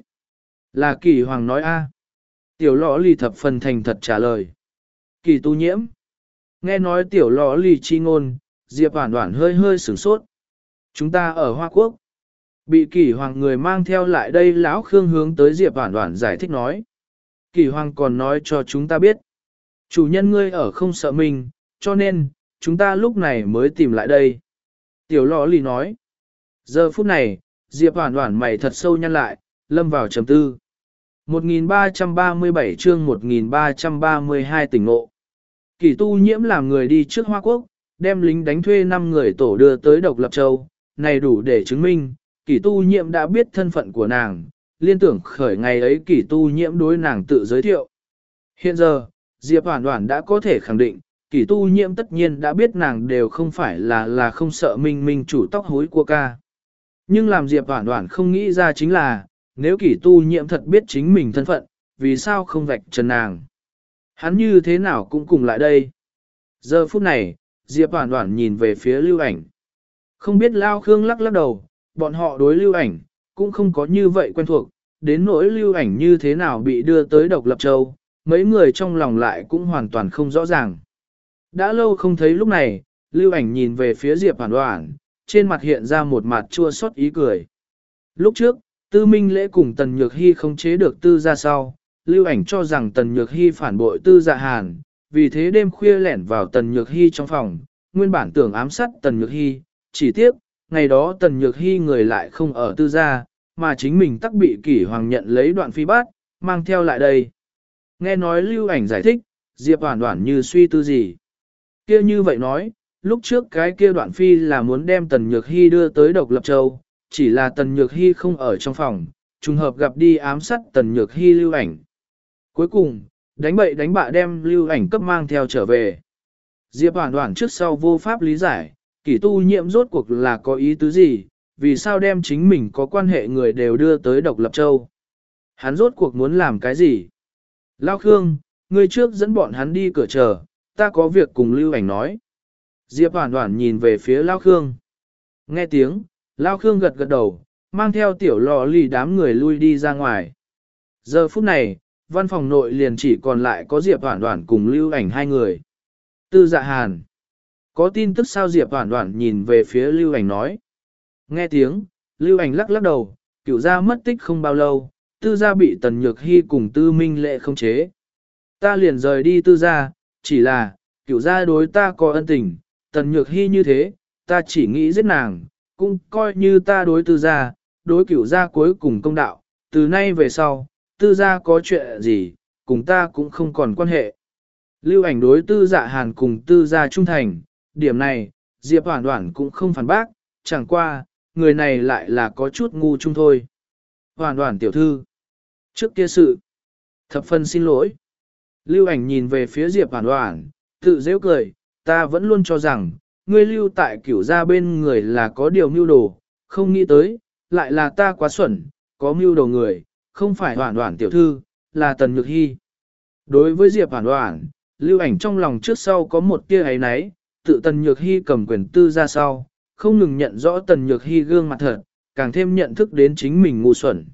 Là Kỳ Hoàng nói a. Tiểu lò lì thập phần thành thật trả lời. Kỳ tu nhiễm. Nghe nói tiểu lò lì chi ngôn, Diệp Hoản Hoản hơi hơi sửng sốt. Chúng ta ở Hoa Quốc. Bị Kỳ Hoàng người mang theo lại đây lão Khương hướng tới Diệp Hoản Hoản giải thích nói. Kỳ Hoàng còn nói cho chúng ta biết. Chủ nhân ngươi ở không sợ mình, cho nên, chúng ta lúc này mới tìm lại đây. Tiểu lò lì nói. Giờ phút này, Diệp Hoản Hoản mày thật sâu nhăn lại, lâm vào trầm tư. một nghìn ba trăm ba mươi bảy chương một nghìn ba trăm ba mươi hai tỉnh ngộ. Kỳ tu nhiễm làm người đi trước Hoa Quốc, đem lính đánh thuê năm người tổ đưa tới Độc Lập Châu, này đủ để chứng minh, kỳ tu nhiễm đã biết thân phận của nàng, liên tưởng khởi ngày ấy kỳ tu nhiễm đối nàng tự giới thiệu. Hiện giờ, Diệp Hoản Hoản đã có thể khẳng định, kỳ tu nhiễm tất nhiên đã biết nàng đều không phải là là không sợ minh minh chủ tóc hối của ca. Nhưng làm Diệp Hoản Hoản không nghĩ ra chính là, nếu kỳ tu nhiễm thật biết chính mình thân phận, vì sao không vạch trần nàng? Hắn như thế nào cũng cùng lại đây. Giờ phút này, Diệp Hoản Hoản nhìn về phía Lưu Ảnh. Không biết Lao Khương lắc lắc đầu, bọn họ đối Lưu Ảnh, cũng không có như vậy quen thuộc, đến nỗi Lưu Ảnh như thế nào bị đưa tới Độc Lập Châu, mấy người trong lòng lại cũng hoàn toàn không rõ ràng. Đã lâu không thấy lúc này, Lưu Ảnh nhìn về phía Diệp Hoản Hoản, trên mặt hiện ra một mặt chua xót ý cười. Lúc trước, Tư Minh Lễ cùng Tần Nhược Hy không chế được Tư Gia sau, Lưu Ảnh cho rằng Tần Nhược Hy phản bội Tư Dạ Hàn, vì thế đêm khuya lẻn vào Tần Nhược Hy trong phòng, nguyên bản tưởng ám sát Tần Nhược Hy, chỉ tiếc, ngày đó Tần Nhược Hy người lại không ở Tư Gia, mà chính mình tắc bị Kỷ Hoàng nhận lấy đoạn phi bát, mang theo lại đây. Nghe nói Lưu Ảnh giải thích, Diệp Hoản Hoản như suy tư gì. Kia như vậy nói, lúc trước cái kia đoạn phi là muốn đem Tần Nhược Hy đưa tới Độc Lập Châu, chỉ là Tần Nhược Hy không ở trong phòng, trùng hợp gặp đi ám sát Tần Nhược Hy Lưu Ảnh. Cuối cùng, đánh bậy đánh bạ đem Lưu Ảnh cấp mang theo trở về. Diệp Hoản Hoản trước sau vô pháp lý giải, Kỷ tu nhiễm rốt cuộc là có ý tứ gì, vì sao đem chính mình có quan hệ người đều đưa tới Độc Lập Châu. Hắn rốt cuộc muốn làm cái gì? Lao Khương, ngươi trước dẫn bọn hắn đi cửa chờ, ta có việc cùng Lưu Ảnh nói. Diệp Hoản Hoản nhìn về phía Lao Khương. Nghe tiếng, Lao Khương gật gật đầu, mang theo tiểu lò lì đám người lui đi ra ngoài. Giờ phút này, văn phòng nội liền chỉ còn lại có Diệp Hoản Hoản cùng Lưu Ảnh hai người. Tư Dạ Hàn. Có tin tức sao? Diệp Hoản Hoản nhìn về phía Lưu Ảnh nói. Nghe tiếng, Lưu Ảnh lắc lắc đầu, Cửu gia mất tích không bao lâu, Tư gia bị Tần Nhược Hy cùng Tư Minh Lệ khống chế. Ta liền rời đi Tư gia, chỉ là, Cửu gia đối ta có ân tình, Tần Nhược Hy như thế, ta chỉ nghĩ giết nàng, cũng coi như ta đối Tư gia, đối Cửu gia cuối cùng công đạo, từ nay về sau, Tư gia có chuyện gì, cùng ta cũng không còn quan hệ. Lưu Ảnh đối Tư Dạ Hàn cùng Tư gia trung thành, điểm này, Diệp Hoản Hoản cũng không phản bác, chẳng qua, người này lại là có chút ngu chung thôi. Hoản Hoản tiểu thư, trước kia sự, thập phân xin lỗi. Lưu Ảnh nhìn về phía Diệp Hoản Hoản, tự giễu cười, ta vẫn luôn cho rằng, ngươi lưu tại Cửu gia bên người là có điều mưu đồ, không nghĩ tới, lại là ta quá xuẩn, có mưu đồ người, không phải Hoản Hoản tiểu thư, là Tần Nhược Hy. Đối với Diệp Hoản Hoản, Lưu Ảnh trong lòng trước sau có một tia ấy náy, tự Tần Nhược Hy cầm quyền Tư ra sau, không ngừng nhận rõ Tần Nhược Hy gương mặt thật, càng thêm nhận thức đến chính mình ngu xuẩn.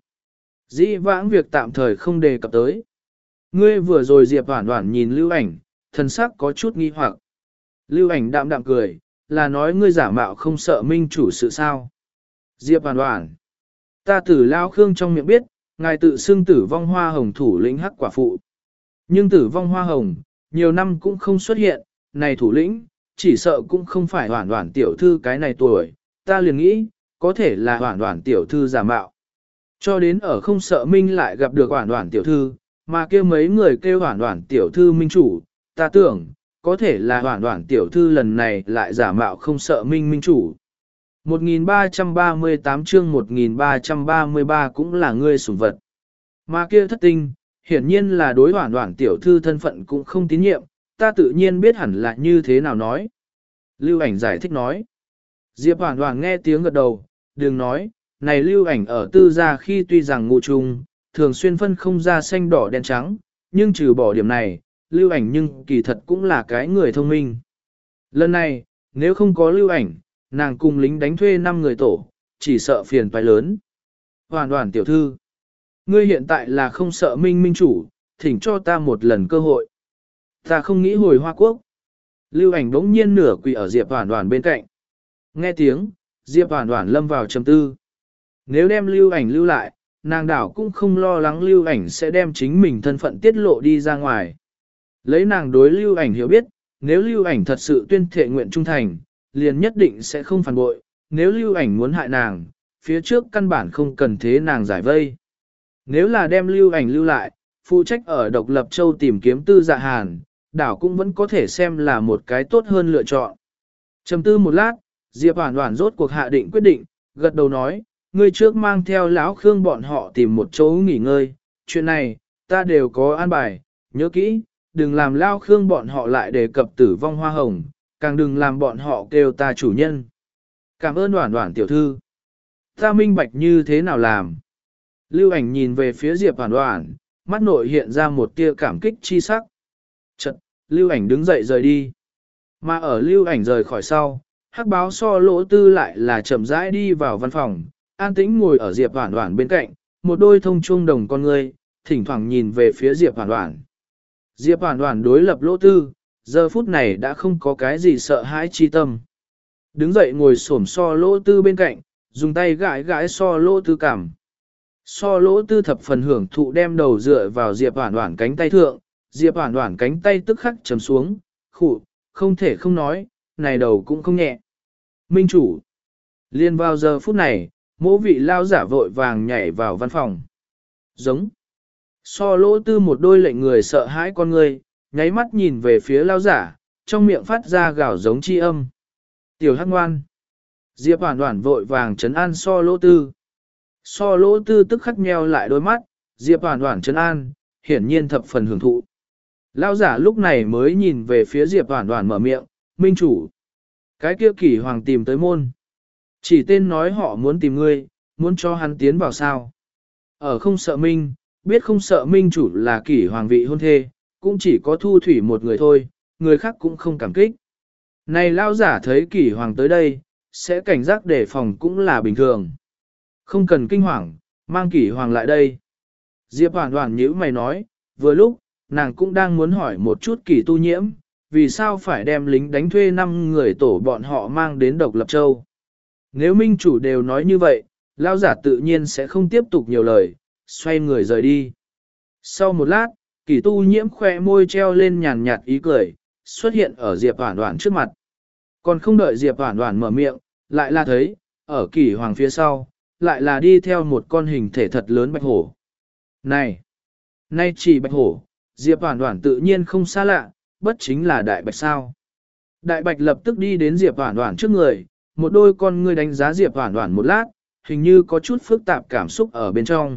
Dĩ vãng việc tạm thời không đề cập tới. Ngươi vừa rồi Diệp Hoản Hoản nhìn Lưu Ảnh, thần sắc có chút nghi hoặc. Lưu Ảnh đạm đạm cười, là nói ngươi giả mạo không sợ minh chủ sự sao. Diệp Hoản Hoản, ta tử Lao Khương trong miệng biết, ngài tự xưng Tử Vong Hoa Hồng thủ lĩnh hắc quả phụ. Nhưng Tử Vong Hoa Hồng, nhiều năm cũng không xuất hiện, này thủ lĩnh, chỉ sợ cũng không phải Hoản Hoản tiểu thư cái này tuổi, ta liền nghĩ, có thể là Hoản Hoản tiểu thư giả mạo. Cho đến ở không sợ minh lại gặp được Hoản Hoản tiểu thư, mà kêu mấy người kêu Hoản Hoản tiểu thư minh chủ, ta tưởng, có thể là Hoản Hoản tiểu thư lần này lại giả mạo không sợ minh minh chủ. một nghìn ba trăm ba mươi tám chương một nghìn ba trăm ba mươi ba cũng là ngươi sủng vật. Mà kia thất tinh, hiển nhiên là đối Hoản Hoản tiểu thư thân phận cũng không tín nhiệm, ta tự nhiên biết hẳn là như thế nào nói. Lưu Ảnh giải thích nói. Diệp Hoản Hoản nghe tiếng gật đầu, đừng nói, này lưu ảnh ở tư gia khi tuy rằng ngụ trùng, thường xuyên phân không ra xanh đỏ đen trắng, nhưng trừ bỏ điểm này, lưu ảnh nhưng kỳ thật cũng là cái người thông minh. Lần này, nếu không có lưu ảnh, nàng cùng lính đánh thuê năm người tổ, chỉ sợ phiền toái lớn. Hoàn hoàn tiểu thư, ngươi hiện tại là không sợ minh minh chủ, thỉnh cho ta một lần cơ hội. Ta không nghĩ hồi Hoa Quốc. Lưu ảnh bỗng nhiên nửa quỳ ở Diệp Hoàn Hoàn bên cạnh. Nghe tiếng, Diệp Hoàn Hoàn lâm vào trầm tư. Nếu đem lưu ảnh lưu lại, nàng đảo cũng không lo lắng lưu ảnh sẽ đem chính mình thân phận tiết lộ đi ra ngoài. Lấy nàng đối lưu ảnh hiểu biết, nếu lưu ảnh thật sự tuyên thệ nguyện trung thành, liền nhất định sẽ không phản bội. Nếu lưu ảnh muốn hại nàng, phía trước căn bản không cần thế nàng giải vây. Nếu là đem lưu ảnh lưu lại, phụ trách ở độc lập châu tìm kiếm tư dạ hàn, đảo cũng vẫn có thể xem là một cái tốt hơn lựa chọn. Trầm tư một lát, Diệp Hoàn Hoàn rốt cuộc hạ định quyết định, gật đầu nói, ngươi trước mang theo lão Khương bọn họ tìm một chỗ nghỉ ngơi, chuyện này, ta đều có an bài, nhớ kỹ, đừng làm lão Khương bọn họ lại đề cập tử vong hoa hồng, càng đừng làm bọn họ kêu ta chủ nhân. Cảm ơn Hoàn Hoàn tiểu thư. Ta minh bạch như thế nào làm? Lưu ảnh nhìn về phía Diệp Hoàn Hoàn, mắt nội hiện ra một tia cảm kích chi sắc. Chật, lưu ảnh đứng dậy rời đi. Mà ở lưu ảnh rời khỏi sau, hắc báo so lỗ tư lại là chậm rãi đi vào văn phòng, an tĩnh ngồi ở Diệp Hoàn Hoàn bên cạnh, một đôi thông chuông đồng con ngươi, thỉnh thoảng nhìn về phía Diệp Hoàn Hoàn. Diệp Hoàn Hoàn đối lập lỗ tư, giờ phút này đã không có cái gì sợ hãi chi tâm. Đứng dậy ngồi xổm so lỗ tư bên cạnh, dùng tay gãi gãi so lỗ tư cảm. So lỗ tư thập phần hưởng thụ đem đầu dựa vào Diệp Hoàn Hoàn cánh tay thượng, Diệp Hoàn Hoàn cánh tay tức khắc chầm xuống, khụ, không thể không nói, này đầu cũng không nhẹ. Minh chủ. Liên vào giờ phút này, mỗi vị lao giả vội vàng nhảy vào văn phòng. Giống. So lỗ tư một đôi lệnh người sợ hãi con người, nháy mắt nhìn về phía lao giả, trong miệng phát ra gào giống chi âm. Tiểu hắc ngoan. Diệp Hoàn Hoàn vội vàng trấn an so lỗ tư. So lỗ tư tức khắc nheo lại đôi mắt, Diệp Hoàn Hoàn trấn an, hiển nhiên thập phần hưởng thụ. Lao giả lúc này mới nhìn về phía Diệp Hoàn Hoàn mở miệng, minh chủ. Cái kia kỷ hoàng tìm tới môn. Chỉ tên nói họ muốn tìm ngươi, muốn cho hắn tiến vào sao. Ở không sợ minh, biết không sợ minh chủ là kỷ hoàng vị hôn thê, cũng chỉ có thu thủy một người thôi, người khác cũng không cảm kích. Này lao giả thấy kỷ hoàng tới đây, sẽ cảnh giác đề phòng cũng là bình thường. Không cần kinh hoàng, mang kỷ hoàng lại đây. Diệp Hoàn Hoàn nhíu mày nói, vừa lúc, nàng cũng đang muốn hỏi một chút kỷ tu nhiễm, vì sao phải đem lính đánh thuê năm người tổ bọn họ mang đến độc lập châu. Nếu minh chủ đều nói như vậy, lao giả tự nhiên sẽ không tiếp tục nhiều lời, xoay người rời đi. Sau một lát, kỷ tu nhiễm khoe môi treo lên nhàn nhạt ý cười, xuất hiện ở Diệp Hoàn Hoàn trước mặt. Còn không đợi Diệp Hoàn Hoàn mở miệng, lại là thấy, ở kỷ hoàng phía sau, lại là đi theo một con hình thể thật lớn bạch hổ. Này! Nay chỉ bạch hổ, Diệp Hoàn Hoàn tự nhiên không xa lạ, bất chính là đại bạch sao. Đại bạch lập tức đi đến Diệp Hoàn Hoàn trước người, một đôi con ngươi đánh giá Diệp Hoàn Hoàn một lát, hình như có chút phức tạp cảm xúc ở bên trong.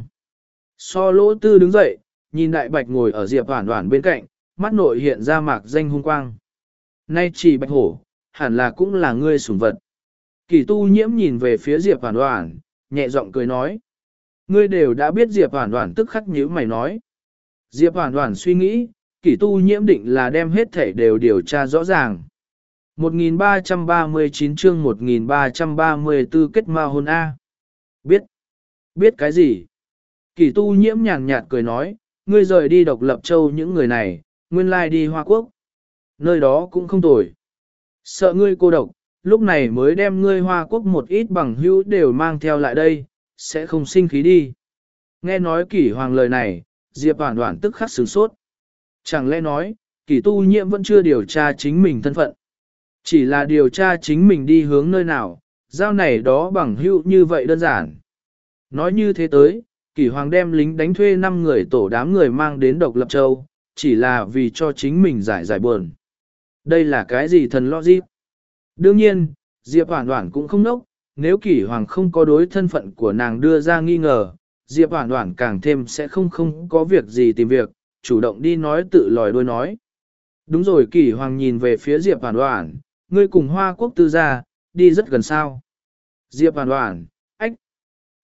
So lỗ tư đứng dậy, nhìn đại bạch ngồi ở Diệp Hoàn Hoàn bên cạnh, mắt nội hiện ra mạc danh hung quang. Nay chỉ bạch hổ, hẳn là cũng là ngươi sủng vật. Kỳ tu nhiễm nhìn về phía Diệp Hoàn Hoàn, nhẹ giọng cười nói. Ngươi đều đã biết Diệp Hoàn Hoàn tức khắc nhíu mày nói. Diệp Hoàn Hoàn suy nghĩ, kỷ tu nhiễm định là đem hết thể đều điều tra rõ ràng. một nghìn ba trăm ba mươi chín chương một nghìn ba trăm ba mươi tư kết ma hôn A. Biết. Biết cái gì? Kỷ tu nhiễm nhàn nhạt cười nói, ngươi rời đi độc lập châu những người này, nguyên lai đi Hoa Quốc. Nơi đó cũng không tồi. Sợ ngươi cô độc, lúc này mới đem ngươi Hoa Quốc một ít bằng hữu đều mang theo lại đây, sẽ không sinh khí đi. Nghe nói kỷ hoàng lời này, Diệp Hoàn Hoàn tức khắc sửng sốt. Chẳng lẽ nói, kỷ tu nhiễm vẫn chưa điều tra chính mình thân phận. Chỉ là điều tra chính mình đi hướng nơi nào, giao này đó bằng hữu như vậy đơn giản. Nói như thế tới, kỷ hoàng đem lính đánh thuê năm người tổ đám người mang đến độc lập châu, chỉ là vì cho chính mình giải giải buồn. Đây là cái gì thần logic? Đương nhiên, Diệp Hoàn Hoàn cũng không nốc, nếu kỷ hoàng không có đối thân phận của nàng đưa ra nghi ngờ, Diệp Hoàn Hoàn càng thêm sẽ không không có việc gì tìm việc, chủ động đi nói tự lòi đuôi nói. Đúng rồi, kỷ hoàng nhìn về phía Diệp Hoàn Hoàn, ngươi cùng Hoa Quốc tư gia, đi rất gần sao. Diệp Hoàn Hoàn, ách.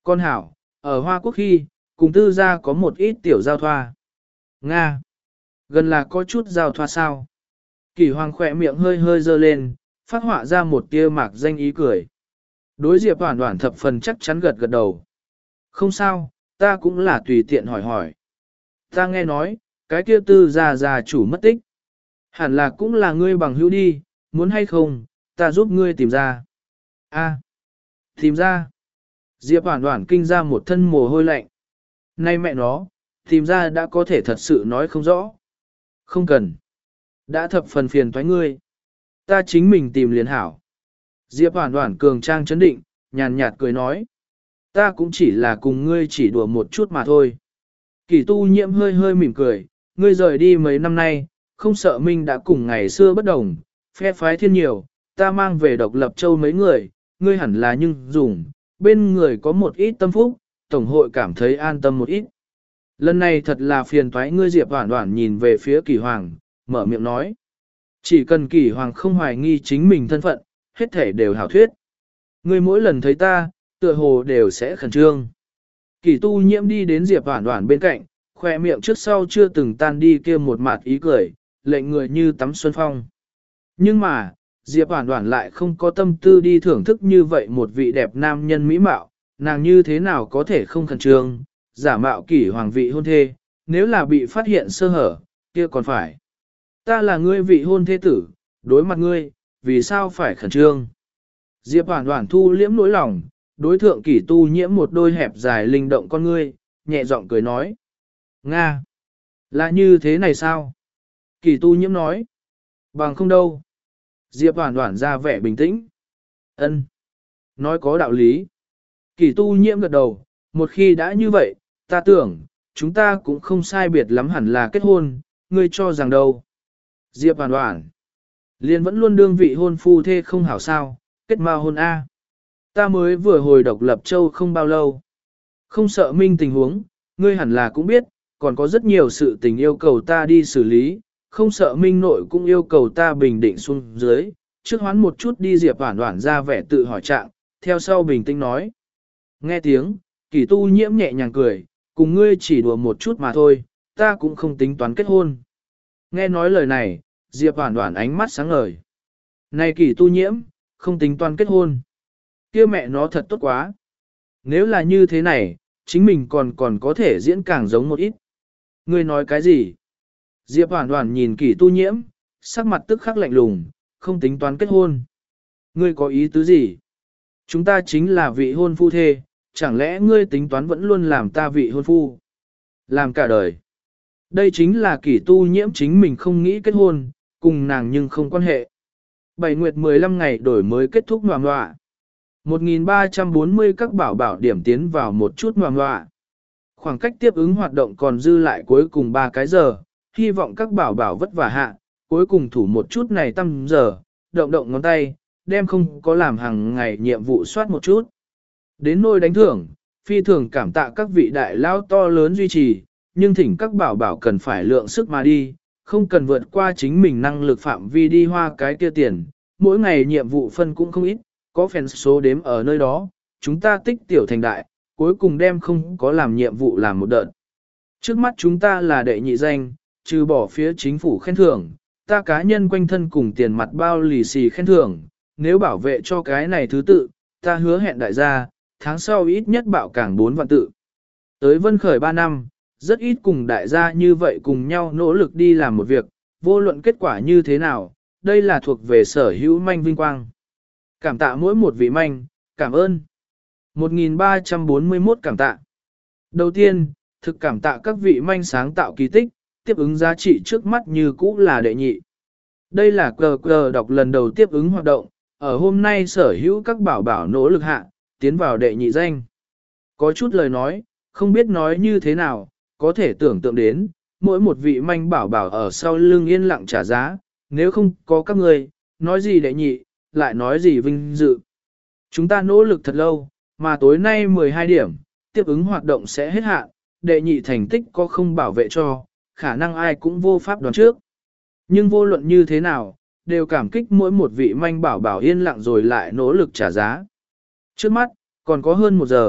Con hảo, ở Hoa Quốc khi, cùng tư gia có một ít tiểu giao thoa. Nga. Gần là có chút giao thoa sao. Kỷ hoàng khỏe miệng hơi hơi dơ lên, phát họa ra một tia mạc danh ý cười. Đối Diệp Hoản Hoản thập phần chắc chắn gật gật đầu. Không sao, ta cũng là tùy tiện hỏi hỏi. Ta nghe nói, cái kia tư gia gia chủ mất tích. Hẳn là cũng là ngươi bằng hữu đi, muốn hay không, ta giúp ngươi tìm ra. A, tìm ra. Diệp Hoản Hoản kinh ra một thân mồ hôi lạnh. Nay mẹ nó, tìm ra đã có thể thật sự nói không rõ. Không cần. Đã thập phần phiền toái ngươi. Ta chính mình tìm liền hảo. Diệp Hoản Hoản cường trang chấn định, nhàn nhạt cười nói. Ta cũng chỉ là cùng ngươi chỉ đùa một chút mà thôi. Kỷ tu nhiễm hơi hơi mỉm cười, ngươi rời đi mấy năm nay, không sợ Minh đã cùng ngày xưa bất đồng, phe phái thiên nhiều, ta mang về độc lập châu mấy người, ngươi hẳn là nhưng dùng, bên người có một ít tâm phúc, tổng hội cảm thấy an tâm một ít. Lần này thật là phiền toái ngươi Diệp Hoản Hoản nhìn về phía Kỷ Hoàng, mở miệng nói. Chỉ cần Kỷ Hoàng không hoài nghi chính mình thân phận, hết thể đều hảo thuyết. Ngươi mỗi lần thấy ta, tựa hồ đều sẽ khẩn trương. Kỷ tu nhiễm đi đến Diệp Hoản Hoản bên cạnh, khoe miệng trước sau chưa từng tan đi kia một mặt ý cười, lệnh người như tắm xuân phong. Nhưng mà, Diệp Hoản Hoản lại không có tâm tư đi thưởng thức như vậy một vị đẹp nam nhân mỹ mạo, nàng như thế nào có thể không khẩn trương, giả mạo Kỷ Hoàng vị hôn thê, nếu là bị phát hiện sơ hở, kia còn phải. Ta là ngươi vị hôn thê tử, đối mặt ngươi, vì sao phải khẩn trương? Diệp Hoản Hoản thu liễm nỗi lòng, đối thượng Kỷ tu nhiễm một đôi hẹp dài linh động con ngươi, nhẹ giọng cười nói. Nga! Là như thế này sao? Kỷ tu nhiễm nói. Bằng không đâu. Diệp Hoản Hoản ra vẻ bình tĩnh. Ân, nói có đạo lý. Kỷ tu nhiễm gật đầu, một khi đã như vậy, ta tưởng, chúng ta cũng không sai biệt lắm hẳn là kết hôn, ngươi cho rằng đâu. Diệp Hoản Hoản. Liên vẫn luôn đương vị hôn phu thê không hảo sao, kết ma hôn A. Ta mới vừa hồi độc lập châu không bao lâu. Không sợ Minh tình huống, ngươi hẳn là cũng biết, còn có rất nhiều sự tình yêu cầu ta đi xử lý, không sợ Minh nội cũng yêu cầu ta bình định xuống dưới, trước hoán một chút đi Diệp Hoản Hoản ra vẻ tự hỏi trạng, theo sau bình tĩnh nói. Nghe tiếng, Kỷ tu nhiễm nhẹ nhàng cười, cùng ngươi chỉ đùa một chút mà thôi, ta cũng không tính toán kết hôn. Nghe nói lời này, Diệp Hoản Hoản ánh mắt sáng ngời. Này Kỷ tu nhiễm, không tính toán kết hôn. Kia mẹ nó thật tốt quá. Nếu là như thế này, chính mình còn còn có thể diễn càng giống một ít. Ngươi nói cái gì? Diệp Hoản Hoản nhìn Kỷ tu nhiễm, sắc mặt tức khắc lạnh lùng, không tính toán kết hôn. Ngươi có ý tứ gì? Chúng ta chính là vị hôn phu thê, chẳng lẽ ngươi tính toán vẫn luôn làm ta vị hôn phu? Làm cả đời. Đây chính là Kỷ tu nhiễm chính mình không nghĩ kết hôn, cùng nàng nhưng không quan hệ. Bảy nguyệt mười lăm ngày đổi mới kết thúc ngoà ngoạ. một nghìn ba trăm bốn mươi các bảo bảo điểm tiến vào một chút ngoà ngoạ. Khoảng cách tiếp ứng hoạt động còn dư lại cuối cùng ba cái giờ, hy vọng các bảo bảo vất vả hạ, cuối cùng thủ một chút này tăm giờ, động động ngón tay, đem không có làm hàng ngày nhiệm vụ soát một chút. Đến nôi đánh thưởng, phi thường cảm tạ các vị đại lao to lớn duy trì, nhưng thỉnh các bảo bảo cần phải lượng sức mà đi, không cần vượt qua chính mình năng lực phạm vi đi hoa cái kia tiền, mỗi ngày nhiệm vụ phân cũng không ít, có phèn số đếm ở nơi đó, chúng ta tích tiểu thành đại, cuối cùng đem không có làm nhiệm vụ làm một đợt. Trước mắt chúng ta là đệ nhị danh, trừ bỏ phía chính phủ khen thưởng, ta cá nhân quanh thân cùng tiền mặt bao lì xì khen thưởng, nếu bảo vệ cho cái này thứ tự, ta hứa hẹn đại gia, tháng sau ít nhất bảo cảng bốn vạn tự. Tới vân khởi ba năm, rất ít cùng đại gia như vậy cùng nhau nỗ lực đi làm một việc, vô luận kết quả như thế nào, đây là thuộc về sở hữu manh vinh quang. Cảm tạ mỗi một vị manh, cảm ơn. một nghìn ba trăm bốn mươi mốt cảm tạ. Đầu tiên, thực cảm tạ các vị manh sáng tạo kỳ tích, tiếp ứng giá trị trước mắt như cũ là đệ nhị. Đây là cờ cờ đọc lần đầu tiếp ứng hoạt động, ở hôm nay sở hữu các bảo bảo nỗ lực hạ, tiến vào đệ nhị danh. Có chút lời nói, không biết nói như thế nào, có thể tưởng tượng đến, mỗi một vị manh bảo bảo ở sau lưng yên lặng trả giá, nếu không có các người, nói gì đệ nhị, lại nói gì vinh dự. Chúng ta nỗ lực thật lâu, mà tối nay mười hai điểm, tiếp ứng hoạt động sẽ hết hạn, đệ nhị thành tích có không bảo vệ cho, khả năng ai cũng vô pháp đoán trước. Nhưng vô luận như thế nào, đều cảm kích mỗi một vị manh bảo bảo yên lặng rồi lại nỗ lực trả giá. Trước mắt, còn có hơn một giờ,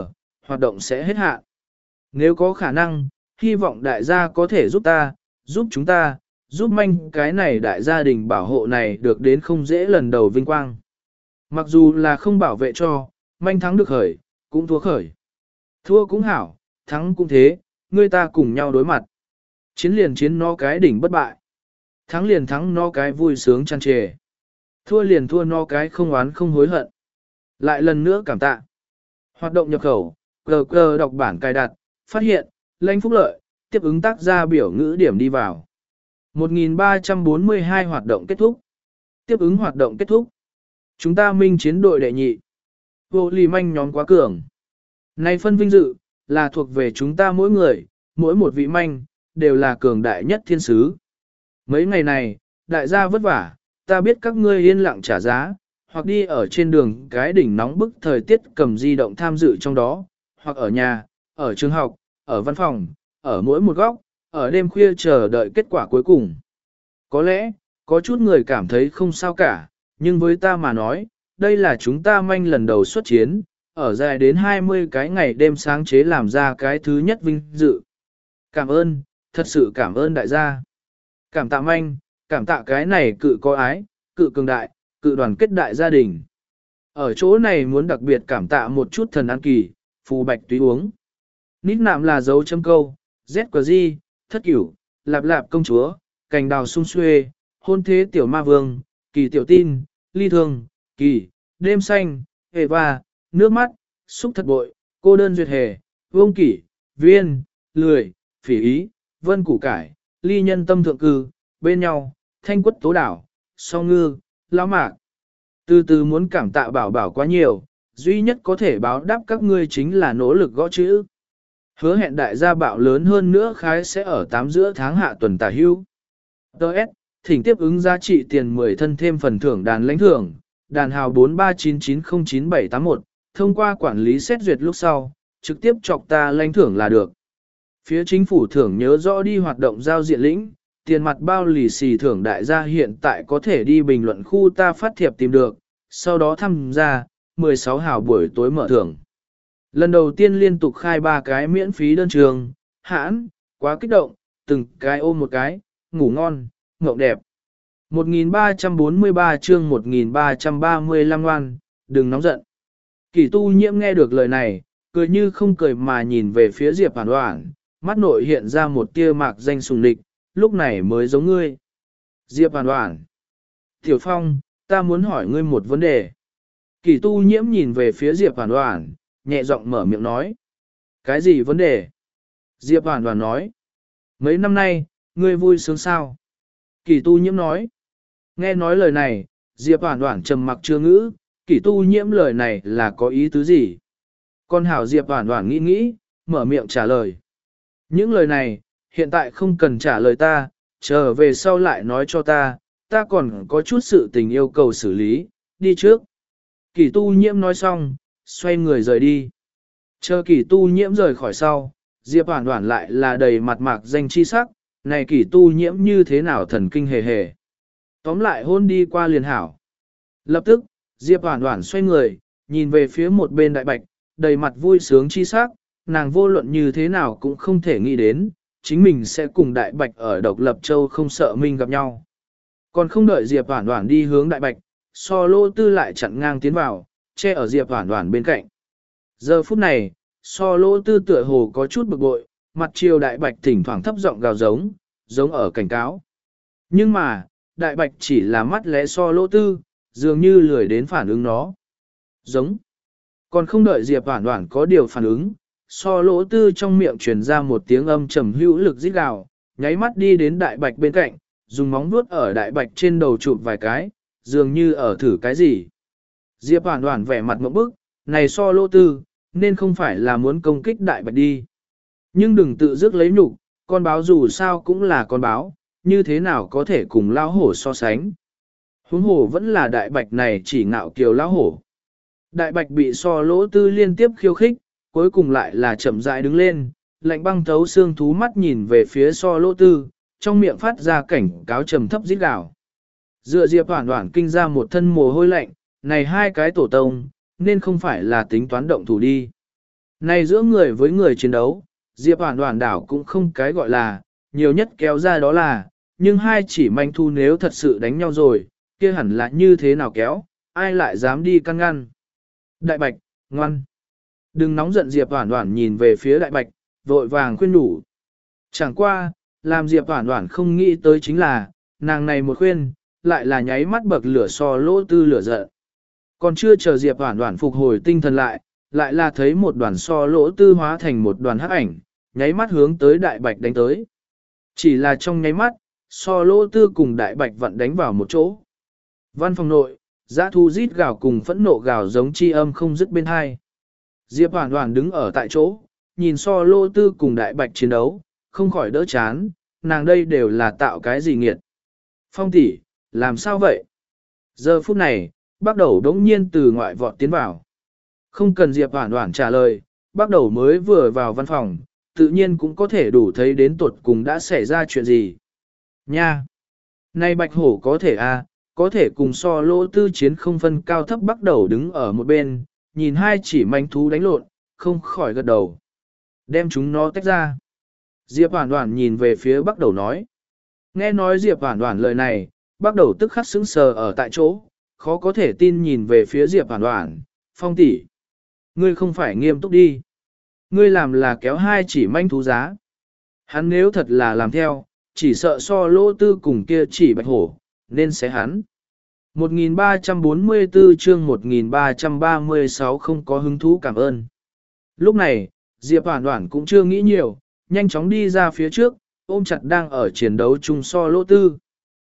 hoạt động sẽ hết hạn. Nếu có khả năng, hy vọng đại gia có thể giúp ta, giúp chúng ta, giúp manh cái này đại gia đình bảo hộ này được đến không dễ lần đầu vinh quang. Mặc dù là không bảo vệ cho, manh thắng được khởi, cũng thua khởi. Thua cũng hảo, thắng cũng thế, người ta cùng nhau đối mặt. Chiến liền chiến nó cái đỉnh bất bại. Thắng liền thắng nó cái vui sướng tràn trề. Thua liền thua nó cái không oán không hối hận. Lại lần nữa cảm tạ. Hoạt động nhập khẩu, cờ cờ đọc bản cài đặt, phát hiện, lãnh phúc lợi, tiếp ứng tác gia biểu ngữ điểm đi vào. một nghìn ba trăm bốn mươi hai hoạt động kết thúc. Tiếp ứng hoạt động kết thúc. Chúng ta minh chiến đội đệ nhị. Vô lì manh nhóm quá cường. Này phân vinh dự, là thuộc về chúng ta mỗi người, mỗi một vị manh, đều là cường đại nhất thiên sứ. Mấy ngày này, đại gia vất vả, ta biết các ngươi yên lặng trả giá, hoặc đi ở trên đường cái đỉnh nóng bức thời tiết cầm di động tham dự trong đó, hoặc ở nhà, ở trường học, ở văn phòng, ở mỗi một góc, ở đêm khuya chờ đợi kết quả cuối cùng. Có lẽ, có chút người cảm thấy không sao cả, nhưng với ta mà nói, đây là chúng ta manh lần đầu xuất chiến, ở dài đến hai mươi cái ngày đêm sáng chế làm ra cái thứ nhất vinh dự. Cảm ơn, thật sự cảm ơn đại gia. Cảm tạ manh, cảm tạ cái này cự có ái, cự cường đại, cự đoàn kết đại gia đình. Ở chỗ này muốn đặc biệt cảm tạ một chút thần an kỳ, phù bạch túy uống. Nít nạm là dấu chấm câu, Z của di, thất cửu, lạp lạp công chúa, cành đào sung xuê, hôn thế tiểu ma vương, kỳ tiểu tin, ly thương, kỳ, đêm xanh, hề va, nước mắt, xúc thật bội, cô đơn duyệt hề, vương kỷ, viên, lười, phỉ ý, vân củ cải, ly nhân tâm thượng cư, bên nhau, thanh quất tố đảo, song ngư, lão mạc. Từ từ muốn cảm tạ bảo bảo quá nhiều, duy nhất có thể báo đáp các ngươi chính là nỗ lực gõ chữ. Hứa hẹn đại gia bạo lớn hơn nữa khái sẽ ở tám giữa tháng hạ tuần tả hưu. Đợt, thỉnh tiếp ứng giá trị tiền mười thân thêm phần thưởng đàn lãnh thưởng, đàn hào bốn ba chín chín không chín bảy tám một, thông qua quản lý xét duyệt lúc sau, trực tiếp chọc ta lãnh thưởng là được. Phía chính phủ thưởng nhớ rõ đi hoạt động giao diện lĩnh, tiền mặt bao lì xì thưởng đại gia hiện tại có thể đi bình luận khu ta phát thiệp tìm được, sau đó tham gia, mười sáu hào buổi tối mở thưởng. Lần đầu tiên liên tục khai ba cái miễn phí đơn trường, hãn, quá kích động, từng cái ôm một cái, ngủ ngon, ngộng đẹp. một nghìn ba trăm bốn mươi ba chương một nghìn ba trăm ba mươi lăm ngoan, đừng nóng giận. Kỷ tu nhiễm nghe được lời này, cười như không cười mà nhìn về phía Diệp Hoàn Hoảng, mắt nội hiện ra một tia mạc danh sùng địch, lúc này mới giống ngươi. Diệp Hoàn Hoảng. Tiểu Phong, ta muốn hỏi ngươi một vấn đề. Kỷ tu nhiễm nhìn về phía Diệp Hoàn Hoảng, nhẹ giọng mở miệng nói. Cái gì vấn đề? Diệp Hoàn Hoảng nói. Mấy năm nay, ngươi vui sướng sao? Kỷ tu nhiễm nói. Nghe nói lời này, Diệp Hoàn Hoảng trầm mặc chưa ngữ, Kỷ tu nhiễm lời này là có ý tứ gì? Con hảo Diệp Hoàn Hoảng nghĩ nghĩ, mở miệng trả lời. Những lời này, hiện tại không cần trả lời ta, chờ về sau lại nói cho ta, ta còn có chút sự tình yêu cầu xử lý, đi trước. Kỷ tu nhiễm nói xong, xoay người rời đi. Chờ kỷ tu nhiễm rời khỏi sau, Diệp Hoàn Hoảng lại là đầy mặt mạc danh chi sắc, này kỷ tu nhiễm như thế nào thần kinh hề hề. Tóm lại hôn đi qua liền hảo. Lập tức, Diệp Hoàn Hoảng xoay người, nhìn về phía một bên đại bạch, đầy mặt vui sướng chi sắc, nàng vô luận như thế nào cũng không thể nghĩ đến, chính mình sẽ cùng đại bạch ở độc lập châu không sợ minh gặp nhau. Còn không đợi Diệp Hoàn Hoảng đi hướng đại bạch, so lô tư lại chặn ngang tiến vào, che ở Diệp Hoàn Hoảng bên cạnh. Giờ phút này, so lô tư tựa hồ có chút bực bội, mặt chiều đại bạch thỉnh thoảng thấp giọng gào giống, giống ở cảnh cáo. Nhưng mà, đại bạch chỉ là mắt lẽ so lô tư, dường như lười đến phản ứng nó. Giống. Còn không đợi Diệp Hoàn Hoảng có điều phản ứng, so lỗ tư trong miệng truyền ra một tiếng âm trầm hữu lực rít gào, nháy mắt đi đến đại bạch bên cạnh, dùng móng vuốt ở đại bạch trên đầu chụp vài cái, dường như ở thử cái gì. Diệp Hoàn Hoảng vẻ mặt ngộp bức, này so lỗ tư, nên không phải là muốn công kích đại bạch đi. Nhưng đừng tự dứt lấy nhục, con báo dù sao cũng là con báo, như thế nào có thể cùng lão hổ so sánh. Huống hồ vẫn là đại bạch này chỉ ngạo kiều lão hổ. Đại bạch bị so lỗ tư liên tiếp khiêu khích, cuối cùng lại là chậm rãi đứng lên, lạnh băng thấu xương thú mắt nhìn về phía so lỗ tư, trong miệng phát ra cảnh cáo trầm thấp rít gào. Dựa Diệp Hoàn Hoảng kinh ra một thân mồ hôi lạnh, này hai cái tổ tông, nên không phải là tính toán động thủ đi. Này giữa người với người chiến đấu, Diệp Hoản Hoản đảo cũng không cái gọi là, nhiều nhất kéo ra đó là, nhưng hai chỉ manh thu nếu thật sự đánh nhau rồi, kia hẳn là như thế nào kéo, ai lại dám đi căn ngăn. Đại Bạch, ngoan. Đừng nóng giận Diệp Hoản Hoản nhìn về phía Đại Bạch, vội vàng khuyên nhủ. Chẳng qua, làm Diệp Hoản Hoản không nghĩ tới chính là, nàng này một khuyên, lại là nháy mắt bậc lửa so lỗ tư lửa giận. Còn chưa chờ Diệp Hoản Hoản phục hồi tinh thần lại, lại là thấy một đoàn so lỗ tư hóa thành một đoàn hắc ảnh, nháy mắt hướng tới Đại Bạch đánh tới. Chỉ là trong nháy mắt, so lỗ tư cùng Đại Bạch vận đánh vào một chỗ. Văn phòng nội, dã thu rít gào cùng phẫn nộ gào giống chi âm không dứt bên hai. Diệp Hoản Hoản đứng ở tại chỗ, nhìn so lỗ tư cùng Đại Bạch chiến đấu, không khỏi đỡ chán, nàng đây đều là tạo cái gì nghiệt. Phong tỷ, làm sao vậy? Giờ phút này, bắt đầu đống nhiên từ ngoại vọt tiến vào. Không cần Diệp Hoản Hoản trả lời, bắt đầu mới vừa vào văn phòng, tự nhiên cũng có thể đủ thấy đến tuột cùng đã xảy ra chuyện gì. Nha! Này Bạch Hổ có thể a, à, có thể cùng so lỗ tư chiến không phân cao thấp bắt đầu đứng ở một bên, nhìn hai chỉ manh thú đánh lộn, không khỏi gật đầu. Đem chúng nó tách ra. Diệp Hoản Hoản nhìn về phía bắt đầu nói. Nghe nói Diệp Hoản Hoản lời này, bắt đầu tức khắc sững sờ ở tại chỗ, khó có thể tin nhìn về phía Diệp Hoản Hoản, Phong tỷ, ngươi không phải nghiêm túc đi. Ngươi làm là kéo hai chỉ manh thú giá. Hắn nếu thật là làm theo, chỉ sợ so lỗ tư cùng kia chỉ Bạch Hổ, nên sẽ hắn. một nghìn ba trăm bốn mươi tư chương một nghìn ba trăm ba mươi sáu không có hứng thú cảm ơn. Lúc này, Diệp Hoản Hoản cũng chưa nghĩ nhiều, nhanh chóng đi ra phía trước, ôm chặt đang ở chiến đấu chung so lỗ tư.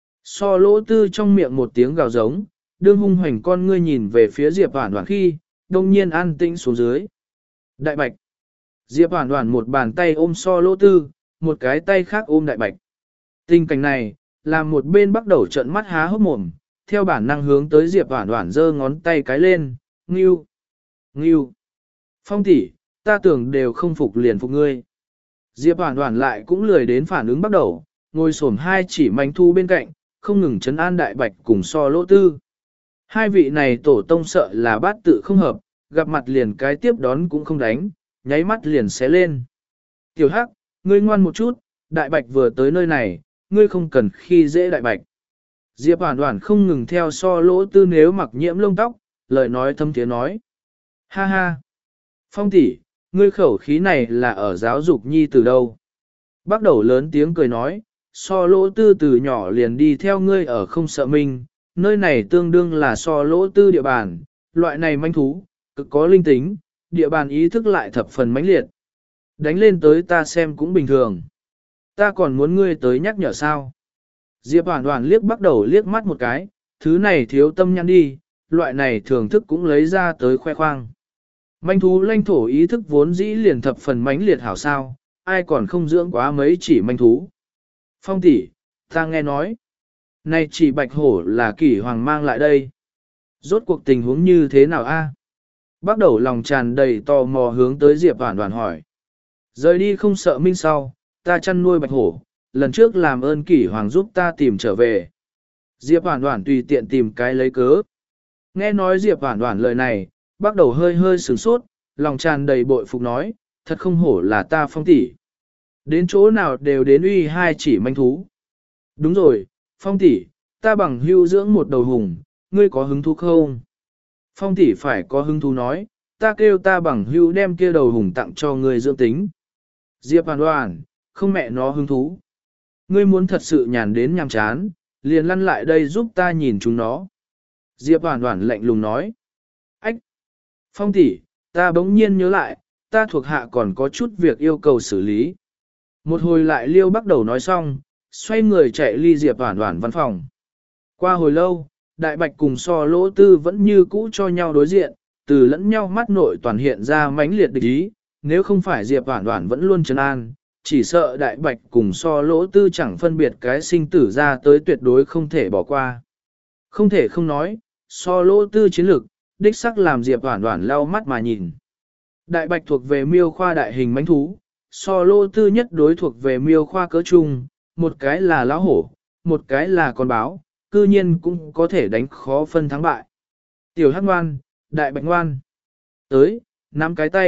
So lỗ tư trong miệng một tiếng gào giống, đương hung hoành con ngươi nhìn về phía Diệp Hoản Hoản khi, đông nhiên an tĩnh xuống dưới. Đại Bạch. Diệp Hoản Hoản một bàn tay ôm so lỗ tư, một cái tay khác ôm Đại Bạch. Tình cảnh này, làm một bên bắt đầu trợn mắt há hốc mồm, theo bản năng hướng tới Diệp Hoản Hoản giơ ngón tay cái lên, ngưu, ngưu. Phong tỷ, ta tưởng đều không phục liền phục ngươi. Diệp Hoản Hoản lại cũng lười đến phản ứng bắt đầu, ngồi xổm hai chỉ manh thu bên cạnh, không ngừng trấn an Đại Bạch cùng so lỗ tư. Hai vị này tổ tông sợ là bát tự không hợp, gặp mặt liền cái tiếp đón cũng không đánh, nháy mắt liền xé lên. Tiểu Hắc, ngươi ngoan một chút, Đại Bạch vừa tới nơi này, ngươi không cần khi dễ Đại Bạch. Diệp Hoản Hoản không ngừng theo so lỗ tư nếu mặc nhiễm lông tóc, lời nói thâm tiếng nói. Ha ha! Phong tỷ, ngươi khẩu khí này là ở giáo dục nhi từ đâu? Bắt đầu lớn tiếng cười nói, so lỗ tư từ nhỏ liền đi theo ngươi ở không sợ mình, nơi này tương đương là so lỗ tư địa bàn, loại này manh thú, cực có linh tính, địa bàn ý thức lại thập phần mãnh liệt. Đánh lên tới ta xem cũng bình thường. Ta còn muốn ngươi tới nhắc nhở sao? Diệp Hoản Hoản liếc bắt đầu liếc mắt một cái, thứ này thiếu tâm nhăn đi, loại này thưởng thức cũng lấy ra tới khoe khoang. Manh thú lãnh thổ ý thức vốn dĩ liền thập phần mãnh liệt hảo sao, ai còn không dưỡng quá mấy chỉ manh thú. Phong tỷ, ta nghe nói, này chỉ Bạch Hổ là Kỷ Hoàng mang lại đây. Rốt cuộc tình huống như thế nào a? Bắt đầu lòng tràn đầy tò mò hướng tới Diệp Hoản Hoản hỏi. Rời đi không sợ minh sau, ta chăn nuôi Bạch Hổ, lần trước làm ơn Kỷ Hoàng giúp ta tìm trở về. Diệp Hoản Hoản tùy tiện tìm cái lấy cớ. Nghe nói Diệp Hoản Hoản lời này, bắt đầu hơi hơi sửng sốt, lòng tràn đầy bội phục nói, thật không hổ là ta Phong tỷ. Đến chỗ nào đều đến uy hai chỉ manh thú. Đúng rồi, Phong tỷ, ta bằng hưu dưỡng một đầu hùng, ngươi có hứng thú không? Phong tỷ phải có hứng thú nói, ta kêu ta bằng hưu đem kia đầu hùng tặng cho ngươi dưỡng tính. Diệp Hoản Hoản, không mẹ nó hứng thú. Ngươi muốn thật sự nhàn đến nhàm chán, liền lăn lại đây giúp ta nhìn chúng nó. Diệp Hoản Hoản lạnh lùng nói. Ách! Phong tỷ, ta bỗng nhiên nhớ lại, ta thuộc hạ còn có chút việc yêu cầu xử lý. Một hồi lại Liêu bắt đầu nói xong, xoay người chạy ly Diệp Hoản Hoản văn phòng. Qua hồi lâu, Đại Bạch cùng so lỗ tư vẫn như cũ cho nhau đối diện, từ lẫn nhau mắt nội toàn hiện ra mãnh liệt địch ý, nếu không phải Diệp Hoản Hoản vẫn luôn trấn an, chỉ sợ Đại Bạch cùng so lỗ tư chẳng phân biệt cái sinh tử ra tới tuyệt đối không thể bỏ qua. Không thể không nói, so lỗ tư chiến lược, đích sắc làm Diệp Hoản Hoản lau mắt mà nhìn. Đại Bạch thuộc về miêu khoa đại hình mãnh thú, so lỗ tư nhất đối thuộc về miêu khoa cỡ trung, một cái là lão hổ, một cái là con báo, cư nhiên cũng có thể đánh khó phân thắng bại. Tiểu Hắc ngoan, Đại Bạch ngoan. Tới, nắm cái tay,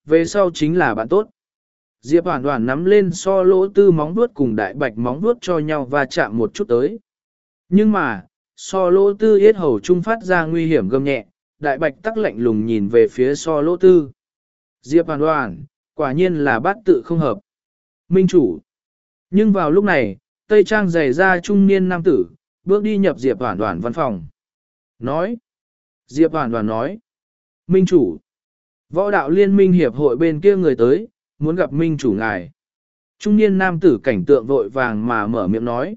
về sau chính là bạn tốt. Diệp Hoản Hoản nắm lên so lỗ tư móng vuốt cùng đại bạch móng vuốt cho nhau và chạm một chút tới. Nhưng mà, so lỗ tư yết hầu trung phát ra nguy hiểm gầm nhẹ, đại bạch tắc lạnh lùng nhìn về phía so lỗ tư. Diệp Hoản Hoản, quả nhiên là bát tự không hợp. Minh chủ. Nhưng vào lúc này, tây trang giày ra trung niên nam tử, bước đi nhập Diệp Hoản Hoản văn phòng. Nói. Diệp Hoản Hoản nói. Minh chủ. Võ đạo liên minh hiệp hội bên kia người tới, muốn gặp minh chủ ngài. Trung niên nam tử cảnh tượng vội vàng mà mở miệng nói.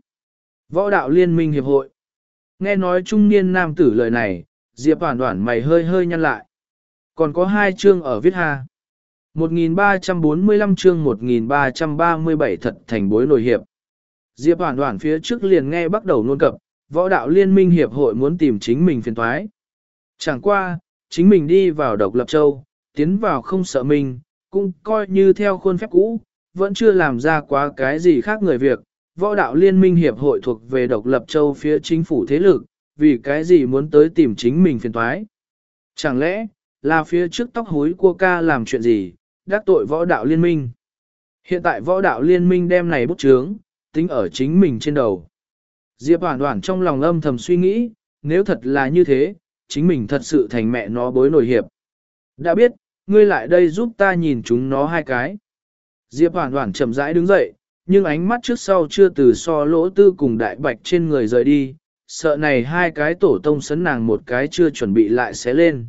Võ đạo liên minh hiệp hội. Nghe nói trung niên nam tử lời này, Diệp Hoản Hoản mày hơi hơi nhăn lại. Còn có hai chương ở viết ha. một nghìn ba trăm bốn mươi lăm chương một nghìn ba trăm ba mươi bảy thật thành bối nổi hiệp. Diệp Hoản Hoản phía trước liền nghe bắt đầu nôn cập, võ đạo liên minh hiệp hội muốn tìm chính mình phiền toái. Chẳng qua, chính mình đi vào độc lập châu, tiến vào không sợ mình, cũng coi như theo khuôn phép cũ, vẫn chưa làm ra quá cái gì khác người việc. Võ đạo liên minh hiệp hội thuộc về độc lập châu phía chính phủ thế lực, vì cái gì muốn tới tìm chính mình phiền toái. Chẳng lẽ, là phía trước tóc hối cua ca làm chuyện gì, đắc tội võ đạo liên minh. Hiện tại võ đạo liên minh đem này bút chướng, tính ở chính mình trên đầu. Diệp Hoản Hoản trong lòng âm thầm suy nghĩ, nếu thật là như thế, chính mình thật sự thành mẹ nó bối nổi hiệp. Đã biết, ngươi lại đây giúp ta nhìn chúng nó hai cái. Diệp Hoản Hoản chậm rãi đứng dậy, nhưng ánh mắt trước sau chưa từ so lỗ tư cùng đại bạch trên người rời đi, sợ này hai cái tổ tông sấn nàng một cái chưa chuẩn bị lại sẽ lên.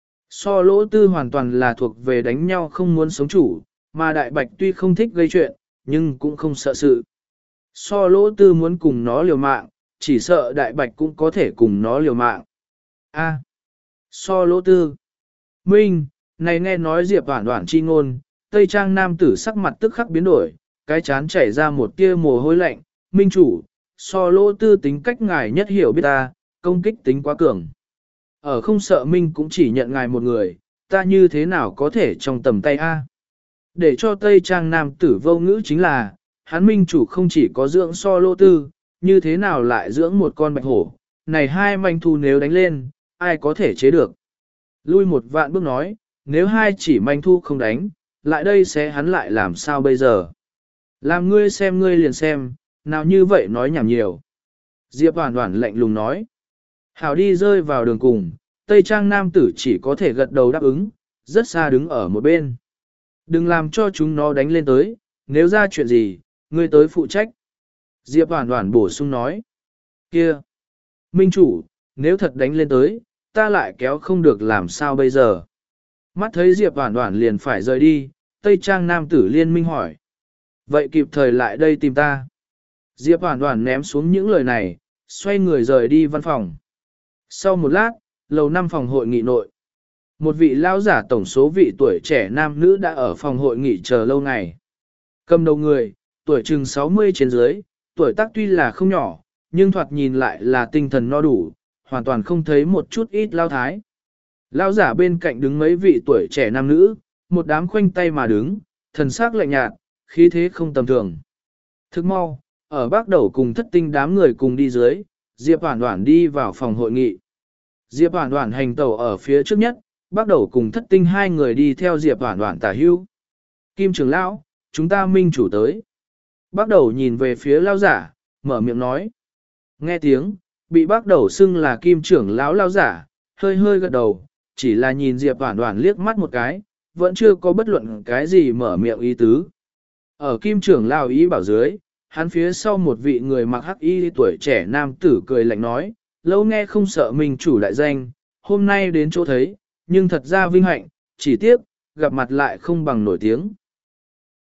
So lỗ tư hoàn toàn là thuộc về đánh nhau không muốn sống chủ, mà đại bạch tuy không thích gây chuyện, nhưng cũng không sợ sự. So lỗ tư muốn cùng nó liều mạng, chỉ sợ đại bạch cũng có thể cùng nó liều mạng. A. So lỗ tư. Minh, này nghe nói Diệp Hoản Hoản chi ngôn, tây trang nam tử sắc mặt tức khắc biến đổi, cái chán chảy ra một tia mồ hôi lạnh. Minh chủ, so lỗ tư tính cách ngài nhất hiểu biết ta, công kích tính quá cường. Ở không sợ Minh cũng chỉ nhận ngài một người, ta như thế nào có thể trong tầm tay A. Để cho tây trang nam tử vô ngữ chính là, hắn Minh chủ không chỉ có dưỡng so lỗ tư, như thế nào lại dưỡng một con bạch hổ, này hai manh thu nếu đánh lên, ai có thể chế được. Lui một vạn bước nói, nếu hai chỉ manh thu không đánh, lại đây sẽ hắn lại làm sao bây giờ. Làm ngươi xem ngươi liền xem, nào như vậy nói nhảm nhiều. Diệp Hoản Hoản lạnh lùng nói. Hảo đi rơi vào đường cùng, tây trang nam tử chỉ có thể gật đầu đáp ứng, rất xa đứng ở một bên. Đừng làm cho chúng nó đánh lên tới, nếu ra chuyện gì, ngươi tới phụ trách. Diệp Hoản Hoản bổ sung nói. Kia! Minh chủ, nếu thật đánh lên tới, ta lại kéo không được làm sao bây giờ. Mắt thấy Diệp Hoản Hoản liền phải rời đi, tây trang nam tử liên minh hỏi. Vậy kịp thời lại đây tìm ta. Diệp Hoản Hoản ném xuống những lời này, xoay người rời đi văn phòng. Sau một lát, lầu năm phòng hội nghị nội. Một vị lão giả tổng số vị tuổi trẻ nam nữ đã ở phòng hội nghị chờ lâu ngày. Cầm đầu người, tuổi chừng sáu mươi trên dưới, tuổi tác tuy là không nhỏ, nhưng thoạt nhìn lại là tinh thần no đủ, hoàn toàn không thấy một chút ít lao thái. Lão giả bên cạnh đứng mấy vị tuổi trẻ nam nữ, một đám khoanh tay mà đứng, thần sắc lạnh nhạt, khí thế không tầm thường. Thức mau, ở bác đầu cùng thất tinh đám người cùng đi dưới, Diệp Hoản Hoản đi vào phòng hội nghị. Diệp Hoản Hoản hành tẩu ở phía trước nhất, bác đầu cùng thất tinh hai người đi theo Diệp Hoản Hoản tả hữu. Kim trưởng lão, chúng ta minh chủ tới. Bác đầu nhìn về phía lão giả, mở miệng nói. Nghe tiếng, bị bác đầu xưng là kim trưởng lão lão giả, hơi hơi gật đầu, chỉ là nhìn Diệp Hoản Hoản liếc mắt một cái, vẫn chưa có bất luận cái gì mở miệng ý tứ. Ở kim trưởng lão ý bảo dưới, hắn phía sau một vị người mặc hắc y tuổi trẻ nam tử cười lạnh nói, lâu nghe không sợ mình chủ đại danh, hôm nay đến chỗ thấy, nhưng thật ra vinh hạnh, chỉ tiếc, gặp mặt lại không bằng nổi tiếng.